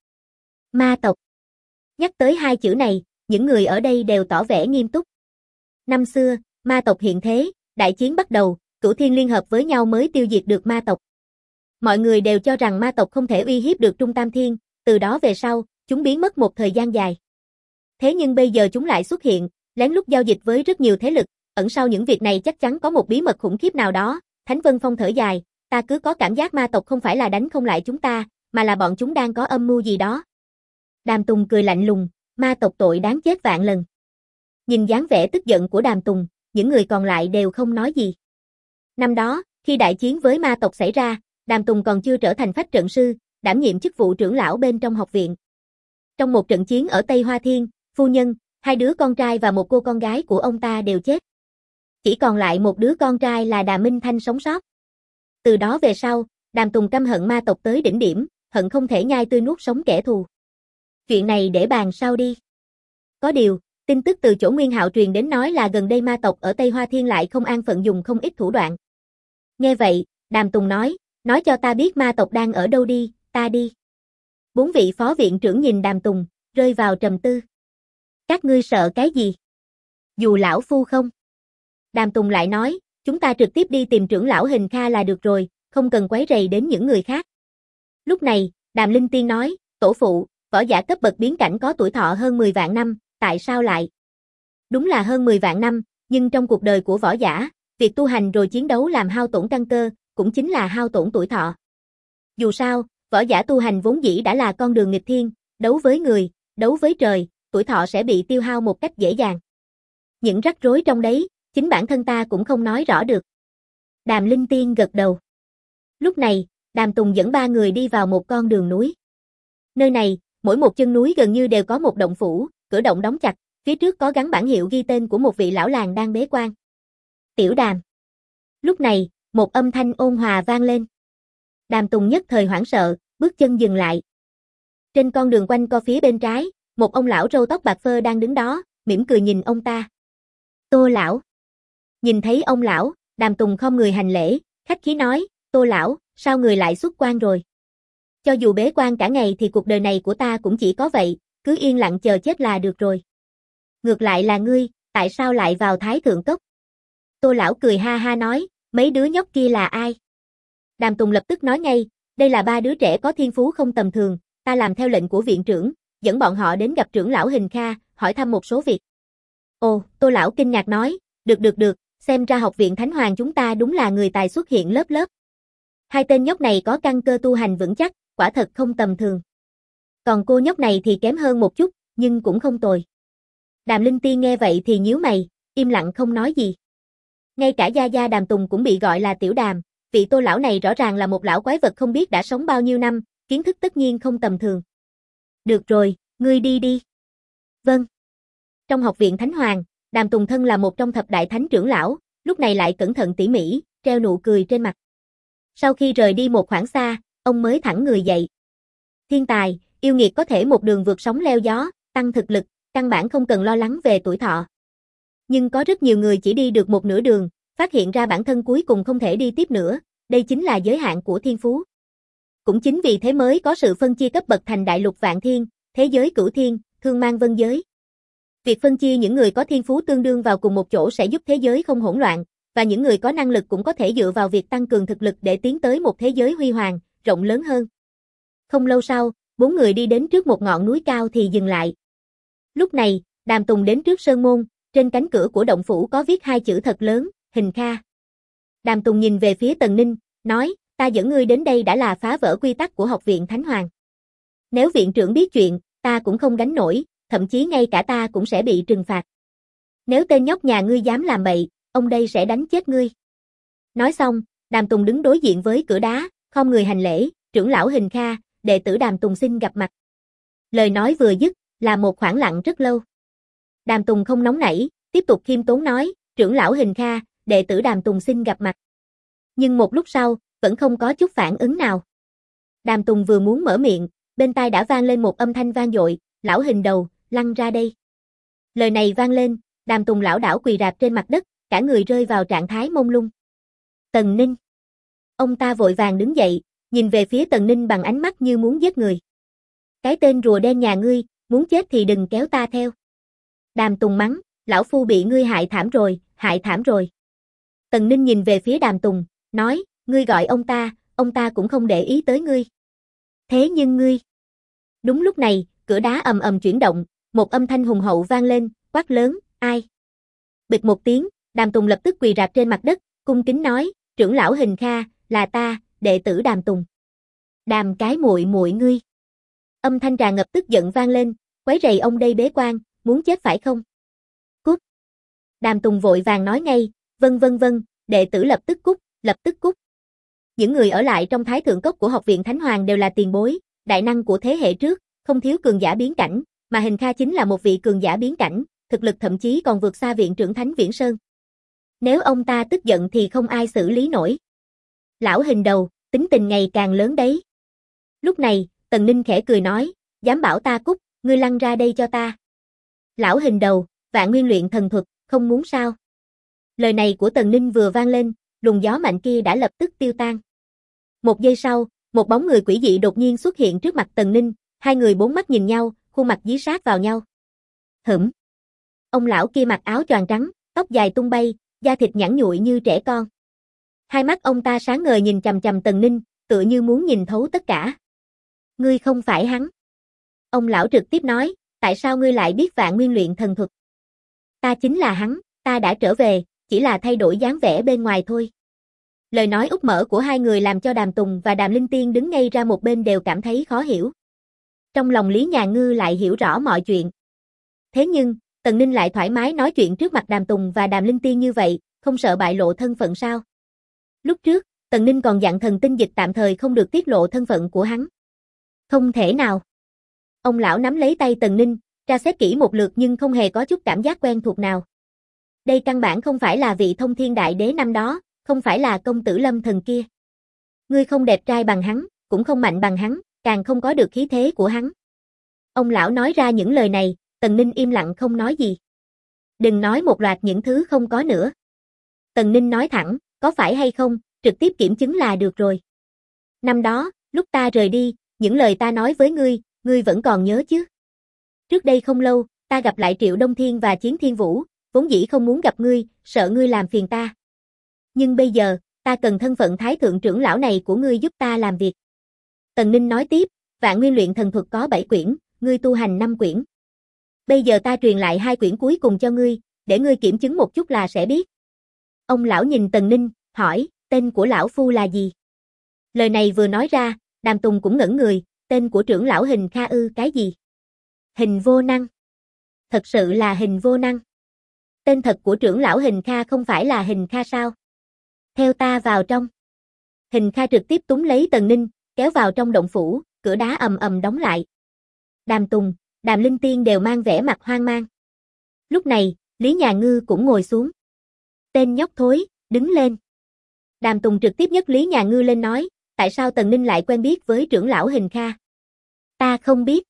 Speaker 1: Ma tộc. Nhắc tới hai chữ này, những người ở đây đều tỏ vẻ nghiêm túc. Năm xưa, Ma tộc hiện thế, đại chiến bắt đầu, Cửu Thiên liên hợp với nhau mới tiêu diệt được ma tộc. Mọi người đều cho rằng ma tộc không thể uy hiếp được Trung Tam Thiên, từ đó về sau, chúng biến mất một thời gian dài. Thế nhưng bây giờ chúng lại xuất hiện, lén lút giao dịch với rất nhiều thế lực, ẩn sau những việc này chắc chắn có một bí mật khủng khiếp nào đó. Thánh Vân Phong thở dài, ta cứ có cảm giác ma tộc không phải là đánh không lại chúng ta, mà là bọn chúng đang có âm mưu gì đó. Đàm Tùng cười lạnh lùng, ma tộc tội đáng chết vạn lần. Nhìn dáng vẻ tức giận của Đàm Tùng, những người còn lại đều không nói gì. Năm đó, khi đại chiến với ma tộc xảy ra, Đàm Tùng còn chưa trở thành phách trận sư, đảm nhiệm chức vụ trưởng lão bên trong học viện. Trong một trận chiến ở Tây Hoa Thiên, phu nhân, hai đứa con trai và một cô con gái của ông ta đều chết. Chỉ còn lại một đứa con trai là Đàm Minh Thanh sống sót. Từ đó về sau, Đàm Tùng căm hận ma tộc tới đỉnh điểm, hận không thể nhai tươi nuốt sống kẻ thù. Chuyện này để bàn sau đi. Có điều, tin tức từ chỗ Nguyên Hạo truyền đến nói là gần đây ma tộc ở Tây Hoa Thiên lại không an phận dùng không ít thủ đoạn. Nghe vậy, Đàm Tùng nói cho ta biết ma tộc đang ở đâu đi, ta đi. Bốn vị phó viện trưởng nhìn Đàm Tùng, rơi vào trầm tư. Các ngươi sợ cái gì? Dù lão phu không? Đàm Tùng lại nói, chúng ta trực tiếp đi tìm trưởng lão Hình Kha là được rồi, không cần quấy rầy đến những người khác. Lúc này, Đàm Linh Tiên nói, tổ phụ, võ giả cấp bậc biến cảnh có tuổi thọ hơn 10 vạn năm, tại sao lại? Đúng là hơn 10 vạn năm, nhưng trong cuộc đời của võ giả, việc tu hành rồi chiến đấu làm hao tổn căn cơ, cũng chính là hao tổn tuổi thọ. Dù sao, võ giả tu hành vốn dĩ đã là con đường nghịch thiên, đấu với người, đấu với trời, tuổi thọ sẽ bị tiêu hao một cách dễ dàng. Những rắc rối trong đấy, chính bản thân ta cũng không nói rõ được. Đàm Linh Tiên gật đầu. Lúc này, Đàm Tùng dẫn ba người đi vào một con đường núi. Nơi này, mỗi một chân núi gần như đều có một động phủ, cửa động đóng chặt, phía trước có gắn bảng hiệu ghi tên của một vị lão làng đang bế quan. Tiểu Đàm. Lúc này, một âm thanh ôn hòa vang lên. Đàm Tùng nhất thời hoảng sợ, bước chân dừng lại. Trên con đường quanh co phía bên trái, một ông lão râu tóc bạc phơ đang đứng đó, mỉm cười nhìn ông ta. Tô lão. Nhìn thấy ông lão, Đàm Tùng khom người hành lễ, khách khí nói, Tô lão, sao người lại xuất quan rồi? Cho dù bế quan cả ngày thì cuộc đời này của ta cũng chỉ có vậy, cứ yên lặng chờ chết là được rồi. Ngược lại là ngươi, tại sao lại vào Thái Thượng Cốc? Tô lão cười ha ha nói, mấy đứa nhóc kia là ai? Đàm Tùng lập tức nói ngay, đây là ba đứa trẻ có thiên phú không tầm thường, ta làm theo lệnh của viện trưởng, dẫn bọn họ đến gặp trưởng lão Hình Kha, hỏi thăm một số việc. Ồ, Tô lão kinh ngạc nói, được, xem ra học viện Thánh Hoàng chúng ta đúng là người tài xuất hiện lớp lớp. Hai tên nhóc này có căn cơ tu hành vững chắc, quả thật không tầm thường. Còn cô nhóc này thì kém hơn một chút, nhưng cũng không tồi. Đàm Linh Tiên nghe vậy thì nhíu mày, im lặng không nói gì. Ngay cả gia gia Đàm Tùng cũng bị gọi là Tiểu Đàm, vị Tô lão này rõ ràng là một lão quái vật không biết đã sống bao nhiêu năm, kiến thức tất nhiên không tầm thường. Được rồi, ngươi đi đi. Vâng. Trong học viện Thánh Hoàng, Đàm Tùng thân là một trong thập đại thánh trưởng lão, lúc này lại cẩn thận tỉ mỉ, treo nụ cười trên mặt. Sau khi rời đi một khoảng xa, ông mới thẳng người dậy. Thiên tài, yêu nghiệt có thể một đường vượt sóng leo gió, tăng thực lực, căn bản không cần lo lắng về tuổi thọ. Nhưng có rất nhiều người chỉ đi được một nửa đường, phát hiện ra bản thân cuối cùng không thể đi tiếp nữa, đây chính là giới hạn của thiên phú. Cũng chính vì thế mới có sự phân chia cấp bậc thành đại lục vạn thiên, thế giới cửu thiên, thương mang vân giới. Việc phân chia những người có thiên phú tương đương vào cùng một chỗ sẽ giúp thế giới không hỗn loạn, và những người có năng lực cũng có thể dựa vào việc tăng cường thực lực để tiến tới một thế giới huy hoàng, rộng lớn hơn. Không lâu sau, bốn người đi đến trước một ngọn núi cao thì dừng lại. Lúc này, Đàm Tùng đến trước sơn môn, trên cánh cửa của động phủ có viết hai chữ thật lớn, Hình Kha. Đàm Tùng nhìn về phía Tần Ninh, nói, ta dẫn ngươi đến đây đã là phá vỡ quy tắc của học viện Thánh Hoàng. Nếu viện trưởng biết chuyện, ta cũng không gánh nổi, thậm chí ngay cả ta cũng sẽ bị trừng phạt. Nếu tên nhóc nhà ngươi dám làm bậy, ông đây sẽ đánh chết ngươi. Nói xong, Đàm Tùng đứng đối diện với cửa đá, khom người hành lễ, trưởng lão Hình Kha, đệ tử Đàm Tùng xin gặp mặt. Lời nói vừa dứt, là một khoảng lặng rất lâu. Đàm Tùng không nóng nảy, tiếp tục khiêm tốn nói, trưởng lão Hình Kha, đệ tử Đàm Tùng xin gặp mặt. Nhưng một lúc sau, vẫn không có chút phản ứng nào. Đàm Tùng vừa muốn mở miệng, bên tai đã vang lên một âm thanh vang dội, lão Hình đầu, lăn ra đây. Lời này vang lên, Đàm Tùng lảo đảo quỳ rạp trên mặt đất, cả người rơi vào trạng thái mông lung. Tần Ninh. Ông ta vội vàng đứng dậy, nhìn về phía Tần Ninh bằng ánh mắt như muốn giết người. Cái tên rùa đen nhà ngươi, muốn chết thì đừng kéo ta theo. Đàm Tùng mắng, lão phu bị ngươi hại thảm rồi, hại thảm rồi. Tần Ninh nhìn về phía Đàm Tùng, nói, ngươi gọi ông ta cũng không để ý tới ngươi. Thế nhưng ngươi... Đúng lúc này, cửa đá ầm ầm chuyển động, một âm thanh hùng hậu vang lên, quát lớn, ai? Bịch một tiếng, Đàm Tùng lập tức quỳ rạp trên mặt đất, cung kính nói, trưởng lão Hình Kha, là ta, đệ tử Đàm Tùng. Đàm cái muội muội ngươi. Âm thanh tràn ngập tức giận vang lên, quấy rầy ông đây bế quan, muốn chết phải không? Cút. Đàm Tùng vội vàng nói ngay, vâng, đệ tử lập tức cút. Những người ở lại trong Thái Thượng Cốc của Học viện Thánh Hoàng đều là tiền bối, đại năng của thế hệ trước, không thiếu cường giả biến cảnh, mà Hình Kha chính là một vị cường giả biến cảnh, thực lực thậm chí còn vượt xa viện trưởng Thánh Viễn Sơn. Nếu ông ta tức giận thì không ai xử lý nổi. Lão Hình đầu, tính tình ngày càng lớn đấy. Lúc này, Tần Ninh khẽ cười nói, dám bảo ta cút, ngươi lăn ra đây cho ta. Lão Hình đầu, Vạn Nguyên luyện thần thuật, không muốn sao? Lời này của Tần Ninh vừa vang lên, luồng gió mạnh kia đã lập tức tiêu tan. Một giây sau, một bóng người quỷ dị đột nhiên xuất hiện trước mặt Tần Ninh, hai người bốn mắt nhìn nhau, khuôn mặt dí sát vào nhau. Hửm. Ông lão kia mặc áo choàng trắng, tóc dài tung bay, da thịt nhẵn nhụi như trẻ con. Hai mắt ông ta sáng ngời nhìn chằm chằm Tần Ninh, tựa như muốn nhìn thấu tất cả. Ngươi không phải hắn. Ông lão trực tiếp nói, tại sao ngươi lại biết Vạn Nguyên luyện thần thuật? Ta chính là hắn, ta đã trở về, chỉ là thay đổi dáng vẻ bên ngoài thôi. Lời nói úp mở của hai người làm cho Đàm Tùng và Đàm Linh Tiên đứng ngay ra một bên đều cảm thấy khó hiểu. Trong lòng Lý Nhà Ngư lại hiểu rõ mọi chuyện. Thế nhưng, Tần Ninh lại thoải mái nói chuyện trước mặt Đàm Tùng và Đàm Linh Tiên như vậy, không sợ bại lộ thân phận sao? Lúc trước, Tần Ninh còn dặn Thần Tinh Dịch tạm thời không được tiết lộ thân phận của hắn. Không thể nào. Ông lão nắm lấy tay Tần Ninh, tra xét kỹ một lượt nhưng không hề có chút cảm giác quen thuộc nào. Đây căn bản không phải là vị Thông Thiên Đại Đế năm đó, không phải là công tử Lâm Thần kia. Ngươi không đẹp trai bằng hắn, cũng không mạnh bằng hắn, càng không có được khí thế của hắn. Ông lão nói ra những lời này, Tần Ninh im lặng không nói gì. Đừng nói một loạt những thứ không có nữa. Tần Ninh nói thẳng, có phải hay không, trực tiếp kiểm chứng là được rồi. Năm đó, lúc ta rời đi, những lời ta nói với ngươi vẫn còn nhớ chứ? Trước đây không lâu, ta gặp lại Triệu Đông Thiên và Chiến Thiên Vũ, vốn dĩ không muốn gặp ngươi, sợ ngươi làm phiền ta. Nhưng bây giờ, ta cần thân phận Thái Thượng trưởng lão này của ngươi giúp ta làm việc. Tần Ninh nói tiếp, Vạn Nguyên luyện thần thuật có 7 quyển, ngươi tu hành 5 quyển. Bây giờ ta truyền lại 2 quyển cuối cùng cho ngươi, để ngươi kiểm chứng một chút là sẽ biết. Ông lão nhìn Tần Ninh, hỏi, tên của lão phu là gì? Lời này vừa nói ra, Đàm Tùng cũng ngẩn người, tên của trưởng lão Hình Kha ư, cái gì? Hình Vô Năng. Thật sự là Hình Vô Năng. Tên thật của trưởng lão Hình Kha không phải là Hình Kha sao? Theo ta vào trong. Hình Kha trực tiếp túm lấy Tần Ninh, kéo vào trong động phủ, cửa đá ầm ầm đóng lại. Đàm Tùng, Đàm Linh Tiên đều mang vẻ mặt hoang mang. Lúc này, Lý Nhà Ngư cũng ngồi xuống. Tên nhóc thối, đứng lên. Đàm Tùng trực tiếp nhấc Lý Nhà Ngư lên nói, tại sao Tần Ninh lại quen biết với trưởng lão Hình Kha? Ta không biết.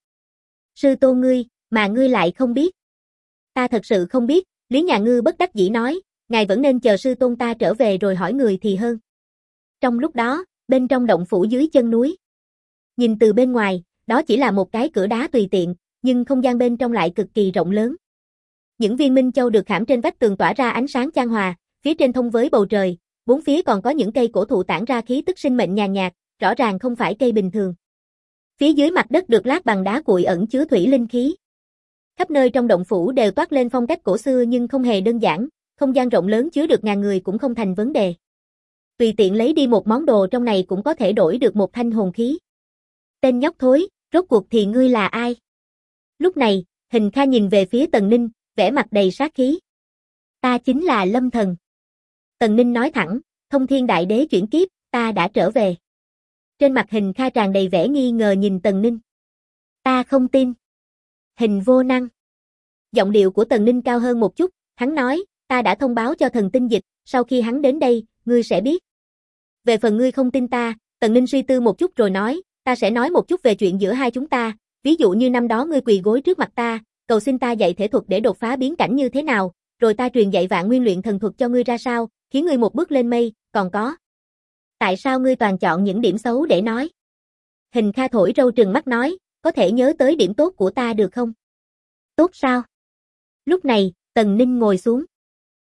Speaker 1: Sư tôn ngươi, mà ngươi lại không biết. Ta thật sự không biết, Lý Nhà Ngư bất đắc dĩ nói, ngài vẫn nên chờ sư tôn ta trở về rồi hỏi người thì hơn. Trong lúc đó, bên trong động phủ dưới chân núi. Nhìn từ bên ngoài, đó chỉ là một cái cửa đá tùy tiện, nhưng không gian bên trong lại cực kỳ rộng lớn. Những viên minh châu được khảm trên vách tường tỏa ra ánh sáng chan hòa, phía trên thông với bầu trời, bốn phía còn có những cây cổ thụ tản ra khí tức sinh mệnh nhàn nhạt, rõ ràng không phải cây bình thường. Phía dưới mặt đất được lát bằng đá cuội ẩn chứa thủy linh khí. Khắp nơi trong động phủ đều toát lên phong cách cổ xưa nhưng không hề đơn giản, không gian rộng lớn chứa được ngàn người cũng không thành vấn đề. Tùy tiện lấy đi một món đồ trong này cũng có thể đổi được một thanh hồn khí. Tên nhóc thối, rốt cuộc thì ngươi là ai? Lúc này, Hình Kha nhìn về phía Tần Ninh, vẻ mặt đầy sát khí. Ta chính là Lâm Thần. Tần Ninh nói thẳng, Thông Thiên Đại Đế chuyển kiếp, ta đã trở về. Trên mặt Hình Kha tràn đầy vẻ nghi ngờ nhìn Tần Ninh. Ta không tin. Hình Vô Năng. Giọng điệu của Tần Ninh cao hơn một chút, hắn nói, ta đã thông báo cho Thần Tinh Dịch, sau khi hắn đến đây, ngươi sẽ biết. Về phần ngươi không tin ta, Tần Ninh suy tư một chút rồi nói, ta sẽ nói một chút về chuyện giữa hai chúng ta, ví dụ như năm đó ngươi quỳ gối trước mặt ta, cầu xin ta dạy thể thuật để đột phá biến cảnh như thế nào, rồi ta truyền dạy Vạn Nguyên luyện thần thuật cho ngươi ra sao, khiến ngươi một bước lên mây, còn có. Tại sao ngươi toàn chọn những điểm xấu để nói? Hình Kha thổi râu trừng mắt nói, có thể nhớ tới điểm tốt của ta được không? Tốt sao? Lúc này, Tần Ninh ngồi xuống.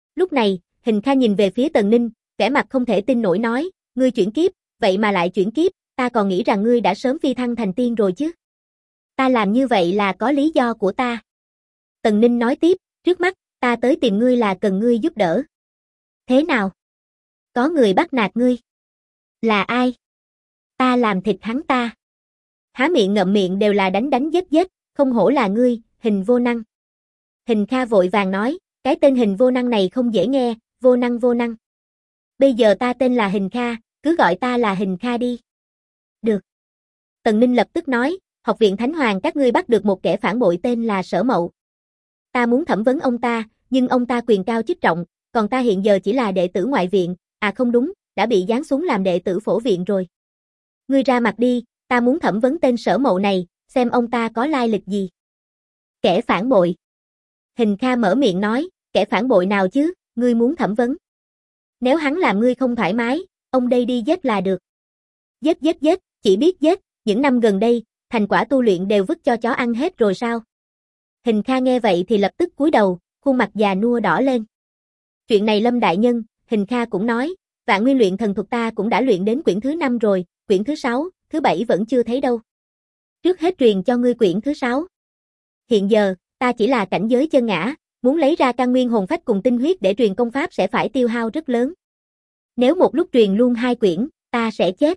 Speaker 1: Lúc này, Hình Kha nhìn về phía Tần Ninh, vẻ mặt không thể tin nổi nói, ngươi chuyển kiếp, vậy mà lại chuyển kiếp, ta còn nghĩ rằng ngươi đã sớm phi thăng thành tiên rồi chứ. Ta làm như vậy là có lý do của ta. Tần Ninh nói tiếp, trước mắt, ta tới tìm ngươi là cần ngươi giúp đỡ. Thế nào? Có người bắt nạt ngươi. Là ai? Ta làm thịt hắn ta. Há miệng ngậm miệng đều là đánh giết, không hổ là ngươi, Hình vô năng. Hình Kha vội vàng nói, cái tên Hình vô năng này không dễ nghe, vô năng. Bây giờ ta tên là Hình Kha, cứ gọi ta là Hình Kha đi. Được. Tần Ninh lập tức nói, Học viện Thánh Hoàng các ngươi bắt được một kẻ phản bội tên là Sở Mậu. Ta muốn thẩm vấn ông ta, nhưng ông ta quyền cao chức trọng, còn ta hiện giờ chỉ là đệ tử ngoại viện, à không đúng, đã bị giáng xuống làm đệ tử phổ viện rồi. Ngươi ra mặt đi, ta muốn thẩm vấn tên Sở Mậu này, xem ông ta có lai lịch gì. Kẻ phản bội. Hình Kha mở miệng nói, kẻ phản bội nào chứ, ngươi muốn thẩm vấn. Nếu hắn làm ngươi không thoải mái, ông đây đi giết là được. Giết, chỉ biết giết, những năm gần đây, thành quả tu luyện đều vứt cho chó ăn hết rồi sao? Hình Kha nghe vậy thì lập tức cúi đầu, khuôn mặt già nua đỏ lên. Chuyện này Lâm đại nhân, Hình Kha cũng nói, Vạn Nguyên luyện thần thuật ta cũng đã luyện đến quyển thứ 5 rồi, quyển thứ 6, thứ 7 vẫn chưa thấy đâu. Trước hết truyền cho ngươi quyển thứ 6. Hiện giờ, ta chỉ là cảnh giới chân ngã, muốn lấy ra căn nguyên hồn phách cùng tinh huyết để truyền công pháp sẽ phải tiêu hao rất lớn. Nếu một lúc truyền luôn 2 quyển, ta sẽ chết.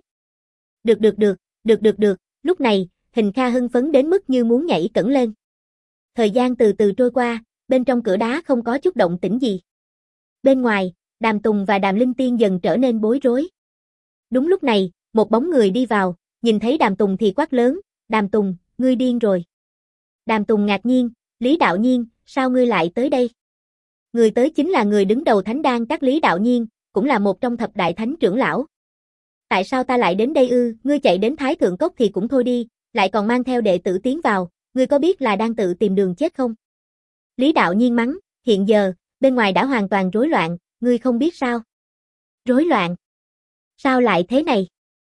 Speaker 1: Được, lúc này, Hình Kha hưng phấn đến mức như muốn nhảy cẫng lên. Thời gian từ từ trôi qua, bên trong cửa đá không có chút động tĩnh gì. Bên ngoài, Đàm Tùng và Đàm Linh Tiên dần trở nên bối rối. Đúng lúc này, một bóng người đi vào, nhìn thấy Đàm Tùng thì quát lớn, Đàm Tùng, ngươi điên rồi. Đàm Tùng ngạc nhiên, Lý Đạo Nhiên, sao ngươi lại tới đây? Người tới chính là người đứng đầu Thánh Đan các Lý Đạo Nhiên, cũng là một trong thập đại thánh trưởng lão. Tại sao ta lại đến đây ư, ngươi chạy đến Thái Thượng Cốc thì cũng thôi đi, lại còn mang theo đệ tử tiến vào, ngươi có biết là đang tự tìm đường chết không? Lý Đạo Nhiên mắng, hiện giờ, bên ngoài đã hoàn toàn rối loạn, ngươi không biết sao? Rối loạn? Sao lại thế này?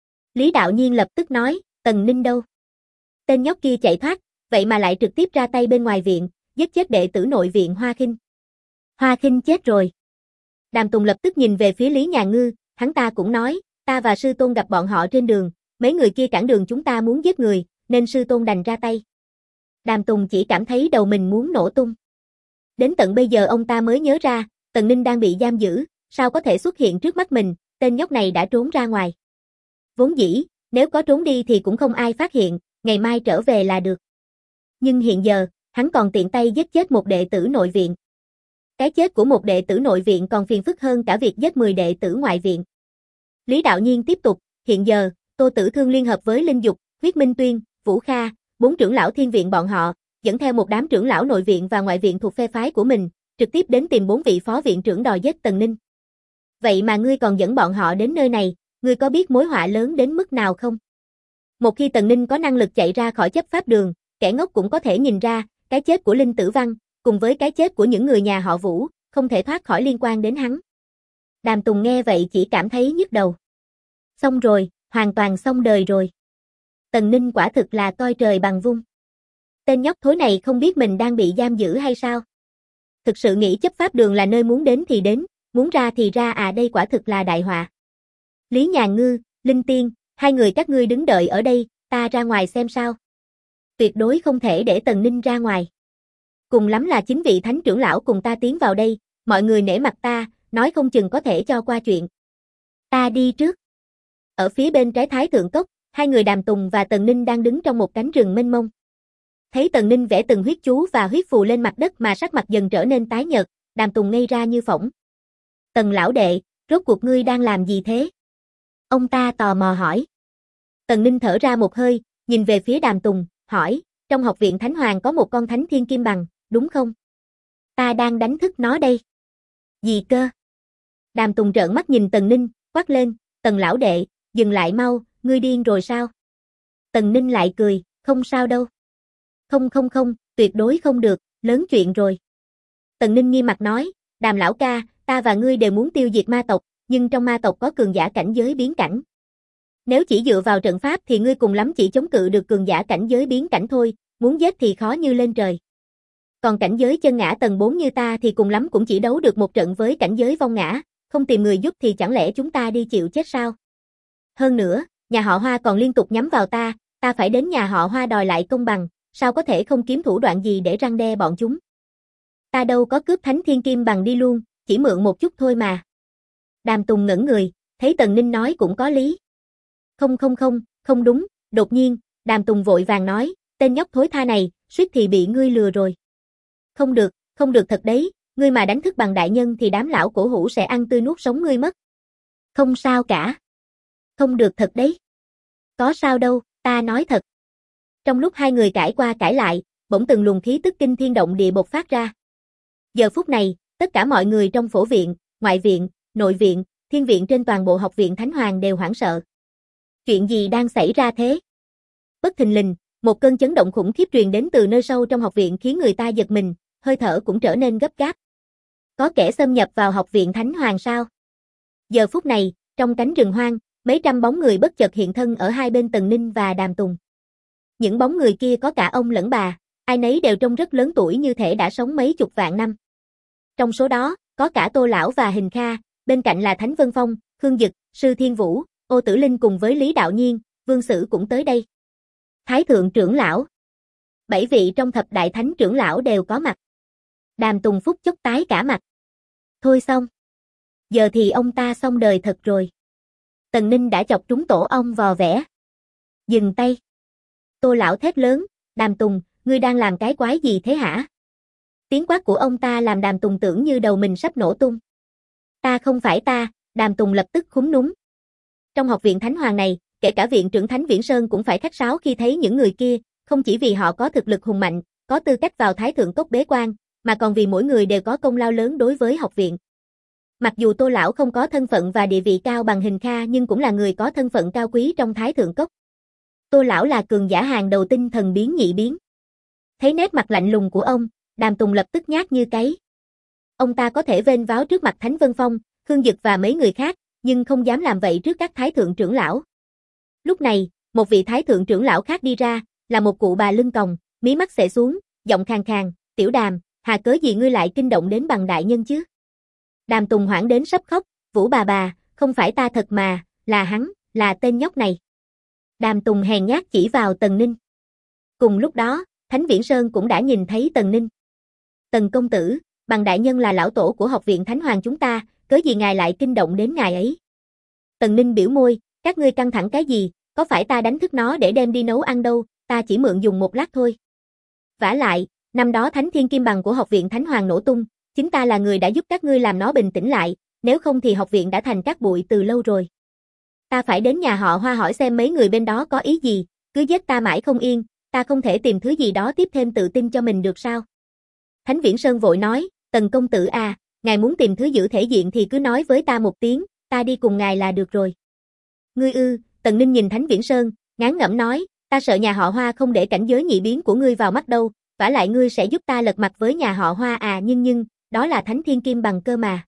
Speaker 1: Lý Đạo Nhiên lập tức nói, Tần Ninh đâu? Tên nhóc kia chạy thoát, vậy mà lại trực tiếp ra tay bên ngoài viện, giết chết đệ tử nội viện Hoa Khinh. Hoa Khinh chết rồi. Đàm Tùng lập tức nhìn về phía Lý Nhà Ngư, hắn ta cũng nói, ta và sư tôn gặp bọn họ trên đường, mấy người kia cản đường chúng ta muốn giết người, nên sư tôn đành ra tay. Đàm Tùng chỉ cảm thấy đầu mình muốn nổ tung. Đến tận bây giờ ông ta mới nhớ ra, Tần Ninh đang bị giam giữ, sao có thể xuất hiện trước mắt mình, tên nhóc này đã trốn ra ngoài. Vốn dĩ, nếu có trốn đi thì cũng không ai phát hiện, ngày mai trở về là được. Nhưng hiện giờ, hắn còn tiện tay giết chết một đệ tử nội viện. Cái chết của một đệ tử nội viện còn phiền phức hơn cả việc giết 10 đệ tử ngoại viện. Lý Đạo Nhiên tiếp tục, hiện giờ, Tô Tử Thương liên hợp với Linh Dục, Huyết Minh Tuyên, Vũ Kha, 4 trưởng lão thiên viện bọn họ, dẫn theo một đám trưởng lão nội viện và ngoại viện thuộc phe phái của mình, trực tiếp đến tìm 4 vị phó viện trưởng đòi giết Tần Ninh. Vậy mà ngươi còn dẫn bọn họ đến nơi này, ngươi có biết mối họa lớn đến mức nào không? Một khi Tần Ninh có năng lực chạy ra khỏi chấp pháp đường, kẻ ngốc cũng có thể nhìn ra, cái chết của Linh Tử Văn, cùng với cái chết của những người nhà họ Vũ, không thể thoát khỏi liên quan đến hắn. Đàm Tùng nghe vậy chỉ cảm thấy nhức đầu. Xong rồi, hoàn toàn xong đời rồi. Tần Ninh quả thực là coi trời bằng vung. Tên nhóc thối này không biết mình đang bị giam giữ hay sao? Thực sự nghĩ chấp pháp đường là nơi muốn đến thì đến, muốn ra thì ra à, đây quả thực là đại họa. Lý Nhà Ngư, Linh Tiên, hai người các ngươi đứng đợi ở đây, ta ra ngoài xem sao. Tuyệt đối không thể để Tần Ninh ra ngoài. Cùng lắm là 9 vị thánh trưởng lão cùng ta tiến vào đây, mọi người nể mặt ta, nói không chừng có thể cho qua chuyện. Ta đi trước. Ở phía bên trái Thái Thượng Cốc, hai người Đàm Tùng và Tần Ninh đang đứng trong một cánh rừng mênh mông. Thấy Tần Ninh vẽ từng huyết chú và huyết phù lên mặt đất mà sắc mặt dần trở nên tái nhợt, Đàm Tùng ngây ra như phỗng. Tần lão đệ, rốt cuộc ngươi đang làm gì thế? Ông ta tò mò hỏi. Tần Ninh thở ra một hơi, nhìn về phía Đàm Tùng, hỏi, trong học viện Thánh Hoàng có một con thánh thiên kim bằng, đúng không? Ta đang đánh thức nó đây. Gì cơ? Đàm Tùng trợn mắt nhìn Tần Ninh, quát lên, Tần lão đệ, dừng lại mau, ngươi điên rồi sao? Tần Ninh lại cười, không sao đâu. Không, tuyệt đối không được, lớn chuyện rồi. Tần Ninh nghiêm mặt nói, Đàm lão ca, ta và ngươi đều muốn tiêu diệt ma tộc, nhưng trong ma tộc có cường giả cảnh giới biến cảnh. Nếu chỉ dựa vào trận pháp thì ngươi cùng lắm chỉ chống cự được cường giả cảnh giới biến cảnh thôi, muốn giết thì khó như lên trời. Còn cảnh giới chân ngã tầng 4 như ta thì cùng lắm cũng chỉ đấu được một trận với cảnh giới vong ngã, không tìm người giúp thì chẳng lẽ chúng ta đi chịu chết sao? Hơn nữa, nhà họ Hoa còn liên tục nhắm vào ta phải đến nhà họ Hoa đòi lại công bằng, sao có thể không kiếm thủ đoạn gì để răn đe bọn chúng? Ta đâu có cướp Thánh Thiên Kim Bằng đi luôn, chỉ mượn một chút thôi mà. Đàm Tùng ngẩn người, thấy Tần Ninh nói cũng có lý. Không đúng, đột nhiên, Đàm Tùng vội vàng nói, tên nhóc thối tha này, suýt thì bị ngươi lừa rồi. Không được thật đấy, ngươi mà đánh thức Bằng đại nhân thì đám lão cổ hủ sẽ ăn tươi nuốt sống ngươi mất. Không sao cả. Không được thật đấy. Có sao đâu, ta nói thật. Trong lúc hai người cãi qua cãi lại, bỗng từng luồng khí tức kinh thiên động địa bộc phát ra. Giờ phút này, tất cả mọi người trong phổ viện, ngoại viện, nội viện, thiên viện trên toàn bộ học viện Thánh Hoàng đều hoảng sợ. Chuyện gì đang xảy ra thế? Bất thình lình, một cơn chấn động khủng khiếp truyền đến từ nơi sâu trong học viện khiến người ta giật mình, hơi thở cũng trở nên gấp gáp. Có kẻ xâm nhập vào học viện Thánh Hoàng sao? Giờ phút này, trong cánh rừng hoang, mấy trăm bóng người bất chợt hiện thân ở hai bên Tần Ninh và Đàm Tùng. Những bóng người kia có cả ông lẫn bà, ai nấy đều trông rất lớn tuổi như thể đã sống mấy chục vạn năm. Trong số đó, có cả Tô Lão và Hình Kha, bên cạnh là Thánh Vân Phong, Khương Dực, Sư Thiên Vũ, Ô Tử Linh cùng với Lý Đạo Nhiên, Vương Sử cũng tới đây. Thái thượng trưởng lão. 7 vị trong thập đại thánh trưởng lão đều có mặt. Đàm Tùng phút chốc tái cả mặt. Thôi xong. Giờ thì ông ta xong đời thật rồi. Tần Ninh đã chọc trúng tổ ong vò vẽ. Dừng tay. Tô Lão thét lớn, Đàm Tùng, ngươi đang làm cái quái gì thế hả? Tiếng quát của ông ta làm Đàm Tùng tưởng như đầu mình sắp nổ tung. Ta không phải ta, Đàm Tùng lập tức khúm núm. Trong học viện Thánh Hoàng này, kể cả viện trưởng Thánh Viễn Sơn cũng phải khách sáo khi thấy những người kia, không chỉ vì họ có thực lực hùng mạnh, có tư cách vào Thái Thượng Cốc bế quan, mà còn vì mỗi người đều có công lao lớn đối với học viện. Mặc dù Tô Lão không có thân phận và địa vị cao bằng Hình Kha nhưng cũng là người có thân phận cao quý trong Thái Thượng Cốc. Tô Lão là cường giả hàng đầu tinh thần biến nhị biến. Thấy nét mặt lạnh lùng của ông, Đàm Tùng lập tức nhát như cáy. Ông ta có thể vênh váo trước mặt Thánh Vân Phong, Khương Dực và mấy người khác, nhưng không dám làm vậy trước các Thái Thượng trưởng lão. Lúc này, một vị Thái Thượng trưởng lão khác đi ra, là một cụ bà lưng còng, mí mắt xệ xuống, giọng khàn khàn, Tiểu Đàm, hà cớ gì ngươi lại kinh động đến Bằng đại nhân chứ? Đàm Tùng hoảng đến sắp khóc, Vũ bà, không phải ta thật mà, là hắn, là tên nhóc này. Đàm Tùng hèn nhát chỉ vào Tần Ninh. Cùng lúc đó, Thánh Viễn Sơn cũng đã nhìn thấy Tần Ninh. Tần công tử, Bằng đại nhân là lão tổ của học viện Thánh Hoàng chúng ta, cớ gì ngài lại kinh động đến ngài ấy? Tần Ninh biểu môi, các ngươi căng thẳng cái gì, có phải ta đánh thức nó để đem đi nấu ăn đâu, ta chỉ mượn dùng một lát thôi. Vả lại, năm đó Thánh Thiên Kim Bằng của học viện Thánh Hoàng nổ tung, chính ta là người đã giúp các ngươi làm nó bình tĩnh lại, nếu không thì học viện đã thành cát bụi từ lâu rồi. Ta phải đến nhà họ Hoa hỏi xem mấy người bên đó có ý gì, cứ giết ta mãi không yên, ta không thể tìm thứ gì đó tiếp thêm tự tin cho mình được sao? Thánh Viễn Sơn vội nói, Tần công tử à, ngài muốn tìm thứ giữ thể diện thì cứ nói với ta một tiếng, ta đi cùng ngài là được rồi. Ngươi ư? Tần Ninh nhìn Thánh Viễn Sơn, ngán ngẩm nói, ta sợ nhà họ Hoa không để cảnh giới nhị biến của ngươi vào mắt đâu, vả lại ngươi sẽ giúp ta lật mặt với nhà họ Hoa à, nhưng, đó là Thánh Thiên Kim Bằng cơ mà.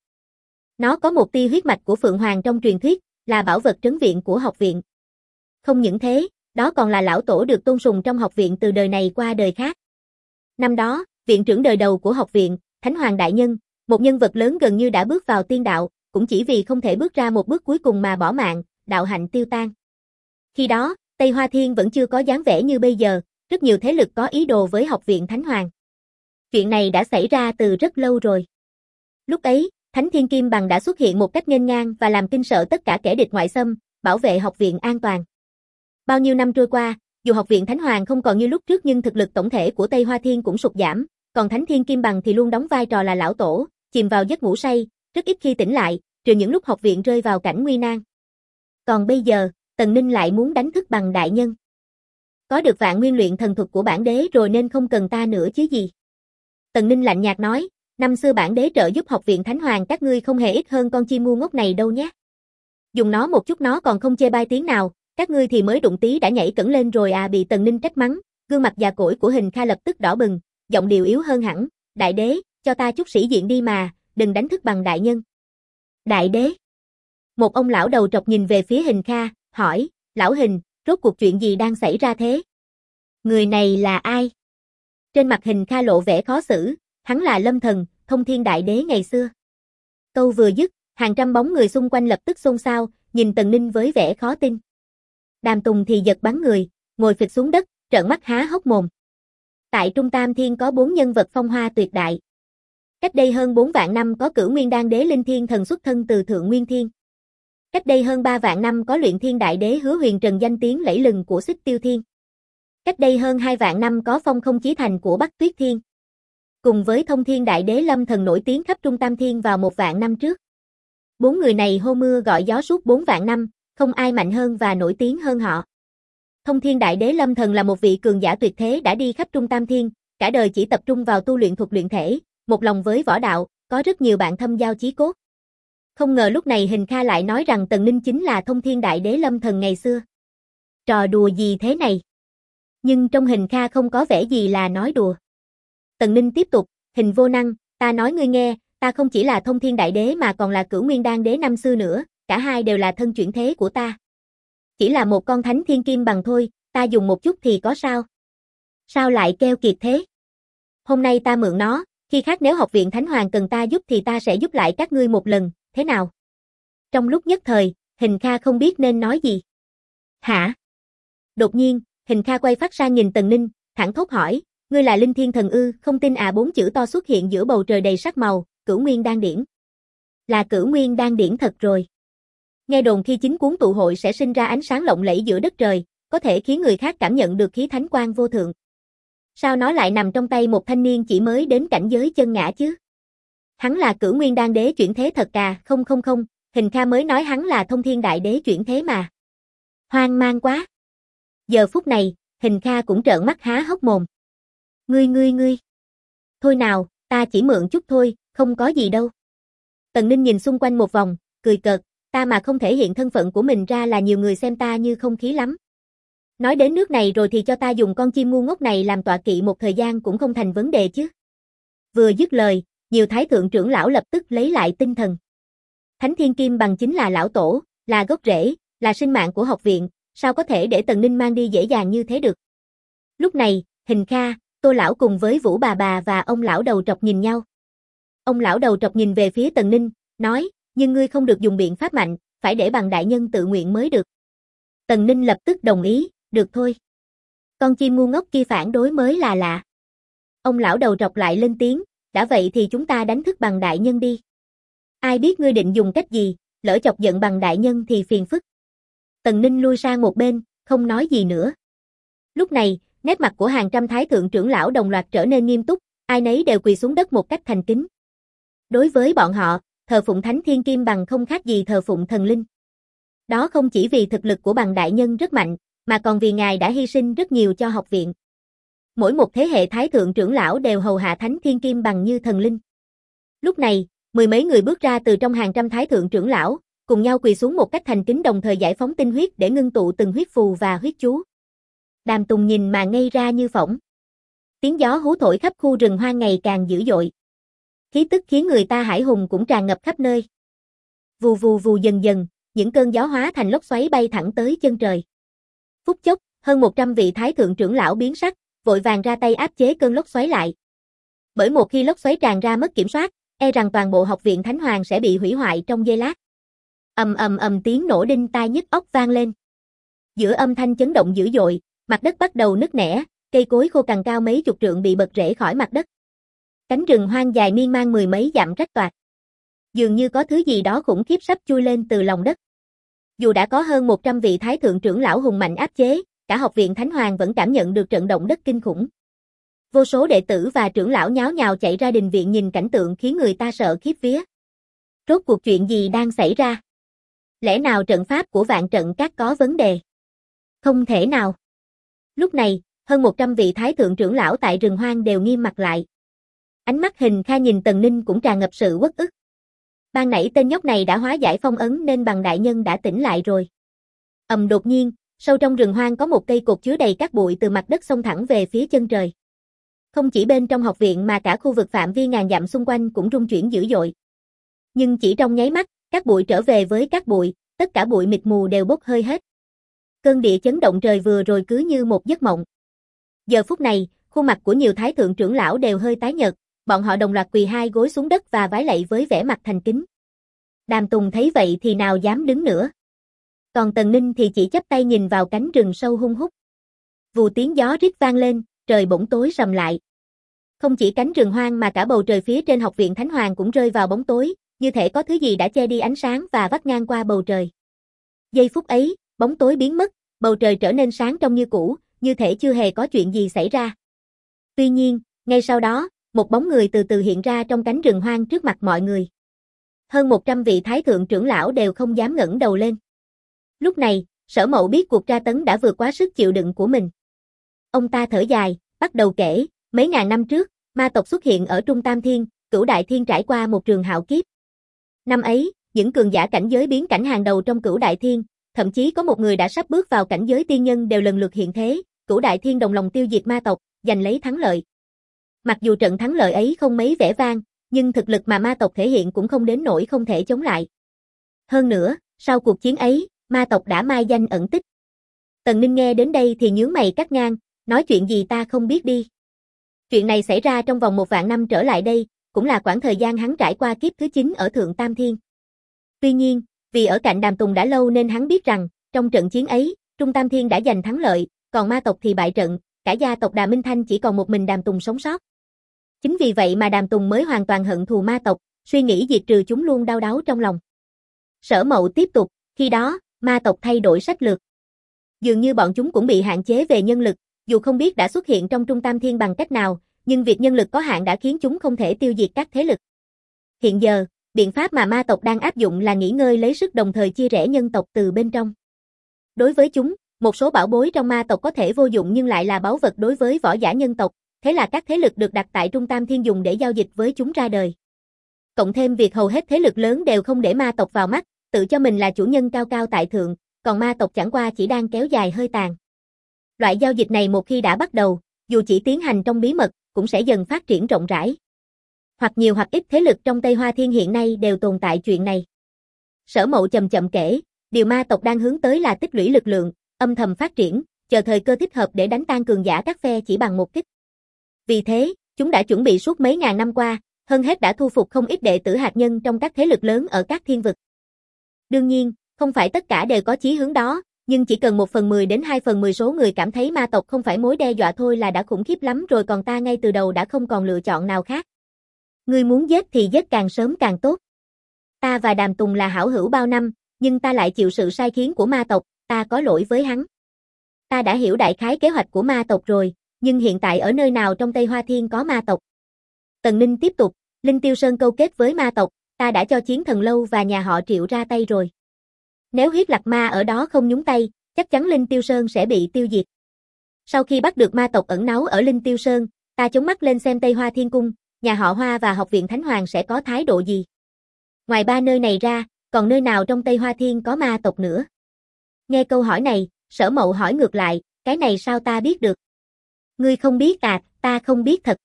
Speaker 1: Nó có một tia huyết mạch của Phượng Hoàng trong truyền thuyết, là bảo vật trấn viện của học viện. Không những thế, đó còn là lão tổ được tôn sùng trong học viện từ đời này qua đời khác. Năm đó, viện trưởng đời đầu của học viện, Thánh Hoàng đại nhân, một nhân vật lớn gần như đã bước vào tiên đạo, cũng chỉ vì không thể bước ra một bước cuối cùng mà bỏ mạng, đạo hạnh tiêu tan. Khi đó, Tây Hoa Thiên vẫn chưa có dáng vẻ như bây giờ, rất nhiều thế lực có ý đồ với học viện Thánh Hoàng. Chuyện này đã xảy ra từ rất lâu rồi. Lúc ấy, Thánh Thiên Kim Bằng đã xuất hiện một cách nghênh ngang và làm kinh sợ tất cả kẻ địch ngoại xâm, bảo vệ học viện an toàn. Bao nhiêu năm trôi qua, dù học viện Thánh Hoàng không còn như lúc trước nhưng thực lực tổng thể của Tây Hoa Thiên cũng sụt giảm, còn Thánh Thiên Kim Bằng thì luôn đóng vai trò là lão tổ, chìm vào giấc ngủ say, rất ít khi tỉnh lại, trừ những lúc học viện rơi vào cảnh nguy nan. Còn bây giờ, Tần Ninh lại muốn đánh thức Bằng đại nhân. Có được vạn nguyên luyện thần thuật của bản đế rồi nên không cần ta nữa chứ gì. Tần Ninh lạnh nhạt nói, năm xưa bản đế trợ giúp học viện Thánh Hoàng các ngươi không hề ít hơn con chim ngu ngốc này đâu nhé. Dùng nó một chút nó còn không chê bai tiếng nào, các ngươi thì mới đụng tí đã nhảy cẫng lên rồi à. Bị Tần Ninh trách mắng, gương mặt già cỗi của Hình Kha lập tức đỏ bừng, giọng điệu yếu hơn hẳn, đại đế, cho ta chút sĩ diện đi mà, đừng đánh thức Bằng đại nhân. Đại đế. Một ông lão đầu trọc nhìn về phía Hình Kha, hỏi, lão Hình, rốt cuộc chuyện gì đang xảy ra thế? Người này là ai? Trên mặt Hình Kha lộ vẻ khó xử, hắn là Lâm Thần, Thông Thiên Đại Đế ngày xưa. Câu vừa dứt, hàng trăm bóng người xung quanh lập tức xôn xao, nhìn Tần Ninh với vẻ khó tin. Đàm Tùng thì giật bắn người, ngồi phịch xuống đất, trợn mắt há hốc mồm. Tại Trung Tam Thiên có 4 nhân vật phong hoa tuyệt đại. Cách đây hơn 4 vạn năm có Cửu Nguyên Đan Đế Linh Thiên Thần xuất thân từ Thượng Nguyên Thiên. Cách đây hơn 3 vạn năm có Luyện Thiên Đại Đế Hứa Huyền Trần danh tiếng lẫy lừng của Xích Tiêu Thiên. Cách đây hơn 2 vạn năm có Phong Không Chí Thành của Bắc Tuyết Thiên. Cùng với Thông Thiên Đại Đế Lâm Thần nổi tiếng khắp Trung Tam Thiên vào 1 vạn năm trước. 4 người này hô mưa gọi gió suốt 4 vạn năm, không ai mạnh hơn và nổi tiếng hơn họ. Thông Thiên Đại Đế Lâm Thần là một vị cường giả tuyệt thế đã đi khắp Trung Tam Thiên, cả đời chỉ tập trung vào tu luyện thuật luyện thể, một lòng với võ đạo, có rất nhiều bạn thâm giao chí cốt. Không ngờ lúc này Hình Kha lại nói rằng Tần Ninh chính là Thông Thiên Đại Đế Lâm Thần ngày xưa. Trò đùa gì thế này? Nhưng trong Hình Kha không có vẻ gì là nói đùa. Tần Ninh tiếp tục, Hình vô năng, ta nói ngươi nghe, ta không chỉ là Thông Thiên Đại Đế mà còn là Cửu Nguyên Đan Đế năm xưa nữa, cả hai đều là thân chuyển thế của ta. Chỉ là một con thánh thiên kim bằng thôi, ta dùng một chút thì có sao? Sao lại keo kiệt thế? Hôm nay ta mượn nó, khi khác nếu học viện Thánh Hoàng cần ta giúp thì ta sẽ giúp lại các ngươi một lần, thế nào? Trong lúc nhất thời, Hình Kha không biết nên nói gì. Hả? Đột nhiên, Hình Kha quay phát sang nhìn Tần Ninh, thẳng thốt hỏi, ngươi là Linh Thiên Thần ư? Không tin à? 4 chữ to xuất hiện giữa bầu trời đầy sắc màu, Cửu Nguyên Đan Điển. Là Cửu Nguyên Đan Điển thật rồi. Nghe đồn khi chính cuốn tụ hội sẽ sinh ra ánh sáng lộng lẫy giữa đất trời, có thể khiến người khác cảm nhận được khí thánh quang vô thượng. Sao nó lại nằm trong tay một thanh niên chỉ mới đến cảnh giới chân ngã chứ? Hắn là Cửu Nguyên Đan Đế chuyển thế thật à? Không, Hình Kha mới nói hắn là Thông Thiên Đại Đế chuyển thế mà. Hoang mang quá. Giờ phút này, Hình Kha cũng trợn mắt há hốc mồm. Ngươi. Thôi nào, ta chỉ mượn chút thôi, không có gì đâu. Tần Ninh nhìn xung quanh một vòng, cười cợt, ta mà không thể hiện thân phận của mình ra là nhiều người xem ta như không khí lắm. Nói đến nước này rồi thì cho ta dùng con chim ngu ngốc này làm tọa kỵ một thời gian cũng không thành vấn đề chứ. Vừa dứt lời, nhiều thái thượng trưởng lão lập tức lấy lại tinh thần. Thánh Thiên Kim bằng chính là lão tổ, là gốc rễ, là sinh mạng của học viện, sao có thể để Tần Ninh mang đi dễ dàng như thế được. Lúc này, Hình Kha, Tô lão cùng với Vũ bà và ông lão đầu trọc nhìn nhau. Ông lão đầu trọc nhìn về phía Tần Ninh, nói, nhưng ngươi không được dùng biện pháp mạnh, phải để bằng đại nhân tự nguyện mới được. Tần Ninh lập tức đồng ý, được thôi. Con chim ngu ngốc kia phản đối mới là lạ. Ông lão đầu trọc lại lên tiếng, đã vậy thì chúng ta đánh thức bằng đại nhân đi. Ai biết ngươi định dùng cách gì, lỡ chọc giận bằng đại nhân thì phiền phức. Tần Ninh lui sang một bên, không nói gì nữa. Lúc này, nét mặt của hàng trăm thái thượng trưởng lão đồng loạt trở nên nghiêm túc, ai nấy đều quỳ xuống đất một cách thành kính. Đối với bọn họ, thờ phụng Thánh Thiên Kim bằng không khác gì thờ phụng thần linh. Đó không chỉ vì thực lực của bằng đại nhân rất mạnh, mà còn vì ngài đã hy sinh rất nhiều cho học viện. Mỗi một thế hệ thái thượng trưởng lão đều hầu hạ Thánh Thiên Kim bằng như thần linh. Lúc này, 10 mấy người bước ra từ trong hàng trăm thái thượng trưởng lão, cùng nhau quỳ xuống một cách thành kính đồng thời giải phóng tinh huyết để ngưng tụ từng huyết phù và huyết chú. Đàm Tùng nhìn mà ngây ra như phỗng. Tiếng gió hú thổi khắp khu rừng hoang ngày càng dữ dội. Khí tức khiến người ta hãi hùng cũng tràn ngập khắp nơi. Vù vù vù dần dần, những cơn gió hóa thành lốc xoáy bay thẳng tới chân trời. Phút chốc, hơn 100 vị thái thượng trưởng lão biến sắc, vội vàng ra tay áp chế cơn lốc xoáy lại. Bởi một khi lốc xoáy tràn ra mất kiểm soát, e rằng toàn bộ học viện Thánh Hoàng sẽ bị hủy hoại trong giây lát. Ầm tiếng nổ đinh tai nhức óc vang lên. Giữa âm thanh chấn động dữ dội, mặt đất bắt đầu nứt nẻ, cây cối khô cằn cao mấy chục trượng bị bật rễ khỏi mặt đất. Cánh rừng hoang dài miên man 10 mấy dặm rách toạc. Dường như có thứ gì đó khủng khiếp sắp chui lên từ lòng đất. Dù đã có hơn 100 vị thái thượng trưởng lão hùng mạnh áp chế, cả học viện Thánh Hoàng vẫn cảm nhận được trận động đất kinh khủng. Vô số đệ tử và trưởng lão nháo nhào chạy ra đình viện nhìn cảnh tượng khiến người ta sợ khiếp vía. Rốt cuộc chuyện gì đang xảy ra? Lẽ nào trận pháp của Vạn Trận Các có vấn đề? Không thể nào. Lúc này, hơn 100 vị thái thượng trưởng lão tại rừng hoang đều nghiêm mặt lại. Ánh mắt Hình Kha nhìn Tần Ninh cũng tràn ngập sự uất ức. Ban nãy tên nhóc này đã hóa giải phong ấn nên bằng đại nhân đã tỉnh lại rồi. Đột nhiên, sâu trong rừng hoang có một cây cột chứa đầy cát bụi từ mặt đất xông thẳng về phía chân trời. Không chỉ bên trong học viện mà cả khu vực phạm vi ngàn dặm xung quanh cũng rung chuyển dữ dội. Nhưng chỉ trong nháy mắt, cát bụi trở về với cát bụi, tất cả bụi mịt mù đều bốc hơi hết. Cơn địa chấn động trời vừa rồi cứ như một giấc mộng. Giờ phút này, Khuôn mặt của nhiều thái thượng trưởng lão đều hơi tái nhợt, bọn họ đồng loạt quỳ hai gối xuống đất và vái lạy với vẻ mặt thành kính. Đàm Tùng thấy vậy thì nào dám đứng nữa. Còn Tần Ninh thì chỉ chắp tay nhìn vào cánh rừng sâu hun hút. Vù tiếng gió rít vang lên, trời bỗng tối sầm lại. Không chỉ cánh rừng hoang mà cả bầu trời phía trên học viện Thánh Hoàng cũng rơi vào bóng tối, như thể có thứ gì đã che đi ánh sáng và vắt ngang qua bầu trời. Giây phút ấy, bóng tối biến mất, bầu trời trở nên sáng trong như cũ, như thể chưa hề có chuyện gì xảy ra. Tuy nhiên, ngay sau đó, một bóng người từ từ hiện ra trong cánh rừng hoang trước mặt mọi người. Hơn 100 vị thái thượng trưởng lão đều không dám ngẩng đầu lên. Lúc này, Sở Mậu biết cuộc tra tấn đã vượt quá sức chịu đựng của mình. Ông ta thở dài, bắt đầu kể, mấy ngàn năm trước, ma tộc xuất hiện ở Trung Tam Thiên, Cửu Đại Thiên trải qua một trường hạo kiếp. Năm ấy, những cường giả cảnh giới biến cảnh hàng đầu trong Cửu Đại Thiên, thậm chí có một người đã sắp bước vào cảnh giới tiên nhân đều lần lượt hiện thế, Cửu Đại Thiên đồng lòng tiêu diệt ma tộc, giành lấy thắng lợi. Mặc dù trận thắng lợi ấy không mấy vẻ vang, nhưng thực lực mà ma tộc thể hiện cũng không đến nỗi không thể chống lại. Hơn nữa, sau cuộc chiến ấy, ma tộc đã mai danh ẩn tích. Tần Ninh nghe đến đây thì nhướng mày cắt ngang, nói chuyện gì ta không biết đi. Chuyện này xảy ra trong vòng 1.000 năm trở lại đây, cũng là quãng thời gian hắn trải qua kiếp thứ 9 ở Thượng Tam Thiên. Tuy nhiên, vì ở cạnh Đàm Tùng đã lâu nên hắn biết rằng, trong trận chiến ấy, Trung Tam Thiên đã giành thắng lợi, còn ma tộc thì bại trận, cả gia tộc Đà Minh Thanh chỉ còn một mình Đàm Tùng sống sót. Chính vì vậy mà Đàm Tùng mới hoàn toàn hận thù ma tộc, suy nghĩ diệt trừ chúng luôn đau đáu trong lòng. Sở Mậu tiếp tục, khi đó, ma tộc thay đổi sách lược. Dường như bọn chúng cũng bị hạn chế về nhân lực, dù không biết đã xuất hiện trong Trung Tam Thiên bằng cách nào, nhưng việc nhân lực có hạn đã khiến chúng không thể tiêu diệt các thế lực. Hiện giờ, biện pháp mà ma tộc đang áp dụng là nghỉ ngơi lấy sức đồng thời chia rẽ nhân tộc từ bên trong. Đối với chúng, một số bảo bối trong ma tộc có thể vô dụng nhưng lại là báu vật đối với võ giả nhân tộc, thế là các thế lực được đặt tại Trung Tam Thiên dùng để giao dịch với chúng ra đời. Cộng thêm việc hầu hết thế lực lớn đều không để ma tộc vào mắt, tự cho mình là chủ nhân cao cao tại thượng, còn ma tộc chẳng qua chỉ đang kéo dài hơi tàn. Loại giao dịch này một khi đã bắt đầu, dù chỉ tiến hành trong bí mật, cũng sẽ dần phát triển rộng rãi. Hoặc nhiều hoặc ít thế lực trong Tây Hoa Thiên hiện nay đều tồn tại chuyện này. Sở Mậu chậm chậm kể, điều ma tộc đang hướng tới là tích lũy lực lượng, âm thầm phát triển, chờ thời cơ thích hợp để đánh tan cường giả các phe chỉ bằng một kích. Vì thế, chúng đã chuẩn bị suốt mấy ngàn năm qua, hơn hết đã thu phục không ít đệ tử hạt nhân trong các thế lực lớn ở các thiên vực. Đương nhiên, không phải tất cả đều có chí hướng đó, nhưng chỉ cần 1/10 đến 2/10 số người cảm thấy ma tộc không phải mối đe dọa thôi là đã khủng khiếp lắm rồi, còn ta ngay từ đầu đã không còn lựa chọn nào khác. Ngươi muốn giết thì giết càng sớm càng tốt. Ta và Đàm Tùng là hảo hữu bao năm, nhưng ta lại chịu sự sai khiến của ma tộc, ta có lỗi với hắn. Ta đã hiểu đại khái kế hoạch của ma tộc rồi, nhưng hiện tại ở nơi nào trong Tây Hoa Thiên có ma tộc? Tần Ninh tiếp tục, Linh Tiêu Sơn câu kết với ma tộc, ta đã cho Chiến Thần Lâu và nhà họ Triệu ra tay rồi. Nếu huyết lạc ma ở đó không nhúng tay, chắc chắn Linh Tiêu Sơn sẽ bị tiêu diệt. Sau khi bắt được ma tộc ẩn náu ở Linh Tiêu Sơn, ta chống mắt lên xem Tây Hoa Thiên Cung, nhà họ Hoa và Học viện Thánh Hoàng sẽ có thái độ gì. Ngoài ba nơi này ra, còn nơi nào trong Tây Hoa Thiên có ma tộc nữa? Nghe câu hỏi này, Sở Mậu hỏi ngược lại, cái này sao ta biết được? Ngươi không biết à, ta không biết thật.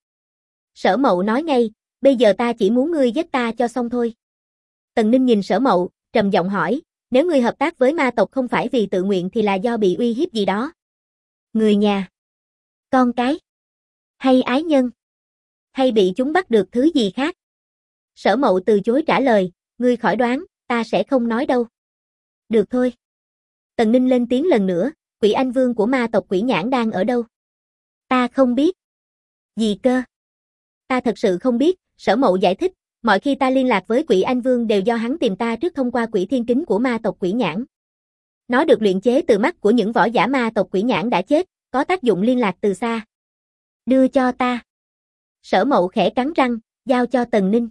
Speaker 1: Sở Mậu nói ngay, bây giờ ta chỉ muốn ngươi giết ta cho xong thôi. Tần Ninh nhìn Sở Mậu, trầm giọng hỏi, nếu ngươi hợp tác với ma tộc không phải vì tự nguyện thì là do bị uy hiếp gì đó? Người nhà? Con cái? Hay ái nhân? Hay bị chúng bắt được thứ gì khác? Sở Mậu từ chối trả lời, ngươi khỏi đoán, ta sẽ không nói đâu. Được thôi. Tần Ninh lên tiếng lần nữa, Quỷ Anh Vương của ma tộc Quỷ Nhãn đang ở đâu? Ta không biết. Gì cơ? Ta thật sự không biết, Sở Mậu giải thích, mọi khi ta liên lạc với Quỷ Anh Vương đều do hắn tìm ta trước thông qua Quỷ Thiên Kính của ma tộc Quỷ Nhãn. Nó được luyện chế từ mắt của những võ giả ma tộc Quỷ Nhãn đã chết, có tác dụng liên lạc từ xa. Đưa cho ta. Sở Mậu khẽ cắn răng, giao cho Tần Ninh.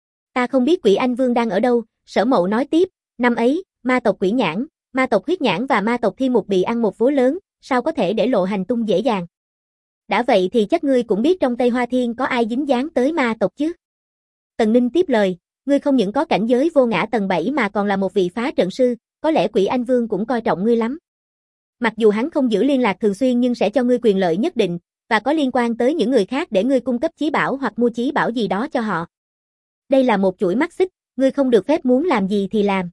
Speaker 1: Ta không biết Quỷ Anh Vương đang ở đâu, Sở Mậu nói tiếp, năm ấy, ma tộc Quỷ Nhãn, ma tộc Huyết Nhãn và ma tộc Thiên Mục bị ăn một vố lớn, sao có thể để lộ hành tung dễ dàng. Đã vậy thì chắc ngươi cũng biết trong Tây Hoa Thiên có ai dính dáng tới ma tộc chứ? Tần Ninh tiếp lời, ngươi không những có cảnh giới vô ngã tầng 7 mà còn là một vị phá trận sư, có lẽ Quỷ Anh Vương cũng coi trọng ngươi lắm. Mặc dù hắn không giữ liên lạc thường xuyên nhưng sẽ cho ngươi quyền lợi nhất định, và có liên quan tới những người khác để ngươi cung cấp chí bảo hoặc mua chí bảo gì đó cho họ. Đây là một chuỗi mắt xích, ngươi không được phép muốn làm gì thì làm.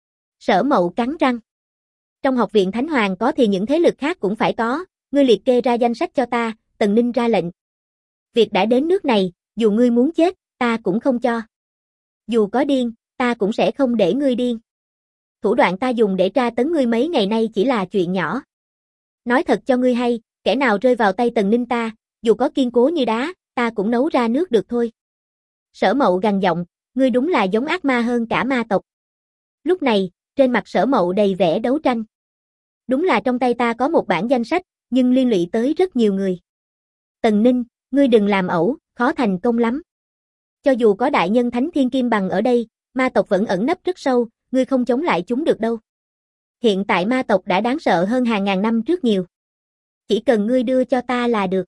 Speaker 1: Sở Mậu cắn răng. Trong Học viện Thánh Hoàng có thì những thế lực khác cũng phải có, ngươi liệt kê ra danh sách cho ta, Tần Ninh ra lệnh. Việc đã đến nước này, dù ngươi muốn chết, ta cũng không cho. Dù có điên, ta cũng sẽ không để ngươi điên. Thủ đoạn ta dùng để tra tấn ngươi mấy ngày nay chỉ là chuyện nhỏ. Nói thật cho ngươi hay, kẻ nào rơi vào tay Tần Ninh ta, dù có kiên cố như đá, ta cũng nấu ra nước được thôi. Sở Mậu gằn giọng, ngươi đúng là giống ác ma hơn cả ma tộc. Lúc này, trên mặt Sở Mậu đầy vẻ đấu tranh. Đúng là trong tay ta có một bản danh sách, nhưng liên lụy tới rất nhiều người. Tần Ninh, ngươi đừng làm ẩu, khó thành công lắm. Cho dù có đại nhân Thánh Thiên Kim Bằng ở đây, ma tộc vẫn ẩn nấp rất sâu, ngươi không chống lại chúng được đâu. Hiện tại ma tộc đã đáng sợ hơn hàng ngàn năm trước nhiều. Chỉ cần ngươi đưa cho ta là được.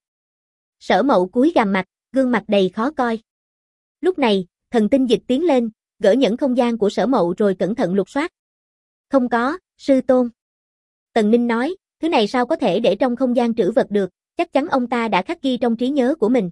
Speaker 1: Sở Mậu cúi gằm mặt, gương mặt đầy khó coi. Lúc này, Thần Tinh Dịch tiến lên, gỡ nhẫn không gian của Sở Mậu rồi cẩn thận lục soát. Không có, sư tôn. Tần Ninh nói, thứ này sao có thể để trong không gian trữ vật được, chắc chắn ông ta đã khắc ghi trong trí nhớ của mình.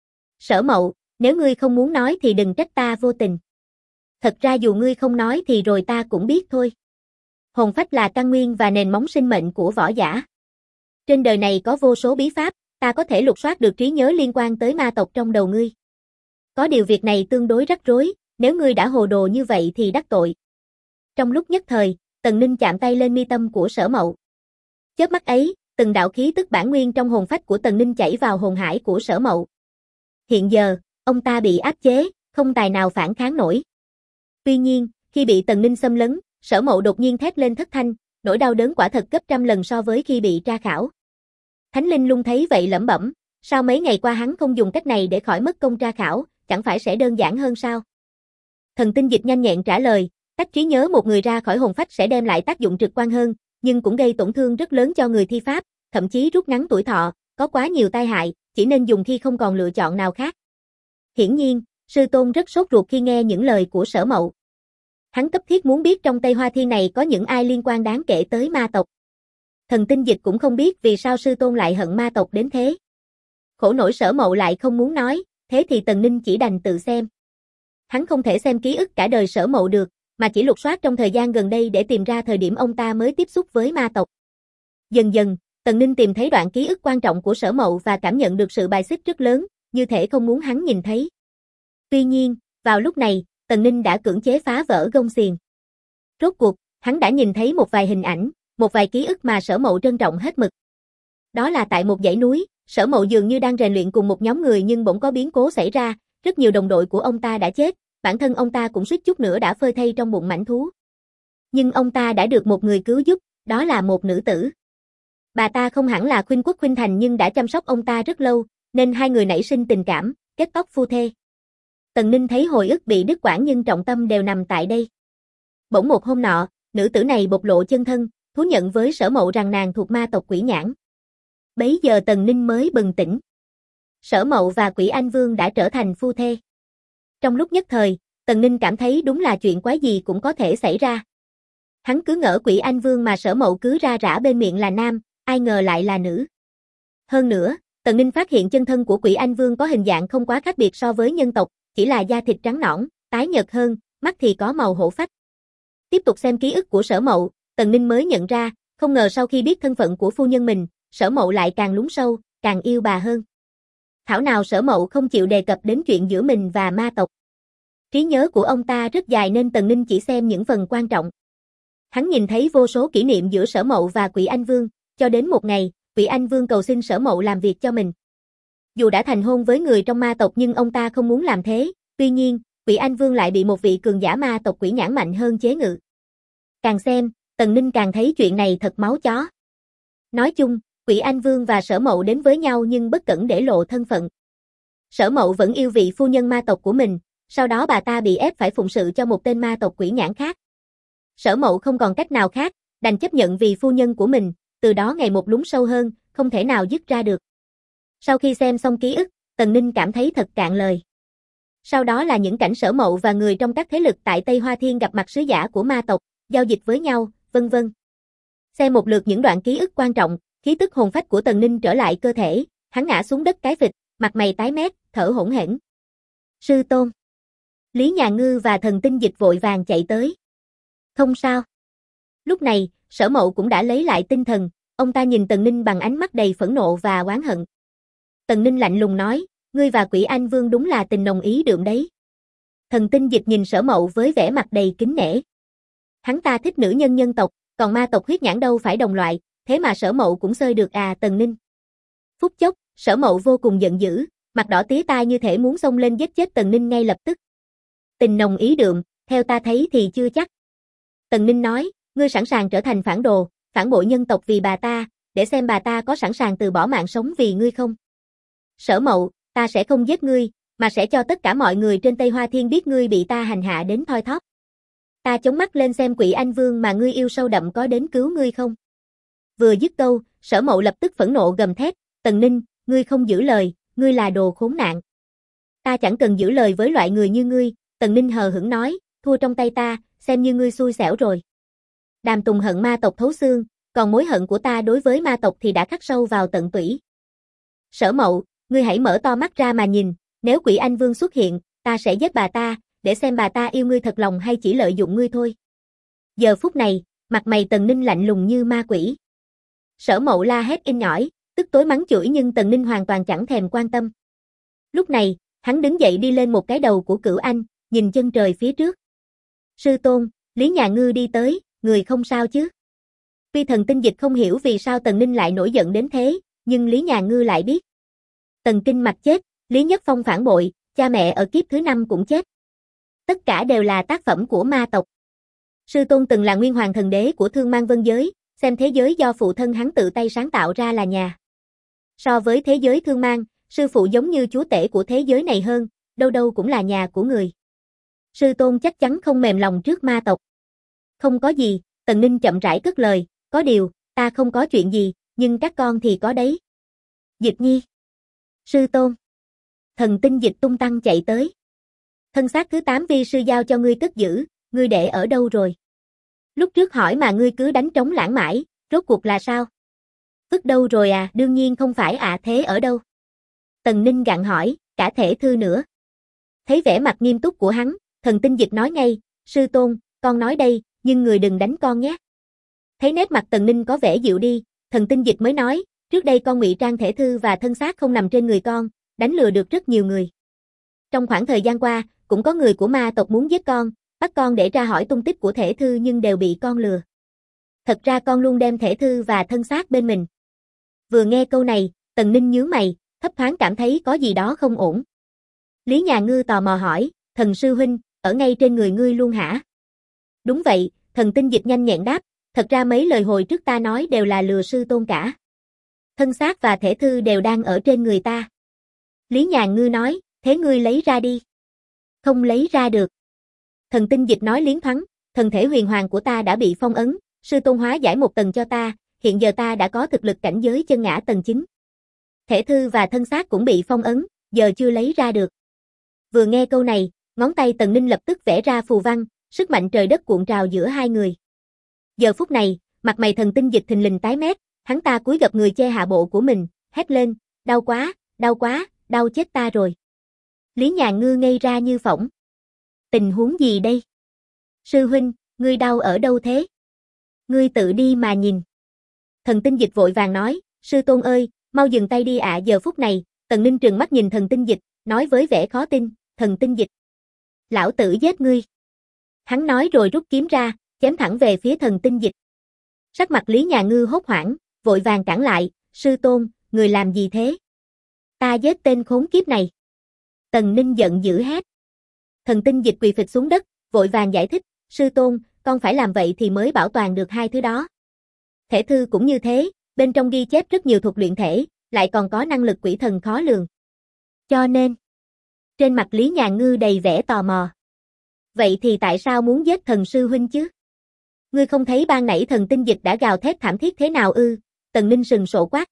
Speaker 1: Sở Mậu, nếu ngươi không muốn nói thì đừng trách ta vô tình. Thật ra dù ngươi không nói thì rồi ta cũng biết thôi. Hồn phách là căn nguyên và nền móng sinh mệnh của võ giả. Trên đời này có vô số bí pháp, ta có thể lục soát được trí nhớ liên quan tới ma tộc trong đầu ngươi. Có điều việc này tương đối rắc rối, nếu ngươi đã hồ đồ như vậy thì đắc tội. Trong lúc nhất thời, Tần Ninh chạm tay lên mi tâm của Sở Mậu. Chớp mắt ấy, từng đạo khí tức bản nguyên trong hồn phách của Tần Ninh chảy vào hồn hải của Sở Mậu. Hiện giờ, ông ta bị áp chế, không tài nào phản kháng nổi. Tuy nhiên, khi bị Tần Ninh xâm lấn, Sở Mậu đột nhiên thét lên thất thanh, nỗi đau đớn quả thật gấp trăm lần so với khi bị tra khảo. Thánh Linh Lung thấy vậy lẩm bẩm, sao mấy ngày qua hắn không dùng cách này để khỏi mất công tra khảo, chẳng phải sẽ đơn giản hơn sao? Thần Tinh Dịch nhanh nhẹn trả lời, tách trí nhớ một người ra khỏi hồn phách sẽ đem lại tác dụng trực quan hơn, nhưng cũng gây tổn thương rất lớn cho người thi pháp, thậm chí rút ngắn tuổi thọ, có quá nhiều tai hại, chỉ nên dùng khi không còn lựa chọn nào khác. Hiển nhiên, sư tôn rất sốt ruột khi nghe những lời của Sở Mậu. Hắn cấp thiết muốn biết trong Tây Hoa Thiên này có những ai liên quan đáng kể tới ma tộc. Thần Tinh Dịch cũng không biết vì sao sư tôn lại hận ma tộc đến thế. Khổ nỗi Sở Mậu lại không muốn nói, thế thì Tần Ninh chỉ đành tự xem. Hắn không thể xem ký ức cả đời Sở Mậu được, mà chỉ lục soát trong thời gian gần đây để tìm ra thời điểm ông ta mới tiếp xúc với ma tộc. Dần dần, Tần Ninh tìm thấy đoạn ký ức quan trọng của Sở Mậu và cảm nhận được sự bài xích rất lớn, như thể không muốn hắn nhìn thấy. Tuy nhiên, vào lúc này, Tần Ninh đã cưỡng chế phá vỡ gông xiềng. Rốt cuộc, hắn đã nhìn thấy một vài hình ảnh, một vài ký ức mà Sở Mậu trân trọng hết mực. Đó là tại một dãy núi, Sở Mậu dường như đang rèn luyện cùng một nhóm người nhưng bỗng có biến cố xảy ra, rất nhiều đồng đội của ông ta đã chết, bản thân ông ta cũng suýt chút nữa đã phơi thây trong bụng mãnh thú. Nhưng ông ta đã được một người cứu giúp, đó là một nữ tử. Bà ta không hẳn là khuynh quốc khuynh thành nhưng đã chăm sóc ông ta rất lâu, nên hai người nảy sinh tình cảm, kết tóc phu thê. Tần Ninh thấy hồi ức bị đứt quãng nhưng trọng tâm đều nằm tại đây. Bỗng một hôm nọ, nữ tử này bộc lộ chân thân, thú nhận với Sở Mậu rằng nàng thuộc ma tộc Quỷ Nhãn. Bấy giờ Tần Ninh mới bừng tỉnh. Sở Mậu và Quỷ Anh Vương đã trở thành phu thê. Trong lúc nhất thời, Tần Ninh cảm thấy đúng là chuyện quái gì cũng có thể xảy ra. Hắn cứ ngỡ Quỷ Anh Vương mà Sở Mậu cứ ra rã bên miệng là nam, ai ngờ lại là nữ. Hơn nữa, Tần Ninh phát hiện chân thân của Quỷ Anh Vương có hình dạng không quá khác biệt so với nhân tộc, chỉ là da thịt trắng nõn, tái nhợt hơn, mắt thì có màu hổ phách. Tiếp tục xem ký ức của Sở Mậu, Tần Ninh mới nhận ra, không ngờ sau khi biết thân phận của phu nhân mình, Sở Mậu lại càng lún sâu, càng yêu bà hơn. Thảo nào Sở Mậu không chịu đề cập đến chuyện giữa mình và ma tộc. Trí nhớ của ông ta rất dài nên Tần Ninh chỉ xem những phần quan trọng. Hắn nhìn thấy vô số kỷ niệm giữa Sở Mậu và Quỷ Anh Vương, cho đến một ngày, Quỷ Anh Vương cầu xin Sở Mậu làm việc cho mình. Dù đã thành hôn với người trong ma tộc nhưng ông ta không muốn làm thế, tuy nhiên, Quỷ Anh Vương lại bị một vị cường giả ma tộc Quỷ Nhãn mạnh hơn chế ngự. Càng xem, Tần Ninh càng thấy chuyện này thật máu chó. Nói chung, Quỷ Anh Vương và Sở Mậu đến với nhau nhưng bất cẩn để lộ thân phận. Sở Mậu vẫn yêu vị phu nhân ma tộc của mình, sau đó bà ta bị ép phải phụng sự cho một tên ma tộc Quỷ Nhãn khác. Sở Mậu không còn cách nào khác, đành chấp nhận vì phu nhân của mình, từ đó ngày một lún sâu hơn, không thể nào dứt ra được. Sau khi xem xong ký ức, Tần Ninh cảm thấy thật cạn lời. Sau đó là những cảnh Sở Mậu và người trong các thế lực tại Tây Hoa Thiên gặp mặt sứ giả của ma tộc, giao dịch với nhau, vân vân. Xem một lượt những đoạn ký ức quan trọng, khí tức hồn phách của Tần Ninh trở lại cơ thể, hắn ngã xuống đất cái phịch, mặt mày tái mét, thở hổn hển. Sư tôn. Lý Nhà Ngư và Thần Tinh Dịch vội vàng chạy tới. Không sao. Lúc này, Sở Mậu cũng đã lấy lại tinh thần, ông ta nhìn Tần Ninh bằng ánh mắt đầy phẫn nộ và oán hận. Tần Ninh lạnh lùng nói, ngươi và Quỷ Anh Vương đúng là tình nồng ý đượm đấy. Thần Tinh Dịch nhìn Sở Mậu với vẻ mặt đầy kính nể. Hắn ta thích nữ nhân nhân tộc, còn ma tộc huyết nhãn đâu phải đồng loại, thế mà Sở Mậu cũng xơi được à Tần Ninh. Phút chốc, Sở Mậu vô cùng giận dữ, mặt đỏ tía tai như thể muốn xông lên giết chết Tần Ninh ngay lập tức. Tình nồng ý đượm, theo ta thấy thì chưa chắc. Tần Ninh nói, ngươi sẵn sàng trở thành phản đồ, phản bội nhân tộc vì bà ta, để xem bà ta có sẵn sàng từ bỏ mạng sống vì ngươi không. Sở Mậu, ta sẽ không giết ngươi, mà sẽ cho tất cả mọi người trên Tây Hoa Thiên biết ngươi bị ta hành hạ đến thoi thóp. Ta chống mắt lên xem Quỷ Anh Vương mà ngươi yêu sâu đậm có đến cứu ngươi không. Vừa dứt câu, Sở Mậu lập tức phẫn nộ gầm thét, Tần Ninh, ngươi không giữ lời, ngươi là đồ khốn nạn. Ta chẳng cần giữ lời với loại người như ngươi, Tần Ninh hờ hững nói, thua trong tay ta, xem như ngươi xui xẻo rồi. Đàm Tùng hận ma tộc thấu xương, còn mối hận của ta đối với ma tộc thì đã khắc sâu vào tận tủy. Sở Mậu, ngươi hãy mở to mắt ra mà nhìn, nếu Quỷ Anh Vương xuất hiện, ta sẽ giết bà ta, để xem bà ta yêu ngươi thật lòng hay chỉ lợi dụng ngươi thôi. Giờ phút này, mặt mày Tần Ninh lạnh lùng như ma quỷ. Sở Mậu la hét in nhỏi, tức tối mắng chửi nhưng Tần Ninh hoàn toàn chẳng thèm quan tâm. Lúc này, hắn đứng dậy đi lên một cái đầu của Cửu Anh, nhìn chân trời phía trước. Sư tôn, Lý Nhà Ngư đi tới, người không sao chứ? Tuy Thần Tinh Dịch không hiểu vì sao Tần Ninh lại nổi giận đến thế, nhưng Lý Nhà Ngư lại biết. Tần Kinh Mạch chết, Lý Nhất Phong phản bội, cha mẹ ở kiếp thứ 5 cũng chết. Tất cả đều là tác phẩm của ma tộc. Sư tôn từng là nguyên hoàng thần đế của Thương Mang Vân Giới, xem thế giới do phụ thân hắn tự tay sáng tạo ra là nhà. So với thế giới Thương Mang, sư phụ giống như chúa tể của thế giới này hơn, đâu đâu cũng là nhà của người. Sư tôn chắc chắn không mềm lòng trước ma tộc. Không có gì, Tần Ninh chậm rãi cất lời, có điều, ta không có chuyện gì, nhưng các con thì có đấy. Dịch Nhi. Sư tôn. Thần Tinh Dịch tung tăng chạy tới. Thân xác thứ 8 vi sư giao cho ngươi cất giữ, ngươi để ở đâu rồi? Lúc trước hỏi mà ngươi cứ đánh trống lãng mãi, rốt cuộc là sao? Vứt đâu rồi à, đương nhiên không phải à, thế ở đâu? Tần Ninh gặng hỏi, cả thể thư nữa. Thấy vẻ mặt nghiêm túc của hắn, Thần Tinh Dịch nói ngay, sư tôn, con nói đây, nhưng người đừng đánh con nhé. Thấy nét mặt Tần Ninh có vẻ dịu đi, Thần Tinh Dịch mới nói, trước đây con ngụy trang thể thư và thân xác không nằm trên người con, đánh lừa được rất nhiều người. Trong khoảng thời gian qua, cũng có người của ma tộc muốn giết con, bắt con để tra hỏi tung tích của thể thư nhưng đều bị con lừa. Thật ra con luôn đem thể thư và thân xác bên mình. Vừa nghe câu này, Tần Ninh nhướng mày, thấp thoáng cảm thấy có gì đó không ổn. Lý Nhà Ngư tò mò hỏi, thần sư huynh, ở ngay trên người ngươi luôn hả? Đúng vậy, Thần Tinh Dịch nhanh nhẹn đáp, thật ra mấy lời hồi trước ta nói đều là lừa sư tôn cả. Thân xác và thể thư đều đang ở trên người ta. Lý Nhà Ngư nói, thế ngươi lấy ra đi. Không lấy ra được. Thần Tinh Dịch nói liến thoáng, thân thể huyền hoàng của ta đã bị phong ấn, sư tôn hóa giải một tầng cho ta, hiện giờ ta đã có thực lực cảnh giới chân ngã tầng 9. Thể thư và thân xác cũng bị phong ấn, giờ chưa lấy ra được. Vừa nghe câu này, ngón tay Tần Ninh lập tức vẽ ra phù văn, sức mạnh trời đất cuộn trào giữa hai người. Giờ phút này, mặt mày Thần Tinh Dịch thình lình tái mét, hắn ta cúi gập người che hạ bộ của mình, hét lên, đau quá, đau chết ta rồi. Lý Nhà Ngư ngây ra như phỗng. Tình huống gì đây? Sư huynh, ngươi đau ở đâu thế? Ngươi tự đi mà nhìn. Thần Tinh Dịch vội vàng nói, sư tôn ơi, mau dừng tay đi ạ. Giờ phút này, Tần Ninh trừng mắt nhìn Thần Tinh Dịch, nói với vẻ khó tin, Thần Tinh Dịch. Lão tử giết ngươi. Hắn nói rồi rút kiếm ra, chém thẳng về phía Thần Tinh Dịch. Sắc mặt Lý Nhà Ngư hốt hoảng, vội vàng cản lại, sư tôn, người làm gì thế? Ta giết tên khốn kiếp này. Tần Ninh giận dữ hét. Thần Tinh Dịch quỳ phịch xuống đất, vội vàng giải thích, sư tôn, con phải làm vậy thì mới bảo toàn được hai thứ đó. Thể thư cũng như thế, bên trong ghi chép rất nhiều thuật luyện thể, lại còn có năng lực quỷ thần khó lường. Cho nên, trên mặt Lý Nhà Ngư đầy vẻ tò mò. Vậy thì tại sao muốn giết thần sư huynh chứ? Ngươi không thấy ban nãy Thần Tinh Dịch đã gào thét thảm thiết thế nào ư? Tần Ninh sừng sộ quát.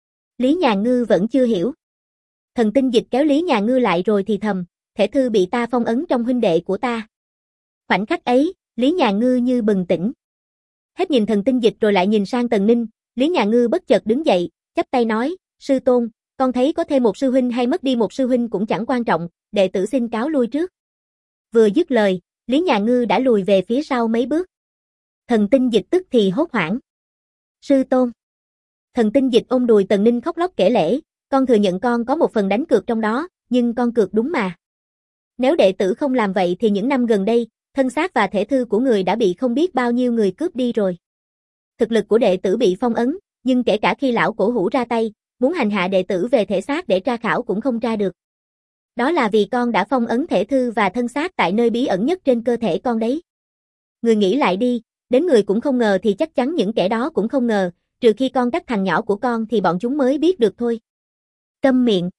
Speaker 1: Lý Nhà Ngư vẫn chưa hiểu. Thần Tinh Dịch kéo Lý Nhà Ngư lại rồi thì thầm, thể thư bị ta phong ấn trong huynh đệ của ta. Khoảnh khắc ấy, Lý Nhà Ngư như bừng tỉnh. Hết nhìn Thần Tinh Dịch rồi lại nhìn sang Tần Ninh, Lý Nhà Ngư bất chợt đứng dậy, chắp tay nói, sư tôn, con thấy có thêm một sư huynh hay mất đi một sư huynh cũng chẳng quan trọng, đệ tử xin cáo lui trước. Vừa dứt lời, Lý Nhà Ngư đã lùi về phía sau mấy bước. Thần Tinh Dịch tức thì hốt hoảng. Sư tôn. Thần Tinh Dịch ôm đùi Tần Ninh khóc lóc kể lể, Con thừa nhận con có một phần đánh cược trong đó, nhưng con cược đúng mà. Nếu đệ tử không làm vậy thì những năm gần đây, thân xác và thể thư của người đã bị không biết bao nhiêu người cướp đi rồi. Thực lực của đệ tử bị phong ấn, nhưng kể cả khi lão cổ hủ ra tay, muốn hành hạ đệ tử về thể xác để tra khảo cũng không tra được. Đó là vì con đã phong ấn thể thư và thân xác tại nơi bí ẩn nhất trên cơ thể con đấy. Người nghĩ lại đi, đến người cũng không ngờ thì chắc chắn những kẻ đó cũng không ngờ, trừ khi con cắt thằng nhỏ của con thì bọn chúng mới biết được thôi. Câm miệng.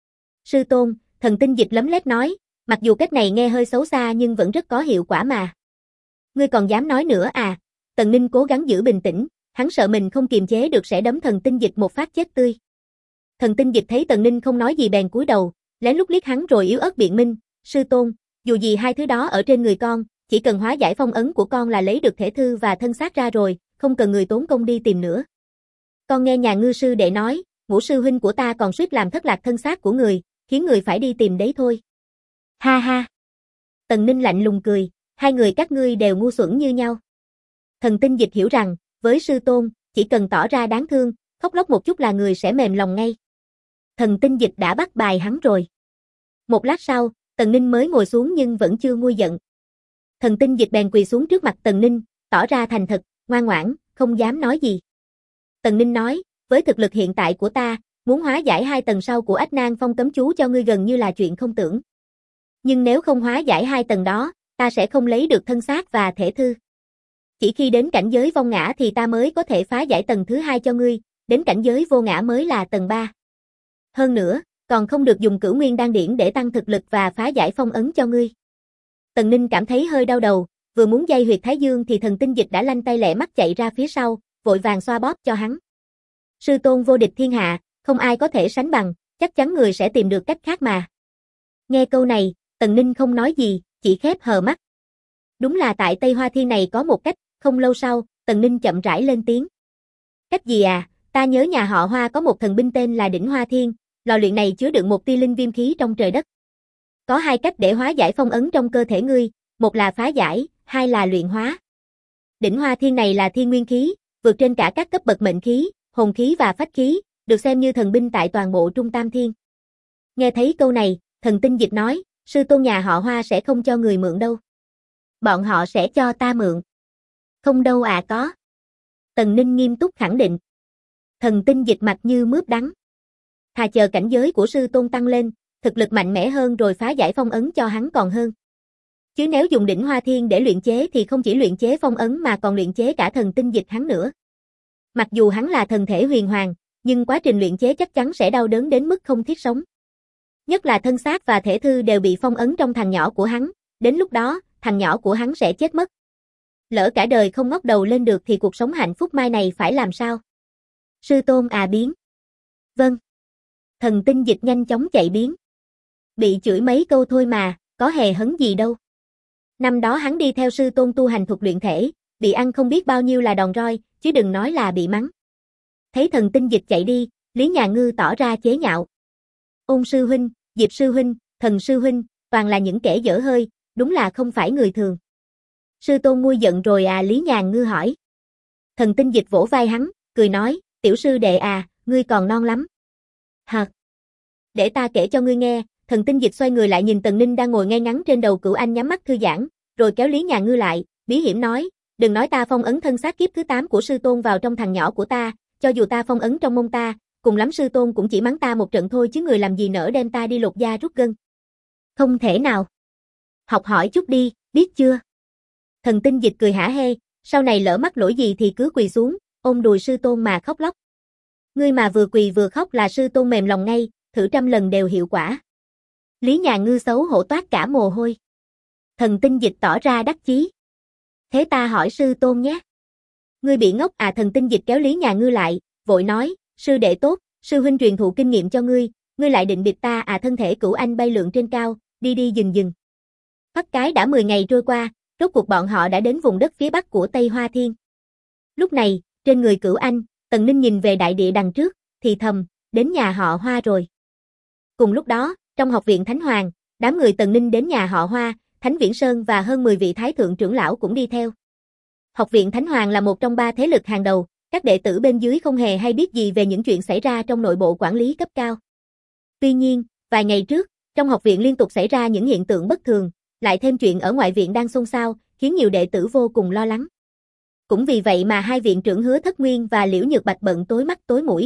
Speaker 1: Sư tôn, thần tinh dịch lấm lét nói, mặc dù cách này nghe hơi xấu xa nhưng vẫn rất có hiệu quả mà. Ngươi còn dám nói nữa à? Tần Ninh cố gắng giữ bình tĩnh, hắn sợ mình không kiềm chế được sẽ đấm thần tinh dịch một phát chết tươi. Thần tinh dịch thấy Tần Ninh không nói gì bèn cúi đầu, lén lút liếc hắn rồi yếu ớt biện minh, sư tôn, dù gì hai thứ đó ở trên người con, chỉ cần hóa giải phong ấn của con là lấy được thể thư và thân xác ra rồi, không cần người tốn công đi tìm nữa. Con nghe nhà ngư sư đệ nói, ngũ sư huynh của ta còn suýt làm thất lạc thân xác của người, khiến người phải đi tìm đấy thôi. Ha ha. Tần Ninh lạnh lùng cười, hai người các ngươi đều ngu xuẩn như nhau. Thần tinh dịch hiểu rằng, với sư tôn, chỉ cần tỏ ra đáng thương, khóc lóc một chút là người sẽ mềm lòng ngay. Thần tinh dịch đã bắt bài hắn rồi. Một lát sau, Tần Ninh mới ngồi xuống nhưng vẫn chưa nguôi giận. Thần tinh dịch bèn quỳ xuống trước mặt Tần Ninh, tỏ ra thành thật, ngoan ngoãn, không dám nói gì. Tần Ninh nói, với thực lực hiện tại của ta, muốn hóa giải 2 tầng sau của Ách Nan Phong cấm chú cho ngươi gần như là chuyện không tưởng. Nhưng nếu không hóa giải 2 tầng đó, ta sẽ không lấy được thân xác và thể thư. Chỉ khi đến cảnh giới vong ngã thì ta mới có thể phá giải tầng thứ 2 cho ngươi, đến cảnh giới vô ngã mới là tầng 3. Hơn nữa, còn không được dùng Cửu Nguyên Đan Điển để tăng thực lực và phá giải phong ấn cho ngươi. Tần Ninh cảm thấy hơi đau đầu, vừa muốn dây huyệt Thái Dương thì thần tinh dịch đã lanh tay lẹ mắt chạy ra phía sau, vội vàng xoa bóp cho hắn. Sư tôn vô địch thiên hạ, không ai có thể sánh bằng, chắc chắn người sẽ tìm được cách khác mà. Nghe câu này, Tần Ninh không nói gì, chỉ khép hờ mắt. Đúng là tại Tây Hoa Thiên này có một cách, không lâu sau, Tần Ninh chậm rãi lên tiếng. Cách gì à, ta nhớ nhà họ Hoa có một thần binh tên là Đỉnh Hoa Thiên, lò luyện này chứa đựng một tia linh viêm khí trong trời đất. Có 2 cách để hóa giải phong ấn trong cơ thể ngươi, một là phá giải, 2 là luyện hóa. Đỉnh Hoa Thiên này là thiên nguyên khí, vượt trên cả các cấp bậc mệnh khí, hồn khí và phách khí, được xem như thần binh tại toàn bộ Trung Tam Thiên. Nghe thấy câu này, thần tinh dịch nói, sư tôn nhà họ Hoa sẽ không cho người mượn đâu. Bọn họ sẽ cho ta mượn. Không đâu à có. Tần Ninh nghiêm túc khẳng định. Thần tinh dịch mặt như mướp đắng. Thà chờ cảnh giới của sư tôn tăng lên, thực lực mạnh mẽ hơn rồi phá giải phong ấn cho hắn còn hơn. Chứ nếu dùng Đỉnh Hoa Thiên để luyện chế thì không chỉ luyện chế phong ấn mà còn luyện chế cả thần tinh dịch hắn nữa. Mặc dù hắn là thần thể huyền hoàng, nhưng quá trình luyện chế chắc chắn sẽ đau đớn đến mức không thiết sống. Nhất là thân xác và thể thư đều bị phong ấn trong thằng nhỏ của hắn, đến lúc đó, thằng nhỏ của hắn sẽ chết mất. Lỡ cả đời không ngóc đầu lên được thì cuộc sống hạnh phúc mai này phải làm sao? Sư tôn à biến. Vâng. Thần tinh dịch nhanh chóng chạy biến. Bị chửi mấy câu thôi mà, có hề hấn gì đâu. Năm đó hắn đi theo sư tôn tu hành thuật luyện thể, bị ăn không biết bao nhiêu là đòn roi, chứ đừng nói là bị mắng. Thấy thần tinh dịch chạy đi, Lý Nhà Ngư tỏ ra chế nhạo. Ôn sư huynh, Diệp sư huynh, Thần sư huynh, toàn là những kẻ dở hơi, đúng là không phải người thường. Sư tôn nguôi giận rồi à? Lý Nhà Ngư hỏi. Thần tinh dịch vỗ vai hắn, cười nói, tiểu sư đệ à, ngươi còn non lắm. Hả? Để ta kể cho ngươi nghe. Thần tinh dịch xoay người lại nhìn Tần Ninh đang ngồi ngay ngắn trên đầu Cửu Anh nhắm mắt thư giãn, rồi kéo Lý Nhà Ngư lại, bí hiểm nói, đừng nói ta phong ấn thân xác kiếp thứ 8 của sư tôn vào trong thằng nhỏ của ta, cho dù ta phong ấn trong mông ta, cùng lắm sư tôn cũng chỉ mắng ta một trận thôi chứ người làm gì nỡ đem ta đi lột da rút gân. Không thể nào. Học hỏi chút đi, biết chưa? Thần tinh dịch cười hả hê, sau này lỡ mắc lỗi gì thì cứ quỳ xuống, ôm đùi sư tôn mà khóc lóc. Ngươi mà vừa quỳ vừa khóc là sư tôn mềm lòng ngay, thử 100 lần đều hiệu quả. Lý Nhà Ngư xấu hổ toát cả mồ hôi. Thần tinh dịch tỏ ra đắc chí. Thế ta hỏi sư tôn nhé. Ngươi bị ngốc à? Thần tinh dịch kéo Lý Nhà Ngư lại, vội nói, sư đệ tốt, sư huynh truyền thụ kinh nghiệm cho ngươi lại định bịp ta à? Thân thể Cửu Anh bay lượn trên cao, đi dừng. Thoát cái đã 10 ngày trôi qua, rốt cuộc bọn họ đã đến vùng đất phía bắc của Tây Hoa Thiên. Lúc này, trên người Cửu Anh, Tần Ninh nhìn về đại địa đằng trước, thì thầm, đến nhà họ Hoa rồi. Cùng lúc đó, trong học viện Thánh Hoàng, đám người Tần Ninh đến nhà họ Hoa, Thánh Viễn Sơn và hơn 10 vị thái thượng trưởng lão cũng đi theo. Học viện Thánh Hoàng là một trong 3 thế lực hàng đầu, các đệ tử bên dưới không hề hay biết gì về những chuyện xảy ra trong nội bộ quản lý cấp cao. Tuy nhiên, vài ngày trước, trong học viện liên tục xảy ra những hiện tượng bất thường, lại thêm chuyện ở ngoại viện đang xôn xao, khiến nhiều đệ tử vô cùng lo lắng. Cũng vì vậy mà hai viện trưởng Hứa Thất Nguyên và Liễu Nhược Bạch bận tối mắt tối mũi.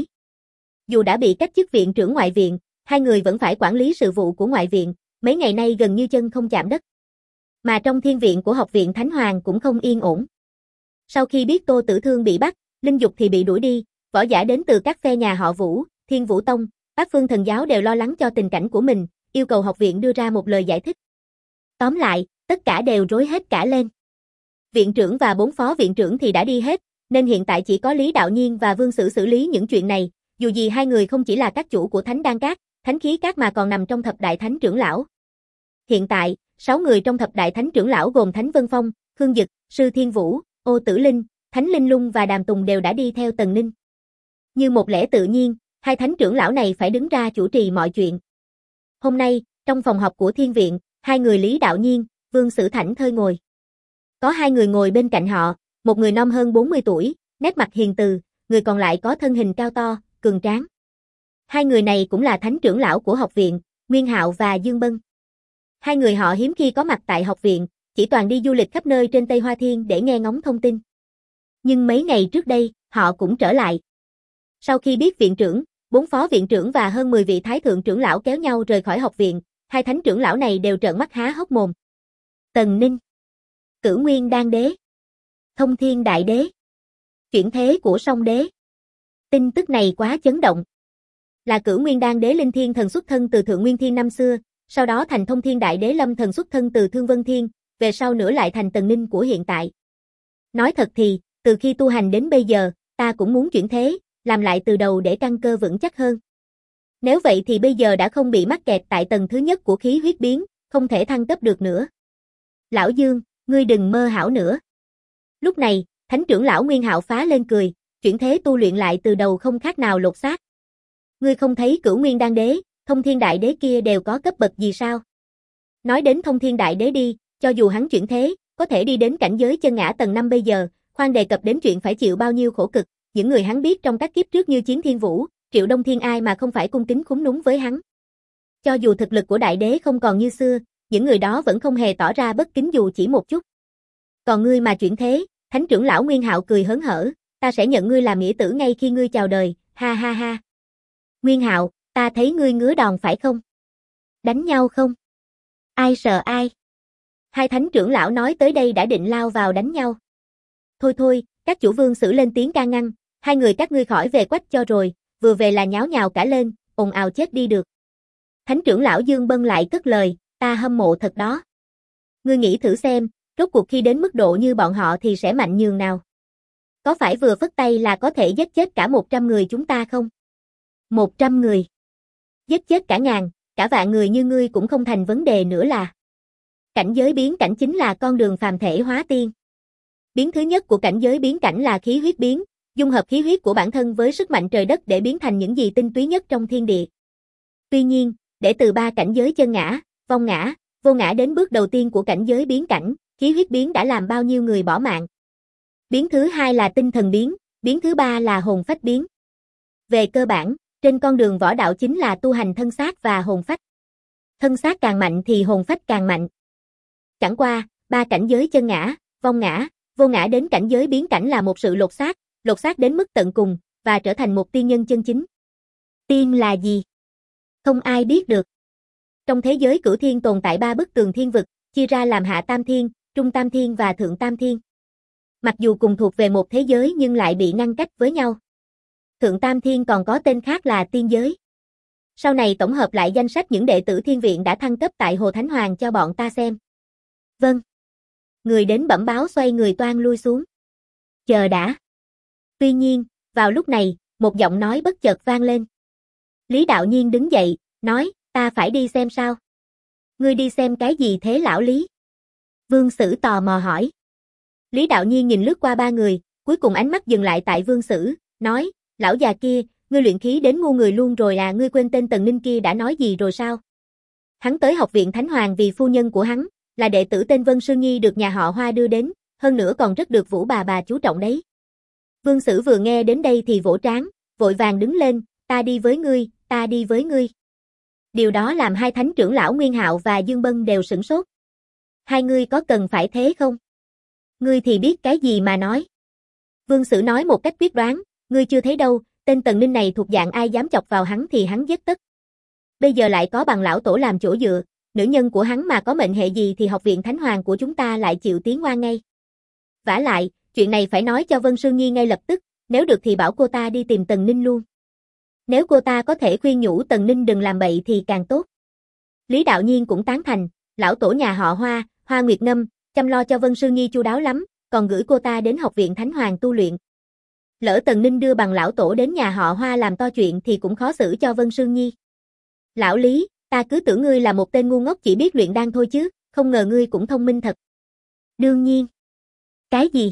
Speaker 1: Dù đã bị cách chức viện trưởng ngoại viện, hai người vẫn phải quản lý sự vụ của ngoại viện, mấy ngày nay gần như chân không chạm đất. Mà trong thiên viện của học viện Thánh Hoàng cũng không yên ổn. Sau khi biết Tô Tử Thương bị bắt, Linh Dục thì bị đuổi đi, võ giả đến từ các phe nhà họ Vũ, Thiên Vũ Tông, Bát Phương Thần Giáo đều lo lắng cho tình cảnh của mình, yêu cầu học viện đưa ra một lời giải thích. Tóm lại, tất cả đều rối hết cả lên. Viện trưởng và 4 phó viện trưởng thì đã đi hết, nên hiện tại chỉ có Lý Đạo Nhiên và Vương Sử xử lý những chuyện này, dù gì hai người không chỉ là các chủ của Thánh Đan Các, Thánh Khí Các mà còn nằm trong thập đại thánh trưởng lão. Hiện tại, 6 người trong thập đại thánh trưởng lão gồm Thánh Vân Phong, Khương Dực, Sư Thiên Vũ, Ô Tử Linh, Thánh Linh Lung và Đàm Tùng đều đã đi theo Tần Ninh. Như một lẽ tự nhiên, hai thánh trưởng lão này phải đứng ra chủ trì mọi chuyện. Hôm nay, trong phòng họp của thiên viện, hai người Lý Đạo Nhiên, Vương Sử thảnh thơi ngồi. Có hai người ngồi bên cạnh họ, một người non hơn 40 tuổi, nét mặt hiền từ, người còn lại có thân hình cao to, cường tráng. Hai người này cũng là thánh trưởng lão của học viện, Nguyên Hạo và Dương Bân. Hai người họ hiếm khi có mặt tại học viện, chỉ toàn đi du lịch khắp nơi trên Tây Hoa Thiên để nghe ngóng thông tin. Nhưng mấy ngày trước đây, họ cũng trở lại. Sau khi biết viện trưởng, 4 phó viện trưởng và hơn 10 vị thái thượng trưởng lão kéo nhau rời khỏi học viện, hai thánh trưởng lão này đều trợn mắt há hốc mồm. Tần Ninh, Cửu Nguyên Đan Đế, Thông Thiên Đại Đế, chuyển thế của Song Đế. Tin tức này quá chấn động. Là Cửu Nguyên Đan Đế Linh Thiên Thần xuất thân từ Thượng Nguyên Thiên năm xưa, sau đó thành Thông Thiên Đại Đế Lâm Thần xuất thân từ Thương Vân Thiên, về sau nữa lại thành Tần Ninh của hiện tại. Nói thật thì, từ khi tu hành đến bây giờ, ta cũng muốn chuyển thế, làm lại từ đầu để căn cơ vững chắc hơn. Nếu vậy thì bây giờ đã không bị mắc kẹt tại tầng thứ nhất của khí huyết biến, không thể thăng cấp được nữa. Lão Dương, ngươi đừng mơ hão nữa. Lúc này, thánh trưởng lão Nguyên Hạo phá lên cười, chuyển thế tu luyện lại từ đầu không khác nào lột xác. Ngươi không thấy Cửu Nguyên Đan Đế, Thông Thiên Đại Đế kia đều có cấp bậc gì sao? Nói đến Thông Thiên Đại Đế đi, cho dù hắn chuyển thế, có thể đi đến cảnh giới chân ngã tầng 5 bây giờ, khoan đề cập đến chuyện phải chịu bao nhiêu khổ cực, những người hắn biết trong các kiếp trước như Chiến Thiên Vũ, Triệu Đông Thiên ai mà không phải cung kính khúm núm với hắn. Cho dù thực lực của Đại Đế không còn như xưa, những người đó vẫn không hề tỏ ra bất kính dù chỉ một chút. Còn ngươi mà chuyển thế, thánh trưởng lão Nguyên Hạo cười hớn hở, ta sẽ nhận ngươi làm nghĩa tử ngay khi ngươi chào đời, ha ha ha. Nguyên Hạo, ta thấy ngươi ngứa đòn phải không? Đánh nhau không? Ai sợ ai? Hai thánh trưởng lão nói tới đây đã định lao vào đánh nhau. Thôi thôi, các chủ Vương Sử lên tiếng can ngăn, hai người các ngươi khỏi về quách cho rồi, vừa về là nháo nhào cả lên, ồn ào chết đi được. Thánh trưởng lão Dương Bân lại cất lời, ta hâm mộ thật đó. Ngươi nghĩ thử xem, rốt cuộc khi đến mức độ như bọn họ thì sẽ mạnh nhường nào? Có phải vừa phất tay là có thể giết chết cả 100 người chúng ta không? 100 người. Giết chết cả ngàn, cả vạn người như ngươi cũng không thành vấn đề nữa là. Cảnh giới biến cảnh chính là con đường phàm thể hóa tiên. Biến thứ nhất của cảnh giới biến cảnh là khí huyết biến, dung hợp khí huyết của bản thân với sức mạnh trời đất để biến thành những gì tinh túy nhất trong thiên địa. Tuy nhiên, để từ 3 cảnh giới chân ngã, vong ngã, vô ngã đến bước đầu tiên của cảnh giới biến cảnh, khí huyết biến đã làm bao nhiêu người bỏ mạng. Biến thứ hai là tinh thần biến, biến thứ ba là hồn phách biến. Về cơ bản, trên con đường võ đạo chính là tu hành thân xác và hồn phách. Thân xác càng mạnh thì hồn phách càng mạnh. Chẳng qua, 3 cảnh giới chân ngã, vong ngã, vô ngã đến cảnh giới biến cảnh là một sự lột xác đến mức tận cùng, và trở thành một tiên nhân chân chính. Tiên là gì? Không ai biết được. Trong thế giới cửu thiên tồn tại 3 bức tường thiên vực, chia ra làm hạ tam thiên, trung tam thiên và thượng tam thiên. Mặc dù cùng thuộc về một thế giới nhưng lại bị ngăn cách với nhau. Thượng tam thiên còn có tên khác là tiên giới. Sau này tổng hợp lại danh sách những đệ tử thiên viện đã thăng cấp tại Hồ Thánh Hoàng cho bọn ta xem. Vâng. Người đến bẩm báo xoay người toan lui xuống. Chờ đã. Tuy nhiên, vào lúc này, một giọng nói bất chợt vang lên. Lý Đạo Nhiên đứng dậy, nói, ta phải đi xem sao. Ngươi đi xem cái gì thế lão Lý? Vương Sử tò mò hỏi. Lý Đạo Nhiên nhìn lướt qua 3 người, cuối cùng ánh mắt dừng lại tại Vương Sử, nói, lão già kia, ngươi luyện khí đến ngu người luôn rồi à, ngươi quên tên Tần Ninh kia đã nói gì rồi sao? Hắn tới học viện Thánh Hoàng vì phu nhân của hắn, là đệ tử tên Vân Sương Nhi được nhà họ Hoa đưa đến, hơn nữa còn rất được Vũ bà chú trọng đấy. Vương Sử vừa nghe đến đây thì vỗ trán, vội vàng đứng lên, ta đi với ngươi, ta đi với ngươi. Điều đó làm hai thánh trưởng lão Nguyên Hạo và Dương Bân đều sửng sốt. Hai ngươi có cần phải thế không? Ngươi thì biết cái gì mà nói. Vương Sử nói một cách quyết đoán, ngươi chưa thấy đâu, tên Tần Ninh này thuộc dạng ai dám chọc vào hắn thì hắn giết tất. Bây giờ lại có bằng lão tổ làm chỗ dựa, nữ nhân của hắn mà có mệnh hệ gì thì học viện Thánh Hoàng của chúng ta lại chịu tiếng oan ngay. Vả lại, chuyện này phải nói cho Vân Sương Nhi ngay lập tức, nếu được thì bảo cô ta đi tìm Tần Ninh luôn. Nếu cô ta có thể khuyên nhủ Tần Ninh đừng làm bậy thì càng tốt. Lý Đạo Nhiên cũng tán thành, lão tổ nhà họ Hoa, Hoa Nguyệt Ngâm, chăm lo cho Vân Sương Nhi chu đáo lắm, còn gửi cô ta đến học viện Thánh Hoàng tu luyện. Lỡ Tần Ninh đưa bằng lão tổ đến nhà họ Hoa làm to chuyện thì cũng khó xử cho Vân Sương Nhi. Lão Lý, ta cứ tưởng ngươi là một tên ngu ngốc chỉ biết luyện đan thôi chứ, không ngờ ngươi cũng thông minh thật. Đương nhiên. Cái gì?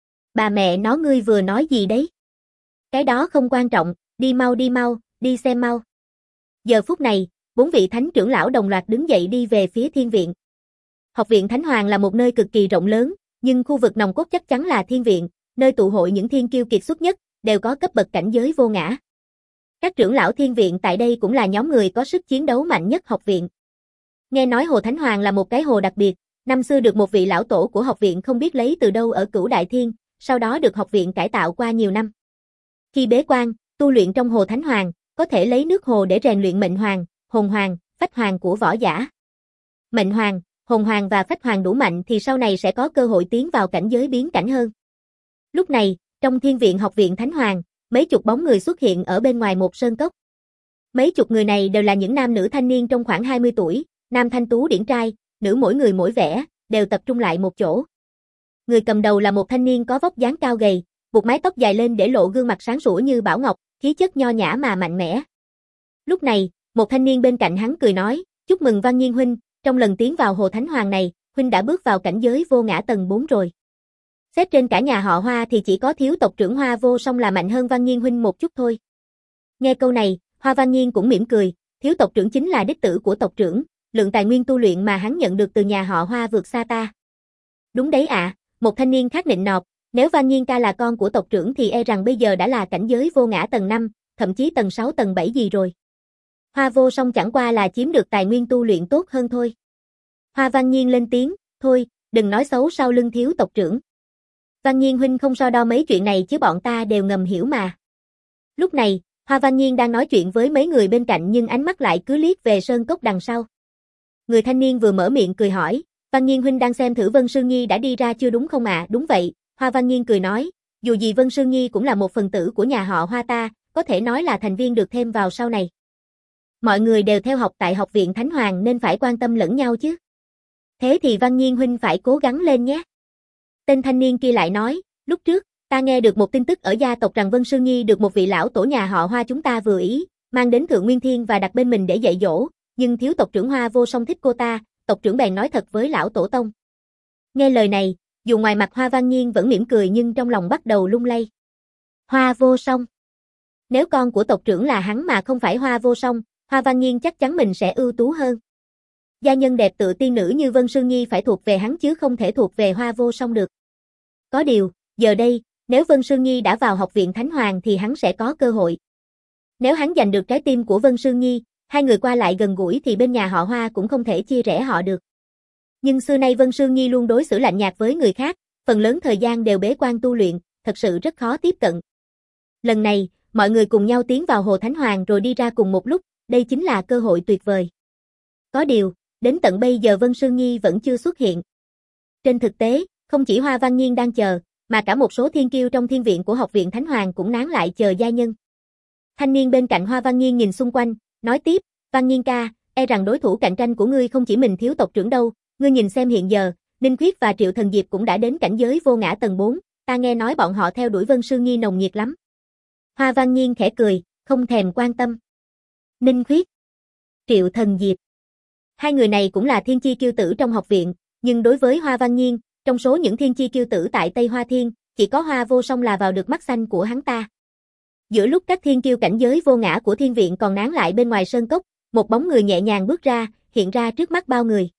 Speaker 1: Bà mẹ nó ngươi vừa nói gì đấy? Cái đó không quan trọng, đi mau, đi xem mau. Giờ phút này, 4 vị thánh trưởng lão đồng loạt đứng dậy đi về phía thiên viện. Học viện Thánh Hoàng là một nơi cực kỳ rộng lớn, nhưng khu vực nòng cốt chắc chắn là thiên viện, nơi tụ hội những thiên kiêu kiệt xuất nhất, đều có cấp bậc cảnh giới vô ngã. Các trưởng lão thiên viện tại đây cũng là nhóm người có sức chiến đấu mạnh nhất học viện. Nghe nói Hồ Thánh Hoàng là một cái hồ đặc biệt, năm xưa được một vị lão tổ của học viện không biết lấy từ đâu ở Cửu Đại Thiên, sau đó được học viện cải tạo qua nhiều năm. Khi bế quan, tu luyện trong Hồ Thánh Hoàng, có thể lấy nước hồ để rèn luyện mệnh hoàng, hồn hoàng, phách hoàng của võ giả. Mệnh hoàng, hồn hoàng và phách hoàng đủ mạnh thì sau này sẽ có cơ hội tiến vào cảnh giới biến cảnh hơn. Lúc này, trong thiên viện học viện Thánh Hoàng, mấy chục bóng người xuất hiện ở bên ngoài một sơn cốc. Mấy chục người này đều là những nam nữ thanh niên trong khoảng 20 tuổi, nam thanh tú điển trai, nữ mỗi người mỗi vẻ, đều tập trung lại một chỗ. Người cầm đầu là một thanh niên có vóc dáng cao gầy, buộc mái tóc dài lên để lộ gương mặt sáng sủa như bảo ngọc, khí chất nho nhã mà mạnh mẽ. Lúc này, một thanh niên bên cạnh hắn cười nói, chúc mừng Văn Nhiên huynh, trong lần tiến vào Hồ Thánh Hoàng này, huynh đã bước vào cảnh giới vô ngã tầng 4 rồi. Xét trên cả nhà họ Hoa thì chỉ có thiếu tộc trưởng Hoa Vô Song là mạnh hơn Văn Nhiên huynh một chút thôi. Nghe câu này, Hoa Văn Nhiên cũng mỉm cười, thiếu tộc trưởng chính là đích tử của tộc trưởng, lượng tài nguyên tu luyện mà hắn nhận được từ nhà họ Hoa vượt xa ta. Đúng đấy ạ, một thanh niên khác nịnh nọt, nếu Văn Nhiên ca là con của tộc trưởng thì e rằng bây giờ đã là cảnh giới vô ngã tầng 5, thậm chí tầng 6 tầng 7 gì rồi. Hoa Vô Song chẳng qua là chiếm được tài nguyên tu luyện tốt hơn thôi. Hoa Văn Nhiên lên tiếng, thôi, đừng nói xấu sau lưng thiếu tộc trưởng. Văn Nhiên huynh không so đo mấy chuyện này chứ bọn ta đều ngầm hiểu mà. Lúc này, Hoa Văn Nhiên đang nói chuyện với mấy người bên cạnh nhưng ánh mắt lại cứ liếc về sơn cốc đằng sau. Người thanh niên vừa mở miệng cười hỏi, Văn Nhiên huynh đang xem thử Vân Sương Nhi đã đi ra chưa đúng không ạ? Đúng vậy, Hoa Văn Nhiên cười nói, dù gì Vân Sương Nhi cũng là một phần tử của nhà họ Hoa ta, có thể nói là thành viên được thêm vào sau này. Mọi người đều theo học tại học viện Thánh Hoàng nên phải quan tâm lẫn nhau chứ. Thế thì Văn Nhiên huynh phải cố gắng lên nhé. Tên thanh niên kia lại nói, lúc trước, ta nghe được một tin tức ở gia tộc rằng Vân Sương Nhi được một vị lão tổ nhà họ Hoa chúng ta vừa ý, mang đến Thượng Nguyên Thiên và đặt bên mình để dạy dỗ, nhưng thiếu tộc trưởng Hoa Vô Song thích cô ta, tộc trưởng bèn nói thật với lão tổ tông. Nghe lời này, dù ngoài mặt Hoa Văn Nhiên vẫn mỉm cười nhưng trong lòng bắt đầu lung lay. Hoa Vô Song. Nếu con của tộc trưởng là hắn mà không phải Hoa Vô Song, Hoa Văn Nhiên chắc chắn mình sẽ ưu tú hơn. Gia nhân đẹp tựa tiên nữ như Vân Sương Nhi phải thuộc về hắn chứ không thể thuộc về Hoa Vô Song được. Có điều, giờ đây, nếu Vân Sương Nhi đã vào học viện Thánh Hoàng thì hắn sẽ có cơ hội. Nếu hắn giành được trái tim của Vân Sương Nhi, hai người qua lại gần gũi thì bên nhà họ Hoa cũng không thể chia rẽ họ được. Nhưng xưa nay Vân Sương Nhi luôn đối xử lạnh nhạt với người khác, phần lớn thời gian đều bế quan tu luyện, thật sự rất khó tiếp cận. Lần này, mọi người cùng nhau tiến vào Hồ Thánh Hoàng rồi đi ra cùng một lúc, đây chính là cơ hội tuyệt vời. Có điều, đến tận bây giờ Vân Sương Nhi vẫn chưa xuất hiện. Trên thực tế, không chỉ Hoa Văn Nhiên đang chờ, mà cả một số thiên kiêu trong thiên viện của học viện Thánh Hoàng cũng nán lại chờ gia nhân. Thanh niên bên cạnh Hoa Văn Nhiên nhìn xung quanh, nói tiếp, Văn Nhiên ca, e rằng đối thủ cạnh tranh của ngươi không chỉ mình thiếu tộc trưởng đâu, ngươi nhìn xem hiện giờ, Ninh Khuyết và Triệu Thần Diệp cũng đã đến cảnh giới vô ngã tầng 4, ta nghe nói bọn họ theo đuổi Vân Sương Nhi nồng nhiệt lắm. Hoa Văn Nhiên khẽ cười, không thèm quan tâm. Ninh Khuyết, Triệu Thần Diệp. Hai người này cũng là thiên chi kiêu tử trong học viện, nhưng đối với Hoa Văn Nhiên, trong số những thiên chi kiêu tử tại Tây Hoa Thiên, chỉ có Hoa Vô Song là vào được mắt xanh của hắn ta. Giữa lúc các thiên kiêu cảnh giới vô ngã của thiên viện còn nán lại bên ngoài sơn cốc, một bóng người nhẹ nhàng bước ra, hiện ra trước mắt bao người.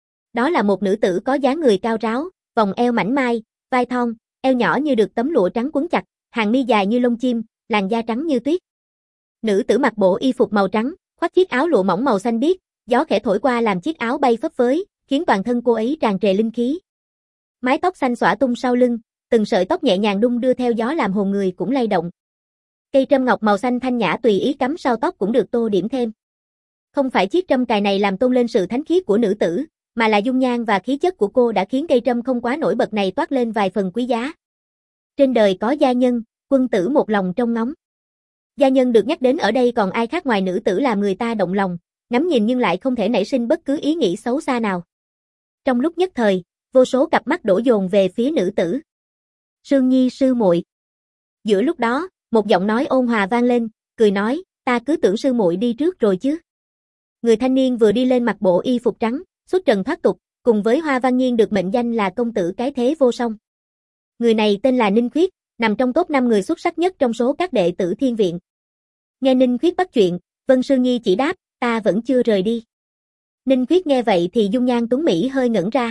Speaker 1: Đó là một nữ tử có dáng người cao ráo, vòng eo mảnh mai, vai thon, eo nhỏ như được tấm lụa trắng quấn chặt, hàng mi dài như lông chim, làn da trắng như tuyết. Nữ tử mặc bộ y phục màu trắng, khoác chiếc áo lụa mỏng màu xanh biếc, gió khẽ thổi qua làm chiếc áo bay phấp phới, khiến toàn thân cô ấy tràn trề linh khí. Mái tóc xanh xõa tung sau lưng, từng sợi tóc nhẹ nhàng đung đưa theo gió làm hồn người cũng lay động. Cây trâm ngọc màu xanh thanh nhã tùy ý cắm sau tóc cũng được tô điểm thêm. Không phải chiếc trâm cài này làm tôn lên sự thánh khiết của nữ tử, mà là dung nhan và khí chất của cô đã khiến cây trâm không quá nổi bật này toát lên vài phần quý giá. Trên đời có gia nhân, quân tử một lòng trông ngóng. Gia nhân được nhắc đến ở đây còn ai khác ngoài nữ tử làm người ta động lòng, ngắm nhìn nhưng lại không thể nảy sinh bất cứ ý nghĩ xấu xa nào. Trong lúc nhất thời, vô số cặp mắt đổ dồn về phía nữ tử. Sương Nhi sư muội. Giữa lúc đó, một giọng nói ôn hòa vang lên, cười nói, ta cứ tưởng sư muội đi trước rồi chứ. Người thanh niên vừa đi lên mặc bộ y phục trắng, xuất trần thoát tục, cùng với Hoa Văn Nghiên được mệnh danh là công tử cái thế vô song. Người này tên là Ninh Khuyết, nằm trong top 5 người xuất sắc nhất trong số các đệ tử Thiên Viện. Nghe Ninh Khuyết bắt chuyện, Vân Sương Nhi chỉ đáp, ta vẫn chưa rời đi. Ninh Khuyết nghe vậy thì dung nhan tuấn mỹ hơi ngẩn ra.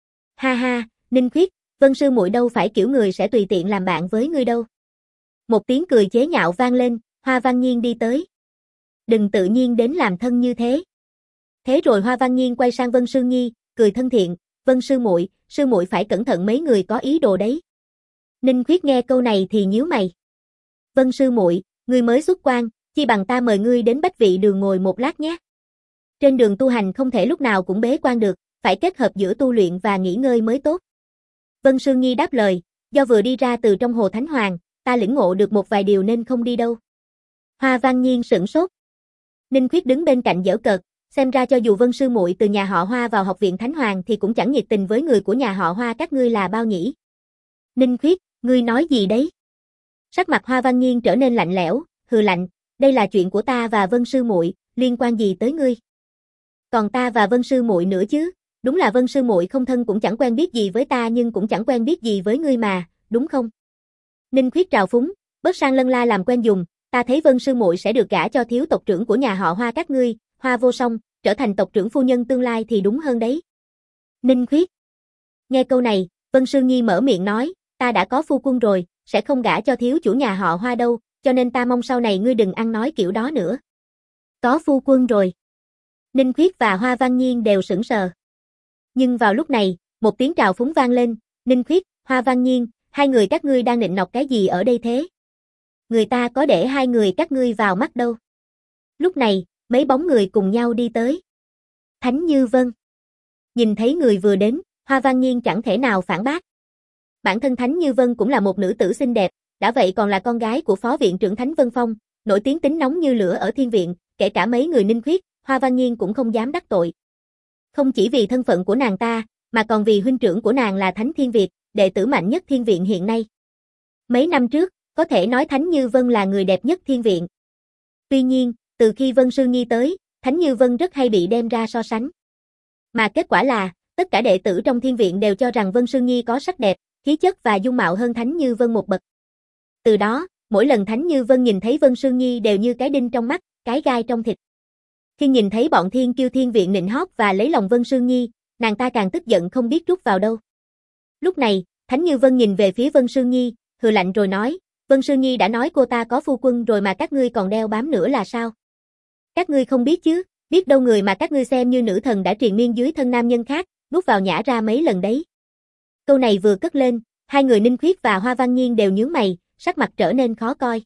Speaker 1: Ha ha, Ninh Khuyết, Vân sư muội đâu phải kiểu người sẽ tùy tiện làm bạn với ngươi đâu. Một tiếng cười chế nhạo vang lên, Hoa Văn Nghiên đi tới. Đừng tự nhiên đến làm thân như thế. Thế rồi Hoa Văn Nghiên quay sang Vân Sương Nhi, cười thân thiện, Vân sư muội phải cẩn thận mấy người có ý đồ đấy. Ninh Khuyết nghe câu này thì nhíu mày. Vân sư muội, ngươi mới xuất quan, chi bằng ta mời ngươi đến Bách Vị Đường ngồi một lát nhé. Trên đường tu hành không thể lúc nào cũng bế quan được, phải kết hợp giữa tu luyện và nghỉ ngơi mới tốt. Vân Sương Nhi đáp lời, do vừa đi ra từ trong hồ Thánh Hoàng, ta lĩnh ngộ được một vài điều nên không đi đâu. Hoa Văn Nghiên sửng sốt. Ninh Khuyết đứng bên cạnh giễu cợt, xem ra cho dù Vân sư muội từ nhà họ Hoa vào học viện Thánh Hoàng thì cũng chẳng nhiệt tình với người của nhà họ Hoa các ngươi là bao nhỉ. Ninh Khuyết, ngươi nói gì đấy? Sắc mặt Hoa Văn Nghiên trở nên lạnh lẽo, hừ lạnh, đây là chuyện của ta và Vân sư muội, liên quan gì tới ngươi? Còn ta và Vân sư muội nữa chứ, đúng là Vân sư muội không thân cũng chẳng quen biết gì với ta nhưng cũng chẳng quen biết gì với ngươi mà, đúng không? Ninh Khuyết trào phúng, bớt sang lân la làm quen dùng, ta thấy Vân sư muội sẽ được gả cho thiếu tộc trưởng của nhà họ Hoa các ngươi, Hoa Vô Song, trở thành tộc trưởng phu nhân tương lai thì đúng hơn đấy. Ninh Khuyết. Nghe câu này, Vân Sương Nhi mở miệng nói, ta đã có phu quân rồi, sẽ không gả cho thiếu chủ nhà họ Hoa đâu, cho nên ta mong sau này ngươi đừng ăn nói kiểu đó nữa. Có phu quân rồi. Ninh Khuyết và Hoa Văn Nghiên đều sững sờ. Nhưng vào lúc này, một tiếng trào phúng vang lên, Ninh Khuyết, Hoa Văn Nghiên, hai người các ngươi đang nịnh nọt cái gì ở đây thế? Người ta có để hai người các ngươi vào mắt đâu. Lúc này, mấy bóng người cùng nhau đi tới. Thánh Như Vân. Nhìn thấy người vừa đến, Hoa Văn Nghiên chẳng thể nào phản bác. Bản thân Thánh Như Vân cũng là một nữ tử xinh đẹp, đã vậy còn là con gái của phó viện trưởng Thánh Vân Phong, nổi tiếng tính nóng như lửa ở Thiên Viện, kể cả mấy người Ninh Khuyết, Hoa Văn Nghiên cũng không dám đắc tội. Không chỉ vì thân phận của nàng ta, mà còn vì huynh trưởng của nàng là Thánh Thiên Việt, đệ tử mạnh nhất Thiên Viện hiện nay. Mấy năm trước, có thể nói Thánh Như Vân là người đẹp nhất Thiên Viện. Tuy nhiên, từ khi Vân Sương Nhi tới, Thánh Như Vân rất hay bị đem ra so sánh. Mà kết quả là, tất cả đệ tử trong Thiên Viện đều cho rằng Vân Sương Nhi có sắc đẹp, khí chất và dung mạo hơn Thánh Như Vân một bậc. Từ đó, mỗi lần Thánh Như Vân nhìn thấy Vân Sương Nhi đều như cái đinh trong mắt, cái gai trong thịt. Khi nhìn thấy bọn thiên kiêu Thiên Viện nịnh hót và lấy lòng Vân Sương Nhi, nàng ta càng tức giận không biết trút vào đâu. Lúc này, Thánh Như Vân nhìn về phía Vân Sương Nhi, hừ lạnh rồi nói, Vân Sương Nhi đã nói cô ta có phu quân rồi mà các ngươi còn đeo bám nữa là sao? Các ngươi không biết chứ, biết đâu người mà các ngươi xem như nữ thần đã triền miên dưới thân nam nhân khác, nuốt vào nhả ra mấy lần đấy. Câu này vừa cất lên, hai người Ninh Khuyết và Hoa Văn Nghiên đều nhướng mày, sắc mặt trở nên khó coi.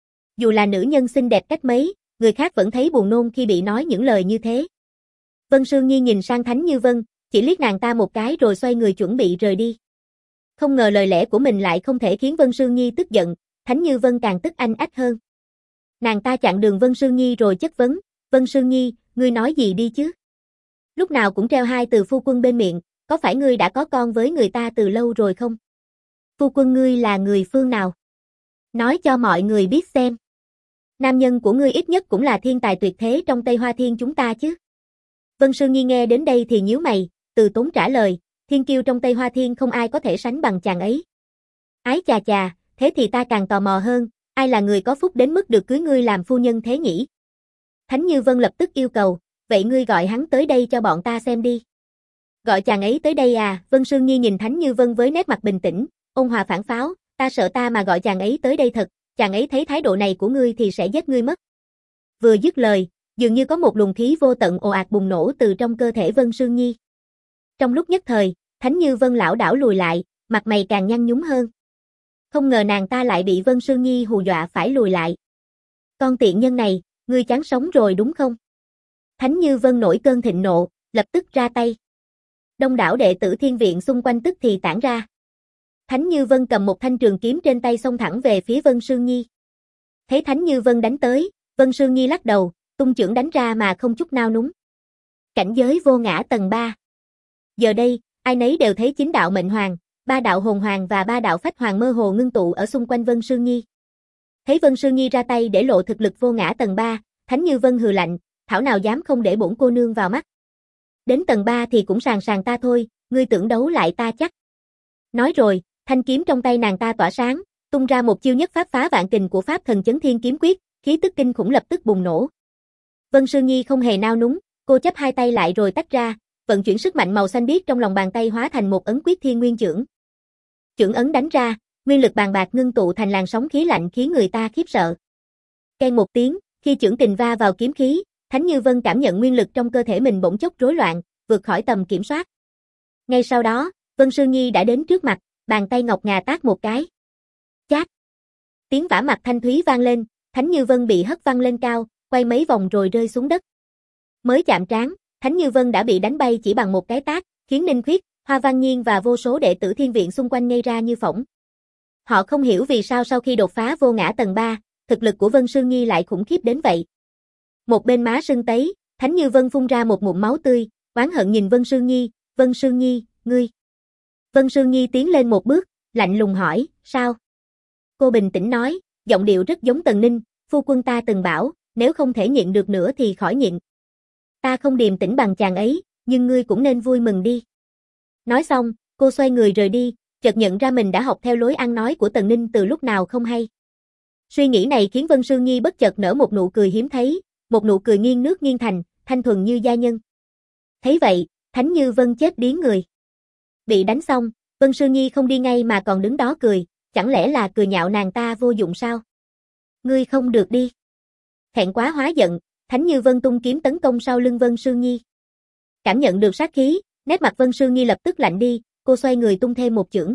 Speaker 1: Dù là nữ nhân xinh đẹp cách mấy, người khác vẫn thấy buồn nôn khi bị nói những lời như thế. Vân Sương Nhi nhìn sang Thánh Như Vân, chỉ liếc nàng ta một cái rồi xoay người chuẩn bị rời đi. Không ngờ lời lẽ của mình lại không thể khiến Vân Sương Nhi tức giận, Thánh Như Vân càng tức anh ách hơn. Nàng ta chặn đường Vân Sương Nhi rồi chất vấn, Vân Sương Nhi, ngươi nói gì đi chứ? Lúc nào cũng treo hai từ phu quân bên miệng, có phải ngươi đã có con với người ta từ lâu rồi không? Phu quân ngươi là người phương nào? Nói cho mọi người biết xem. Nam nhân của ngươi ít nhất cũng là thiên tài tuyệt thế trong Tây Hoa Thiên chúng ta chứ. Vân Sương Nhi nghe đến đây thì nhíu mày, từ tốn trả lời, thiên kiêu trong Tây Hoa Thiên không ai có thể sánh bằng chàng ấy. Ái chà chà, thế thì ta càng tò mò hơn, ai là người có phúc đến mức được cưới ngươi làm phu nhân thế nhỉ? Thánh Như Vân lập tức yêu cầu, vậy ngươi gọi hắn tới đây cho bọn ta xem đi. Gọi chàng ấy tới đây à? Vân Sương Nhi nhìn Thánh Như Vân với nét mặt bình tĩnh, ôn hòa phản pháo, ta sợ ta mà gọi chàng ấy tới đây thật, chàng ấy thấy thái độ này của ngươi thì sẽ giết ngươi mất. Vừa dứt lời, dường như có một luồng khí vô tận ồ ạt bùng nổ từ trong cơ thể Vân Sương Nhi. Trong lúc nhất thời, Thánh Như Vân lảo đảo lùi lại, mặt mày càng nhăn nhúm hơn. Không ngờ nàng ta lại bị Vân Sương Nhi hù dọa phải lùi lại. Con tiện nhân này, ngươi chán sống rồi đúng không? Thánh Như Vân nổi cơn thịnh nộ, lập tức ra tay. Đông đảo đệ tử Thiên Viện xung quanh tức thì tản ra. Thánh Như Vân cầm một thanh trường kiếm trên tay xông thẳng về phía Vân Sương Nhi. Thấy Thánh Như Vân đánh tới, Vân Sương Nhi lắc đầu, tung chưởng đánh ra mà không chút nao núng. Cảnh giới vô ngã tầng 3. Giờ đây, ai nấy đều thấy 9 đạo mệnh hoàng, 3 đạo hồn hoàng và 3 đạo phách hoàng mơ hồ ngưng tụ ở xung quanh Vân Sương Nhi. Thấy Vân Sương Nhi ra tay để lộ thực lực vô ngã tầng 3, Thánh Như Vân hừ lạnh, thảo nào dám không để bổn cô nương vào mắt. Đến tầng 3 thì cũng sàng sàng ta thôi, ngươi tưởng đấu lại ta chắc. Nói rồi, thanh kiếm trong tay nàng ta tỏa sáng, tung ra một chiêu nhất pháp phá vạn kình của pháp thần chấn thiên kiếm quyết, khí tức kinh khủng lập tức bùng nổ. Vân Sương Nhi không hề nao núng, cô chắp hai tay lại rồi tách ra, vận chuyển sức mạnh màu xanh biếc trong lòng bàn tay hóa thành một ấn quyết thiên nguyên chưởng. Chưởng ấn đánh ra, nguyên lực bàn bạc ngưng tụ thành làn sóng khí lạnh khiến người ta khiếp sợ. Keng một tiếng, khi chưởng kình va vào kiếm khí, Thánh Như Vân cảm nhận nguyên lực trong cơ thể mình bỗng chốc rối loạn, vượt khỏi tầm kiểm soát. Ngay sau đó, Vân Sương Nhi đã đến trước mặt, bàn tay ngọc ngà tát một cái. Chát! Tiếng vả mặt thanh thúy vang lên, Thánh Như Vân bị hất văng lên cao, quay mấy vòng rồi rơi xuống đất. Mới chạm trán, Thánh Như Vân đã bị đánh bay chỉ bằng một cái tát, khiến Ninh Khuyết, Hoa Văn Nhiên và vô số đệ tử Thiên Viện xung quanh ngây ra như phỗng. Họ không hiểu vì sao sau khi đột phá vô ngã tầng 3, thực lực của Vân Sương Nhi lại khủng khiếp đến vậy. Một bên má sưng tấy, Thánh Như Vân phun ra một ngụm máu tươi, oán hận nhìn Vân Sương Nhi, ngươi. Vân Sương Nhi tiến lên một bước, lạnh lùng hỏi, sao? Cô bình tĩnh nói, giọng điệu rất giống Tần Ninh, phu quân ta từng bảo, nếu không thể nhịn được nữa thì khỏi nhịn. Ta không điềm tĩnh bằng chàng ấy, nhưng ngươi cũng nên vui mừng đi. Nói xong, cô xoay người rời đi, chợt nhận ra mình đã học theo lối ăn nói của Tần Ninh từ lúc nào không hay. Suy nghĩ này khiến Vân Sương Nhi bất chợt nở một nụ cười hiếm thấy, một nụ cười nghiêng nước nghiêng thành, thanh thuần như gia nhân. Thấy vậy, Thánh Như Vân chết điếng người. Bị đánh xong, Vân Sương Nhi không đi ngay mà còn đứng đó cười, chẳng lẽ là cười nhạo nàng ta vô dụng sao? Ngươi không được đi. Thẹn quá hóa giận, Thánh Như Vân tung kiếm tấn công sau lưng Vân Sương Nhi. Cảm nhận được sát khí, nét mặt Vân Sương Nhi lập tức lạnh đi, cô xoay người tung thêm một chưởng.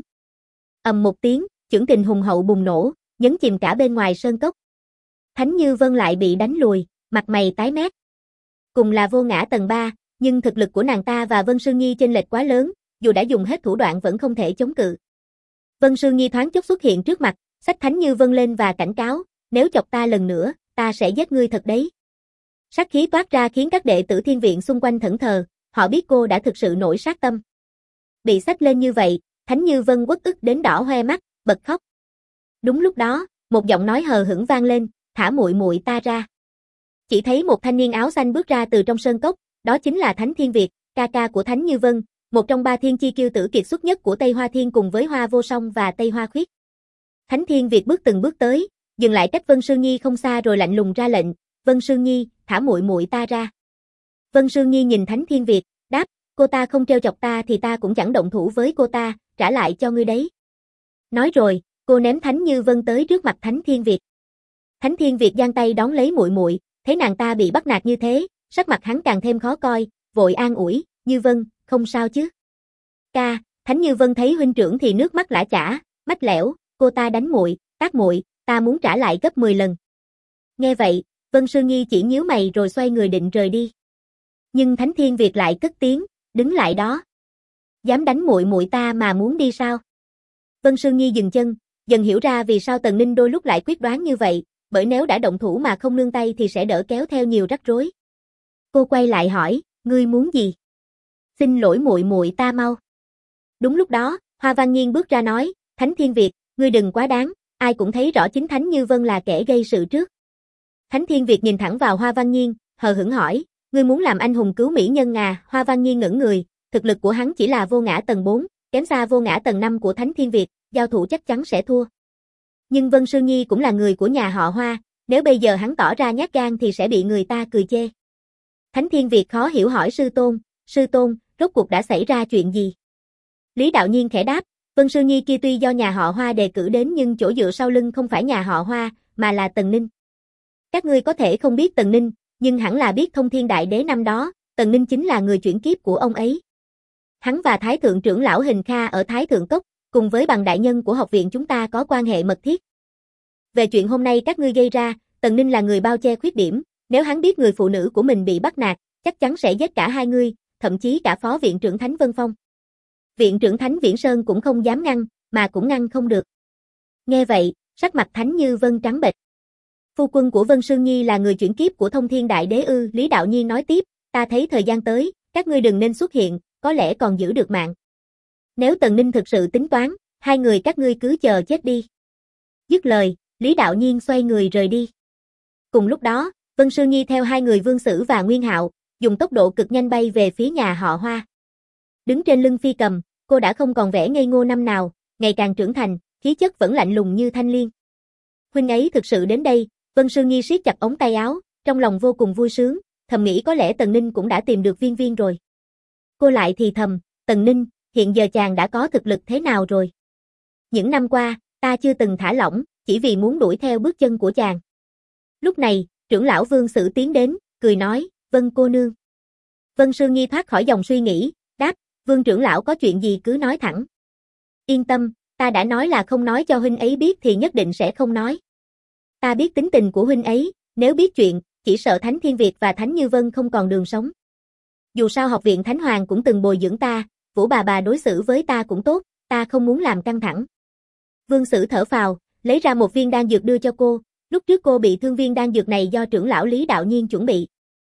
Speaker 1: Ầm một tiếng, chưởng kình hùng hậu bùng nổ, nhấn chìm cả bên ngoài sơn cốc. Thánh Như Vân lại bị đánh lùi, mặt mày tái mét. Cùng là vô ngã tầng 3, nhưng thực lực của nàng ta và Vân Sương Nhi chênh lệch quá lớn, dù đã dùng hết thủ đoạn vẫn không thể chống cự. Vân Sương Nhi thoáng chốc xuất hiện trước mặt, xách Thánh Như Vân lên và cảnh cáo, nếu chọc ta lần nữa, ta sẽ giết ngươi thật đấy. Sát khí toát ra khiến các đệ tử Thiên Viện xung quanh thẫn thờ, họ biết cô đã thực sự nổi sát tâm. Bị xách lên như vậy, Thánh Như Vân uất ức đến đỏ hoe mắt, bật khóc. Đúng lúc đó, một giọng nói hờ hững vang lên, thả muội muội ta ra. Chỉ thấy một thanh niên áo xanh bước ra từ trong sơn cốc, đó chính là Thánh Thiên Việt, ca ca của Thánh Như Vân, một trong 3 thiên chi kiêu tử kiệt xuất nhất của Tây Hoa Thiên cùng với Hoa Vô Song và Tây Hoa Khuyết. Thánh Thiên Việt bước từng bước tới, dừng lại cách Vân Sương Nhi không xa rồi lạnh lùng ra lệnh, Vân Sương Nhi, thả muội muội ta ra. Vân Sương Nhi nhìn Thánh Thiên Việt, đáp, cô ta không trêu chọc ta thì ta cũng chẳng động thủ với cô ta, trả lại cho ngươi đấy. Nói rồi, cô ném Thánh Như Vân tới trước mặt Thánh Thiên Việt. Thánh Thiên Việt giang tay đón lấy muội muội, thấy nàng ta bị bắt nạt như thế, sắc mặt hắn càng thêm khó coi, vội an ủi, Như Vân, không sao chứ? Ca, Thánh Như Vân thấy huynh trưởng thì nước mắt lã chả, mách lẻo, cô ta đánh muội, tát muội, ta muốn trả lại gấp 10 lần. Nghe vậy, Vân Sương Nhi chỉ nhíu mày rồi xoay người định rời đi. Nhưng Thánh Thiên Việt lại cất tiếng, đứng lại đó. Dám đánh muội muội ta mà muốn đi sao? Vân Sương Nhi dừng chân, dần hiểu ra vì sao Tần Ninh đôi lúc lại quyết đoán như vậy, bởi nếu đã động thủ mà không nương tay thì sẽ đỡ kéo theo nhiều rắc rối. Cô quay lại hỏi, ngươi muốn gì? Xin lỗi muội muội ta mau. Đúng lúc đó, Hoa Văn Nhiên bước ra nói, Thánh Thiên Việt, ngươi đừng quá đáng, ai cũng thấy rõ chính Thánh Như Vân là kẻ gây sự trước. Thánh Thiên Việt nhìn thẳng vào Hoa Văn Nhiên, hờ hững hỏi, ngươi muốn làm anh hùng cứu mỹ nhân à? Hoa Văn Nhiên ngẩn người, thực lực của hắn chỉ là vô ngã tầng 4, kém xa vô ngã tầng 5 của Thánh Thiên Việt, giao thủ chắc chắn sẽ thua. Nhưng Vân Sương Nhi cũng là người của nhà họ Hoa, nếu bây giờ hắn tỏ ra nhát gan thì sẽ bị người ta cười chê. Thánh Thiên Việt khó hiểu hỏi sư tôn, rốt cuộc đã xảy ra chuyện gì? Lý Đạo Nhiên khẽ đáp, Vân Sư Nhi kia tuy do nhà họ Hoa đề cử đến nhưng chỗ dựa sau lưng không phải nhà họ Hoa, mà là Tần Ninh. Các ngươi có thể không biết Tần Ninh, nhưng hẳn là biết Thông Thiên Đại Đế năm đó, Tần Ninh chính là người chuyển kiếp của ông ấy. Hắn và Thái Thượng trưởng lão Hình Kha ở Thái Thượng Cốc, cùng với bằng đại nhân của học viện chúng ta có quan hệ mật thiết. Về chuyện hôm nay các ngươi gây ra, Tần Ninh là người bao che khuyết điểm, nếu hắn biết người phụ nữ của mình bị bắt nạt, chắc chắn sẽ giết cả hai ngươi, thậm chí cả phó viện trưởng Thánh Vân Phong. Viện trưởng Thánh Viễn Sơn cũng không dám ngăn, mà cũng ngăn không được. Nghe vậy, sắc mặt Thánh Như Vân trắng bệch. Phu quân của Vân Sương Nhi là người chuyển kiếp của Thông Thiên Đại Đế ư? Lý Đạo Nhiên nói tiếp, ta thấy thời gian tới, các ngươi đừng nên xuất hiện, có lẽ còn giữ được mạng. Nếu Tần Ninh thực sự tính toán, hai người các ngươi cứ chờ chết đi. Dứt lời, Lý Đạo Nhiên xoay người rời đi. Cùng lúc đó, Vân Sương Nhi theo hai người Vương Sử và Nguyên Hạo, dùng tốc độ cực nhanh bay về phía nhà họ Hoa. Đứng trên lưng phi cầm, cô đã không còn vẻ ngây ngô năm nào, ngày càng trưởng thành, khí chất vẫn lạnh lùng như thanh liên. Huynh ấy thực sự đến đây, Vân Sương Nhi siết chặt ống tay áo, trong lòng vô cùng vui sướng, thầm nghĩ có lẽ Tần Ninh cũng đã tìm được Viên Viên rồi. Cô lại thì thầm, Tần Ninh, hiện giờ chàng đã có thực lực thế nào rồi? Những năm qua, ta chưa từng thả lỏng, chỉ vì muốn đuổi theo bước chân của chàng. Lúc này, trưởng lão Vương Sử tiến đến, cười nói, Vân cô nương. Vân Sương Nhi thoát khỏi dòng suy nghĩ, đáp, Vương trưởng lão có chuyện gì cứ nói thẳng. Yên tâm, ta đã nói là không nói cho huynh ấy biết thì nhất định sẽ không nói. Ta biết tính tình của huynh ấy, nếu biết chuyện, chỉ sợ Thánh Thiên Việt và Thánh Như Vân không còn đường sống. Dù sao học viện Thánh Hoàng cũng từng bồi dưỡng ta, Vũ bà đối xử với ta cũng tốt, ta không muốn làm căng thẳng. Vương Sử thở phào, lấy ra một viên đan dược đưa cho cô, lúc trước cô bị thương viên đan dược này do trưởng lão Lý Đạo Nhiên chuẩn bị.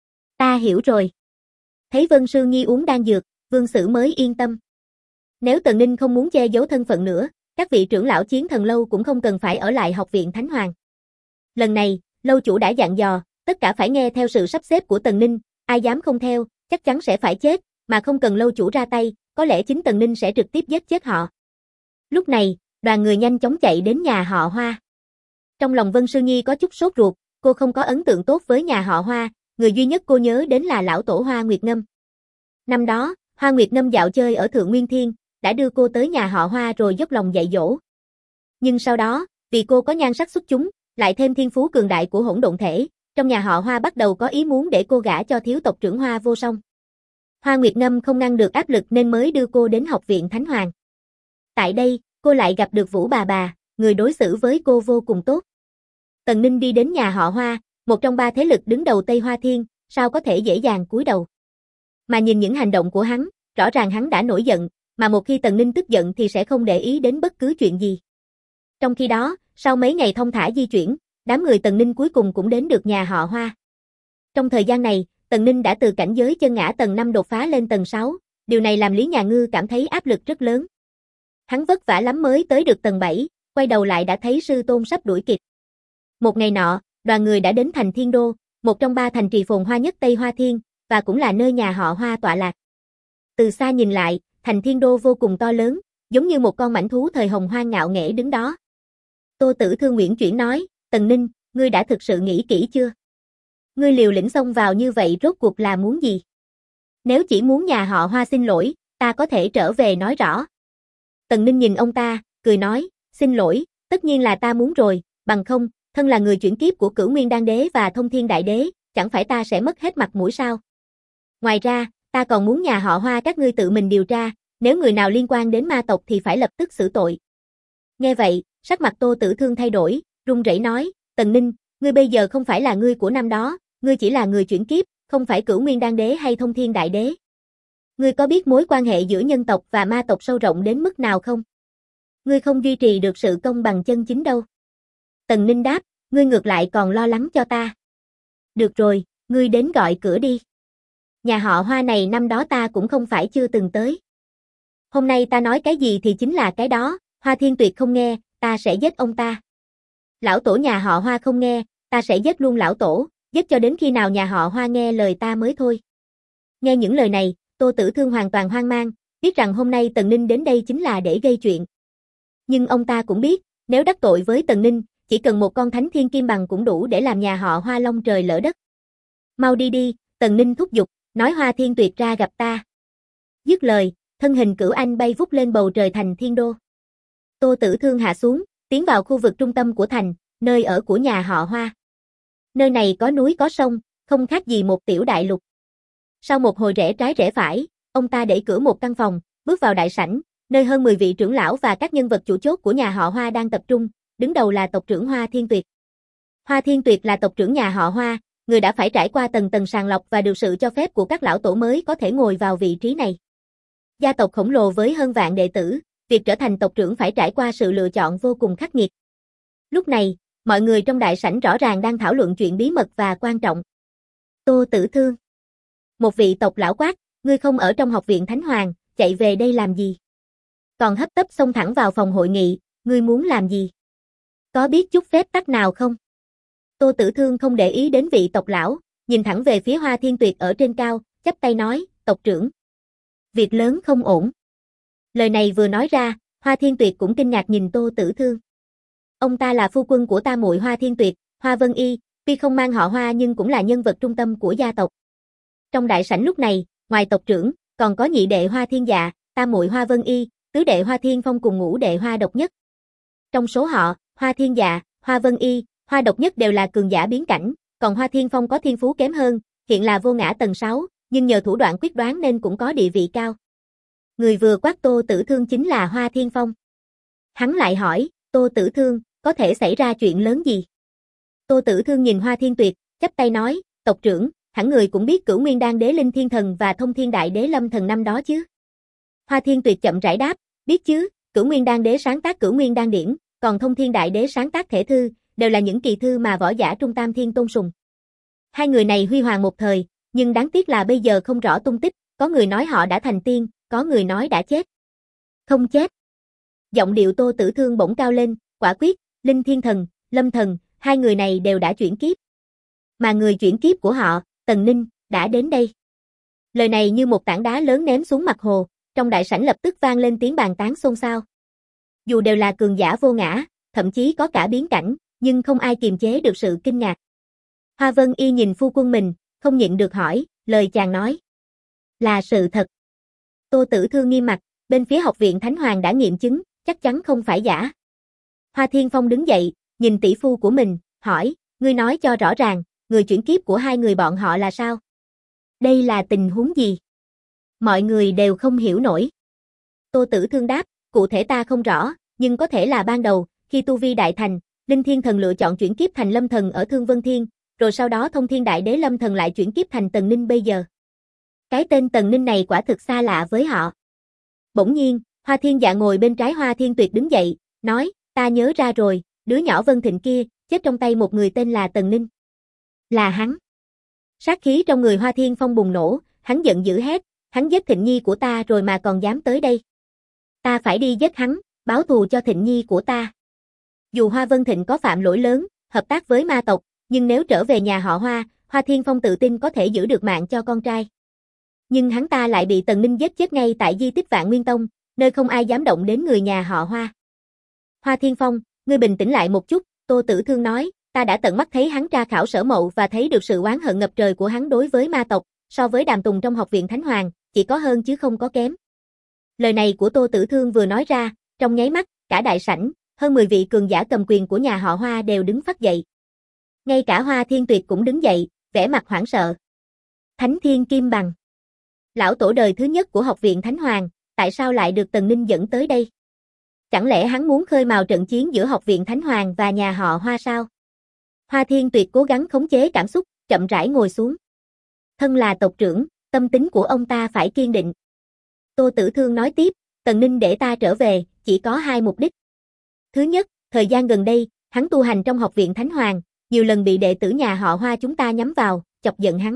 Speaker 1: Ta hiểu rồi. Thấy Vân Sương Nhi uống đan dược, Vương Sử mới yên tâm. Nếu Tần Ninh không muốn che giấu thân phận nữa, các vị trưởng lão Chiến Thần Lâu cũng không cần phải ở lại học viện Thánh Hoàng. Lần này, lâu chủ đã dặn dò, tất cả phải nghe theo sự sắp xếp của Tần Ninh, ai dám không theo, chắc chắn sẽ phải chết, mà không cần lâu chủ ra tay, có lẽ chính Tần Ninh sẽ trực tiếp giết chết họ. Lúc này, đoàn người nhanh chóng chạy đến nhà họ Hoa. Trong lòng Vân Sương Nhi có chút sốt ruột, cô không có ấn tượng tốt với nhà họ Hoa, người duy nhất cô nhớ đến là lão tổ Hoa Nguyệt Ngâm. Năm đó, Hoa Nguyệt Ngâm dạo chơi ở Thượng Nguyên Thiên, đã đưa cô tới nhà họ Hoa rồi dốc lòng dạy dỗ. Nhưng sau đó, vì cô có nhan sắc xuất chúng, lại thêm thiên phú cường đại của hỗn độn thể, trong nhà họ Hoa bắt đầu có ý muốn để cô gả cho thiếu tộc trưởng Hoa Vô Song. Hoa Nguyệt Ngâm không ngăn được áp lực nên mới đưa cô đến học viện Thánh Hoàng. Tại đây, cô lại gặp được Vũ bà, người đối xử với cô vô cùng tốt. Tần Ninh đi đến nhà họ Hoa, một trong ba thế lực đứng đầu Tây Hoa Thiên, sao có thể dễ dàng cúi đầu. Mà nhìn những hành động của hắn, rõ ràng hắn đã nổi giận, mà một khi Tần Ninh tức giận thì sẽ không để ý đến bất cứ chuyện gì. Trong khi đó, sau mấy ngày thong thả di chuyển, đám người Tần Ninh cuối cùng cũng đến được nhà họ Hoa. Trong thời gian này, Tần Ninh đã từ cảnh giới chân ngã tầng 5 đột phá lên tầng 6, điều này làm Lý Nhà Ngư cảm thấy áp lực rất lớn. Hắn vất vả lắm mới tới được tầng 7, quay đầu lại đã thấy sư tôn sắp đuổi kịp. Một ngày nọ, đoàn người đã đến thành Thiên Đô, một trong ba thành trì phồn hoa nhất Tây Hoa Thiên, và cũng là nơi nhà họ Hoa tọa lạc. Từ xa nhìn lại, thành Thiên Đô vô cùng to lớn, giống như một con mãnh thú thời hồng hoang ngạo nghễ đứng đó. Tô Tử Thương Nguyễn chuyển nói, Tần Ninh, ngươi đã thực sự nghĩ kỹ chưa? Ngươi liều lĩnh xông vào như vậy rốt cuộc là muốn gì? Nếu chỉ muốn nhà họ Hoa xin lỗi, ta có thể trở về nói rõ. Tần Ninh nhìn ông ta, cười nói, xin lỗi, tất nhiên là ta muốn rồi, bằng không, thân là người chuyển kiếp của Cửu Nguyên Đan Đế và Thông Thiên Đại Đế, chẳng phải ta sẽ mất hết mặt mũi sao? Ngoài ra, ta còn muốn nhà họ Hoa các ngươi tự mình điều tra, nếu người nào liên quan đến ma tộc thì phải lập tức xử tội. Nghe vậy, sắc mặt Tô Tử Thương thay đổi, run rẩy nói, Tần Ninh, ngươi bây giờ không phải là ngươi của năm đó, ngươi chỉ là người chuyển kiếp, không phải Cửu Nguyên Đan Đế hay Thông Thiên Đại Đế. Ngươi có biết mối quan hệ giữa nhân tộc và ma tộc sâu rộng đến mức nào không? Ngươi không duy trì được sự công bằng chân chính đâu. Tần Ninh đáp, ngươi ngược lại còn lo lắng cho ta. Được rồi, ngươi đến gọi cửa đi. Nhà họ Hoa này năm đó ta cũng không phải chưa từng tới. Hôm nay ta nói cái gì thì chính là cái đó, Hoa Thiên Tuyệt không nghe, ta sẽ giết ông ta. Lão tổ nhà họ Hoa không nghe, ta sẽ giết luôn lão tổ, giết cho đến khi nào nhà họ Hoa nghe lời ta mới thôi. Nghe những lời này, Tô Tử Thương hoàn toàn hoang mang, biết rằng hôm nay Tần Ninh đến đây chính là để gây chuyện. Nhưng ông ta cũng biết, nếu đắc tội với Tần Ninh, chỉ cần một con thánh thiên kim bằng cũng đủ để làm nhà họ Hoa long trời lỡ đất. Mau đi đi, Tần Ninh thúc giục, nói Hoa Thiên Tuyệt ra gặp ta. Dứt lời, thân hình Cửu Anh bay vút lên bầu trời thành Thiên Đô. Tô Tử Thương hạ xuống, tiến vào khu vực trung tâm của thành, nơi ở của nhà họ Hoa. Nơi này có núi có sông, không khác gì một tiểu đại lục. Sau một hồi rẽ trái rẽ phải, ông ta đẩy cửa một căn phòng, bước vào đại sảnh, nơi hơn 10 vị trưởng lão và các nhân vật chủ chốt của nhà họ Hoa đang tập trung, đứng đầu là tộc trưởng Hoa Thiên Tuyệt. Hoa Thiên Tuyệt là tộc trưởng nhà họ Hoa, người đã phải trải qua tầng tầng sàng lọc và được sự cho phép của các lão tổ mới có thể ngồi vào vị trí này. Gia tộc khổng lồ với hơn vạn đệ tử, việc trở thành tộc trưởng phải trải qua sự lựa chọn vô cùng khắc nghiệt. Lúc này, mọi người trong đại sảnh rõ ràng đang thảo luận chuyện bí mật và quan trọng. Tô Tử Thương. Một vị tộc lão quát, ngươi không ở trong học viện Thánh Hoàng, chạy về đây làm gì? Còn hấp tấp xông thẳng vào phòng hội nghị, ngươi muốn làm gì? Có biết chút phép tắc nào không? Tô Tử Thương không để ý đến vị tộc lão, nhìn thẳng về phía Hoa Thiên Tuyệt ở trên cao, chắp tay nói, tộc trưởng. Việc lớn không ổn. Lời này vừa nói ra, Hoa Thiên Tuyệt cũng kinh ngạc nhìn Tô Tử Thương. Ông ta là phu quân của tam muội Hoa Thiên Tuyệt, Hoa Vân Y, tuy không mang họ Hoa nhưng cũng là nhân vật trung tâm của gia tộc. Trong đại sảnh lúc này, ngoài tộc trưởng, còn có nhị đệ Hoa Thiên Dạ, tam muội Hoa Vân Y, tứ đệ Hoa Thiên Phong cùng ngũ đệ Hoa Độc Nhất. Trong số họ, Hoa Thiên Dạ, Hoa Vân Y, Hoa Độc Nhất đều là cường giả biến cảnh, còn Hoa Thiên Phong có thiên phú kém hơn, hiện là vô ngã tầng 6, nhưng nhờ thủ đoạn quyết đoán nên cũng có địa vị cao. Người vừa quát Tô Tử Thương chính là Hoa Thiên Phong. Hắn lại hỏi, Tô Tử Thương, có thể xảy ra chuyện lớn gì? Tô Tử Thương nhìn Hoa Thiên Tuyệt, chắp tay nói, tộc trưởng, hẳn người cũng biết Cửu Nguyên Đan Đế Linh Thiên Thần và Thông Thiên Đại Đế Lâm Thần năm đó chứ? Hoa Thiên Tuyệt chậm rãi đáp, biết chứ, Cửu Nguyên Đan Đế sáng tác Cửu Nguyên Đan Điển, còn Thông Thiên Đại Đế sáng tác thể thư, đều là những kỳ thư mà võ giả Trung Tam Thiên tôn sùng. Hai người này huy hoàng một thời, nhưng đáng tiếc là bây giờ không rõ tung tích, có người nói họ đã thành tiên, có người nói đã chết. Không chết. Giọng điệu Tô Tử Thương bỗng cao lên, quả quyết, Linh Thiên Thần, Lâm Thần, hai người này đều đã chuyển kiếp. Mà người chuyển kiếp của họ, Tần Ninh, đã đến đây. Lời này như một tảng đá lớn ném xuống mặt hồ, trong đại sảnh lập tức vang lên tiếng bàn tán xôn xao. Dù đều là cường giả vô ngã, thậm chí có cả biến cảnh, nhưng không ai kiềm chế được sự kinh ngạc. Hoa Vân Y nhìn phu quân mình, không nhịn được hỏi, lời chàng nói là sự thật. Tô Tử Thương nghiêm mặt, bên phía học viện Thánh Hoàng đã nghiệm chứng, chắc chắn không phải giả. Hoa Thiên Phong đứng dậy, nhìn tỷ phu của mình, hỏi, ngươi nói cho rõ ràng, người chuyển kiếp của hai người bọn họ là sao? Đây là tình huống gì? Mọi người đều không hiểu nổi. Tô Tử Thương đáp, cụ thể ta không rõ, nhưng có thể là ban đầu, khi tu vi đại thành, Linh Thiên Thần lựa chọn chuyển kiếp thành Lâm Thần ở Thương Vân Thiên, rồi sau đó Thông Thiên Đại Đế Lâm Thần lại chuyển kiếp thành Tần Ninh bây giờ. Cái tên Tần Ninh này quả thực xa lạ với họ. Bỗng nhiên, Hoa Thiên Dạ ngồi bên trái Hoa Thiên Tuyệt đứng dậy, nói, ta nhớ ra rồi, đứa nhỏ Vân Thịnh kia, chết trong tay một người tên là Tần Ninh. Là hắn. Sát khí trong người Hoa Thiên Phong bùng nổ, hắn giận dữ hét, hắn giết Thịnh Nhi của ta rồi mà còn dám tới đây. Ta phải đi giết hắn, báo thù cho Thịnh Nhi của ta. Dù Hoa Vân Thịnh có phạm lỗi lớn, hợp tác với ma tộc, nhưng nếu trở về nhà họ Hoa, Hoa Thiên Phong tự tin có thể giữ được mạng cho con trai. Nhưng hắn ta lại bị Tần Ninh giết chết ngay tại di tích Vạn Nguyên Tông, nơi không ai dám động đến người nhà họ Hoa. Hoa Thiên Phong, ngươi bình tĩnh lại một chút, Tô Tử Thương nói, ta đã tận mắt thấy hắn tra khảo Sở Mậu và thấy được sự oán hận ngập trời của hắn đối với ma tộc, so với Đàm Tùng trong học viện Thánh Hoàng, chỉ có hơn chứ không có kém. Lời này của Tô Tử Thương vừa nói ra, trong nháy mắt, cả đại sảnh, hơn 10 vị cường giả cầm quyền của nhà họ Hoa đều đứng phắt dậy. Ngay cả Hoa Thiên Tuyệt cũng đứng dậy, vẻ mặt hoảng sợ. Thánh Thiên Kim Bằng. Lão tổ đời thứ nhất của học viện Thánh Hoàng, tại sao lại được Tần Ninh dẫn tới đây? Chẳng lẽ hắn muốn khơi mào trận chiến giữa học viện Thánh Hoàng và nhà họ Hoa sao? Hoa Thiên Tuyệt cố gắng khống chế cảm xúc, chậm rãi ngồi xuống. Thân là tộc trưởng, tâm tính của ông ta phải kiên định. Tô Tử Thương nói tiếp, Tần Ninh để ta trở về, chỉ có hai mục đích. Thứ nhất, thời gian gần đây, hắn tu hành trong học viện Thánh Hoàng, nhiều lần bị đệ tử nhà họ Hoa chúng ta nhắm vào, chọc giận hắn.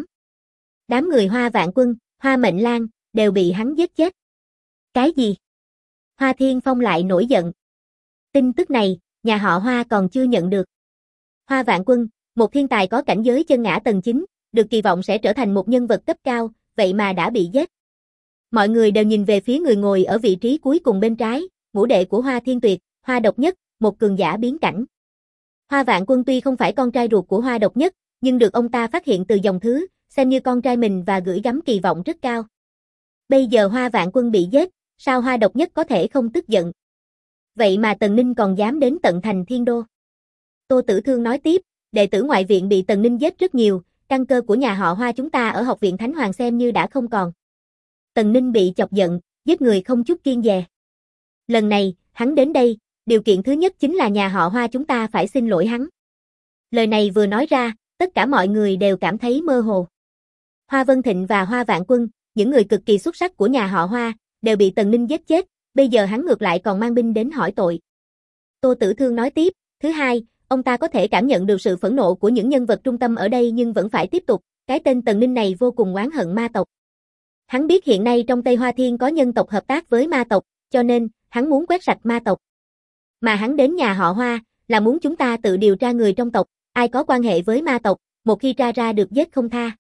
Speaker 1: Đám người Hoa Vạn Quân, Hoa Mệnh Lan, đều bị hắn giết chết. Cái gì? Hoa Thiên Phong lại nổi giận. Tin tức này, nhà họ Hoa còn chưa nhận được. Hoa Vạn Quân, một thiên tài có cảnh giới chân ngã tầng 9, được kỳ vọng sẽ trở thành một nhân vật cấp cao, vậy mà đã bị giết. Mọi người đều nhìn về phía người ngồi ở vị trí cuối cùng bên trái, ngũ đệ của Hoa Thiên Tuyệt, Hoa Độc Nhất, một cường giả biến cảnh. Hoa Vạn Quân tuy không phải con trai ruột của Hoa Độc Nhất, nhưng được ông ta phát hiện từ dòng thứ, xem như con trai mình và gửi gắm kỳ vọng rất cao. Bây giờ Hoa Vạn Quân bị giết, sao Hoa Độc Nhất có thể không tức giận? Vậy mà Tần Ninh còn dám đến tận thành Thiên Đô. Tô Tử Thương nói tiếp, đệ tử ngoại viện bị Tần Ninh giết rất nhiều, căn cơ của nhà họ Hoa chúng ta ở học viện Thánh Hoàng xem như đã không còn. Tần Ninh bị chọc giận, giết người không chút kiêng dè. Lần này, hắn đến đây, điều kiện thứ nhất chính là nhà họ Hoa chúng ta phải xin lỗi hắn. Lời này vừa nói ra, tất cả mọi người đều cảm thấy mơ hồ. Hoa Vân Thịnh và Hoa Vạn Quân, những người cực kỳ xuất sắc của nhà họ Hoa, đều bị Tần Ninh giết chết, bây giờ hắn ngược lại còn mang binh đến hỏi tội. Tô Tử Thương nói tiếp, thứ hai, ông ta có thể cảm nhận được sự phẫn nộ của những nhân vật trung tâm ở đây nhưng vẫn phải tiếp tục, cái tên Tần Ninh này vô cùng oán hận ma tộc. Hắn biết hiện nay trong Tây Hoa Thiên có nhân tộc hợp tác với ma tộc, cho nên, hắn muốn quét sạch ma tộc. Mà hắn đến nhà họ Hoa, là muốn chúng ta tự điều tra người trong tộc, ai có quan hệ với ma tộc, một khi tra ra được giết không tha.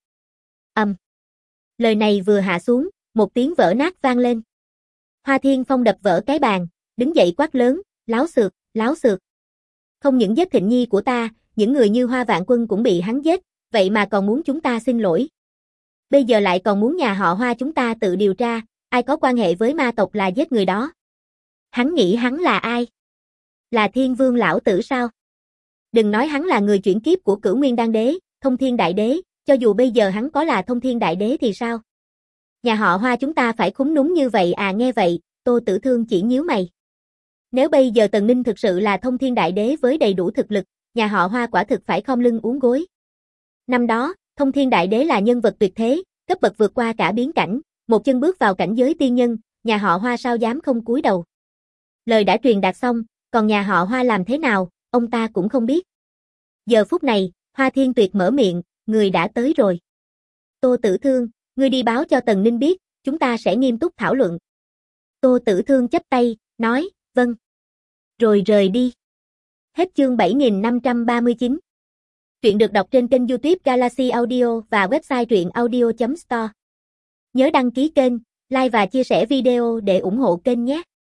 Speaker 1: Lời này vừa hạ xuống, một tiếng vỡ nát vang lên. Hoa Thiên Phong đập vỡ cái bàn, đứng dậy quát lớn, láo xược, láo xược. Không những giết Thịnh Nhi của ta, những người như Hoa Vạn Quân cũng bị hắn giết, vậy mà còn muốn chúng ta xin lỗi. Bây giờ lại còn muốn nhà họ Hoa chúng ta tự điều tra, ai có quan hệ với ma tộc là giết người đó. Hắn nghĩ hắn là ai? Là Thiên Vương lão tử sao? Đừng nói hắn là người chuyển kiếp của Cửu Nguyên Đan Đế, Thông Thiên Đại Đế, cho dù bây giờ hắn có là Thông Thiên Đại Đế thì sao? Nhà họ Hoa chúng ta phải khúm núm như vậy à? Nghe vậy, Tô Tử Thương chỉ nhíu mày. Nếu bây giờ Tần Ninh thực sự là Thông Thiên Đại Đế với đầy đủ thực lực, nhà họ Hoa quả thực phải khom lưng uốn gối. Năm đó, Thông Thiên Đại Đế là nhân vật tuyệt thế, cấp bậc vượt qua cả biến cảnh, một chân bước vào cảnh giới tiên nhân, nhà họ Hoa sao dám không cúi đầu. Lời đã truyền đạt xong, còn nhà họ Hoa làm thế nào, ông ta cũng không biết. Giờ phút này, Hoa Thiên Tuyệt mở miệng, người đã tới rồi. Tô Tử Thương, ngươi đi báo cho Tần Ninh biết, chúng ta sẽ nghiêm túc thảo luận. Tô Tử Thương chắp tay, nói, vâng. Rồi rời đi. Hết chương 7539. Truyện được đọc trên kênh YouTube Galaxy Audio và website truyệnaudio.store. Nhớ đăng ký kênh, like và chia sẻ video để ủng hộ kênh nhé.